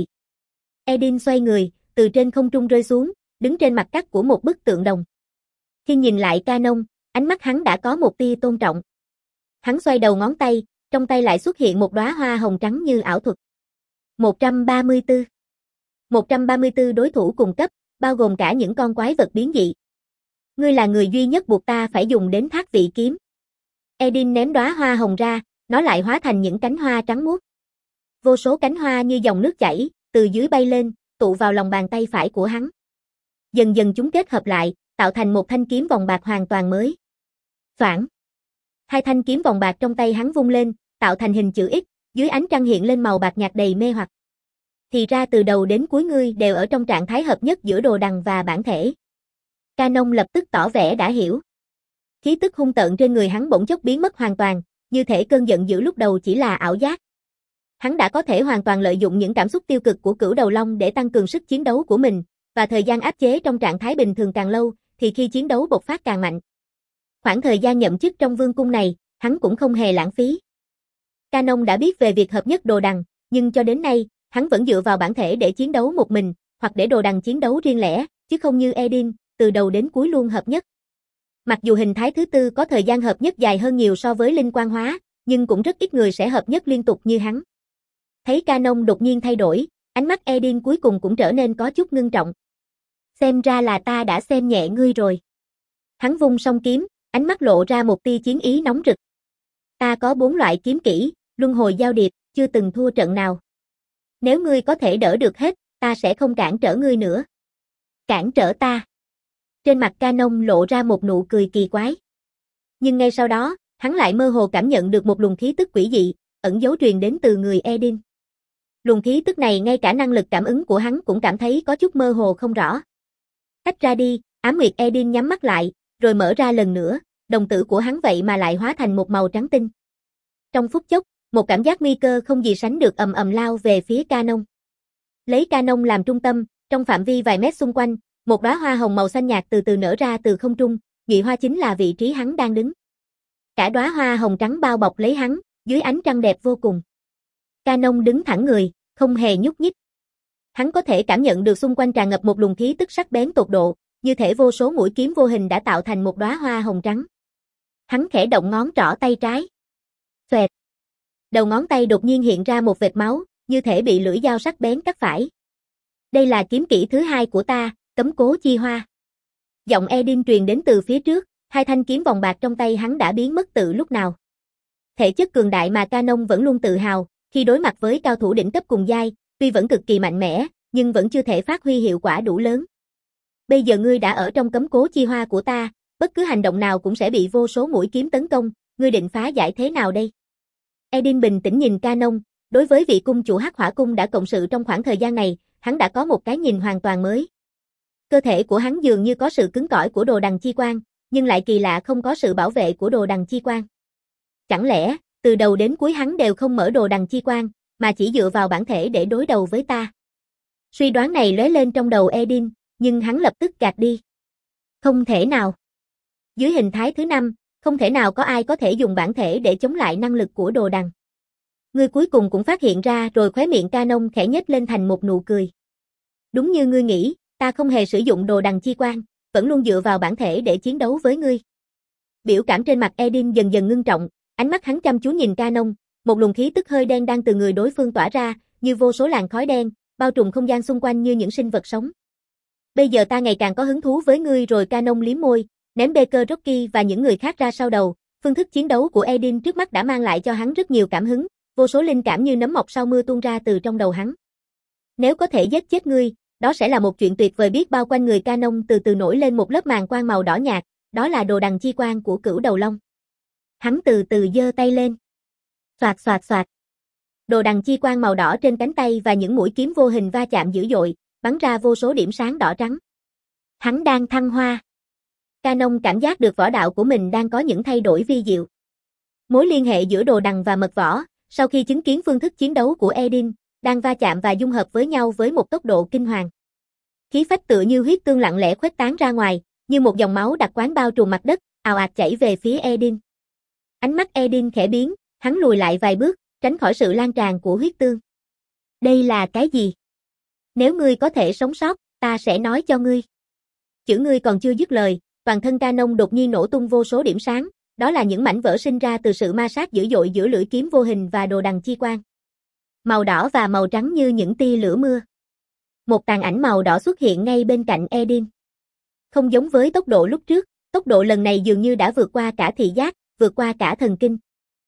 Speaker 1: Edin xoay người, từ trên không trung rơi xuống, đứng trên mặt cắt của một bức tượng đồng. Khi nhìn lại Canon, ánh mắt hắn đã có một tia tôn trọng. Hắn xoay đầu ngón tay, trong tay lại xuất hiện một đóa hoa hồng trắng như ảo thuật. một trăm ba mươi tư. một trăm ba mươi tư đối thủ cùng cấp, bao gồm cả những con quái vật biến dị. Ngươi là người duy nhất buộc ta phải dùng đến thác vị kiếm. Edin ném đóa hoa hồng ra, nó lại hóa thành những cánh hoa trắng muốt. Vô số cánh hoa như dòng nước chảy, từ dưới bay lên, tụ vào lòng bàn tay phải của hắn. Dần dần chúng kết hợp lại, tạo thành một thanh kiếm vòng bạc hoàn toàn mới. Thoảng. Hai thanh kiếm vòng bạc trong tay hắn vung lên, tạo thành hình chữ X, dưới ánh trăng hiện lên màu bạc nhạt đầy mê hoặc. Thì ra từ đầu đến cuối ngươi đều ở trong trạng thái hợp nhất giữa đồ đằng và bản thể. Canon lập tức tỏ vẻ đã hiểu. Khí tức hung tợn trên người hắn bỗng chốc biến mất hoàn toàn, như thể cơn giận dữ lúc đầu chỉ là ảo giác. Hắn đã có thể hoàn toàn lợi dụng những cảm xúc tiêu cực của Cửu Đầu Long để tăng cường sức chiến đấu của mình, và thời gian áp chế trong trạng thái bình thường càng lâu, thì khi chiến đấu bộc phát càng mạnh. Khoảng thời gian nhậm chức trong vương cung này, hắn cũng không hề lãng phí. Canon đã biết về việc hợp nhất đồ đằng, nhưng cho đến nay, hắn vẫn dựa vào bản thể để chiến đấu một mình, hoặc để đồ đằng chiến đấu riêng lẻ, chứ không như Edin, từ đầu đến cuối luôn hợp nhất. Mặc dù hình thái thứ tư có thời gian hợp nhất dài hơn nhiều so với linh quang hóa, nhưng cũng rất ít người sẽ hợp nhất liên tục như hắn. Thấy Canon đột nhiên thay đổi, ánh mắt Edin cuối cùng cũng trở nên có chút ngưng trọng. Xem ra là ta đã xem nhẹ ngươi rồi. Hắn vung song kiếm, ánh mắt lộ ra một tia chiến ý nóng rực. Ta có bốn loại kiếm kỹ, luân hồi giao điệp, chưa từng thua trận nào. Nếu ngươi có thể đỡ được hết, ta sẽ không cản trở ngươi nữa. Cản trở ta. Trên mặt Canon lộ ra một nụ cười kỳ quái. Nhưng ngay sau đó, hắn lại mơ hồ cảm nhận được một luồng khí tức quỷ dị, ẩn dấu truyền đến từ người Edin. Luồng khí tức này ngay cả năng lực cảm ứng của hắn cũng cảm thấy có chút mơ hồ không rõ. Tách ra đi, Ám Nguyệt Edin nhắm mắt lại, rồi mở ra lần nữa, đồng tử của hắn vậy mà lại hóa thành một màu trắng tinh. Trong phút chốc, một cảm giác nguy cơ không gì sánh được ầm ầm lao về phía Canon. Lấy Canon làm trung tâm, trong phạm vi vài mét xung quanh, một đóa hoa hồng màu xanh nhạt từ từ nở ra từ không trung, nhụy hoa chính là vị trí hắn đang đứng. Cả đóa hoa hồng trắng bao bọc lấy hắn, dưới ánh trăng đẹp vô cùng. Canon đứng thẳng người, không hề nhúc nhích. Hắn có thể cảm nhận được xung quanh tràn ngập một luồng khí tức sắc bén tột độ, như thể vô số mũi kiếm vô hình đã tạo thành một đóa hoa hồng trắng. Hắn khẽ động ngón trỏ tay trái. Xoẹt. Đầu ngón tay đột nhiên hiện ra một vệt máu, như thể bị lưỡi dao sắc bén cắt phải. Đây là kiếm kỹ thứ hai của ta, Cấm Cố Chi Hoa. Giọng Edin truyền đến từ phía trước, hai thanh kiếm vòng bạc trong tay hắn đã biến mất từ lúc nào. Thể chất cường đại mà Canon vẫn luôn tự hào, khi đối mặt với cao thủ đỉnh cấp cùng giai, tuy vẫn cực kỳ mạnh mẽ, nhưng vẫn chưa thể phát huy hiệu quả đủ lớn. Bây giờ ngươi đã ở trong Cấm Cố Chi Hoa của ta, bất cứ hành động nào cũng sẽ bị vô số mũi kiếm tấn công, ngươi định phá giải thế nào đây? Edin bình tĩnh nhìn Canon, đối với vị cung chủ Hắc Hỏa Cung đã cộng sự trong khoảng thời gian này, hắn đã có một cái nhìn hoàn toàn mới. Cơ thể của hắn dường như có sự cứng cỏi của đồ đằng chi quan, nhưng lại kỳ lạ không có sự bảo vệ của đồ đằng chi quan. Chẳng lẽ, từ đầu đến cuối hắn đều không mở đồ đằng chi quan, mà chỉ dựa vào bản thể để đối đầu với ta? Suy đoán này lóe lên trong đầu Edin, nhưng hắn lập tức gạt đi. Không thể nào. Dưới hình thái thứ năm, không thể nào có ai có thể dùng bản thể để chống lại năng lực của đồ đằng. Ngươi cuối cùng cũng phát hiện ra rồi, khóe miệng Canon khẽ nhếch lên thành một nụ cười. Đúng như ngươi nghĩ, ta không hề sử dụng đồ đằng chi quan, vẫn luôn dựa vào bản thể để chiến đấu với ngươi. Biểu cảm trên mặt Edin dần dần ngưng trọng, ánh mắt hắn chăm chú nhìn Canon, một luồng khí tức hơi đen đang từ người đối phương tỏa ra, như vô số làn khói đen, bao trùm không gian xung quanh như những sinh vật sống. Bây giờ ta ngày càng có hứng thú với ngươi rồi. Canon liếm môi, ném Baker Rocky và những người khác ra sau đầu. Phương thức chiến đấu của Edin trước mắt đã mang lại cho hắn rất nhiều cảm hứng, vô số linh cảm như nấm mọc sau mưa tuôn ra từ trong đầu hắn. Nếu có thể giết chết ngươi, đó sẽ là một chuyện tuyệt vời biết bao. Quanh người Canon từ từ nổi lên một lớp màn quang màu đỏ nhạt, đó là đồ đằng chi quan của Cửu Đầu Long. Hắn từ từ giơ tay lên. Xoạt xoạt xoạt. Đồ đằng chi quan màu đỏ trên cánh tay và những mũi kiếm vô hình va chạm dữ dội, bắn ra vô số điểm sáng đỏ trắng. Hắn đang thăng hoa. Canon cảm giác được võ đạo của mình đang có những thay đổi vi diệu. Mối liên hệ giữa đồ đằng và mật võ, sau khi chứng kiến phương thức chiến đấu của Edin, đang va chạm và dung hợp với nhau với một tốc độ kinh hoàng. Khí phách tựa như huyết tương lặng lẽ khuếch tán ra ngoài, như một dòng máu đặc quán bao trùm mặt đất, ào ạt chảy về phía Edin. Ánh mắt Edin khẽ biến, hắn lùi lại vài bước, tránh khỏi sự lan tràn của huyết tương. Đây là cái gì? Nếu ngươi có thể sống sót, ta sẽ nói cho ngươi. Chữ ngươi còn chưa dứt lời, toàn thân Canon đột nhiên nổ tung vô số điểm sáng, đó là những mảnh vỡ sinh ra từ sự ma sát dữ dội giữa lưỡi kiếm vô hình và đồ đằng chi quan. Màu đỏ và màu trắng như những tia lửa mưa. Một tàn ảnh màu đỏ xuất hiện ngay bên cạnh Edin. Không giống với tốc độ lúc trước, tốc độ lần này dường như đã vượt qua cả thị giác, vượt qua cả thần kinh.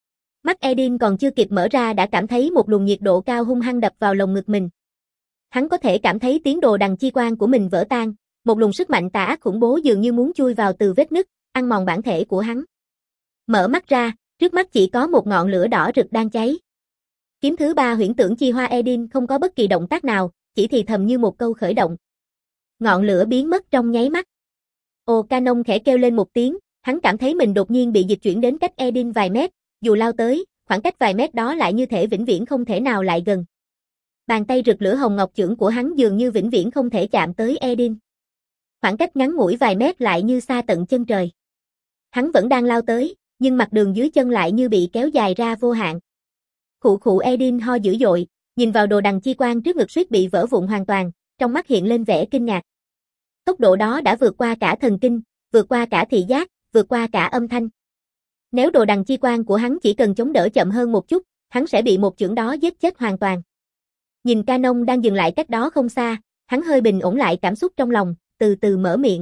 Speaker 1: Mắt Edin còn chưa kịp mở ra đã cảm thấy một luồng nhiệt độ cao hung hăng đập vào lồng ngực mình. Hắn có thể cảm thấy tiếng đồ đằng chi quan của mình vỡ tan, Một luồng sức mạnh tà ác khủng bố dường như muốn chui vào từ vết nứt, ăn mòn bản thể của hắn. Mở mắt ra, trước mắt chỉ có một ngọn lửa đỏ rực đang cháy. Kiếm thứ ba huyễn tưởng chi hoa Edin không có bất kỳ động tác nào, chỉ thì thầm như một câu khởi động. Ngọn lửa biến mất trong nháy mắt. Ồ, Canon khẽ kêu lên một tiếng, hắn cảm thấy mình đột nhiên bị dịch chuyển đến cách Edin vài mét, dù lao tới, khoảng cách vài mét đó lại như thể vĩnh viễn không thể nào lại gần. Bàn tay rực lửa hồng ngọc chưởng của hắn dường như vĩnh viễn không thể chạm tới Edin. Khoảng cách ngắn ngủi vài mét lại như xa tận chân trời. Hắn vẫn đang lao tới, nhưng mặt đường dưới chân lại như bị kéo dài ra vô hạn. Khụ khụ Edin ho dữ dội, nhìn vào đồ đằng chi quang trước ngực suýt bị vỡ vụn hoàn toàn, trong mắt hiện lên vẻ kinh ngạc. Tốc độ đó đã vượt qua cả thần kinh, vượt qua cả thị giác, vượt qua cả âm thanh. Nếu đồ đằng chi quang của hắn chỉ cần chống đỡ chậm hơn một chút, hắn sẽ bị một chưởng đó giết chết hoàn toàn. Nhìn Canon đang dừng lại cách đó không xa, hắn hơi bình ổn lại cảm xúc trong lòng, từ từ mở miệng.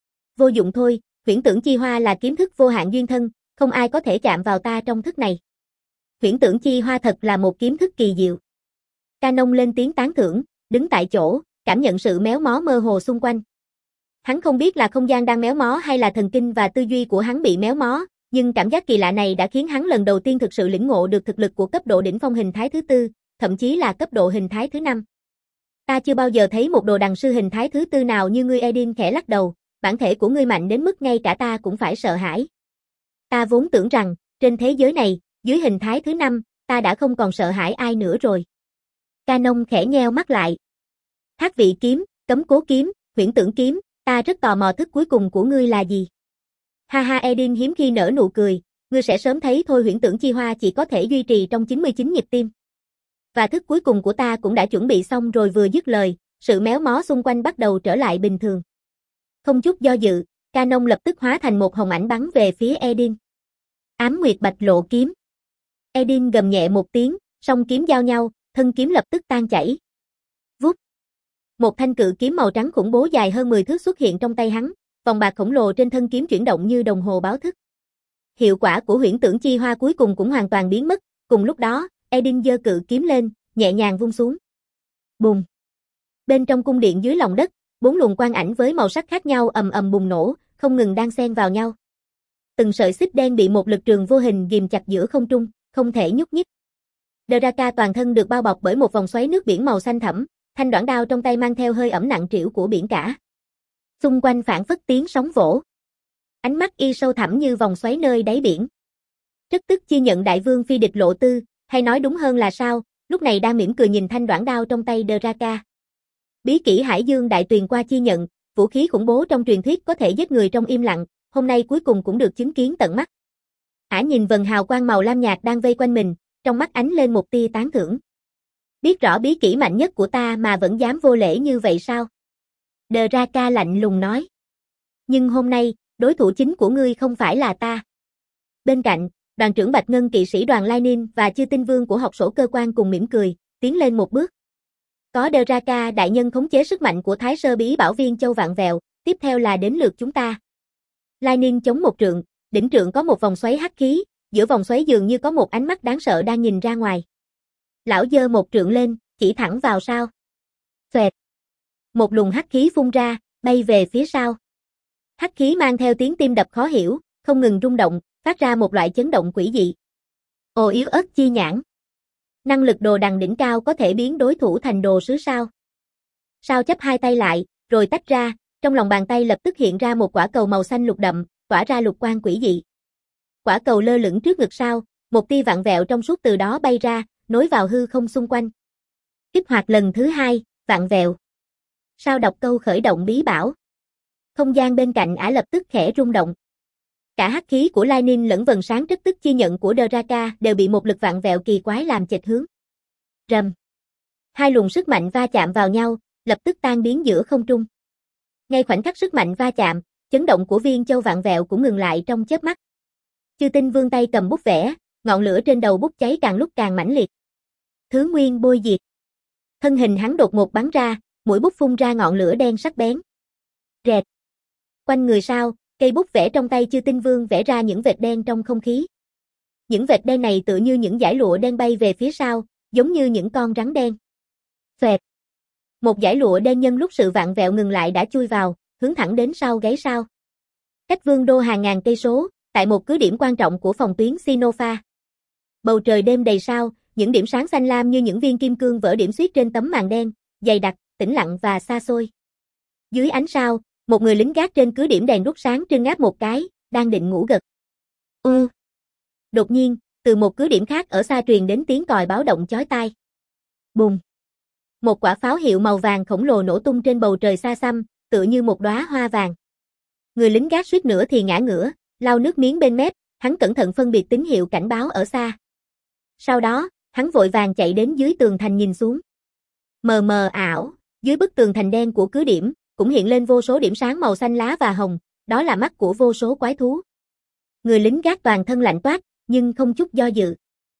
Speaker 1: Vô dụng thôi, huyễn tưởng chi hoa là kiếm thức vô hạn duyên thân, không ai có thể chạm vào ta trong thức này. Huyễn tưởng chi hoa thật là một kiếm thức kỳ diệu. Canon lên tiếng tán thưởng, đứng tại chỗ, cảm nhận sự méo mó mơ hồ xung quanh. Hắn không biết là không gian đang méo mó hay là thần kinh và tư duy của hắn bị méo mó, nhưng cảm giác kỳ lạ này đã khiến hắn lần đầu tiên thực sự lĩnh ngộ được thực lực của cấp độ đỉnh phong hình thái thứ tư, thậm chí là cấp độ hình thái thứ năm. Ta chưa bao giờ thấy một đồ đằng sư hình thái thứ tư nào như ngươi. Edin khẽ lắc đầu, bản thể của ngươi mạnh đến mức ngay cả ta cũng phải sợ hãi. Ta vốn tưởng rằng, trên thế giới này, dưới hình thái thứ năm, ta đã không còn sợ hãi ai nữa rồi. Canon khẽ nheo mắt lại. Thác vị kiếm, cấm cố kiếm, huyễn tưởng kiếm, ta rất tò mò thức cuối cùng của ngươi là gì. Ha ha, Edin hiếm khi nở nụ cười, ngươi sẽ sớm thấy thôi. Huyễn tưởng chi hoa chỉ có thể duy trì trong chín mươi chín nhịp tim. Và thức cuối cùng của ta cũng đã chuẩn bị xong rồi. Vừa dứt lời, sự méo mó xung quanh bắt đầu trở lại bình thường. Không chút do dự, Canon lập tức hóa thành một hồng ảnh bắn về phía Edin. Ám Nguyệt Bạch Lộ kiếm. Edin gầm nhẹ một tiếng, song kiếm giao nhau, thân kiếm lập tức tan chảy. Vút. Một thanh cự kiếm màu trắng khủng bố dài hơn mười thước xuất hiện trong tay hắn, vòng bạc khổng lồ trên thân kiếm chuyển động như đồng hồ báo thức. Hiệu quả của huyễn tưởng chi hoa cuối cùng cũng hoàn toàn biến mất, cùng lúc đó, Edin giơ cự kiếm lên, nhẹ nhàng vung xuống. Bùng. Bên trong cung điện dưới lòng đất, bốn luồng quang ảnh với màu sắc khác nhau ầm ầm bùng nổ, không ngừng đan xen vào nhau. Từng sợi xích đen bị một lực trường vô hình ghìm chặt giữa không trung, không thể nhúc nhích. Draka toàn thân được bao bọc bởi một vòng xoáy nước biển màu xanh thẳm, thanh đoạn đao trong tay mang theo hơi ẩm nặng trĩu của biển cả. Xung quanh phảng phất tiếng sóng vỗ. Ánh mắt y sâu thẳm như vòng xoáy nơi đáy biển. Rất tức chi nhận đại vương phi địch lộ tư, hay nói đúng hơn là sao, lúc này đang mỉm cười nhìn thanh đoạn đao trong tay Draka. Bí kỹ Hải Dương đại tuyền qua chi nhận, vũ khí khủng bố trong truyền thuyết có thể giết người trong im lặng, hôm nay cuối cùng cũng được chứng kiến tận mắt. Ả nhìn vần hào quang màu lam nhạt đang vây quanh mình, trong mắt ánh lên một tia tán thưởng. Biết rõ bí kỹ mạnh nhất của ta mà vẫn dám vô lễ như vậy sao? Draka lạnh lùng nói. Nhưng hôm nay, đối thủ chính của ngươi không phải là ta. Bên cạnh, đoàn trưởng Bạch Ngân kỵ sĩ đoàn Lainin và chư tinh vương của học sổ cơ quan cùng mỉm cười, tiến lên một bước. Có Draka đại nhân khống chế sức mạnh của Thái Sơ Bí Bảo Viên Châu vạn vẹo, tiếp theo là đến lượt chúng ta. Lainin chống một trượng, đỉnh trượng có một vòng xoáy hắc khí, giữa vòng xoáy dường như có một ánh mắt đáng sợ đang nhìn ra ngoài. Lão giơ một trượng lên, chỉ thẳng vào sao. Xoẹt. Một luồng hắc khí phun ra, bay về phía sau. Hắc khí mang theo tiếng tim đập khó hiểu, không ngừng rung động, phát ra một loại chấn động quỷ dị. Ồ, yếu ớt chi nhãn. Năng lực đồ đằng đỉnh cao có thể biến đối thủ thành đồ sứ sao. Sao chắp hai tay lại, rồi tách ra, trong lòng bàn tay lập tức hiện ra một quả cầu màu xanh lục đậm, tỏa ra lục quang quỷ dị. Quả cầu lơ lửng trước ngực sao, một tia vạn vẹo trong suốt từ đó bay ra, nối vào hư không xung quanh. Kích hoạt lần thứ hai, vạn vẹo. Sao đọc câu khởi động bí bảo. Không gian bên cạnh Ả lập tức khẽ rung động. Cả hắc khí của Lainin lẫn vần sáng rất tức chi nhận của Draka đều bị một lực vạn vẹo kỳ quái làm chệch hướng. Rầm. Hai luồng sức mạnh va chạm vào nhau, lập tức tan biến giữa không trung. Ngay khoảnh khắc sức mạnh va chạm, chấn động của viên châu vạn vẹo cũng ngừng lại trong chớp mắt. Chư tinh vương tay cầm bút vẽ, ngọn lửa trên đầu bút cháy càng lúc càng mãnh liệt. Thứ nguyên bôi diệt. Thân hình hắn đột ngột bắn ra, mũi bút phun ra ngọn lửa đen sắc bén. Rẹt. Quanh người sao, cây bút vẽ trong tay chư tinh vương vẽ ra những vệt đen trong không khí. Những vệt đen này tựa như những dải lụa đen bay về phía sau, giống như những con rắn đen. Xoẹt. Một dải lụa đen nhân lúc sự vạn vẹo ngừng lại đã chui vào, hướng thẳng đến sau gáy sao. Cách Vương đô hàng ngàn cây số, tại một cứ điểm quan trọng của phòng tuyến Sinopha. Bầu trời đêm đầy sao, những điểm sáng xanh lam như những viên kim cương vỡ điểm xuyết trên tấm màn đen, dày đặc, tĩnh lặng và xa xôi. Dưới ánh sao, một người lính gác trên cứ điểm đèn đuốc sáng trưng áp một cái, đang định ngủ gật. Ừ. Đột nhiên, từ một cứ điểm khác ở xa truyền đến tiếng còi báo động chói tai. Bùng. Một quả pháo hiệu màu vàng khổng lồ nổ tung trên bầu trời xa xăm, tựa như một đóa hoa vàng. Người lính gác suýt nữa thì ngã ngửa, lau nước miếng bên mép, hắn cẩn thận phân biệt tín hiệu cảnh báo ở xa. Sau đó, hắn vội vàng chạy đến dưới tường thành nhìn xuống. Mờ mờ ảo, dưới bức tường thành đen của cứ điểm, cũng hiện lên vô số điểm sáng màu xanh lá và hồng, đó là mắt của vô số quái thú. Người lính gác toàn thân lạnh toát, nhưng không chút do dự.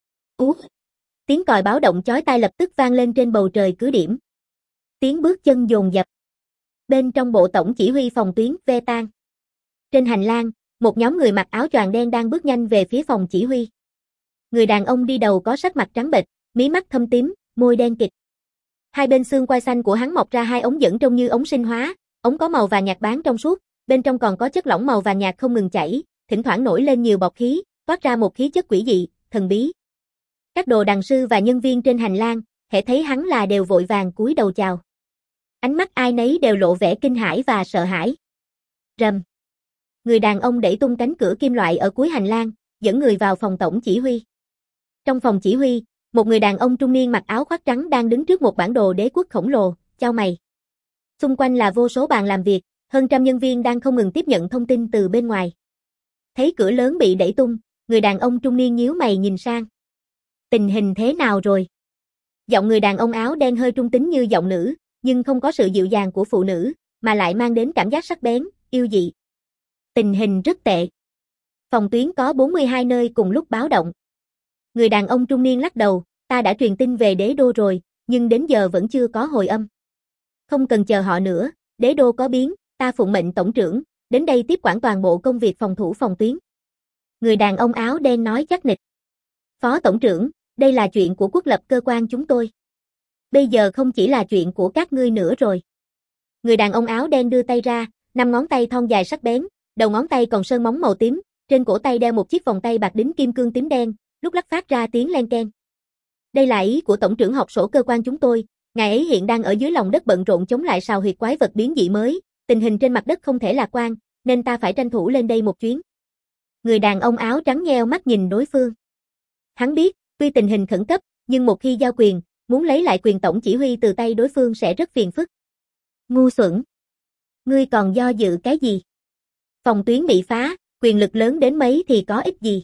Speaker 1: Út! Tiếng còi báo động chói tai lập tức vang lên trên bầu trời cứ điểm. Tiếng bước chân dồn dập. Bên trong bộ tổng chỉ huy phòng tuyến Vetan. Trên hành lang, một nhóm người mặc áo choàng đen đang bước nhanh về phía phòng chỉ huy. Người đàn ông đi đầu có sắc mặt trắng bệch, mí mắt thâm tím, môi đen kịt. Hai bên xương quai xanh của hắn mọc ra hai ống dẫn trông như ống sinh hóa, ống có màu vàng nhạt bán trong suốt, bên trong còn có chất lỏng màu vàng nhạt không ngừng chảy, thỉnh thoảng nổi lên nhiều bọt khí, toát ra một khí chất quỷ dị, thần bí. Các đồ đằng sư và nhân viên trên hành lang, hễ thấy hắn là đều vội vàng cúi đầu chào. Ánh mắt ai nấy đều lộ vẻ kinh hãi và sợ hãi. Rầm. Người đàn ông đẩy tung cánh cửa kim loại ở cuối hành lang, dẫn người vào phòng tổng chỉ huy. Trong phòng chỉ huy, một người đàn ông trung niên mặc áo khoác trắng đang đứng trước một bản đồ đế quốc khổng lồ, chau mày. Xung quanh là vô số bàn làm việc, hơn trăm nhân viên đang không ngừng tiếp nhận thông tin từ bên ngoài. Thấy cửa lớn bị đẩy tung, người đàn ông trung niên nhíu mày nhìn sang. Tình hình thế nào rồi? Giọng người đàn ông áo đen hơi trung tính như giọng nữ, nhưng không có sự dịu dàng của phụ nữ, mà lại mang đến cảm giác sắc bén, yêu dị. Tình hình rất tệ. Phòng tuyến có bốn mươi hai nơi cùng lúc báo động. Người đàn ông trung niên lắc đầu, ta đã truyền tin về đế đô rồi, nhưng đến giờ vẫn chưa có hồi âm. Không cần chờ họ nữa, đế đô có biến, ta phụng mệnh tổng trưởng, đến đây tiếp quản toàn bộ công việc phòng thủ phòng tuyến. Người đàn ông áo đen nói chắc nịch. Phó tổng trưởng, đây là chuyện của quốc lập cơ quan chúng tôi. Bây giờ không chỉ là chuyện của các ngươi nữa rồi. Người đàn ông áo đen đưa tay ra, năm ngón tay thon dài sắc bén, đầu ngón tay còn sơn móng màu tím, trên cổ tay đeo một chiếc vòng tay bạc đính kim cương tím đen, lúc lắc phát ra tiếng len keng. Đây là ý của tổng trưởng họp sổ cơ quan chúng tôi, ngài ấy hiện đang ở dưới lòng đất bận rộn chống lại sào huyệt quái vật biến dị mới, tình hình trên mặt đất không thể lạc quan, nên ta phải tranh thủ lên đây một chuyến. Người đàn ông áo trắng nheo mắt nhìn đối phương. Hắn biết, tuy tình hình khẩn cấp, nhưng một khi giao quyền, muốn lấy lại quyền tổng chỉ huy từ tay đối phương sẽ rất phiền phức. Ngu xuẩn. Ngươi còn do dự cái gì? Phòng tuyến bị phá, quyền lực lớn đến mấy thì có ích gì?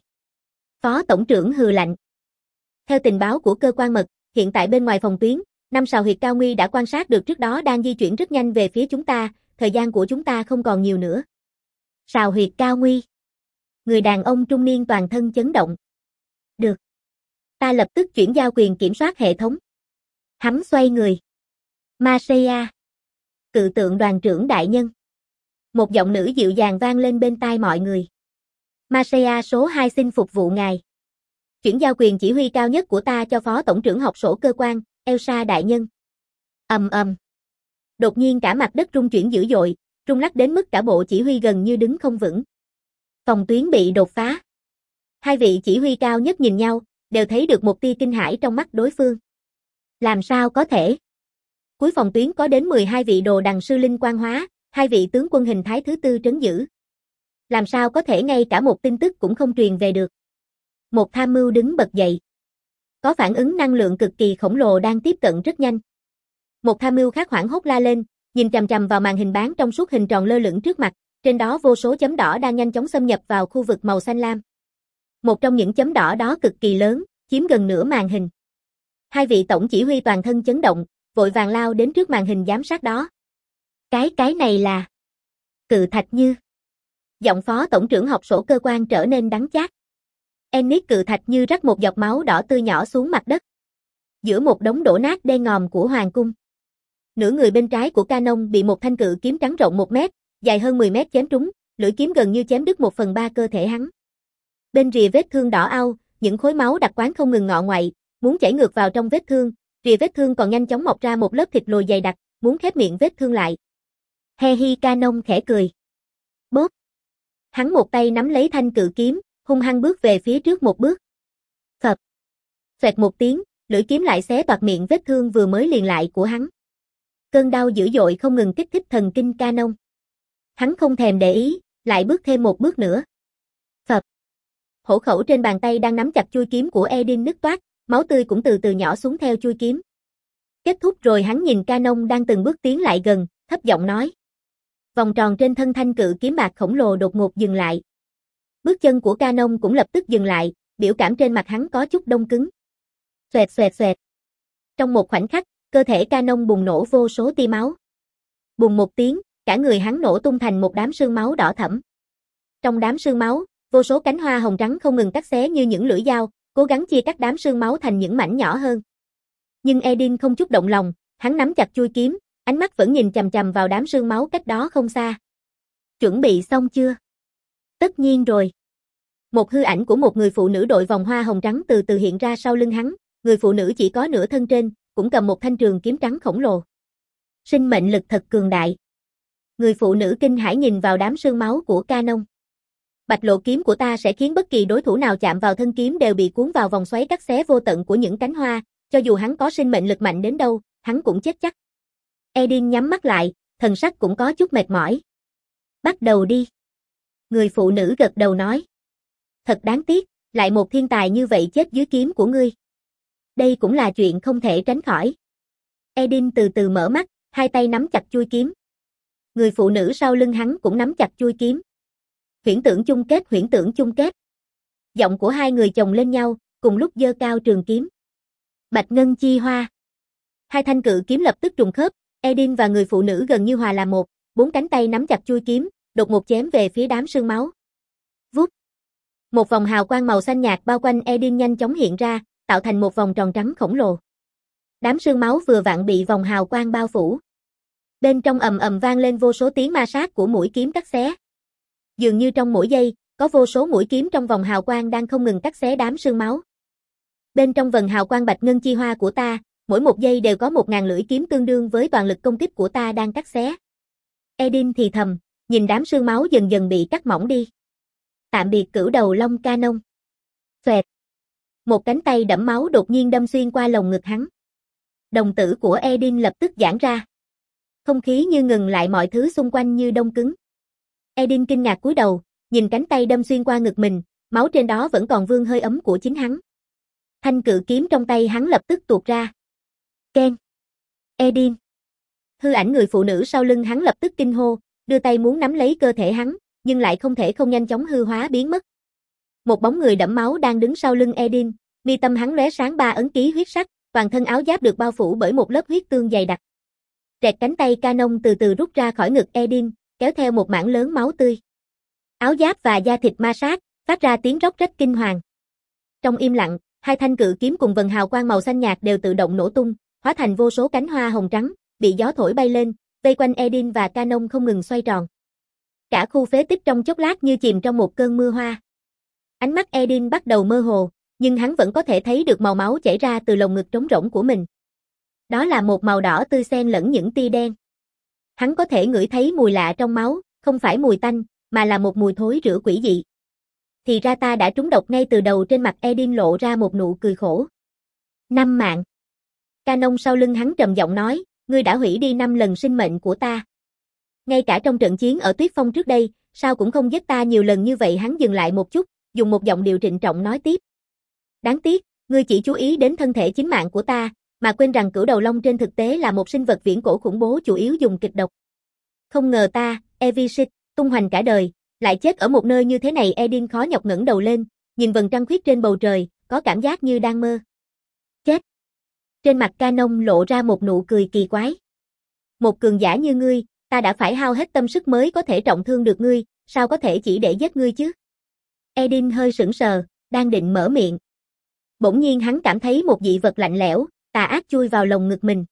Speaker 1: Phó tổng trưởng hừ lạnh. Theo tình báo của cơ quan mật, hiện tại bên ngoài phòng tuyến, năm sào huyệt cao nguy đã quan sát được trước đó đang di chuyển rất nhanh về phía chúng ta, thời gian của chúng ta không còn nhiều nữa. Sào huyệt cao nguy. Người đàn ông trung niên toàn thân chấn động. Được. Ta lập tức chuyển giao quyền kiểm soát hệ thống. Hắn xoay người. Marseilla. Cự tượng đoàn trưởng đại nhân. Một giọng nữ dịu dàng vang lên bên tai mọi người. Marseilla số hai xin phục vụ ngài. Chuyển giao quyền chỉ huy cao nhất của ta cho phó tổng trưởng họp sổ cơ quan, Elsa đại nhân. Ầm ầm. Đột nhiên cả mặt đất rung chuyển dữ dội, rung lắc đến mức cả bộ chỉ huy gần như đứng không vững. Phòng tuyến bị đột phá. Hai vị chỉ huy cao nhất nhìn nhau, đều thấy được một tia kinh hãi trong mắt đối phương. Làm sao có thể? Cuối phòng tuyến có đến mười hai vị đồ đằng sư linh quan hóa, hai vị tướng quân hình thái thứ tư trấn giữ. Làm sao có thể ngay cả một tin tức cũng không truyền về được? Một tham mưu đứng bật dậy. Có phản ứng năng lượng cực kỳ khổng lồ đang tiếp cận rất nhanh. Một tham mưu khác hoảng hốt la lên, nhìn chằm chằm vào màn hình bán trong suốt hình tròn lơ lửng trước mặt, trên đó vô số chấm đỏ đang nhanh chóng xâm nhập vào khu vực màu xanh lam. Một trong những chấm đỏ đó cực kỳ lớn, chiếm gần nửa màn hình. Hai vị tổng chỉ huy toàn thân chấn động, vội vàng lao đến trước màn hình giám sát đó. Cái cái này là Cự Thạch Như. Giọng phó tổng trưởng họp sổ cơ quan trở nên đắng chát. Ennis Cự Thạch Như rắc một giọt máu đỏ tươi nhỏ xuống mặt đất. Giữa một đống đổ nát đen ngòm của hoàng cung. Nửa người bên trái của Canon bị một thanh cự kiếm trắng rộng một mét, dài hơn mười mét chém trúng, lưỡi kiếm gần như chém đứt một phần ba cơ thể hắn. Bên rìa vết thương đỏ au, những khối máu đặc quán không ngừng ngọ ngoại, muốn chảy ngược vào trong vết thương, rìa vết thương còn nhanh chóng mọc ra một lớp thịt lồi dày đặc, muốn khép miệng vết thương lại. He hi, Canon khẽ cười. Bốp. Hắn một tay nắm lấy thanh cự kiếm, hung hăng bước về phía trước một bước. Phập. Xoẹt một tiếng, lưỡi kiếm lại xé toạc miệng vết thương vừa mới liền lại của hắn. Cơn đau dữ dội không ngừng kích thích thần kinh Canon. Hắn không thèm để ý, lại bước thêm một bước nữa. Phập. Hổ khẩu trên bàn tay đang nắm chặt chuôi kiếm của Edin nứt toác, máu tươi cũng từ từ nhỏ xuống theo chuôi kiếm. Kết thúc rồi hắn nhìn Canon đang từng bước tiến lại gần, thấp giọng nói. Vòng tròn trên thân thanh cự kiếm bạc khổng lồ đột ngột dừng lại. Bước chân của Canon cũng lập tức dừng lại, biểu cảm trên mặt hắn có chút đông cứng. Xoẹt xoẹt xoẹt. Trong một khoảnh khắc, cơ thể Canon bùng nổ vô số tia máu. Bùng một tiếng, cả người hắn nổ tung thành một đám sương máu đỏ thẫm. Trong đám sương máu, vô số cánh hoa hồng trắng không ngừng cắt xé như những lưỡi dao, cố gắng chia cắt đám sương máu thành những mảnh nhỏ hơn. Nhưng Edin không chút động lòng, hắn nắm chặt chuôi kiếm, ánh mắt vẫn nhìn chằm chằm vào đám sương máu cách đó không xa. Chuẩn bị xong chưa? Tất nhiên rồi. Một hư ảnh của một người phụ nữ đội vòng hoa hồng trắng từ từ hiện ra sau lưng hắn, người phụ nữ chỉ có nửa thân trên, cũng cầm một thanh trường kiếm trắng khổng lồ. Sinh mệnh lực thật cường đại. Người phụ nữ kinh hãi nhìn vào đám sương máu của Canon. Bạch lộ kiếm của ta sẽ khiến bất kỳ đối thủ nào chạm vào thân kiếm đều bị cuốn vào vòng xoáy cắt xé vô tận của những cánh hoa, cho dù hắn có sinh mệnh lực mạnh đến đâu, hắn cũng chết chắc. Edin nhắm mắt lại, thần sắc cũng có chút mệt mỏi. Bắt đầu đi. Người phụ nữ gật đầu nói. Thật đáng tiếc, lại một thiên tài như vậy chết dưới kiếm của ngươi. Đây cũng là chuyện không thể tránh khỏi. Edin từ từ mở mắt, hai tay nắm chặt chuôi kiếm. Người phụ nữ sau lưng hắn cũng nắm chặt chuôi kiếm. Huyễn tưởng chung kết, huyễn tưởng chung kết. Giọng của hai người chồng lên nhau, cùng lúc giơ cao trường kiếm. Bạch ngân chi hoa. Hai thanh cự kiếm lập tức trùng khớp, Edin và người phụ nữ gần như hòa làm một, bốn cánh tay nắm chặt chuôi kiếm, đột ngột chém về phía đám sương máu. Vút. Một vòng hào quang màu xanh nhạt bao quanh Edin nhanh chóng hiện ra, tạo thành một vòng tròn trắng khổng lồ. Đám sương máu vừa vặn bị vòng hào quang bao phủ. Bên trong ầm ầm vang lên vô số tiếng ma sát của mũi kiếm cắt xé. Dường như trong mỗi giây, có vô số mũi kiếm trong vòng hào quang đang không ngừng cắt xé đám sương máu. Bên trong vần hào quang bạch ngân chi hoa của ta, mỗi một giây đều có một ngàn lưỡi kiếm tương đương với toàn lực công kích của ta đang cắt xé. Edin thì thầm, nhìn đám sương máu dần dần bị cắt mỏng đi. Tạm biệt cửu đầu long Canon. Xoẹt. Một cánh tay đẫm máu đột nhiên đâm xuyên qua lồng ngực hắn. Đồng tử của Edin lập tức giãn ra. Không khí như ngừng lại, mọi thứ xung quanh như đông cứng. Edin kinh ngạc cúi đầu, nhìn cánh tay đâm xuyên qua ngực mình, máu trên đó vẫn còn vương hơi ấm của chính hắn. Thanh cự kiếm trong tay hắn lập tức tuột ra. Keng. Edin. Hư ảnh người phụ nữ sau lưng hắn lập tức kinh hô, đưa tay muốn nắm lấy cơ thể hắn, nhưng lại không thể không nhanh chóng hư hóa biến mất. Một bóng người đẫm máu đang đứng sau lưng Edin, mi tâm hắn lóe sáng ba ấn ký huyết sắc, toàn thân áo giáp được bao phủ bởi một lớp huyết tương dày đặc. Trẹt cánh tay Canon từ từ rút ra khỏi ngực Edin, kéo theo một mảng lớn máu tươi. Áo giáp và da thịt ma sát, phát ra tiếng róc rách kinh hoàng. Trong im lặng, hai thanh cự kiếm cùng vần hào quang màu xanh nhạt đều tự động nổ tung, hóa thành vô số cánh hoa hồng trắng, bị gió thổi bay lên, vây quanh Edin và Canon không ngừng xoay tròn. Cả khu phế tích trong chốc lát như chìm trong một cơn mưa hoa. Ánh mắt Edin bắt đầu mơ hồ, nhưng hắn vẫn có thể thấy được màu máu chảy ra từ lồng ngực trống rỗng của mình. Đó là một màu đỏ tươi xen lẫn những tia đen. Hắn có thể ngửi thấy mùi lạ trong máu, không phải mùi tanh, mà là một mùi thối rữa quỷ dị. Thì ra ta đã trúng độc ngay từ đầu. Trên mặt Edin lộ ra một nụ cười khổ. Năm mạng. Canon sau lưng hắn trầm giọng nói, ngươi đã hủy đi năm lần sinh mệnh của ta. Ngay cả trong trận chiến ở Tuyết Phong trước đây, sao cũng không giết ta nhiều lần như vậy. Hắn dừng lại một chút, dùng một giọng điệu trịnh trọng nói tiếp. Đáng tiếc, ngươi chỉ chú ý đến thân thể chính mạng của ta, mà quên rằng cửu đầu long trên thực tế là một sinh vật viễn cổ khủng bố chủ yếu dùng kịch độc. Không ngờ ta, Evisit, tung hoành cả đời, lại chết ở một nơi như thế này. Edin khó nhọc ngẩng đầu lên, nhìn vầng trăng khuyết trên bầu trời, có cảm giác như đang mơ. Chết. Trên mặt Canon lộ ra một nụ cười kỳ quái. Một cường giả như ngươi, ta đã phải hao hết tâm sức mới có thể trọng thương được ngươi, sao có thể chỉ để giết ngươi chứ? Edin hơi sững sờ, đang định mở miệng. Bỗng nhiên hắn cảm thấy một dị vật lạnh lẽo, tà ác chui vào lồng ngực mình.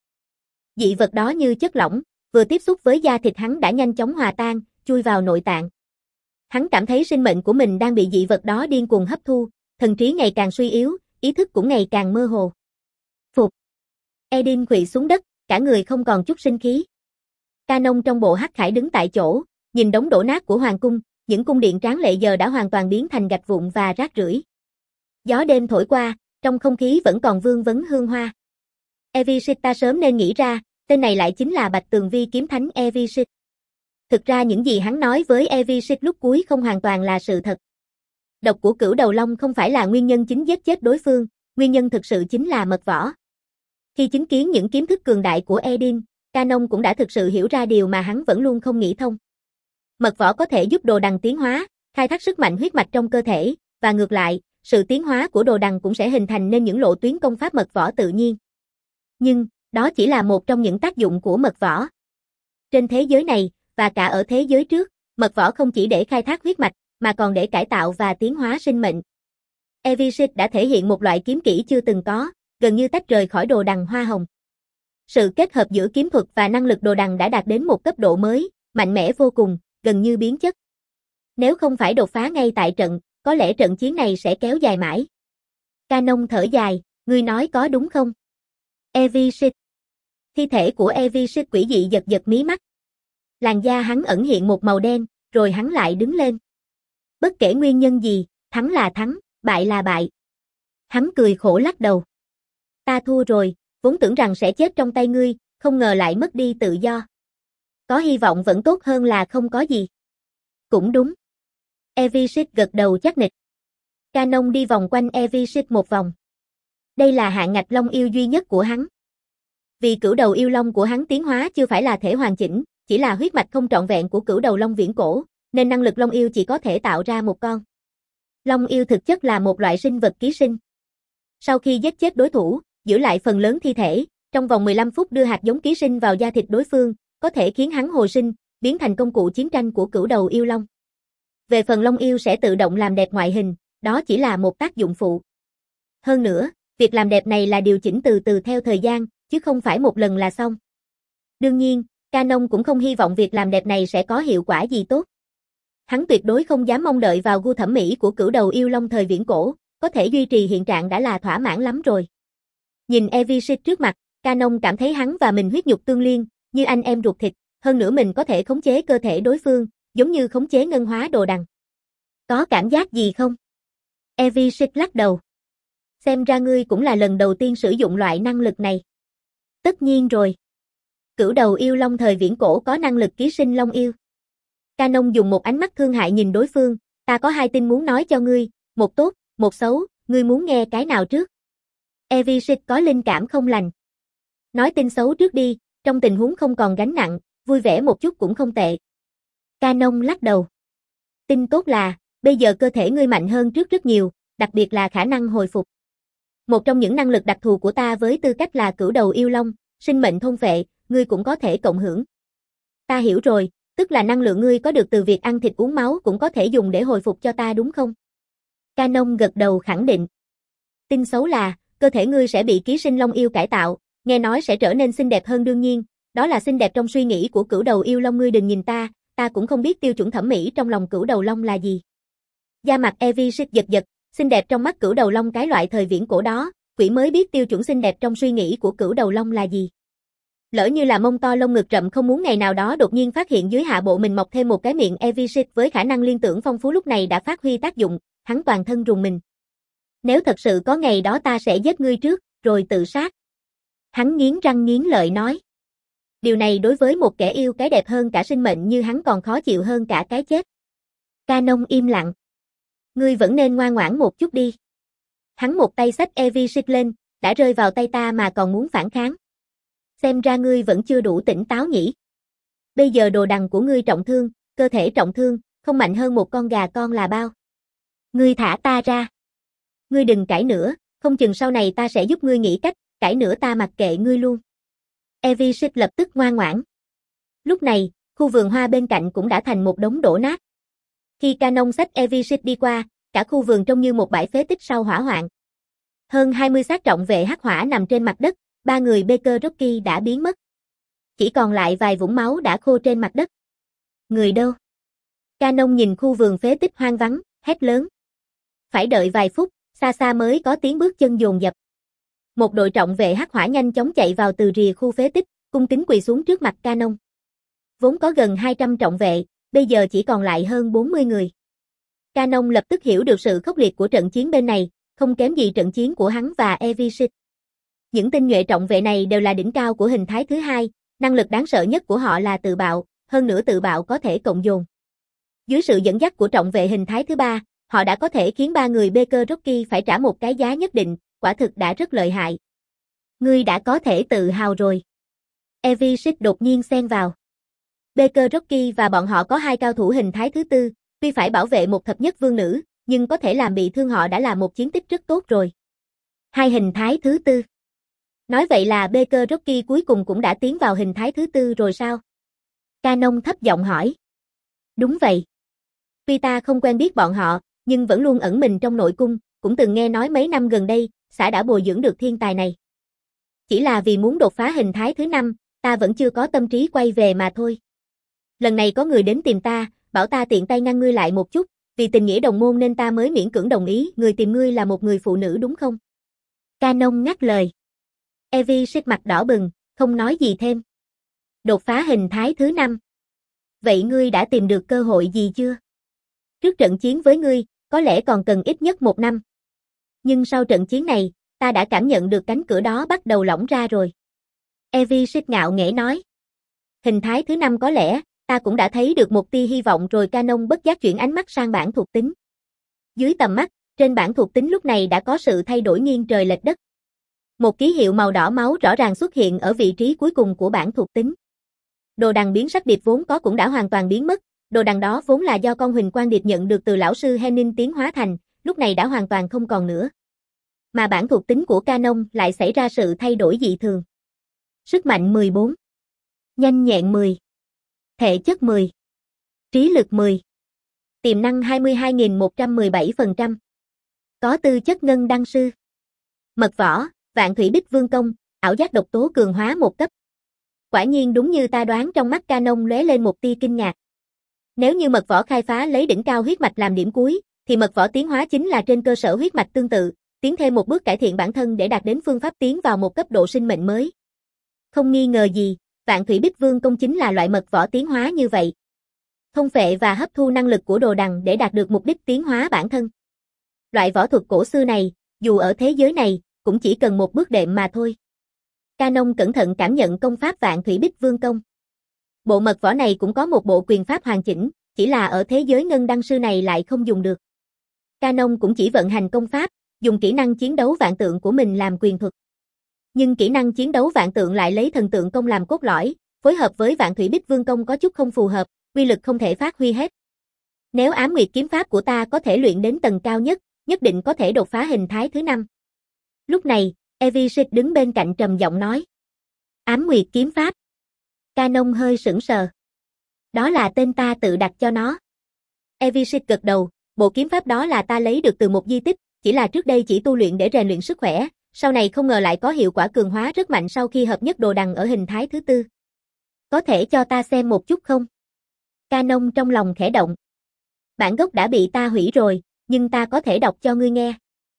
Speaker 1: Dị vật đó như chất lỏng, vừa tiếp xúc với da thịt hắn đã nhanh chóng hòa tan, chui vào nội tạng. Hắn cảm thấy sinh mệnh của mình đang bị dị vật đó điên cuồng hấp thu, thần trí ngày càng suy yếu, ý thức cũng ngày càng mơ hồ. Phục. Edin khuỵu xuống đất, cả người không còn chút sinh khí. Canon trong bộ hắc khải đứng tại chỗ, nhìn đống đổ nát của hoàng cung, những cung điện tráng lệ giờ đã hoàn toàn biến thành gạch vụn và rác rưởi. Gió đêm thổi qua, trong không khí vẫn còn vương vấn hương hoa. Evisit, ta sớm nên nghĩ ra, tên này lại chính là Bạch Tường Vi kiếm thánh Evisit. Thực ra những gì hắn nói với Evisit lúc cuối không hoàn toàn là sự thật. Độc của Cửu Đầu Long không phải là nguyên nhân chính giết chết đối phương, nguyên nhân thực sự chính là mật võ. Khi chứng kiến những kiếm thức cường đại của Edin, Canon cũng đã thực sự hiểu ra điều mà hắn vẫn luôn không nghĩ thông. Mật võ có thể giúp đồ đằng tiến hóa, khai thác sức mạnh huyết mạch trong cơ thể, và ngược lại, sự tiến hóa của đồ đằng cũng sẽ hình thành nên những lộ tuyến công pháp mật võ tự nhiên. Nhưng, đó chỉ là một trong những tác dụng của mật võ. Trên thế giới này, và cả ở thế giới trước, mật võ không chỉ để khai thác huyết mạch, mà còn để cải tạo và tiến hóa sinh mệnh. Evisit đã thể hiện một loại kiếm kỹ chưa từng có, gần như tách rời khỏi đồ đằng hoa hồng. Sự kết hợp giữa kiếm thuật và năng lực đồ đằng đã đạt đến một cấp độ mới, mạnh mẽ vô cùng, gần như biến chất. Nếu không phải đột phá ngay tại trận, có lẽ trận chiến này sẽ kéo dài mãi. Canon thở dài, ngươi nói có đúng không? Evisit. Thi thể của Evisit quỷ dị giật giật mí mắt. Làn da hắn ẩn hiện một màu đen, rồi hắn lại đứng lên. Bất kể nguyên nhân gì, thắng là thắng, bại là bại. Hắn cười khổ lắc đầu. Ta thua rồi, vốn tưởng rằng sẽ chết trong tay ngươi, không ngờ lại mất đi tự do. Có hy vọng vẫn tốt hơn là không có gì. Cũng đúng. Evisit gật đầu chắc nịch. Canon đi vòng quanh Evisit một vòng. Đây là hạng ngạch long yêu duy nhất của hắn. Vì cửu đầu yêu long của hắn tiến hóa chưa phải là thể hoàn chỉnh, chỉ là huyết mạch không trọn vẹn của cửu đầu long viễn cổ, nên năng lực long yêu chỉ có thể tạo ra một con. Long yêu thực chất là một loại sinh vật ký sinh. Sau khi giết chết đối thủ, giữ lại phần lớn thi thể, trong vòng mười lăm phút đưa hạt giống ký sinh vào da thịt đối phương, có thể khiến hắn hồi sinh, biến thành công cụ chiến tranh của cửu đầu yêu long. Về phần long yêu sẽ tự động làm đẹp ngoại hình, đó chỉ là một tác dụng phụ. Hơn nữa, việc làm đẹp này là điều chỉnh từ từ theo thời gian, chứ không phải một lần là xong. Đương nhiên, Canon cũng không hy vọng việc làm đẹp này sẽ có hiệu quả gì tốt. Hắn tuyệt đối không dám mong đợi vào gu thẩm mỹ của cửu đầu yêu long thời viễn cổ, có thể duy trì hiện trạng đã là thỏa mãn lắm rồi. Nhìn Evisit trước mặt, Canon cảm thấy hắn và mình huyết nhục tương liên, như anh em ruột thịt, hơn nữa mình có thể khống chế cơ thể đối phương, giống như khống chế ngân hóa đồ đằng. Có cảm giác gì không? Evisit lắc đầu. Xem ra ngươi cũng là lần đầu tiên sử dụng loại năng lực này. Tất nhiên rồi. Cửu đầu yêu long thời viễn cổ có năng lực ký sinh long yêu. Canon dùng một ánh mắt thương hại nhìn đối phương, ta có hai tin muốn nói cho ngươi, một tốt, một xấu, ngươi muốn nghe cái nào trước? Evisit có linh cảm không lành. Nói tin xấu trước đi, trong tình huống không còn gánh nặng, vui vẻ một chút cũng không tệ. Canon lắc đầu. Tin tốt là, bây giờ cơ thể ngươi mạnh hơn trước rất nhiều, đặc biệt là khả năng hồi phục. Một trong những năng lực đặc thù của ta với tư cách là cửu đầu yêu long, sinh mệnh thôn phệ, ngươi cũng có thể cộng hưởng. Ta hiểu rồi, tức là năng lượng ngươi có được từ việc ăn thịt uống máu cũng có thể dùng để hồi phục cho ta đúng không? Canon gật đầu khẳng định. Tin xấu là, cơ thể ngươi sẽ bị ký sinh long yêu cải tạo, nghe nói sẽ trở nên xinh đẹp hơn đương nhiên, đó là xinh đẹp trong suy nghĩ của cửu đầu yêu long ngươi đừng nhìn ta, ta cũng không biết tiêu chuẩn thẩm mỹ trong lòng cửu đầu long là gì. Da mặt Evisit giật giật, xinh đẹp trong mắt cửu đầu long cái loại thời viễn cổ đó, quỷ mới biết tiêu chuẩn xinh đẹp trong suy nghĩ của cửu đầu long là gì. Lỡ như là mông to lông ngực rậm không muốn ngày nào đó đột nhiên phát hiện dưới hạ bộ mình mọc thêm một cái miệng, Evisit với khả năng liên tưởng phong phú lúc này đã phát huy tác dụng, hắn toàn thân rùng mình. Nếu thật sự có ngày đó ta sẽ giết ngươi trước, rồi tự sát. Hắn nghiến răng nghiến lợi nói. Điều này đối với một kẻ yêu cái đẹp hơn cả sinh mệnh như hắn còn khó chịu hơn cả cái chết. Canon im lặng. Ngươi vẫn nên ngoan ngoãn một chút đi. Hắn một tay xách Evisit lên, đã rơi vào tay ta mà còn muốn phản kháng. Xem ra ngươi vẫn chưa đủ tỉnh táo nhỉ. Bây giờ đồ đằng của ngươi trọng thương, cơ thể trọng thương, không mạnh hơn một con gà con là bao. Ngươi thả ta ra. Ngươi đừng cãi nữa, không chừng sau này ta sẽ giúp ngươi nghĩ cách, cãi nữa ta mặc kệ ngươi luôn. Evisit lập tức ngoan ngoãn. Lúc này, khu vườn hoa bên cạnh cũng đã thành một đống đổ nát. Khi Canon xách Evisit đi qua, cả khu vườn trông như một bãi phế tích sau hỏa hoạn. Hơn hai mươi xác trọng vệ hắc hỏa nằm trên mặt đất, ba người Baker Rocky đã biến mất. Chỉ còn lại vài vũng máu đã khô trên mặt đất. Người đâu? Canon nhìn khu vườn phế tích hoang vắng, hét lớn. Phải đợi vài phút, xa xa mới có tiếng bước chân dồn dập. Một đội trọng vệ hắc hỏa nhanh chóng chạy vào từ rìa khu phế tích, cung kính quỳ xuống trước mặt Canon. vốn có gần hai trăm trọng vệ, bây giờ chỉ còn lại hơn bốn mươi người. Canon lập tức hiểu được sự khốc liệt của trận chiến bên này, không kém gì trận chiến của hắn và Evisit. Những tinh nhuệ trọng vệ này đều là đỉnh cao của hình thái thứ hai, năng lực đáng sợ nhất của họ là tự bạo, hơn nữa tự bạo có thể cộng dồn. Dưới sự dẫn dắt của trọng vệ hình thái thứ ba, họ đã có thể khiến ba người Baker Rocky phải trả một cái giá nhất định, quả thực đã rất lợi hại. Ngươi đã có thể tự hào rồi. Evisit đột nhiên xen vào. Baker Rocky và bọn họ có hai cao thủ hình thái thứ tư, tuy phải bảo vệ một thập nhất vương nữ, nhưng có thể làm bị thương họ đã là một chiến tích rất tốt rồi. Hai hình thái thứ tư. Nói vậy là Baker Rocky cuối cùng cũng đã tiến vào hình thái thứ tư rồi sao? Canon thấp giọng hỏi. Đúng vậy. Tuy ta không quen biết bọn họ, nhưng vẫn luôn ẩn mình trong nội cung, cũng từng nghe nói mấy năm gần đây, xã đã bồi dưỡng được thiên tài này. Chỉ là vì muốn đột phá hình thái thứ năm, ta vẫn chưa có tâm trí quay về mà thôi. Lần này có người đến tìm ta, bảo ta tiện tay ngăn ngươi lại một chút, vì tình nghĩa đồng môn nên ta mới miễn cưỡng đồng ý, người tìm ngươi là một người phụ nữ đúng không? Canon ngắt lời. Evie sắc mặt đỏ bừng, không nói gì thêm. Đột phá hình thái thứ năm. Vậy ngươi đã tìm được cơ hội gì chưa? Trước trận chiến với ngươi, có lẽ còn cần ít nhất một năm. Nhưng sau trận chiến này, ta đã cảm nhận được cánh cửa đó bắt đầu lỏng ra rồi. Evie sắc ngạo nghễ nói. Hình thái thứ năm có lẽ, ta cũng đã thấy được một tia hy vọng rồi. Canon bất giác chuyển ánh mắt sang bảng thuộc tính. Dưới tầm mắt, trên bảng thuộc tính lúc này đã có sự thay đổi nghiêng trời lệch đất. Một ký hiệu màu đỏ máu rõ ràng xuất hiện ở vị trí cuối cùng của bảng thuộc tính. Đồ đằng biến sắc điệp vốn có cũng đã hoàn toàn biến mất, đồ đằng đó vốn là do con Huỳnh Quang Điệp nhận được từ lão sư Henning tiến hóa thành, lúc này đã hoàn toàn không còn nữa. Mà bảng thuộc tính của Canon lại xảy ra sự thay đổi dị thường. Sức mạnh mười bốn, nhanh nhẹn mười, thể chất mười, trí lực mười, tiềm năng hai mươi hai nghìn một trăm mười bảy phần trăm. Có tư chất ngân đăng sư. Mật võ, Vạn Thủy Bích Vương công, ảo giác độc tố cường hóa một cấp. Quả nhiên đúng như ta đoán, trong mắt Canon lóe lên một tia kinh ngạc. Nếu như mật võ khai phá lấy đỉnh cao huyết mạch làm điểm cuối, thì mật võ tiến hóa chính là trên cơ sở huyết mạch tương tự, tiến thêm một bước cải thiện bản thân để đạt đến phương pháp tiến vào một cấp độ sinh mệnh mới. Không nghi ngờ gì, Vạn Thủy Bích Vương công chính là loại mật võ tiến hóa như vậy. Thông phệ và hấp thu năng lực của đồ đằng để đạt được mục đích tiến hóa bản thân. Loại võ thuật cổ xưa này, dù ở thế giới này, cũng chỉ cần một bước đệm mà thôi. Canon cẩn thận cảm nhận công pháp Vạn Thủy Bích Vương công. Bộ mật võ này cũng có một bộ quyền pháp hoàn chỉnh, chỉ là ở thế giới ngân đăng sư này lại không dùng được. Canon cũng chỉ vận hành công pháp, dùng kỹ năng chiến đấu vạn tượng của mình làm quyền thuật. Nhưng kỹ năng chiến đấu vạn tượng lại lấy thần tượng công làm cốt lõi, phối hợp với Vạn Thủy Bích Vương công có chút không phù hợp, uy lực không thể phát huy hết. Nếu Ám Nguyệt kiếm pháp của ta có thể luyện đến tầng cao nhất, nhất định có thể đột phá hình thái thứ năm. Lúc này, Evisit đứng bên cạnh trầm giọng nói. Ám Nguyệt kiếm pháp. Canon hơi sững sờ. Đó là tên ta tự đặt cho nó. Evisit gật đầu, bộ kiếm pháp đó là ta lấy được từ một di tích, chỉ là trước đây chỉ tu luyện để rèn luyện sức khỏe, sau này không ngờ lại có hiệu quả cường hóa rất mạnh sau khi hợp nhất đồ đằng ở hình thái thứ tư. Có thể cho ta xem một chút không? Canon trong lòng khẽ động. Bản gốc đã bị ta hủy rồi, nhưng ta có thể đọc cho ngươi nghe.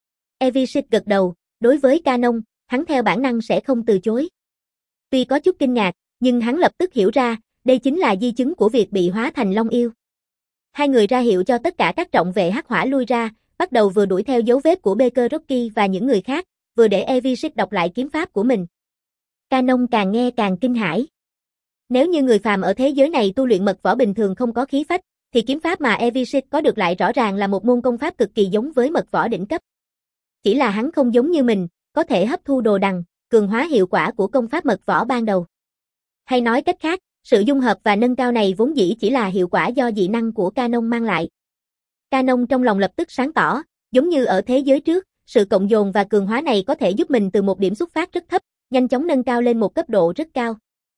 Speaker 1: Evisit gật đầu, đối với Canon, hắn theo bản năng sẽ không từ chối. Tuy có chút kinh ngạc, nhưng hắn lập tức hiểu ra, đây chính là di chứng của việc bị hóa thành Long Yêu. Hai người ra hiệu cho tất cả các trọng vệ hắc hỏa lui ra, bắt đầu vừa đuổi theo dấu vết của Baker Rocky và những người khác, vừa để Evisit đọc lại kiếm pháp của mình. Canon càng nghe càng kinh hãi. Nếu như người phàm ở thế giới này tu luyện mật võ bình thường không có khí phách, thì kiếm pháp mà Evisit có được lại rõ ràng là một môn công pháp cực kỳ giống với mật võ đỉnh cấp. Chỉ là hắn không giống như mình, có thể hấp thu đồ đằng, cường hóa hiệu quả của công pháp mật võ ban đầu. Hay nói cách khác, sự dung hợp và nâng cao này vốn dĩ chỉ là hiệu quả do dị năng của Canon mang lại. Canon trong lòng lập tức sáng tỏ, giống như ở thế giới trước, sự cộng dồn và cường hóa này có thể giúp mình từ một điểm xuất phát rất thấp, nhanh chóng nâng cao lên một cấp độ rất cao.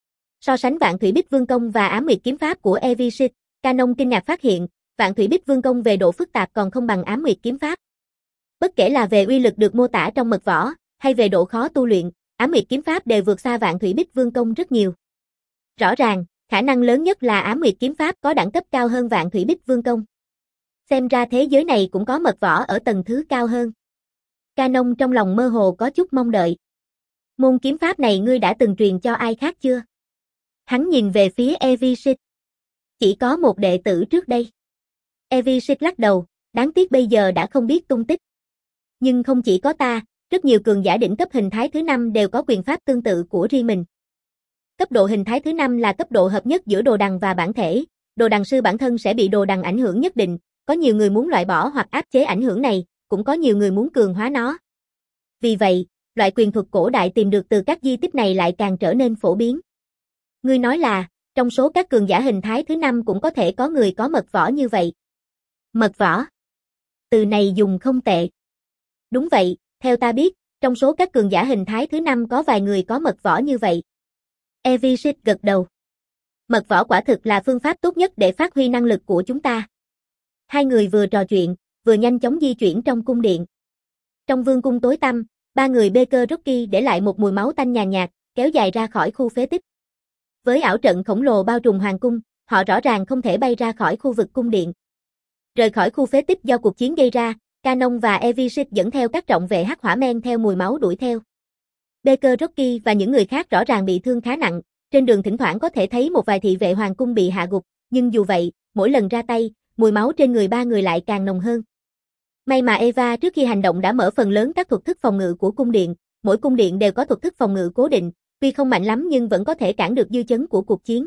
Speaker 1: So sánh Vạn Thủy Bích Vương công và Ám Nguyệt kiếm pháp của Evisit, Canon kinh ngạc phát hiện, Vạn Thủy Bích Vương công về độ phức tạp còn không bằng Ám Nguyệt kiếm pháp. Bất kể là về uy lực được mô tả trong mật võ, hay về độ khó tu luyện, Ám Nguyệt kiếm pháp đều vượt xa Vạn Thủy Bích Vương công rất nhiều. Rõ ràng, khả năng lớn nhất là Ám Nguyệt kiếm pháp có đẳng cấp cao hơn Vạn Thủy Bích Vương công. Xem ra thế giới này cũng có mật võ ở tầng thứ cao hơn. Canon trong lòng mơ hồ có chút mong đợi. Môn kiếm pháp này ngươi đã từng truyền cho ai khác chưa? Hắn nhìn về phía Evisit. Chỉ có một đệ tử trước đây. Evisit lắc đầu, đáng tiếc bây giờ đã không biết tung tích. Nhưng không chỉ có ta, rất nhiều cường giả đỉnh cấp hình thái thứ năm đều có quyền pháp tương tự của riêng mình. Cấp độ hình thái thứ năm là cấp độ hợp nhất giữa đồ đằng và bản thể, đồ đằng sư bản thân sẽ bị đồ đằng ảnh hưởng nhất định, có nhiều người muốn loại bỏ hoặc áp chế ảnh hưởng này, cũng có nhiều người muốn cường hóa nó. Vì vậy, loại quyền thuật cổ đại tìm được từ các di tích này lại càng trở nên phổ biến. Ngươi nói là, trong số các cường giả hình thái thứ năm cũng có thể có người có mật võ như vậy. Mật võ. Từ này dùng không tệ. Đúng vậy, theo ta biết, trong số các cường giả hình thái thứ năm có vài người có mật võ như vậy. Evisit gật đầu. Mật võ quả thực là phương pháp tốt nhất để phát huy năng lực của chúng ta. Hai người vừa trò chuyện, vừa nhanh chóng di chuyển trong cung điện. Trong vương cung tối tăm, ba người Baker Rocky để lại một mùi máu tanh nhàn nhạt, kéo dài ra khỏi khu phế tích. Với ảo trận khổng lồ bao trùm hoàng cung, họ rõ ràng không thể bay ra khỏi khu vực cung điện. Rời khỏi khu phế tích do cuộc chiến gây ra, Canon và Evisit dẫn theo các trọng vệ hắc hỏa men theo mùi máu đuổi theo. Baker Rocky và những người khác rõ ràng bị thương khá nặng, trên đường thỉnh thoảng có thể thấy một vài thị vệ hoàng cung bị hạ gục, nhưng dù vậy, mỗi lần ra tay, mùi máu trên người ba người lại càng nồng hơn. May mà Eva trước khi hành động đã mở phần lớn các thuật thức phòng ngự của cung điện, mỗi cung điện đều có thuật thức phòng ngự cố định, tuy không mạnh lắm nhưng vẫn có thể cản được dư chấn của cuộc chiến.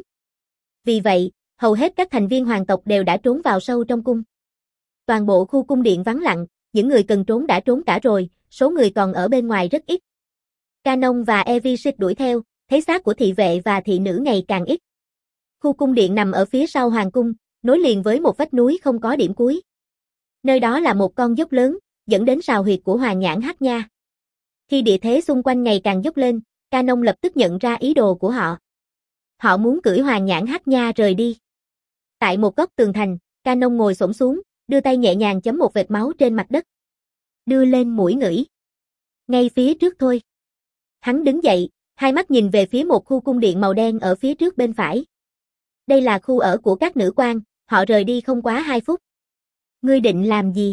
Speaker 1: Vì vậy, hầu hết các thành viên hoàng tộc đều đã trốn vào sâu trong cung. Toàn bộ khu cung điện vắng lặng, những người cần trốn đã trốn cả rồi, số người còn ở bên ngoài rất ít. Canon và Evisit đuổi theo, thấy xác của thị vệ và thị nữ ngày càng ít. Khu cung điện nằm ở phía sau hoàng cung, nối liền với một vách núi không có điểm cuối. Nơi đó là một con dốc lớn, dẫn đến sào huyệt của Hoàng Nhãn Hắc Nha. Khi địa thế xung quanh ngày càng dốc lên, Canon lập tức nhận ra ý đồ của họ. Họ muốn cưỡi Hoàng Nhãn Hắc Nha rời đi. Tại một góc tường thành, Canon ngồi xổm xuống, đưa tay nhẹ nhàng chấm một vệt máu trên mặt đất. Đưa lên mũi ngửi. Ngay phía trước thôi. Hắn đứng dậy, hai mắt nhìn về phía một khu cung điện màu đen ở phía trước bên phải. Đây là khu ở của các nữ quan, họ rời đi không quá hai phút. Ngươi định làm gì?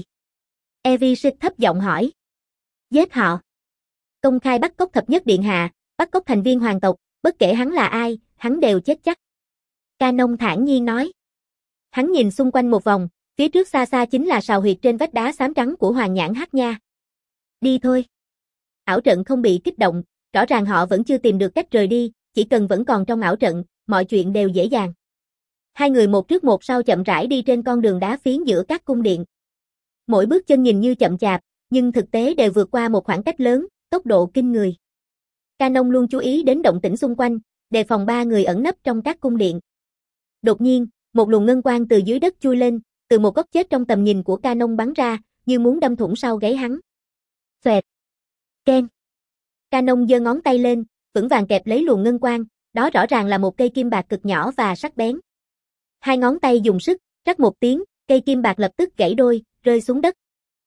Speaker 1: Evisit thấp giọng hỏi. Giết họ. Công khai bắt cóc thập nhất điện hạ, bắt cóc thành viên hoàng tộc, bất kể hắn là ai, hắn đều chết chắc. Canon thản nhiên nói. Hắn nhìn xung quanh một vòng, phía trước xa xa chính là sào huyệt trên vách đá xám trắng của Hoàng Nhãn Hắc Nha. Đi thôi. Ảo trận không bị kích động, rõ ràng họ vẫn chưa tìm được cách rời đi, chỉ cần vẫn còn trong ảo trận, mọi chuyện đều dễ dàng. Hai người một trước một sau chậm rãi đi trên con đường đá phiến giữa các cung điện. Mỗi bước chân nhìn như chậm chạp, nhưng thực tế đều vượt qua một khoảng cách lớn, tốc độ kinh người. Canon luôn chú ý đến động tĩnh xung quanh, đề phòng ba người ẩn nấp trong các cung điện. Đột nhiên, một luồng ngân quang từ dưới đất chui lên, từ một góc chết trong tầm nhìn của Canon bắn ra, như muốn đâm thủng sau gáy hắn. Xoẹt. Keng. Canon giơ ngón tay lên, vững vàng kẹp lấy luồng ngân quang, đó rõ ràng là một cây kim bạc cực nhỏ và sắc bén. Hai ngón tay dùng sức, rắc một tiếng, cây kim bạc lập tức gãy đôi, rơi xuống đất.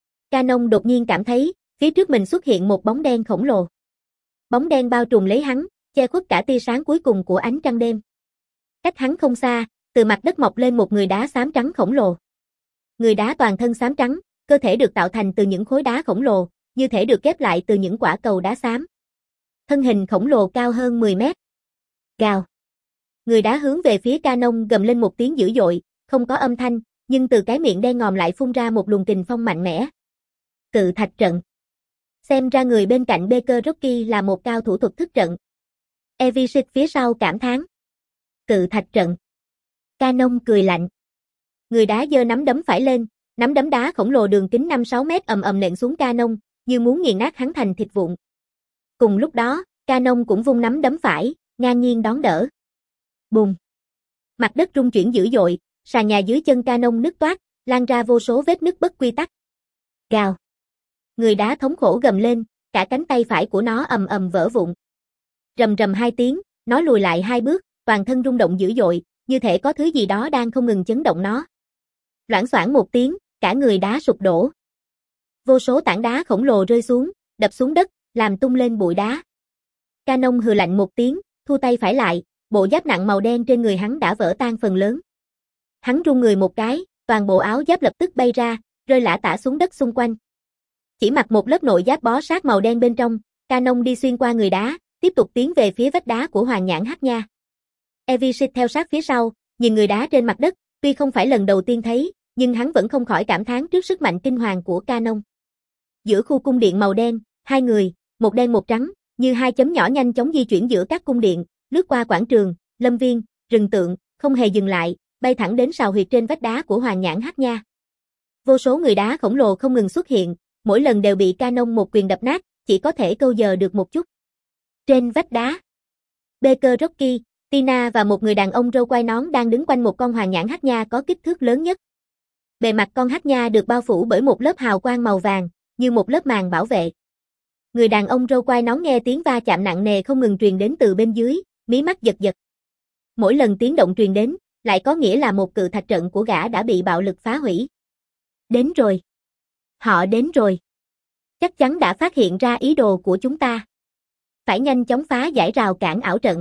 Speaker 1: Canon đột nhiên cảm thấy, phía trước mình xuất hiện một bóng đen khổng lồ. Bóng đen bao trùm lấy hắn, che khuất cả tia sáng cuối cùng của ánh trăng đêm. Cách hắn không xa, từ mặt đất mọc lên một người đá xám trắng khổng lồ. Người đá toàn thân xám trắng, cơ thể được tạo thành từ những khối đá khổng lồ, như thể được ghép lại từ những quả cầu đá xám. Thân hình khổng lồ cao hơn mười mét. Gào. Người đá hướng về phía Canon gầm lên một tiếng dữ dội, không có âm thanh, nhưng từ cái miệng đen ngòm lại phun ra một luồng kình phong mạnh mẽ. Cự thạch trận. Xem ra người bên cạnh Baker Rocky là một cao thủ thuật thức trận. Evisit phía sau cảm thán. Cự thạch trận. Canon cười lạnh. Người đá giơ nắm đấm phải lên, nắm đấm đá khổng lồ đường kính năm sáu mét ầm ầm nện xuống Canon, như muốn nghiền nát hắn thành thịt vụn. Cùng lúc đó, Canon cũng vung nắm đấm phải, ngang nhiên đón đỡ. Bùng. Mặt đất rung chuyển dữ dội, sàn nhà dưới chân Canon nứt toác, lan ra vô số vết nứt bất quy tắc. Gào. Người đá thống khổ gầm lên, cả cánh tay phải của nó ầm ầm vỡ vụn. Rầm rầm hai tiếng, nó lùi lại hai bước, toàn thân rung động dữ dội, như thể có thứ gì đó đang không ngừng chấn động nó. Loảng xoảng một tiếng, cả người đá sụp đổ. Vô số tảng đá khổng lồ rơi xuống, đập xuống đất, làm tung lên bụi đá. Canon hừ lạnh một tiếng, thu tay phải lại, bộ giáp nặng màu đen trên người hắn đã vỡ tan phần lớn. Hắn rung người một cái, toàn bộ áo giáp lập tức bay ra, rơi lả tả xuống đất xung quanh. Chỉ mặc một lớp nội giáp bó sát màu đen bên trong, Canon đi xuyên qua người đá, tiếp tục tiến về phía vách đá của Hoàng Nhãn Hắc Nha. Evisit theo sát phía sau, nhìn người đá trên mặt đất, tuy không phải lần đầu tiên thấy, nhưng hắn vẫn không khỏi cảm thán trước sức mạnh kinh hoàng của Canon. Giữa khu cung điện màu đen, hai người, một đen một trắng, như hai chấm nhỏ nhanh chóng di chuyển giữa các cung điện, lướt qua quảng trường, lâm viên, rừng tượng, không hề dừng lại, bay thẳng đến sào huyệt trên vách đá của Hoàng Nhãn Hắc Nha. Vô số người đá khổng lồ không ngừng xuất hiện, mỗi lần đều bị Canon một quyền đập nát, chỉ có thể câu giờ được một chút. Trên vách đá, Baker Rocky, Tina và một người đàn ông râu quai nón đang đứng quanh một con Hoàng Nhãn Hắc Nha có kích thước lớn nhất. Bề mặt con Hắc Nha được bao phủ bởi một lớp hào quang màu vàng, như một lớp màng bảo vệ. Người đàn ông râu quai nón nghe tiếng va chạm nặng nề không ngừng truyền đến từ bên dưới, mí mắt giật giật. Mỗi lần tiếng động truyền đến, lại có nghĩa là một cự thạch trận của gã đã bị bạo lực phá hủy. Đến rồi. Họ đến rồi. Chắc chắn đã phát hiện ra ý đồ của chúng ta. Phải nhanh chóng phá giải rào cản ảo trận.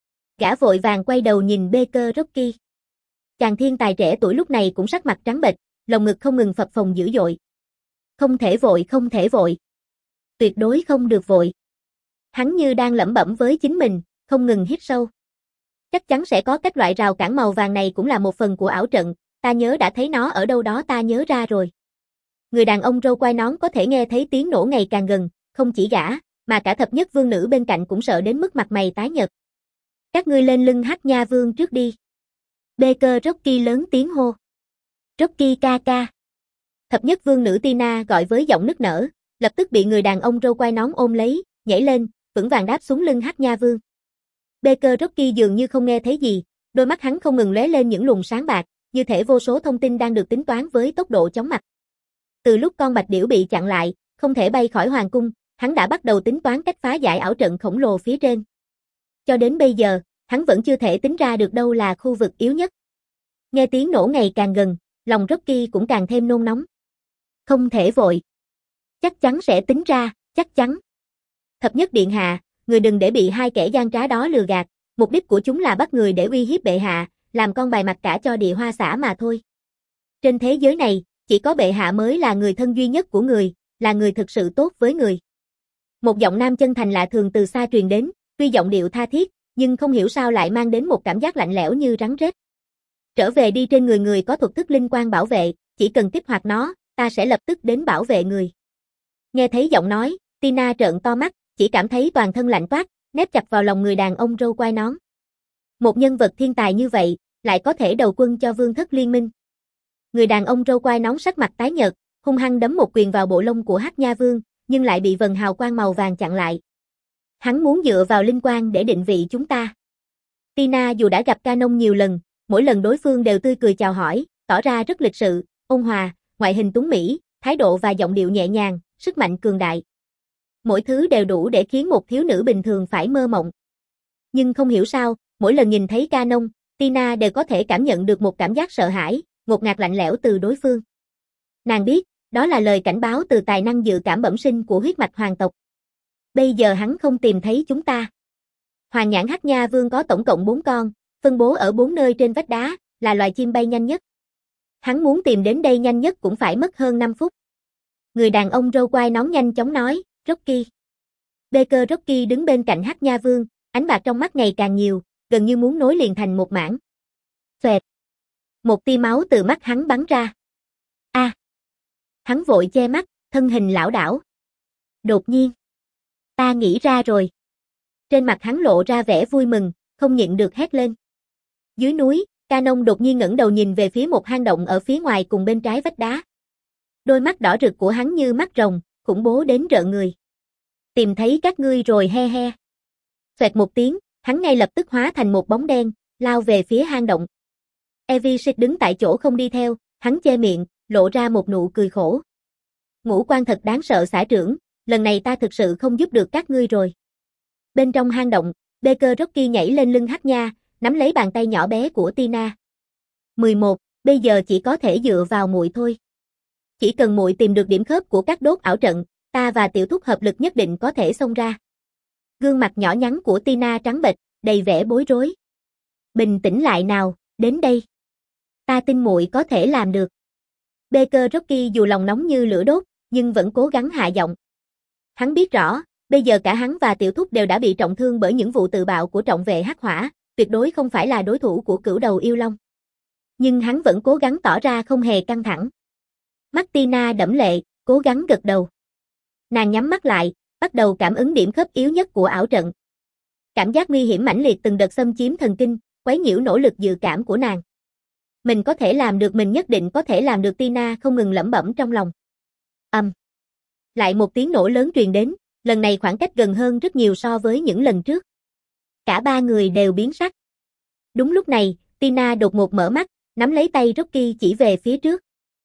Speaker 1: Gã vội vàng quay đầu nhìn Baker Rocky. Chàng thiên tài trẻ tuổi lúc này cũng sắc mặt trắng bệch, lồng ngực không ngừng phập phồng dữ dội. Không thể vội, không thể vội. Tuyệt đối không được vội. Hắn như đang lẩm bẩm với chính mình, không ngừng hít sâu. Chắc chắn sẽ có cách loại rào cản màu vàng này cũng là một phần của ảo trận, ta nhớ đã thấy nó ở đâu đó, ta nhớ ra rồi. Người đàn ông râu quai nón có thể nghe thấy tiếng nổ ngày càng gần, không chỉ gã, mà cả thập nhất vương nữ bên cạnh cũng sợ đến mức mặt mày tái nhợt. Các ngươi lên lưng Hắc Nha Vương trước đi. Baker Rocky lớn tiếng hô. Rocky ca ca. Thập nhất vương nữ Tina gọi với giọng nức nở, lập tức bị người đàn ông râu quai nón ôm lấy, nhảy lên, vững vàng đáp xuống lưng Hắc Nha Vương. Baker Rocky dường như không nghe thấy gì, đôi mắt hắn không ngừng lóe lên những luồng sáng bạc, như thể vô số thông tin đang được tính toán với tốc độ chóng mặt. Từ lúc con bạch điểu bị chặn lại, không thể bay khỏi hoàng cung, hắn đã bắt đầu tính toán cách phá giải ảo trận khổng lồ phía trên. Cho đến bây giờ, hắn vẫn chưa thể tính ra được đâu là khu vực yếu nhất. Nghe tiếng nổ ngày càng gần, lòng Rocky cũng càng thêm nôn nóng. Không thể vội. Chắc chắn sẽ tính ra, chắc chắn. Thập nhất điện hạ, người đừng để bị hai kẻ gian trá đó lừa gạt, mục đích của chúng là bắt người để uy hiếp bệ hạ, làm con bài mặt cả cho địa hoa xã mà thôi. Trên thế giới này, chỉ có bệ hạ mới là người thân duy nhất của người, là người thực sự tốt với người. Một giọng nam chân thành lạ thường từ xa truyền đến, tuy giọng điệu tha thiết, nhưng không hiểu sao lại mang đến một cảm giác lạnh lẽo như rắn rết. Trở về đi, trên người người có thuật thức linh quan bảo vệ, chỉ cần kích hoạt nó, ta sẽ lập tức đến bảo vệ người. Nghe thấy giọng nói, Tina trợn to mắt, chỉ cảm thấy toàn thân lạnh toát, nép chặt vào lòng người đàn ông râu quai nón. Một nhân vật thiên tài như vậy, lại có thể đầu quân cho vương thất liên minh. Người đàn ông râu quai nón sắc mặt tái nhợt, hung hăng đấm một quyền vào bộ lông của Hắc Nha Vương, nhưng lại bị vần hào quang màu vàng chặn lại. Hắn muốn dựa vào linh quan để định vị chúng ta. Tina dù đã gặp Canon nhiều lần, mỗi lần đối phương đều tươi cười chào hỏi, tỏ ra rất lịch sự, ôn hòa, ngoại hình tuấn mỹ, thái độ và giọng điệu nhẹ nhàng, sức mạnh cường đại. Mỗi thứ đều đủ để khiến một thiếu nữ bình thường phải mơ mộng. Nhưng không hiểu sao, mỗi lần nhìn thấy Canon, Tina đều có thể cảm nhận được một cảm giác sợ hãi, ngột ngạt lạnh lẽo từ đối phương. Nàng biết, đó là lời cảnh báo từ tài năng dự cảm bẩm sinh của huyết mạch hoàng tộc. Bây giờ hắn không tìm thấy chúng ta. Hoàng Nhãn Hắc Nha Vương có tổng cộng bốn con, phân bố ở bốn nơi trên vách đá, là loài chim bay nhanh nhất. Hắn muốn tìm đến đây nhanh nhất cũng phải mất hơn năm phút. Người đàn ông râu quai nón nhanh chóng nói, Rocky. Baker Rocky đứng bên cạnh Hắc Nha Vương, ánh bạc trong mắt ngày càng nhiều, gần như muốn nối liền thành một mảng. Xoẹt. Một tia máu từ mắt hắn bắn ra. A. À. Hắn vội che mắt, thân hình lảo đảo. Đột nhiên. Ta nghĩ ra rồi. Trên mặt hắn lộ ra vẻ vui mừng, không nhịn được hét lên. Dưới núi, Canon đột nhiên ngẩng đầu nhìn về phía một hang động ở phía ngoài cùng bên trái vách đá. Đôi mắt đỏ rực của hắn như mắt rồng, khủng bố đến rợn người. Tìm thấy các ngươi rồi he he. Xoẹt một tiếng, hắn ngay lập tức hóa thành một bóng đen, lao về phía hang động. Evisit đứng tại chỗ không đi theo, hắn che miệng, lộ ra một nụ cười khổ. Ngũ quan thật đáng sợ xã trưởng, lần này ta thực sự không giúp được các ngươi rồi. Bên trong hang động, Baker Rocky nhảy lên lưng Hắc Nha, nắm lấy bàn tay nhỏ bé của Tina. mười một, bây giờ chỉ có thể dựa vào muội thôi. Chỉ cần muội tìm được điểm khớp của các đốt ảo trận, ta và tiểu thúc hợp lực nhất định có thể xông ra. Gương mặt nhỏ nhắn của Tina trắng bệch, đầy vẻ bối rối. Bình tĩnh lại nào, đến đây. Ta tin muội có thể làm được. Baker Rocky dù lòng nóng như lửa đốt, nhưng vẫn cố gắng hạ giọng. Hắn biết rõ, bây giờ cả hắn và tiểu thúc đều đã bị trọng thương bởi những vụ tự bạo của trọng vệ hắc hỏa, tuyệt đối không phải là đối thủ của cửu đầu yêu long. Nhưng hắn vẫn cố gắng tỏ ra không hề căng thẳng. Mắt Tina đẫm lệ, cố gắng gật đầu. Nàng nhắm mắt lại, bắt đầu cảm ứng điểm khớp yếu nhất của ảo trận. Cảm giác nguy hiểm mãnh liệt từng đợt xâm chiếm thần kinh, quấy nhiễu nỗ lực dự cảm của nàng. Mình có thể làm được, mình nhất định có thể làm được, Tina không ngừng lẩm bẩm trong lòng. Ầm. Um. Lại một tiếng nổ lớn truyền đến, lần này khoảng cách gần hơn rất nhiều so với những lần trước. Cả ba người đều biến sắc. Đúng lúc này, Tina đột ngột mở mắt, nắm lấy tay Rocky chỉ về phía trước.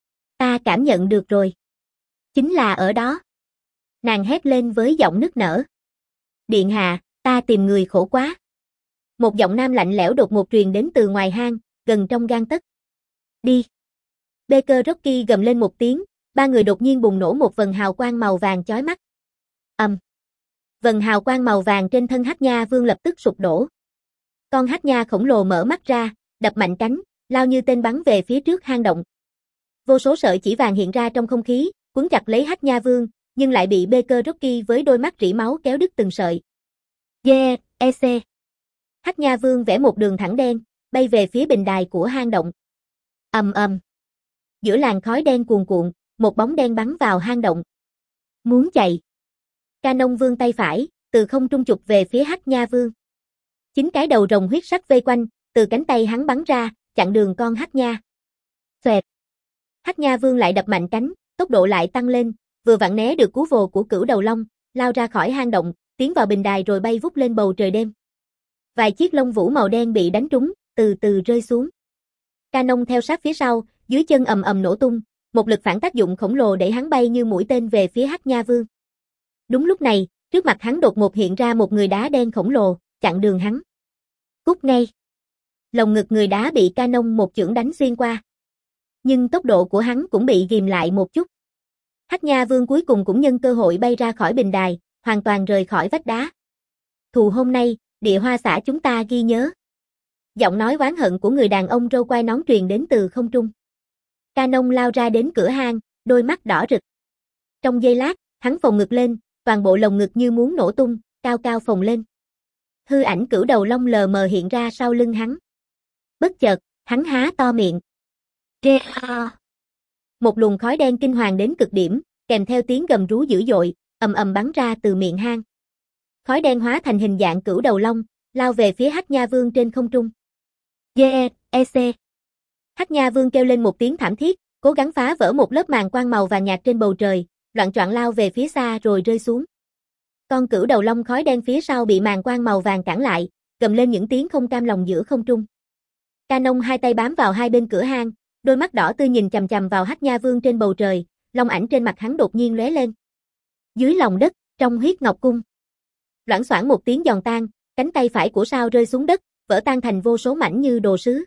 Speaker 1: Ta cảm nhận được rồi. Chính là ở đó. Nàng hét lên với giọng nức nở. Điện hạ, ta tìm người khổ quá. Một giọng nam lạnh lẽo đột ngột truyền đến từ ngoài hang, gần trong gang tấc. Đi. Baker Rocky gầm lên một tiếng, ba người đột nhiên bùng nổ một vầng hào quang màu vàng chói mắt. Ầm. Um. Vầng hào quang màu vàng trên thân Hắc Nha Vương lập tức sụp đổ. Con Hắc Nha khổng lồ mở mắt ra, đập mạnh cánh, lao như tên bắn về phía trước hang động. Vô số sợi chỉ vàng hiện ra trong không khí, quấn chặt lấy Hắc Nha Vương, nhưng lại bị Baker Rocky với đôi mắt rỉ máu kéo đứt từng sợi. Yeah, e xê. Hắc Nha Vương vẽ một đường thẳng đen, bay về phía bình đài của hang động. Ầm ầm. Giữa làn khói đen cuồn cuộn, một bóng đen bắn vào hang động. Muốn chạy. Canon vươn tay phải, từ không trung chụp về phía Hắc Nha Vương. Chính cái đầu rồng huyết sắc vây quanh, từ cánh tay hắn bắn ra, chặn đường con Hắc Nha. Xoẹt. Hắc Nha Vương lại đập mạnh cánh, tốc độ lại tăng lên, vừa vặn né được cú vồ của cửu đầu long, lao ra khỏi hang động, tiến vào bình đài rồi bay vút lên bầu trời đêm. Vài chiếc lông vũ màu đen bị đánh trúng, từ từ rơi xuống. Canon theo sát phía sau, dưới chân ầm ầm nổ tung, một lực phản tác dụng khổng lồ đẩy hắn bay như mũi tên về phía Hắc Nha Vương. Đúng lúc này, trước mặt hắn đột ngột hiện ra một người đá đen khổng lồ, chặn đường hắn. Cút ngay. Lồng ngực người đá bị Canon một chưởng đánh xuyên qua. Nhưng tốc độ của hắn cũng bị ghìm lại một chút. Hắc Nha Vương cuối cùng cũng nhân cơ hội bay ra khỏi bình đài, hoàn toàn rời khỏi vách đá. Thù hôm nay, địa hoa xã chúng ta ghi nhớ. Giọng nói oán hận của người đàn ông râu quai nón truyền đến từ không trung. Canon lao ra đến cửa hang, đôi mắt đỏ rực. Trong giây lát, hắn phồng ngực lên, toàn bộ lồng ngực như muốn nổ tung, cao cao phồng lên. Hư ảnh cửu đầu long lờ mờ hiện ra sau lưng hắn. Bất chợt, hắn há to miệng. Rê a. Một luồng khói đen kinh hoàng đến cực điểm, kèm theo tiếng gầm rú dữ dội, ầm ầm bắn ra từ miệng hang. Khói đen hóa thành hình dạng cửu đầu long, lao về phía Hắc Nha Vương trên không trung. Yeah, e xê. Hắc Nha Vương kêu lên một tiếng thảm thiết, cố gắng phá vỡ một lớp màn quang màu vàng nhạt trên bầu trời, loạng choạng lao về phía xa rồi rơi xuống. Con cửu đầu long khói đen phía sau bị màn quang màu vàng cản lại, gầm lên những tiếng không cam lòng giữa không trung. Canon hai tay bám vào hai bên cửa hang, đôi mắt đỏ tươi nhìn chằm chằm vào Hắc Nha Vương trên bầu trời, long ảnh trên mặt hắn đột nhiên lóe lên. Dưới lòng đất, trong huyết ngọc cung. Loảng xoảng một tiếng giòn tan, cánh tay phải của Sao rơi xuống đất, vỡ tan thành vô số mảnh như đồ sứ.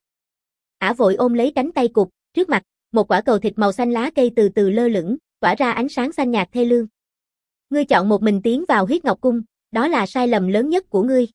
Speaker 1: Ả vội ôm lấy cánh tay cụt, trước mặt, một quả cầu thịt màu xanh lá cây từ từ lơ lửng, tỏa ra ánh sáng xanh nhạt thê lương. Ngươi chọn một mình tiến vào huyết ngọc cung, đó là sai lầm lớn nhất của ngươi.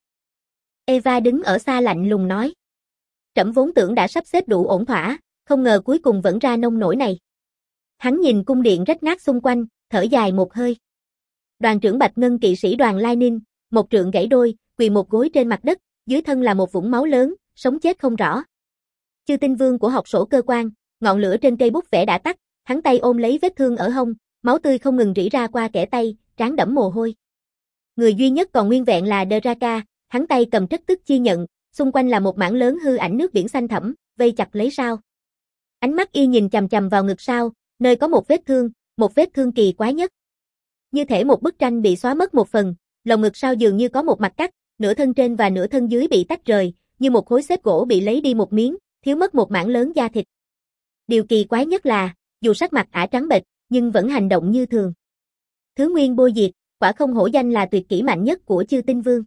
Speaker 1: Eva đứng ở xa lạnh lùng nói. Trẫm vốn tưởng đã sắp xếp đủ ổn thỏa, không ngờ cuối cùng vẫn ra nông nổi này. Hắn nhìn cung điện rách nát xung quanh, thở dài một hơi. Đoàn trưởng Bạch Ngân kỵ sĩ đoàn Lai Ninh, một trượng gãy đôi, quỳ một gối trên mặt đất, dưới thân là một vũng máu lớn, sống chết không rõ. Chư tinh vương của học sổ cơ quan, ngọn lửa trên cây bút vẽ đã tắt, hắn tay ôm lấy vết thương ở hông, máu tươi không ngừng rỉ ra qua kẽ tay, trán đẫm mồ hôi. Người duy nhất còn nguyên vẹn là Draka, hắn tay cầm trất tức chi nhận, xung quanh là một mảng lớn hư ảnh nước biển xanh thẳm, vây chặt lấy Sao. Ánh mắt y nhìn chằm chằm vào ngực Sao, nơi có một vết thương, một vết thương kỳ quái nhất. Như thể một bức tranh bị xóa mất một phần, lồng ngực Sao dường như có một mặt cắt, nửa thân trên và nửa thân dưới bị tách rời, như một khối xếp gỗ bị lấy đi một miếng, thiếu mất một mảng lớn da thịt. Điều kỳ quái nhất là, dù sắc mặt Ả trắng bệch, nhưng vẫn hành động như thường. Thứ nguyên bôi diệt, quả không hổ danh là tuyệt kỹ mạnh nhất của Chư Tinh Vương.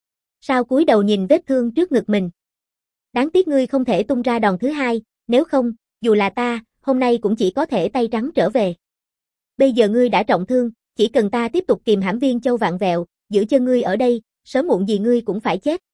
Speaker 1: Sao cúi đầu nhìn vết thương trước ngực mình. Đáng tiếc ngươi không thể tung ra đòn thứ hai, nếu không, dù là ta, hôm nay cũng chỉ có thể tay trắng trở về. Bây giờ ngươi đã trọng thương, chỉ cần ta tiếp tục kìm hãm Viên Châu vạn vẹo, giữ chân ngươi ở đây, sớm muộn gì ngươi cũng phải chết.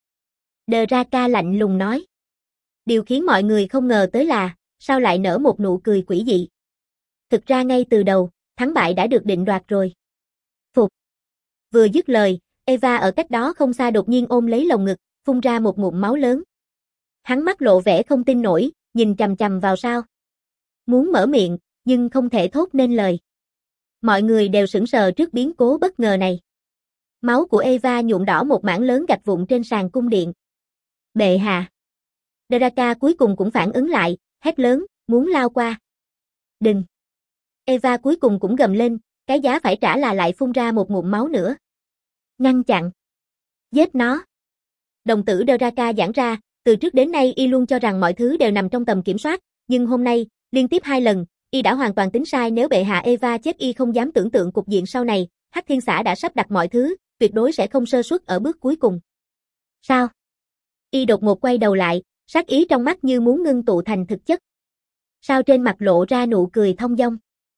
Speaker 1: Draka lạnh lùng nói. Điều khiến mọi người không ngờ tới là, sao lại nở một nụ cười quỷ dị. Thực ra ngay từ đầu, thắng bại đã được định đoạt rồi. Phục. Vừa dứt lời, Eva ở cách đó không xa đột nhiên ôm lấy lồng ngực, phun ra một ngụm máu lớn. Hắn mắt lộ vẻ không tin nổi, nhìn chằm chằm vào Sao. Muốn mở miệng, nhưng không thể thốt nên lời. Mọi người đều sững sờ trước biến cố bất ngờ này. Máu của Eva nhuộm đỏ một mảng lớn gạch vụn trên sàn cung điện. Bệ hạ. Draka cuối cùng cũng phản ứng lại, hét lớn, muốn lao qua. Đừng. Eva cuối cùng cũng gầm lên, cái giá phải trả là lại phun ra một ngụm máu nữa. Ngăn chặn. Giết nó. Đồng tử Draka giãn ra, từ trước đến nay y luôn cho rằng mọi thứ đều nằm trong tầm kiểm soát, nhưng hôm nay, liên tiếp hai lần, y đã hoàn toàn tính sai. Nếu bệ hạ Eva chết, y không dám tưởng tượng cục diện sau này. Hắc Thiên Xã đã sắp đặt mọi thứ, tuyệt đối sẽ không sơ suất ở bước cuối cùng. Sao? Y đột ngột quay đầu lại, sát ý trong mắt như muốn ngưng tụ thành thực chất. Sao trên mặt lộ ra nụ cười thông dong.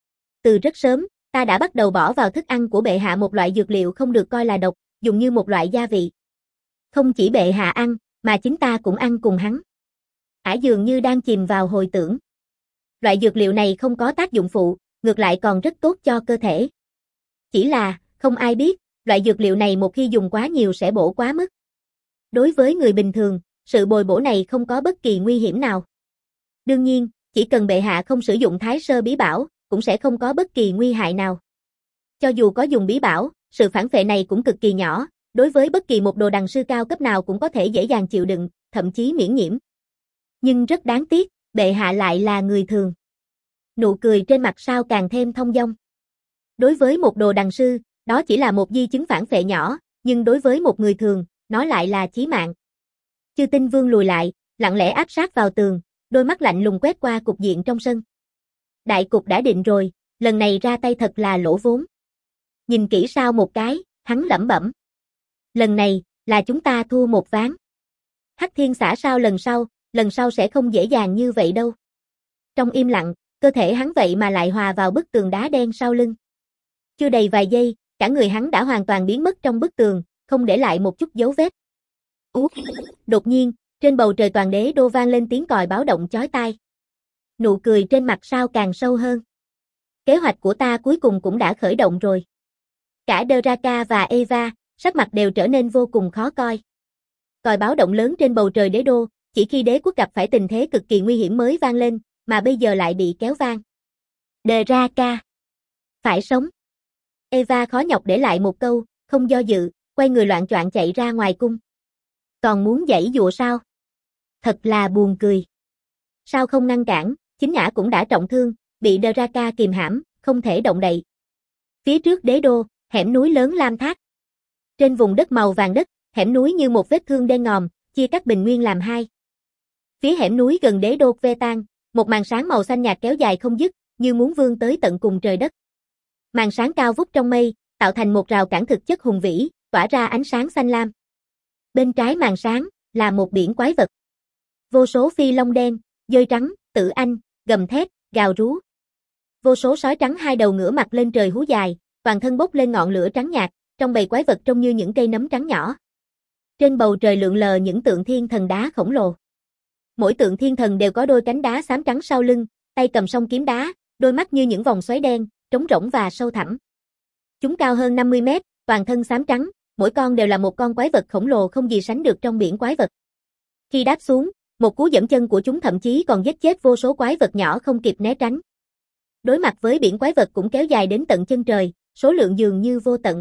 Speaker 1: Từ rất sớm, ta đã bắt đầu bỏ vào thức ăn của bệ hạ một loại dược liệu không được coi là độc, dùng như một loại gia vị. Không chỉ bệ hạ ăn, mà chính ta cũng ăn cùng hắn. Ả dường như đang chìm vào hồi tưởng. Loại dược liệu này không có tác dụng phụ, ngược lại còn rất tốt cho cơ thể. Chỉ là, không ai biết, loại dược liệu này một khi dùng quá nhiều sẽ bổ quá mức. Đối với người bình thường, sự bồi bổ này không có bất kỳ nguy hiểm nào. Đương nhiên, chỉ cần bệ hạ không sử dụng Thái Sơ Bí Bảo, cũng sẽ không có bất kỳ nguy hại nào. Cho dù có dùng bí bảo, sự phản phệ này cũng cực kỳ nhỏ, đối với bất kỳ một đồ đằng sư cao cấp nào cũng có thể dễ dàng chịu đựng, thậm chí miễn nhiễm. Nhưng rất đáng tiếc, bệ hạ lại là người thường. Nụ cười trên mặt Sao càng thêm thông dong. Đối với một đồ đằng sư, đó chỉ là một di chứng phản phệ nhỏ, nhưng đối với một người thường, nó lại là chí mạng. Chư Tinh Vương lùi lại, lặng lẽ áp sát vào tường, đôi mắt lạnh lùng quét qua cục diện trong sân. Đại cục đã định rồi, lần này ra tay thật là lỗ vốn. Nhìn kỹ Sao một cái, hắn lẩm bẩm. Lần này, là chúng ta thua một ván. Hắc Thiên Xã sao lần sau, lần sau sẽ không dễ dàng như vậy đâu. Trong im lặng, cơ thể hắn vậy mà lại hòa vào bức tường đá đen sau lưng. Chưa đầy vài giây, cả người hắn đã hoàn toàn biến mất trong bức tường, không để lại một chút dấu vết. Út! Đột nhiên, trên bầu trời toàn đế đô vang lên tiếng còi báo động chói tai. Nụ cười trên mặt Sao càng sâu hơn. Kế hoạch của ta cuối cùng cũng đã khởi động rồi. Cả Draka và Eva, sắc mặt đều trở nên vô cùng khó coi. Còi báo động lớn trên bầu trời đế đô, chỉ khi đế quốc gặp phải tình thế cực kỳ nguy hiểm mới vang lên, mà bây giờ lại bị kéo vang. Draka! Phải sống! Eva khó nhọc để lại một câu, không do dự, quay người loạng choạng chạy ra ngoài cung. Còn muốn giãy giụa sao? Thật là buồn cười. Sao không ngăn cản, chính ả cũng đã trọng thương, bị Draka kìm hãm, không thể động đậy. Phía trước đế đô, hẻm núi lớn Lam Thác. Trên vùng đất màu vàng đất, hẻm núi như một vết thương đen ngòm, chia các bình nguyên làm hai. Phía hẻm núi gần đế đô Vetan, một màn sáng màu xanh nhạt kéo dài không dứt, như muốn vươn tới tận cùng trời đất. Màn sáng cao vút trong mây, tạo thành một rào cản thực chất hùng vĩ, tỏa ra ánh sáng xanh lam. Bên trái màn sáng, là một biển quái vật. Vô số phi long đen, dơi trắng, tử anh, gầm thét, gào rú. Vô số sói trắng hai đầu ngửa mặt lên trời hú dài, toàn thân bốc lên ngọn lửa trắng nhạt, trong bầy quái vật trông như những cây nấm trắng nhỏ. Trên bầu trời lượn lờ những tượng thiên thần đá khổng lồ. Mỗi tượng thiên thần đều có đôi cánh đá xám trắng sau lưng, tay cầm song kiếm đá, đôi mắt như những vòng xoáy đen, trống rỗng và sâu thẳm. Chúng cao hơn năm mươi mét, toàn thân xám trắng, mỗi con đều là một con quái vật khổng lồ không gì sánh được trong biển quái vật. Khi đáp xuống, một cú giẫm chân của chúng thậm chí còn giết chết vô số quái vật nhỏ không kịp né tránh. Đối mặt với biển quái vật cũng kéo dài đến tận chân trời, số lượng dường như vô tận.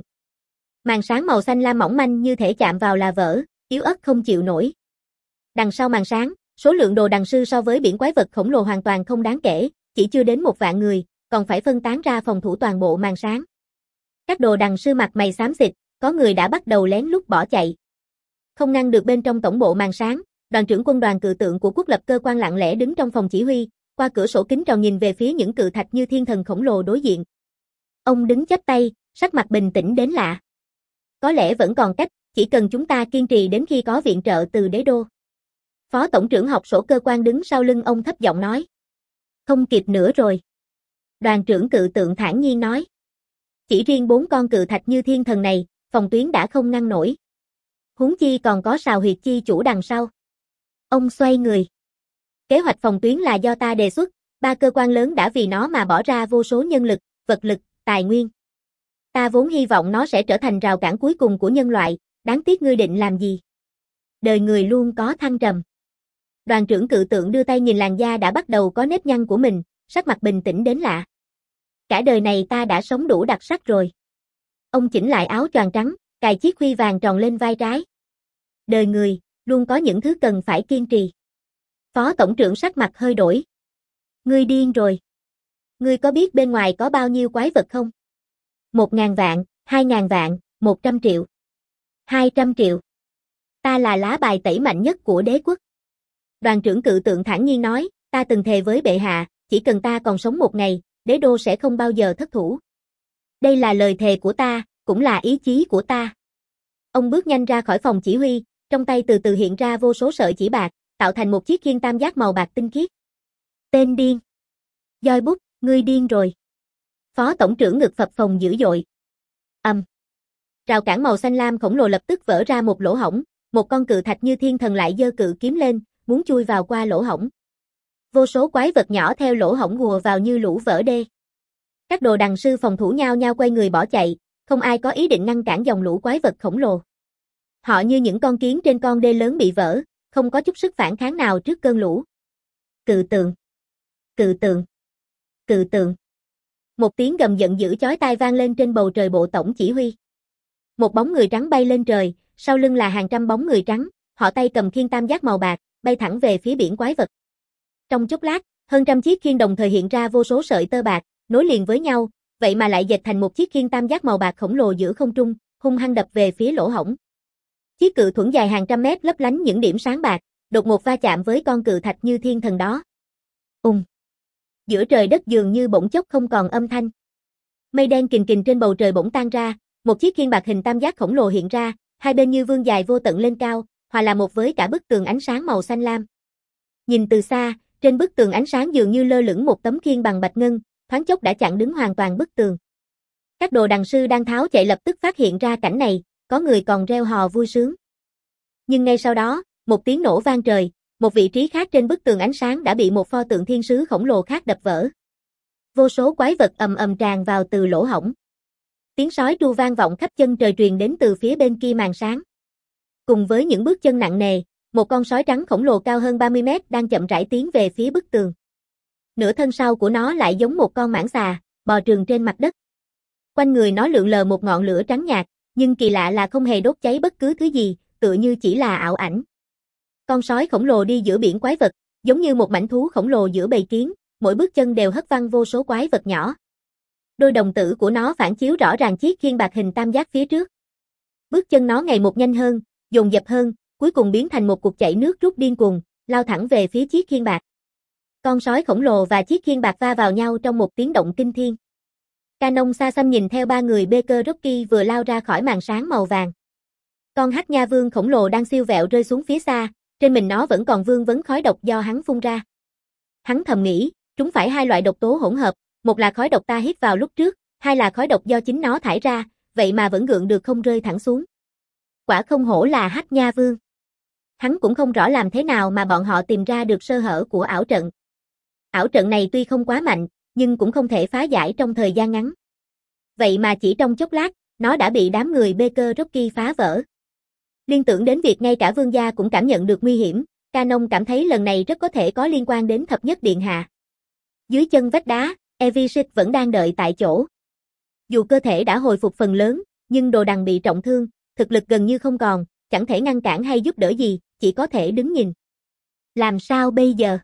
Speaker 1: Màn sáng màu xanh lam mỏng manh như thể chạm vào là vỡ, yếu ớt không chịu nổi. Đằng sau màn sáng, số lượng đồ đằng sư so với biển quái vật khổng lồ hoàn toàn không đáng kể, chỉ chưa đến một vạn người, còn phải phân tán ra phòng thủ toàn bộ màn sáng. Các đồ đằng sư mặt mày xám xịt, có người đã bắt đầu lén lút bỏ chạy. Không ngăn được bên trong tổng bộ màn sáng, đoàn trưởng quân đoàn cự tượng của quốc lập cơ quan lặng lẽ đứng trong phòng chỉ huy, qua cửa sổ kính tròn nhìn về phía những cự thạch như thiên thần khổng lồ đối diện. Ông đứng chắp tay, sắc mặt bình tĩnh đến lạ. Có lẽ vẫn còn cách, chỉ cần chúng ta kiên trì đến khi có viện trợ từ đế đô. Phó tổng trưởng học sổ cơ quan đứng sau lưng ông thấp giọng nói. Không kịp nữa rồi. Đoàn trưởng cự tượng thản nhiên nói. Chỉ riêng bốn con cự thạch như thiên thần này, phòng tuyến đã không ngăn nổi. Huống chi còn có sào huyệt chi chủ đằng sau. Ông xoay người. Kế hoạch phòng tuyến là do ta đề xuất, ba cơ quan lớn đã vì nó mà bỏ ra vô số nhân lực, vật lực, tài nguyên. Ta vốn hy vọng nó sẽ trở thành rào cản cuối cùng của nhân loại, đáng tiếc ngươi định làm gì? Đời người luôn có thăng trầm. Đoàn trưởng cự tượng đưa tay nhìn làn da đã bắt đầu có nếp nhăn của mình, sắc mặt bình tĩnh đến lạ. Cả đời này ta đã sống đủ đặc sắc rồi. Ông chỉnh lại áo choàng trắng, cài chiếc khuy vàng tròn lên vai trái. Đời người, luôn có những thứ cần phải kiên trì. Phó tổng trưởng sắc mặt hơi đổi. Ngươi điên rồi. Ngươi có biết bên ngoài có bao nhiêu quái vật không? Một ngàn vạn, hai ngàn vạn, một trăm triệu. Hai trăm triệu. Ta là lá bài tẩy mạnh nhất của đế quốc. Đoàn trưởng cự tượng thản nhiên nói, ta từng thề với bệ hạ, chỉ cần ta còn sống một ngày, đế đô sẽ không bao giờ thất thủ. Đây là lời thề của ta, cũng là ý chí của ta. Ông bước nhanh ra khỏi phòng chỉ huy, trong tay từ từ hiện ra vô số sợi chỉ bạc, tạo thành một chiếc khiên tam giác màu bạc tinh khiết. Tên điên. Doi bút, ngươi điên rồi. Phó tổng trưởng ngực phập phồng dữ dội. Ầm. Um. Rào cản màu xanh lam khổng lồ lập tức vỡ ra một lỗ hổng, một con cự thạch như thiên thần lại giơ cự kiếm lên, muốn chui vào qua lỗ hổng. Vô số quái vật nhỏ theo lỗ hổng ùa vào như lũ vỡ đê. Các đồ đằng sư phòng thủ nhao nhao quay người bỏ chạy, không ai có ý định ngăn cản dòng lũ quái vật khổng lồ. Họ như những con kiến trên con đê lớn bị vỡ, không có chút sức phản kháng nào trước cơn lũ. Cự tượng. Cự tượng. Cự tượng. Một tiếng gầm giận dữ chói tai vang lên trên bầu trời bộ tổng chỉ huy. Một bóng người trắng bay lên trời, sau lưng là hàng trăm bóng người trắng, họ tay cầm khiên tam giác màu bạc, bay thẳng về phía biển quái vật. Trong chốc lát, hơn trăm chiếc khiên đồng thời hiện ra vô số sợi tơ bạc, nối liền với nhau, vậy mà lại dệt thành một chiếc khiên tam giác màu bạc khổng lồ giữa không trung, hung hăng đập về phía lỗ hổng. Chiếc cự thuẫn dài hàng trăm mét lấp lánh những điểm sáng bạc, đột ngột va chạm với con cự thạch như thiên thần đó. Ùng. Giữa trời đất dường như bỗng chốc không còn âm thanh. Mây đen kình kình trên bầu trời bỗng tan ra, một chiếc khiên bạc hình tam giác khổng lồ hiện ra, hai bên như vương dài vô tận lên cao, hòa là một với cả bức tường ánh sáng màu xanh lam. Nhìn từ xa, trên bức tường ánh sáng dường như lơ lửng một tấm khiên bằng bạch ngân, thoáng chốc đã chặn đứng hoàn toàn bức tường. Các đồ đằng sư đang tháo chạy lập tức phát hiện ra cảnh này, có người còn reo hò vui sướng. Nhưng ngay sau đó, một tiếng nổ vang trời, một vị trí khác trên bức tường ánh sáng đã bị một pho tượng thiên sứ khổng lồ khác đập vỡ. Vô số quái vật ầm ầm tràn vào từ lỗ hổng. Tiếng sói tru vang vọng khắp chân trời truyền đến từ phía bên kia màn sáng. Cùng với những bước chân nặng nề, một con sói trắng khổng lồ cao hơn ba mươi mét đang chậm rãi tiến về phía bức tường. Nửa thân sau của nó lại giống một con mãng xà, bò trườn trên mặt đất. Quanh người nó lượn lờ một ngọn lửa trắng nhạt, nhưng kỳ lạ là không hề đốt cháy bất cứ thứ gì, tựa như chỉ là ảo ảnh. Con sói khổng lồ đi giữa biển quái vật, giống như một mãnh thú khổng lồ giữa bầy kiến, mỗi bước chân đều hất văng vô số quái vật nhỏ. Đôi đồng tử của nó phản chiếu rõ ràng chiếc khiên bạc hình tam giác phía trước. Bước chân nó ngày một nhanh hơn, dồn dập hơn, cuối cùng biến thành một cuộc chạy nước rút điên cuồng, lao thẳng về phía chiếc khiên bạc. Con sói khổng lồ và chiếc khiên bạc va vào nhau trong một tiếng động kinh thiên. Canon xa xăm nhìn theo ba người Baker Rocky vừa lao ra khỏi màn sáng màu vàng. Con hắc nha vương khổng lồ đang siêu vẹo rơi xuống phía xa, trên mình nó vẫn còn vương vấn khói độc do hắn phun ra. Hắn thầm nghĩ, chúng phải hai loại độc tố hỗn hợp, một là khói độc ta hít vào lúc trước, hai là khói độc do chính nó thải ra, vậy mà vẫn gượng được không rơi thẳng xuống. Quả không hổ là hắc nha vương. Hắn cũng không rõ làm thế nào mà bọn họ tìm ra được sơ hở của ảo trận. Ảo trận này tuy không quá mạnh, nhưng cũng không thể phá giải trong thời gian ngắn. Vậy mà chỉ trong chốc lát, nó đã bị đám người Baker Rocky phá vỡ. Liên tưởng đến việc ngay cả vương gia cũng cảm nhận được nguy hiểm, Canon cảm thấy lần này rất có thể có liên quan đến thập nhất điện hạ. Dưới chân vách đá, Evishit vẫn đang đợi tại chỗ. Dù cơ thể đã hồi phục phần lớn, nhưng đồ đằng bị trọng thương, thực lực gần như không còn, chẳng thể ngăn cản hay giúp đỡ gì, chỉ có thể đứng nhìn. Làm sao bây giờ?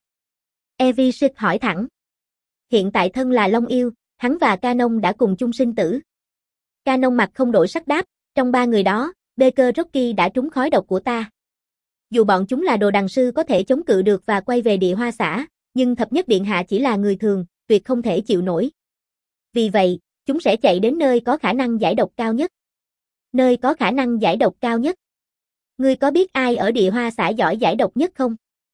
Speaker 1: Evishit hỏi thẳng. Hiện tại thân là Long Yêu, hắn và Canon đã cùng chung sinh tử. Canon mặt không đổi sắc đáp, trong ba người đó, Baker Rocky đã trúng khói độc của ta. Dù bọn chúng là đồ đằng sư có thể chống cự được và quay về địa hoa xã, nhưng thập nhất điện hạ chỉ là người thường, tuyệt không thể chịu nổi. Vì vậy, chúng sẽ chạy đến nơi có khả năng giải độc cao nhất. Nơi có khả năng giải độc cao nhất. Ngươi có biết ai ở địa hoa xã giỏi giải độc nhất không?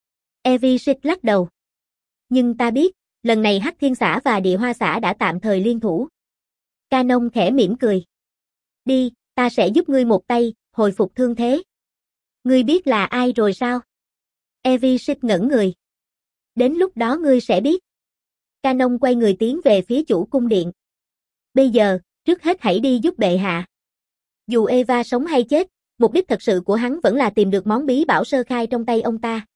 Speaker 1: Evishit lắc đầu. Nhưng ta biết, lần này Hắc Thiên xã và địa hoa xã đã tạm thời liên thủ. Canon khẽ mỉm cười. Đi, ta sẽ giúp ngươi một tay, hồi phục thương thế. Ngươi biết là ai rồi sao? Evishit ngẩn người. Đến lúc đó ngươi sẽ biết. Canon quay người tiến về phía chủ cung điện. Bây giờ, trước hết hãy đi giúp bệ hạ. Dù Eva sống hay chết, Mục đích thật sự của hắn vẫn là tìm được món bí bảo sơ khai trong tay ông ta.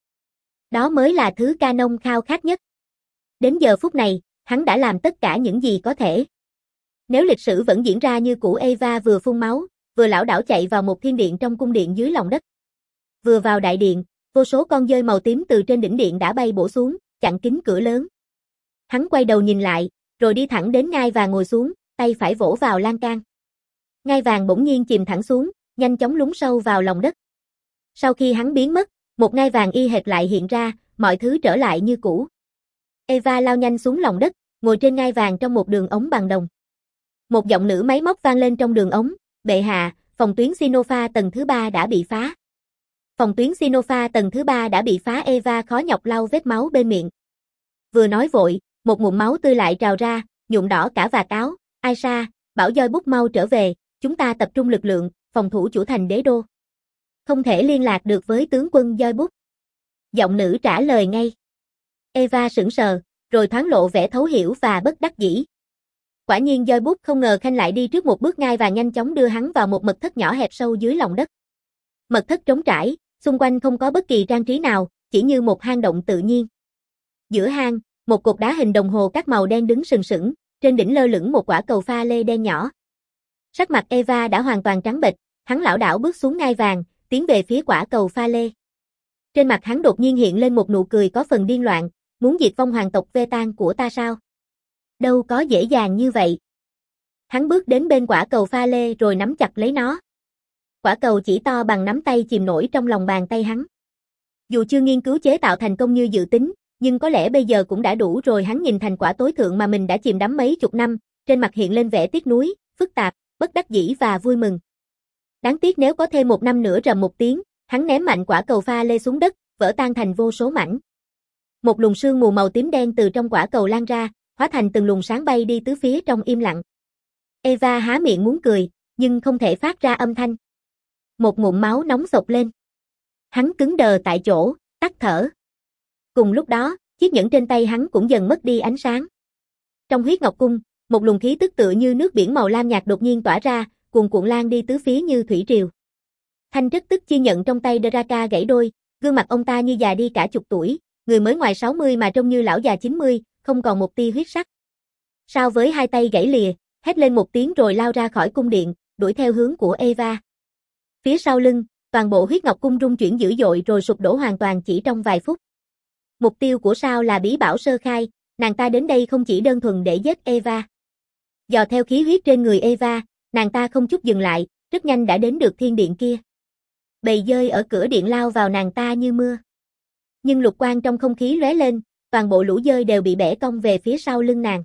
Speaker 1: Đó mới là thứ Ca Nông khao khát nhất. Đến giờ phút này, hắn đã làm tất cả những gì có thể. Nếu lịch sử vẫn diễn ra như cũ, Eva vừa phun máu, vừa lảo đảo chạy vào một thiên điện trong cung điện dưới lòng đất. Vừa vào đại điện, vô số con dơi màu tím từ trên đỉnh điện đã bay bổ xuống, chặn kín cửa lớn. Hắn quay đầu nhìn lại, rồi đi thẳng đến ngai vàng ngồi xuống, tay phải vỗ vào lan can. Ngai vàng bỗng nhiên chìm thẳng xuống, nhanh chóng lún sâu vào lòng đất. Sau khi hắn biến mất, một ngai vàng y hệt lại hiện ra, mọi thứ trở lại như cũ. Eva lao nhanh xuống lòng đất, ngồi trên ngai vàng trong một đường ống bằng đồng. Một giọng nữ máy móc vang lên trong đường ống, "Bệ hạ, phòng tuyến Sinopha tầng thứ ba đã bị phá." Phòng tuyến Sinopha tầng thứ ba đã bị phá. Eva khó nhọc lau vết máu bên miệng. Vừa nói vội, một ngụm máu tươi lại trào ra, nhuộm đỏ cả vạt áo. "Aisha, bảo Joy Book mau trở về, chúng ta tập trung lực lượng, phòng thủ chủ thành đế đô." "Không thể liên lạc được với tướng quân Joy Book." Giọng nữ trả lời ngay. Eva sững sờ, rồi thoáng lộ vẻ thấu hiểu và bất đắc dĩ. Quả nhiên Joy Book không ngờ Khanh lại đi trước một bước ngai và nhanh chóng đưa hắn vào một mật thất nhỏ hẹp sâu dưới lòng đất. Mật thất trống trải, xung quanh không có bất kỳ trang trí nào, chỉ như một hang động tự nhiên. Giữa hang, một cột đá hình đồng hồ các màu đen đứng sừng sững, trên đỉnh lơ lửng một quả cầu pha lê đen nhỏ. Sắc mặt Eva đã hoàn toàn trắng bệch, hắn lảo đảo bước xuống ngai vàng, tiến về phía quả cầu pha lê. Trên mặt hắn đột nhiên hiện lên một nụ cười có phần điên loạn, "Muốn diệt vong hoàng tộc Vetan của ta sao? Đâu có dễ dàng như vậy." Hắn bước đến bên quả cầu pha lê rồi nắm chặt lấy nó. Quả cầu chỉ to bằng nắm tay chìm nổi trong lòng bàn tay hắn. Dù chưa nghiên cứu chế tạo thành công như dự tính, nhưng có lẽ bây giờ cũng đã đủ rồi. Hắn nhìn thành quả tối thượng mà mình đã chìm đắm mấy chục năm, trên mặt hiện lên vẻ tiếc nuối, phức tạp, bất đắc dĩ và vui mừng. Đáng tiếc nếu có thêm một năm nữa. Rầm một tiếng, hắn ném mạnh quả cầu pha lê xuống đất, vỡ tan thành vô số mảnh. Một luồng sương mù màu tím đen từ trong quả cầu lan ra, hóa thành từng luồng sáng bay đi tứ phía trong im lặng. Eva há miệng muốn cười, nhưng không thể phát ra âm thanh. Một ngụm máu nóng sộc lên. Hắn cứng đờ tại chỗ, tắt thở. Cùng lúc đó, chiếc nhẫn trên tay hắn cũng dần mất đi ánh sáng. Trong huyết ngọc cung, một luồng khí tức tựa như nước biển màu lam nhạt đột nhiên tỏa ra, cuồn cuộn lan đi tứ phía như thủy triều. Thanh rất tức chi nhận trong tay Draka gãy đôi, gương mặt ông ta như già đi cả chục tuổi, người mới ngoài sáu mươi mà trông như lão già chín mươi, không còn một tia huyết sắc. Sao với hai tay gãy lìa, hét lên một tiếng rồi lao ra khỏi cung điện, đuổi theo hướng của Eva. Phía sau lưng, toàn bộ huyết ngọc cung rung chuyển dữ dội rồi sụp đổ hoàn toàn chỉ trong vài phút. Mục tiêu của Sao là bí bảo sơ khai, nàng ta đến đây không chỉ đơn thuần để giết Eva. Dò theo khí huyết trên người Eva, nàng ta không chút dừng lại, rất nhanh đã đến được thiên điện kia. Bầy dơi ở cửa điện lao vào nàng ta như mưa. Nhưng lục quang trong không khí lóe lên, toàn bộ lũ dơi đều bị bẻ cong về phía sau lưng nàng.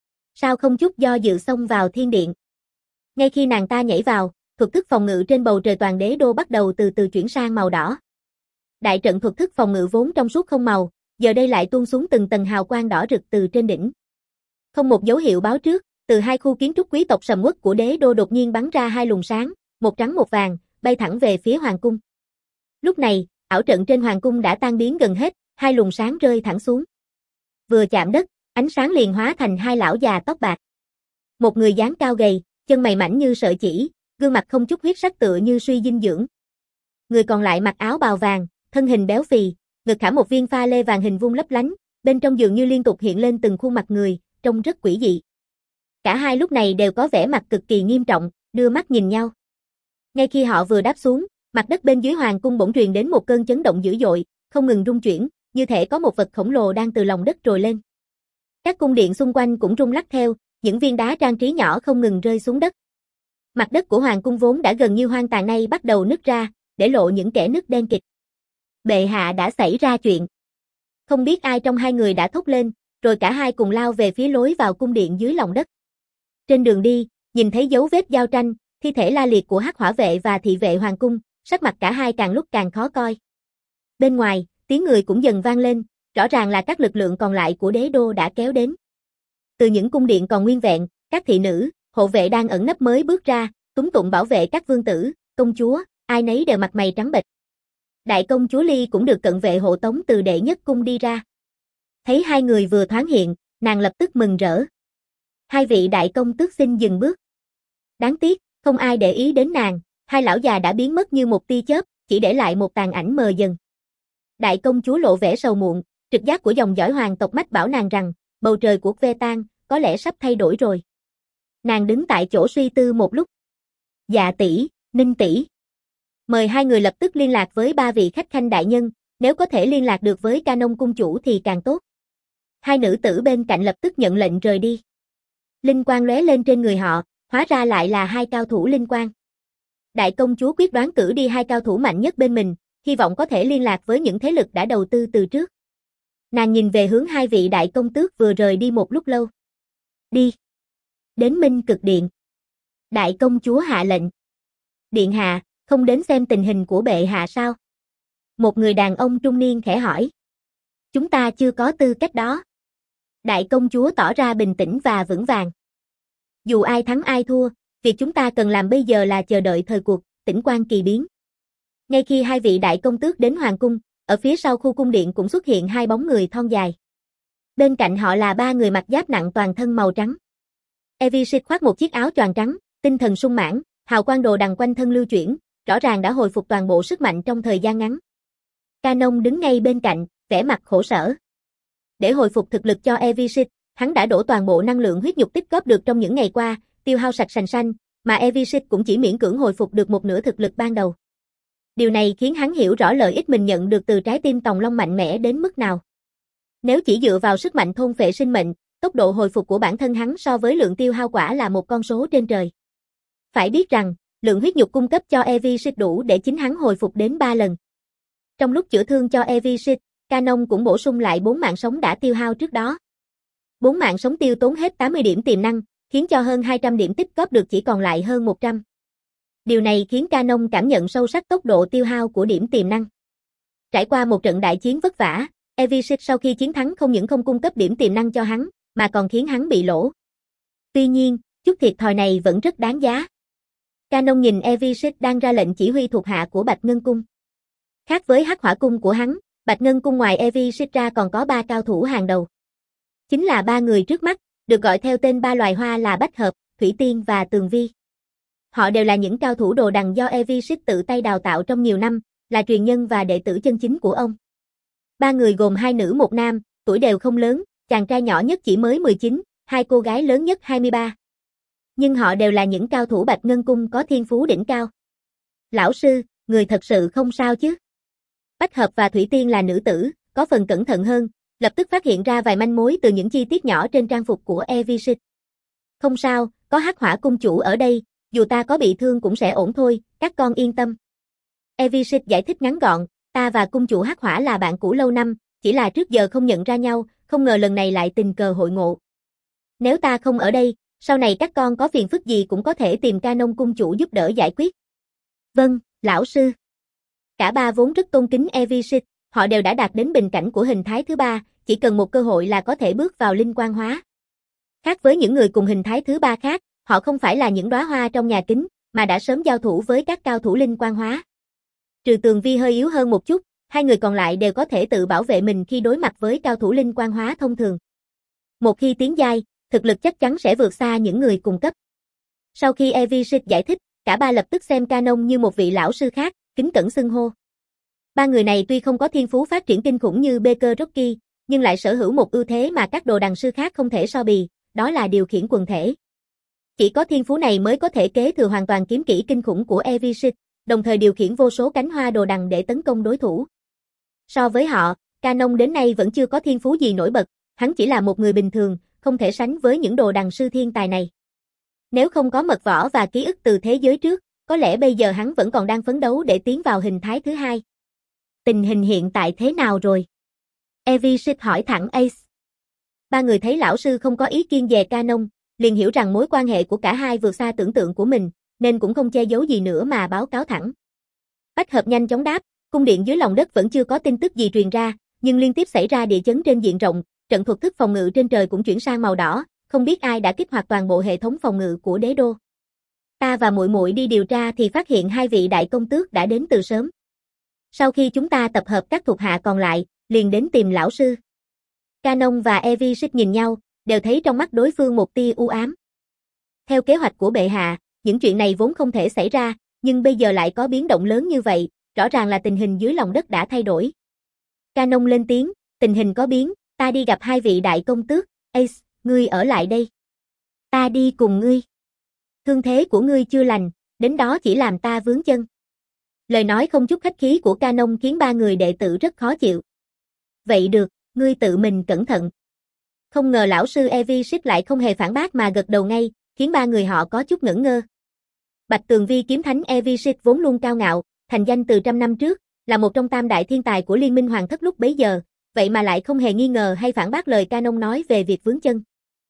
Speaker 1: Sao không chút do dự xông vào thiên điện. Ngay khi nàng ta nhảy vào, thuật thức phòng ngự trên bầu trời toàn đế đô bắt đầu từ từ chuyển sang màu đỏ. Đại trận thuật thức phòng ngự vốn trong suốt không màu, giờ đây lại tuôn xuống từng tầng hào quang đỏ rực từ trên đỉnh. Không một dấu hiệu báo trước, từ hai khu kiến trúc quý tộc sầm uất của đế đô đột nhiên bắn ra hai luồng sáng, một trắng một vàng, bay thẳng về phía hoàng cung. Lúc này, ảo trận trên hoàng cung đã tan biến gần hết, hai luồng sáng rơi thẳng xuống. Vừa chạm đất, ánh sáng liền hóa thành hai lão già tóc bạc. Một người dáng cao gầy, chân mày mảnh như sợi chỉ, gương mặt không chút huyết sắc tựa như suy dinh dưỡng. Người còn lại mặc áo bào vàng, thân hình béo phì, ngực khảm một viên pha lê vàng hình vuông lấp lánh, bên trong dường như liên tục hiện lên từng khuôn mặt người, trông rất quỷ dị. Cả hai lúc này đều có vẻ mặt cực kỳ nghiêm trọng, đưa mắt nhìn nhau. Ngay khi họ vừa đáp xuống, mặt đất bên dưới hoàng cung bỗng truyền đến một cơn chấn động dữ dội, không ngừng rung chuyển, như thể có một vật khổng lồ đang từ lòng đất trồi lên. Các cung điện xung quanh cũng rung lắc theo, những viên đá trang trí nhỏ không ngừng rơi xuống đất. Mặt đất của hoàng cung vốn đã gần như hoang tàn nay bắt đầu nứt ra, để lộ những kẽ nứt đen kịt. Bệ hạ đã xảy ra chuyện. Không biết ai trong hai người đã thốt lên, rồi cả hai cùng lao về phía lối vào cung điện dưới lòng đất. Trên đường đi, nhìn thấy dấu vết giao tranh, thi thể la liệt của hắc hỏa vệ và thị vệ hoàng cung, sắc mặt cả hai càng lúc càng khó coi. Bên ngoài, tiếng người cũng dần vang lên, rõ ràng là các lực lượng còn lại của đế đô đã kéo đến. Từ những cung điện còn nguyên vẹn, các thị nữ, hộ vệ đang ẩn nấp mới bước ra, túng tụng bảo vệ các vương tử, công chúa, ai nấy đều mặt mày trắng bệch. Đại công chúa Ly cũng được cận vệ hộ tống từ đệ nhất cung đi ra. Thấy hai người vừa thoáng hiện, nàng lập tức mừng rỡ. Hai vị đại công tước xin dừng bước. Đáng tiếc, không ai để ý đến nàng, hai lão già đã biến mất như một tia chớp, chỉ để lại một tàn ảnh mờ dần. Đại công chúa lộ vẻ sầu muộn, trực giác của dòng dõi hoàng tộc mách bảo nàng rằng, bầu trời của Vetan có lẽ sắp thay đổi rồi. Nàng đứng tại chỗ suy tư một lúc. Dạ tỷ, Ninh tỷ. Mời hai người lập tức liên lạc với ba vị khách khanh đại nhân, nếu có thể liên lạc được với Canon cung chủ thì càng tốt. Hai nữ tử bên cạnh lập tức nhận lệnh rời đi. Linh quang lóe lên trên người họ, hóa ra lại là hai cao thủ linh quang. Đại công chúa quyết đoán cử đi hai cao thủ mạnh nhất bên mình, hy vọng có thể liên lạc với những thế lực đã đầu tư từ trước. Nàng nhìn về hướng hai vị đại công tước vừa rời đi một lúc lâu. Đi. Đến Minh Cực Điện. Đại công chúa hạ lệnh. Điện hạ, không đến xem tình hình của bệ hạ sao? Một người đàn ông trung niên khẽ hỏi. Chúng ta chưa có tư cách đó. Đại công chúa tỏ ra bình tĩnh và vững vàng. Dù ai thắng ai thua, việc chúng ta cần làm bây giờ là chờ đợi thời cuộc, tĩnh quan kỳ biến. Ngay khi hai vị đại công tước đến hoàng cung, ở phía sau khu cung điện cũng xuất hiện hai bóng người thon dài. Bên cạnh họ là ba người mặc giáp nặng toàn thân màu trắng. Evisit khoác một chiếc áo choàng trắng, tinh thần sung mãn, hào quang đồ đằng quanh thân lưu chuyển, rõ ràng đã hồi phục toàn bộ sức mạnh trong thời gian ngắn. Canon đứng ngay bên cạnh, vẻ mặt khổ sở. Để hồi phục thực lực cho Evisit, hắn đã đổ toàn bộ năng lượng huyết nhục tích góp được trong những ngày qua, tiêu hao sạch sành xanh, mà Evisit cũng chỉ miễn cưỡng hồi phục được một nửa thực lực ban đầu. Điều này khiến hắn hiểu rõ lợi ích mình nhận được từ trái tim tòng long mạnh mẽ đến mức nào. Nếu chỉ dựa vào sức mạnh thôn phệ sinh mệnh, tốc độ hồi phục của bản thân hắn so với lượng tiêu hao quả là một con số trên trời. Phải biết rằng, lượng huyết nhục cung cấp cho Evisit đủ để chính hắn hồi phục đến ba lần. Trong lúc chữa thương cho Evisit, Canon cũng bổ sung lại bốn mạng sống đã tiêu hao trước đó. bốn mạng sống tiêu tốn hết tám mươi điểm tiềm năng, khiến cho hơn hai trăm điểm tích góp được chỉ còn lại hơn một trăm. Điều này khiến Canon cảm nhận sâu sắc tốc độ tiêu hao của điểm tiềm năng. Trải qua một trận đại chiến vất vả, Evisit sau khi chiến thắng không những không cung cấp điểm tiềm năng cho hắn, mà còn khiến hắn bị lỗ. Tuy nhiên, chút thiệt thòi này vẫn rất đáng giá. Canon nhìn Evisit đang ra lệnh chỉ huy thuộc hạ của Bạch Ngân Cung. Khác với Hắc Hỏa Cung của hắn, Bạch Ngân Cung ngoài Evisit ra còn có ba cao thủ hàng đầu. Chính là ba người trước mắt, được gọi theo tên ba loài hoa là Bách Hợp, Thủy Tiên và Tường Vi. Họ đều là những cao thủ đồ đằng do Evisit tự tay đào tạo trong nhiều năm, là truyền nhân và đệ tử chân chính của ông. Ba người gồm hai nữ một nam, tuổi đều không lớn, chàng trai nhỏ nhất chỉ mới mười chín, hai cô gái lớn nhất hai mươi ba. Nhưng họ đều là những cao thủ Bạch Ngân Cung có thiên phú đỉnh cao. Lão sư, người thật sự không sao chứ? Bách Hợp và Thủy Tiên là nữ tử, có phần cẩn thận hơn, lập tức phát hiện ra vài manh mối từ những chi tiết nhỏ trên trang phục của Evisit. Không sao, có Hắc Hỏa cung chủ ở đây, dù ta có bị thương cũng sẽ ổn thôi, các con yên tâm. Evisit giải thích ngắn gọn, ta và cung chủ Hắc Hỏa là bạn cũ lâu năm, chỉ là trước giờ không nhận ra nhau, không ngờ lần này lại tình cờ hội ngộ. Nếu ta không ở đây, sau này các con có phiền phức gì cũng có thể tìm Canon cung chủ giúp đỡ giải quyết. Vâng, lão sư. Cả ba vốn rất tôn kính Evisit, họ đều đã đạt đến bình cảnh của hình thái thứ ba, chỉ cần một cơ hội là có thể bước vào linh quang hóa. Khác với những người cùng hình thái thứ ba khác, họ không phải là những đóa hoa trong nhà kính, mà đã sớm giao thủ với các cao thủ linh quang hóa. Trừ Tường Vi hơi yếu hơn một chút, hai người còn lại đều có thể tự bảo vệ mình khi đối mặt với cao thủ linh quang hóa thông thường. Một khi tiến giai, thực lực chắc chắn sẽ vượt xa những người cùng cấp. Sau khi Evisit giải thích, cả ba lập tức xem Canon như một vị lão sư khác, kính cẩn xưng hô. Ba người này tuy không có thiên phú phát triển kinh khủng như Baker Rocky, nhưng lại sở hữu một ưu thế mà các đồ đằng sư khác không thể so bì, đó là điều khiển quần thể. Chỉ có thiên phú này mới có thể kế thừa hoàn toàn kiếm kỹ kinh khủng của Evisit, đồng thời điều khiển vô số cánh hoa đồ đằng để tấn công đối thủ. So với họ, Canon đến nay vẫn chưa có thiên phú gì nổi bật, hắn chỉ là một người bình thường, không thể sánh với những đồ đằng sư thiên tài này. Nếu không có mật võ và ký ức từ thế giới trước, có lẽ bây giờ hắn vẫn còn đang phấn đấu để tiến vào hình thái thứ hai. Tình hình hiện tại thế nào rồi? Evisit hỏi thẳng Ace. Ba người thấy lão sư không có ý kiêng dè Canon, liền hiểu rằng mối quan hệ của cả hai vượt xa tưởng tượng của mình, nên cũng không che giấu gì nữa mà báo cáo thẳng. Bách Hợp nhanh chóng đáp, cung điện dưới lòng đất vẫn chưa có tin tức gì truyền ra, nhưng liên tiếp xảy ra địa chấn trên diện rộng, trận thuật thức phòng ngự trên trời cũng chuyển sang màu đỏ, không biết ai đã kích hoạt toàn bộ hệ thống phòng ngự của đế đô. Ta và muội muội đi điều tra thì phát hiện hai vị đại công tước đã đến từ sớm. Sau khi chúng ta tập hợp các thuộc hạ còn lại, liền đến tìm lão sư. Canon và Evisit nhìn nhau, đều thấy trong mắt đối phương một tia u ám. Theo kế hoạch của bệ hạ, những chuyện này vốn không thể xảy ra, nhưng bây giờ lại có biến động lớn như vậy, rõ ràng là tình hình dưới lòng đất đã thay đổi. Canon lên tiếng, tình hình có biến, ta đi gặp hai vị đại công tước, Ace, ngươi ở lại đây. Ta đi cùng ngươi. Thương thế của ngươi chưa lành, đến đó chỉ làm ta vướng chân. Lời nói không chút khách khí của Canon khiến ba người đệ tử rất khó chịu. Vậy được, ngươi tự mình cẩn thận. Không ngờ lão sư Evishit lại không hề phản bác mà gật đầu ngay, khiến ba người họ có chút ngẩn ngơ. Bạch Tường Vi kiếm thánh Evishit vốn luôn cao ngạo, thành danh từ trăm năm trước, là một trong tam đại thiên tài của Liên minh Hoàng thất lúc bấy giờ, vậy mà lại không hề nghi ngờ hay phản bác lời Canon nói về việc vướng chân.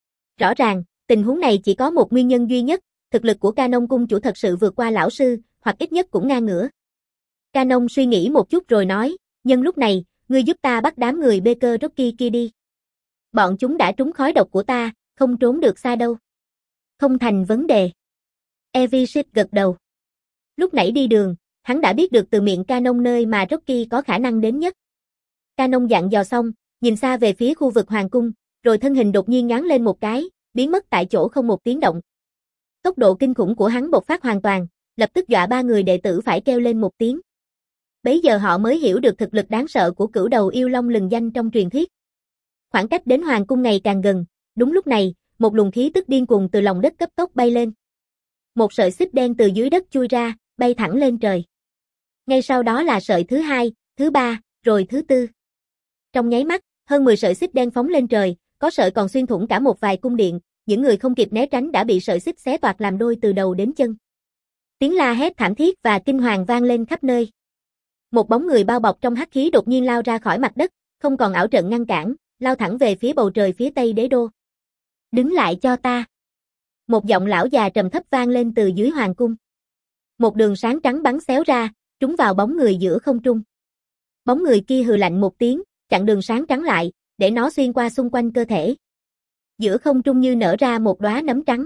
Speaker 1: Rõ ràng, tình huống này chỉ có một nguyên nhân duy nhất, thực lực của Canon cung chủ thật sự vượt qua lão sư, hoặc ít nhất cũng ngang ngửa. Canon suy nghĩ một chút rồi nói, nhân lúc này, ngươi giúp ta bắt đám người Baker Rocky kia đi. Bọn chúng đã trúng khói độc của ta, không trốn được xa đâu. Không thành vấn đề. Evishit gật đầu. Lúc nãy đi đường, hắn đã biết được từ miệng Canon nơi mà Rocky có khả năng đến nhất. Canon dặn dò xong, nhìn xa về phía khu vực hoàng cung, rồi thân hình đột nhiên nhoáng lên một cái, biến mất tại chỗ không một tiếng động. Tốc độ kinh khủng của hắn bộc phát hoàn toàn, lập tức dọa ba người đệ tử phải kêu lên một tiếng. Bấy giờ họ mới hiểu được thực lực đáng sợ của cửu đầu yêu long lừng danh trong truyền thuyết. Khoảng cách đến hoàng cung ngày càng gần, đúng lúc này, một luồng khí tức điên cuồng từ lòng đất cấp tốc bay lên. Một sợi xích đen từ dưới đất chui ra, bay thẳng lên trời. Ngay sau đó là sợi thứ hai, thứ ba, rồi thứ tư. Trong nháy mắt, hơn mười sợi xích đen phóng lên trời, có sợi còn xuyên thủng cả một vài cung điện, những người không kịp né tránh đã bị sợi xích xé toạc làm đôi từ đầu đến chân. Tiếng la hét thảm thiết và kinh hoàng vang lên khắp nơi. Một bóng người bao bọc trong hắc khí đột nhiên lao ra khỏi mặt đất, không còn ảo trận ngăn cản, lao thẳng về phía bầu trời phía tây đế đô. Đứng lại cho ta. Một giọng lão già trầm thấp vang lên từ dưới hoàng cung. Một đường sáng trắng bắn xéo ra, trúng vào bóng người giữa không trung. Bóng người kia hừ lạnh một tiếng, chặn đường sáng trắng lại, để nó xuyên qua xung quanh cơ thể. Giữa không trung như nở ra một đóa nấm trắng.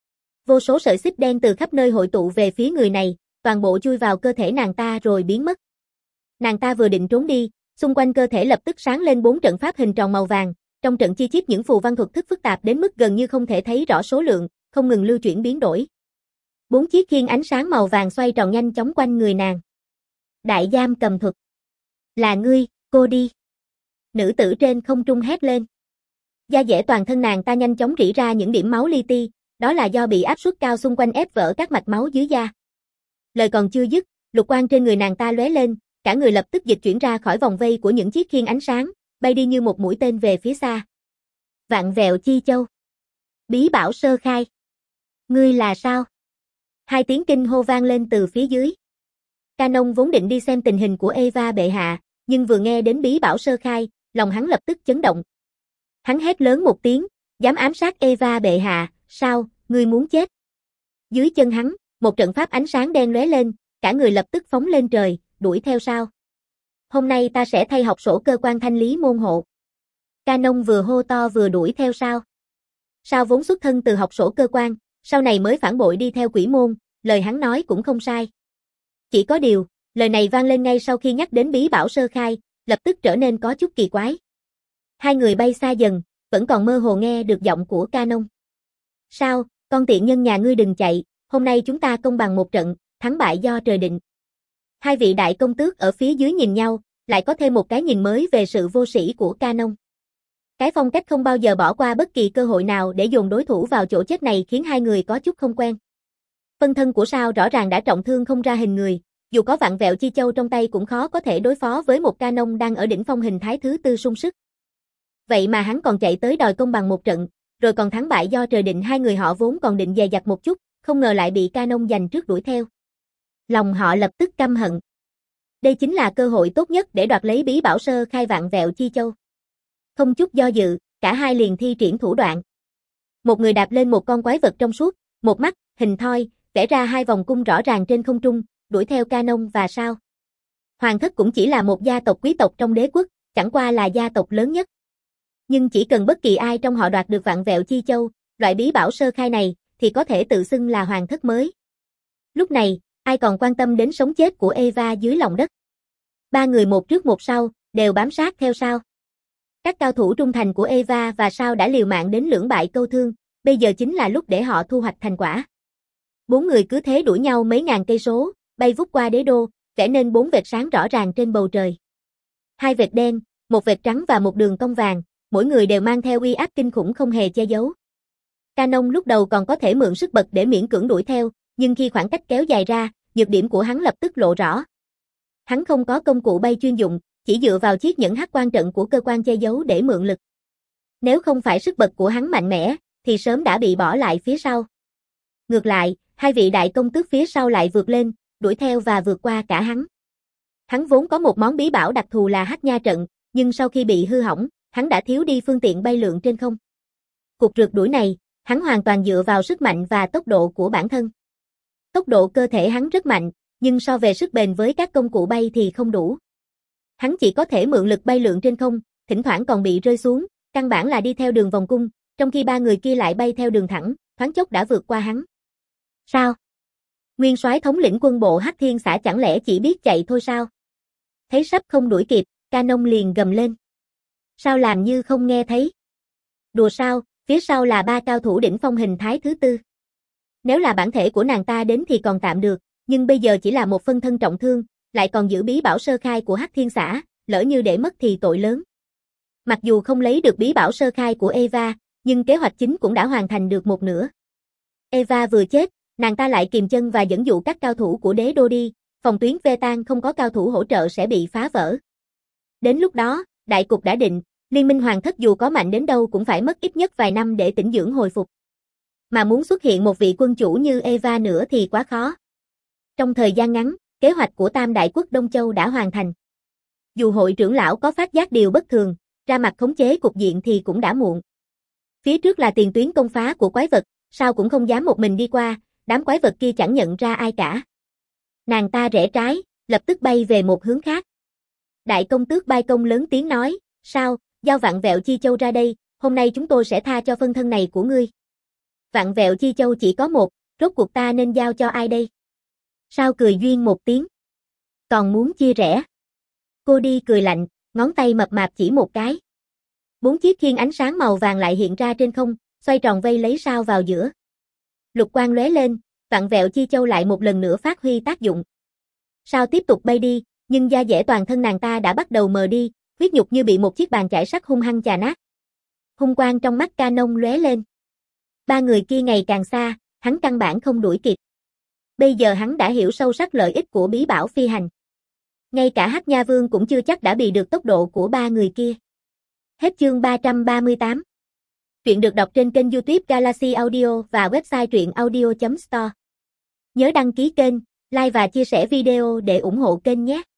Speaker 1: Vô số sợi xích đen từ khắp nơi hội tụ về phía người này, toàn bộ chui vào cơ thể nàng ta rồi biến mất. Nàng ta vừa định trốn đi, xung quanh cơ thể lập tức sáng lên bốn trận pháp hình tròn màu vàng, trong trận chi chít những phù văn thuật thức phức tạp đến mức gần như không thể thấy rõ số lượng, không ngừng lưu chuyển biến đổi. Bốn chiếc khiên ánh sáng màu vàng xoay tròn nhanh chóng quanh người nàng. Đại giam cầm thuật. Là ngươi, cô đi. Nữ tử trên không trung hét lên. Da dẻ toàn thân nàng ta nhanh chóng rỉ ra những điểm máu li ti, đó là do bị áp suất cao xung quanh ép vỡ các mạch máu dưới da. Lời còn chưa dứt, lục quang trên người nàng ta lóe lên, cả người lập tức dịch chuyển ra khỏi vòng vây của những chiếc khiên ánh sáng, bay đi như một mũi tên về phía xa. Vạn Vẹo Chi Châu. Bí bảo sơ khai. Ngươi là sao? Hai tiếng kinh hô vang lên từ phía dưới. Canon vốn định đi xem tình hình của Eva bệ hạ, nhưng vừa nghe đến bí bảo sơ khai, lòng hắn lập tức chấn động. Hắn hét lớn một tiếng, dám ám sát Eva bệ hạ, sao, ngươi muốn chết? Dưới chân hắn, một trận pháp ánh sáng đen lóe lên, cả người lập tức phóng lên trời, đuổi theo sau. Hôm nay ta sẽ thay học sổ cơ quan thanh lý môn hộ. Canon vừa hô to vừa đuổi theo sau. Sao vốn xuất thân từ học sổ cơ quan, sau này mới phản bội đi theo quỷ môn, lời hắn nói cũng không sai. Chỉ có điều, lời này vang lên ngay sau khi nhắc đến bí bảo sơ khai, lập tức trở nên có chút kỳ quái. Hai người bay xa dần, vẫn còn mơ hồ nghe được giọng của Canon. Sao, con tiện nhân nhà ngươi đừng chạy, hôm nay chúng ta công bằng một trận, thắng bại do trời định. Hai vị đại công tước ở phía dưới nhìn nhau, lại có thêm một cái nhìn mới về sự vô sĩ của Canon. Cái phong cách không bao giờ bỏ qua bất kỳ cơ hội nào để dồn đối thủ vào chỗ chết này khiến hai người có chút không quen. Phân thân của Sao rõ ràng đã trọng thương không ra hình người, dù có vạn vẹo chi châu trong tay cũng khó có thể đối phó với một Canon đang ở đỉnh phong hình thái thứ tư sung sức. Vậy mà hắn còn chạy tới đòi công bằng một trận, rồi còn thắng bại do trời định. Hai người họ vốn còn định dè dặt một chút, không ngờ lại bị Canon giành trước đuổi theo. Lòng họ lập tức căm hận. Đây chính là cơ hội tốt nhất để đoạt lấy bí bảo sơ khai vạn vẹo chi châu. Không chút do dự, cả hai liền thi triển thủ đoạn. Một người đạp lên một con quái vật trong suốt, một mắt, hình thoi, vẽ ra hai vòng cung rõ ràng trên không trung, đuổi theo Canon và Sao. Hoàng thất cũng chỉ là một gia tộc quý tộc trong đế quốc, chẳng qua là gia tộc lớn nhất. Nhưng chỉ cần bất kỳ ai trong họ đoạt được vạn vẹo chi châu, loại bí bảo sơ khai này, thì có thể tự xưng là hoàng thất mới. Lúc này, ai còn quan tâm đến sống chết của Eva dưới lòng đất. Ba người một trước một sau, đều bám sát theo Sao. Các cao thủ trung thành của Eva và Sao đã liều mạng đến lưỡng bại câu thương, bây giờ chính là lúc để họ thu hoạch thành quả. Bốn người cứ thế đuổi nhau mấy ngàn cây số, bay vút qua đế đô, vẽ nên bốn vệt sáng rõ ràng trên bầu trời. Hai vệt đen, một vệt trắng và một đường cong vàng, mỗi người đều mang theo uy áp kinh khủng không hề che giấu. Canon lúc đầu còn có thể mượn sức bật để miễn cưỡng đuổi theo, nhưng khi khoảng cách kéo dài ra, nhược điểm của hắn lập tức lộ rõ. Hắn không có công cụ bay chuyên dụng, chỉ dựa vào chiếc nhẫn hắc quan trận của cơ quan che giấu để mượn lực. Nếu không phải sức bật của hắn mạnh mẽ, thì sớm đã bị bỏ lại phía sau. Ngược lại, hai vị đại công tước phía sau lại vượt lên, đuổi theo và vượt qua cả hắn. Hắn vốn có một món bí bảo đặc thù là hắc nha trận, nhưng sau khi bị hư hỏng, hắn đã thiếu đi phương tiện bay lượn trên không. Cuộc rượt đuổi này, hắn hoàn toàn dựa vào sức mạnh và tốc độ của bản thân. Tốc độ cơ thể hắn rất mạnh, nhưng so về sức bền với các công cụ bay thì không đủ. Hắn chỉ có thể mượn lực bay lượn trên không, thỉnh thoảng còn bị rơi xuống, căn bản là đi theo đường vòng cung, trong khi ba người kia lại bay theo đường thẳng, thoáng chốc đã vượt qua hắn. Sao? Nguyên soái thống lĩnh quân bộ Hắc Thiên Xã chẳng lẽ chỉ biết chạy thôi sao? Thấy sắp không đuổi kịp, Canon liền gầm lên. Sao làm như không nghe thấy? Đùa sao, phía sau là ba cao thủ đỉnh phong hình thái thứ tư. Nếu là bản thể của nàng ta đến thì còn tạm được, nhưng bây giờ chỉ là một phân thân trọng thương, lại còn giữ bí bảo sơ khai của Hắc Thiên Xã, lỡ như để mất thì tội lớn. Mặc dù không lấy được bí bảo sơ khai của Eva, nhưng kế hoạch chính cũng đã hoàn thành được một nửa. Eva vừa chết, nàng ta lại kìm chân và dẫn dụ các cao thủ của đế đô đi, phòng tuyến Vetan không có cao thủ hỗ trợ sẽ bị phá vỡ. Đến lúc đó, đại cục đã định, liên minh hoàng thất dù có mạnh đến đâu cũng phải mất ít nhất vài năm để tĩnh dưỡng hồi phục. Mà muốn xuất hiện một vị quân chủ như Eva nữa thì quá khó. Trong thời gian ngắn, kế hoạch của Tam Đại Quốc Đông Châu đã hoàn thành. Dù hội trưởng lão có phát giác điều bất thường, ra mặt khống chế cục diện thì cũng đã muộn. Phía trước là tiền tuyến công phá của quái vật, sao cũng không dám một mình đi qua, đám quái vật kia chẳng nhận ra ai cả. Nàng ta rẽ trái, lập tức bay về một hướng khác. Đại công tước Bai Công lớn tiếng nói, sao, giao Vạn Vẹo Chi Châu ra đây, hôm nay chúng tôi sẽ tha cho phân thân này của ngươi. Vạn Vẹo Chi Châu chỉ có một, rốt cuộc ta nên giao cho ai đây? Sao cười duyên một tiếng. Còn muốn chia rẽ. Cô đi cười lạnh, ngón tay mập mạp chỉ một cái. Bốn chiếc khiên ánh sáng màu vàng lại hiện ra trên không, xoay tròn vây lấy sao vào giữa. Lục quang lóe lên, Vạn Vẹo Chi Châu lại một lần nữa phát huy tác dụng. Sao tiếp tục bay đi, nhưng da dẻ toàn thân nàng ta đã bắt đầu mờ đi, huyết nhục như bị một chiếc bàn chải sắt hung hăng chà nát. Hung quang trong mắt Canon lóe lên. Ba người kia ngày càng xa, hắn căn bản không đuổi kịp. Bây giờ hắn đã hiểu sâu sắc lợi ích của bí bảo phi hành. Ngay cả Hắc Nha Vương cũng chưa chắc đã bị được tốc độ của ba người kia. Hết chương ba trăm ba mươi tám. Truyện được đọc trên kênh YouTube Galaxy Audio và website truyện audio chấm store. Nhớ đăng ký kênh, like và chia sẻ video để ủng hộ kênh nhé.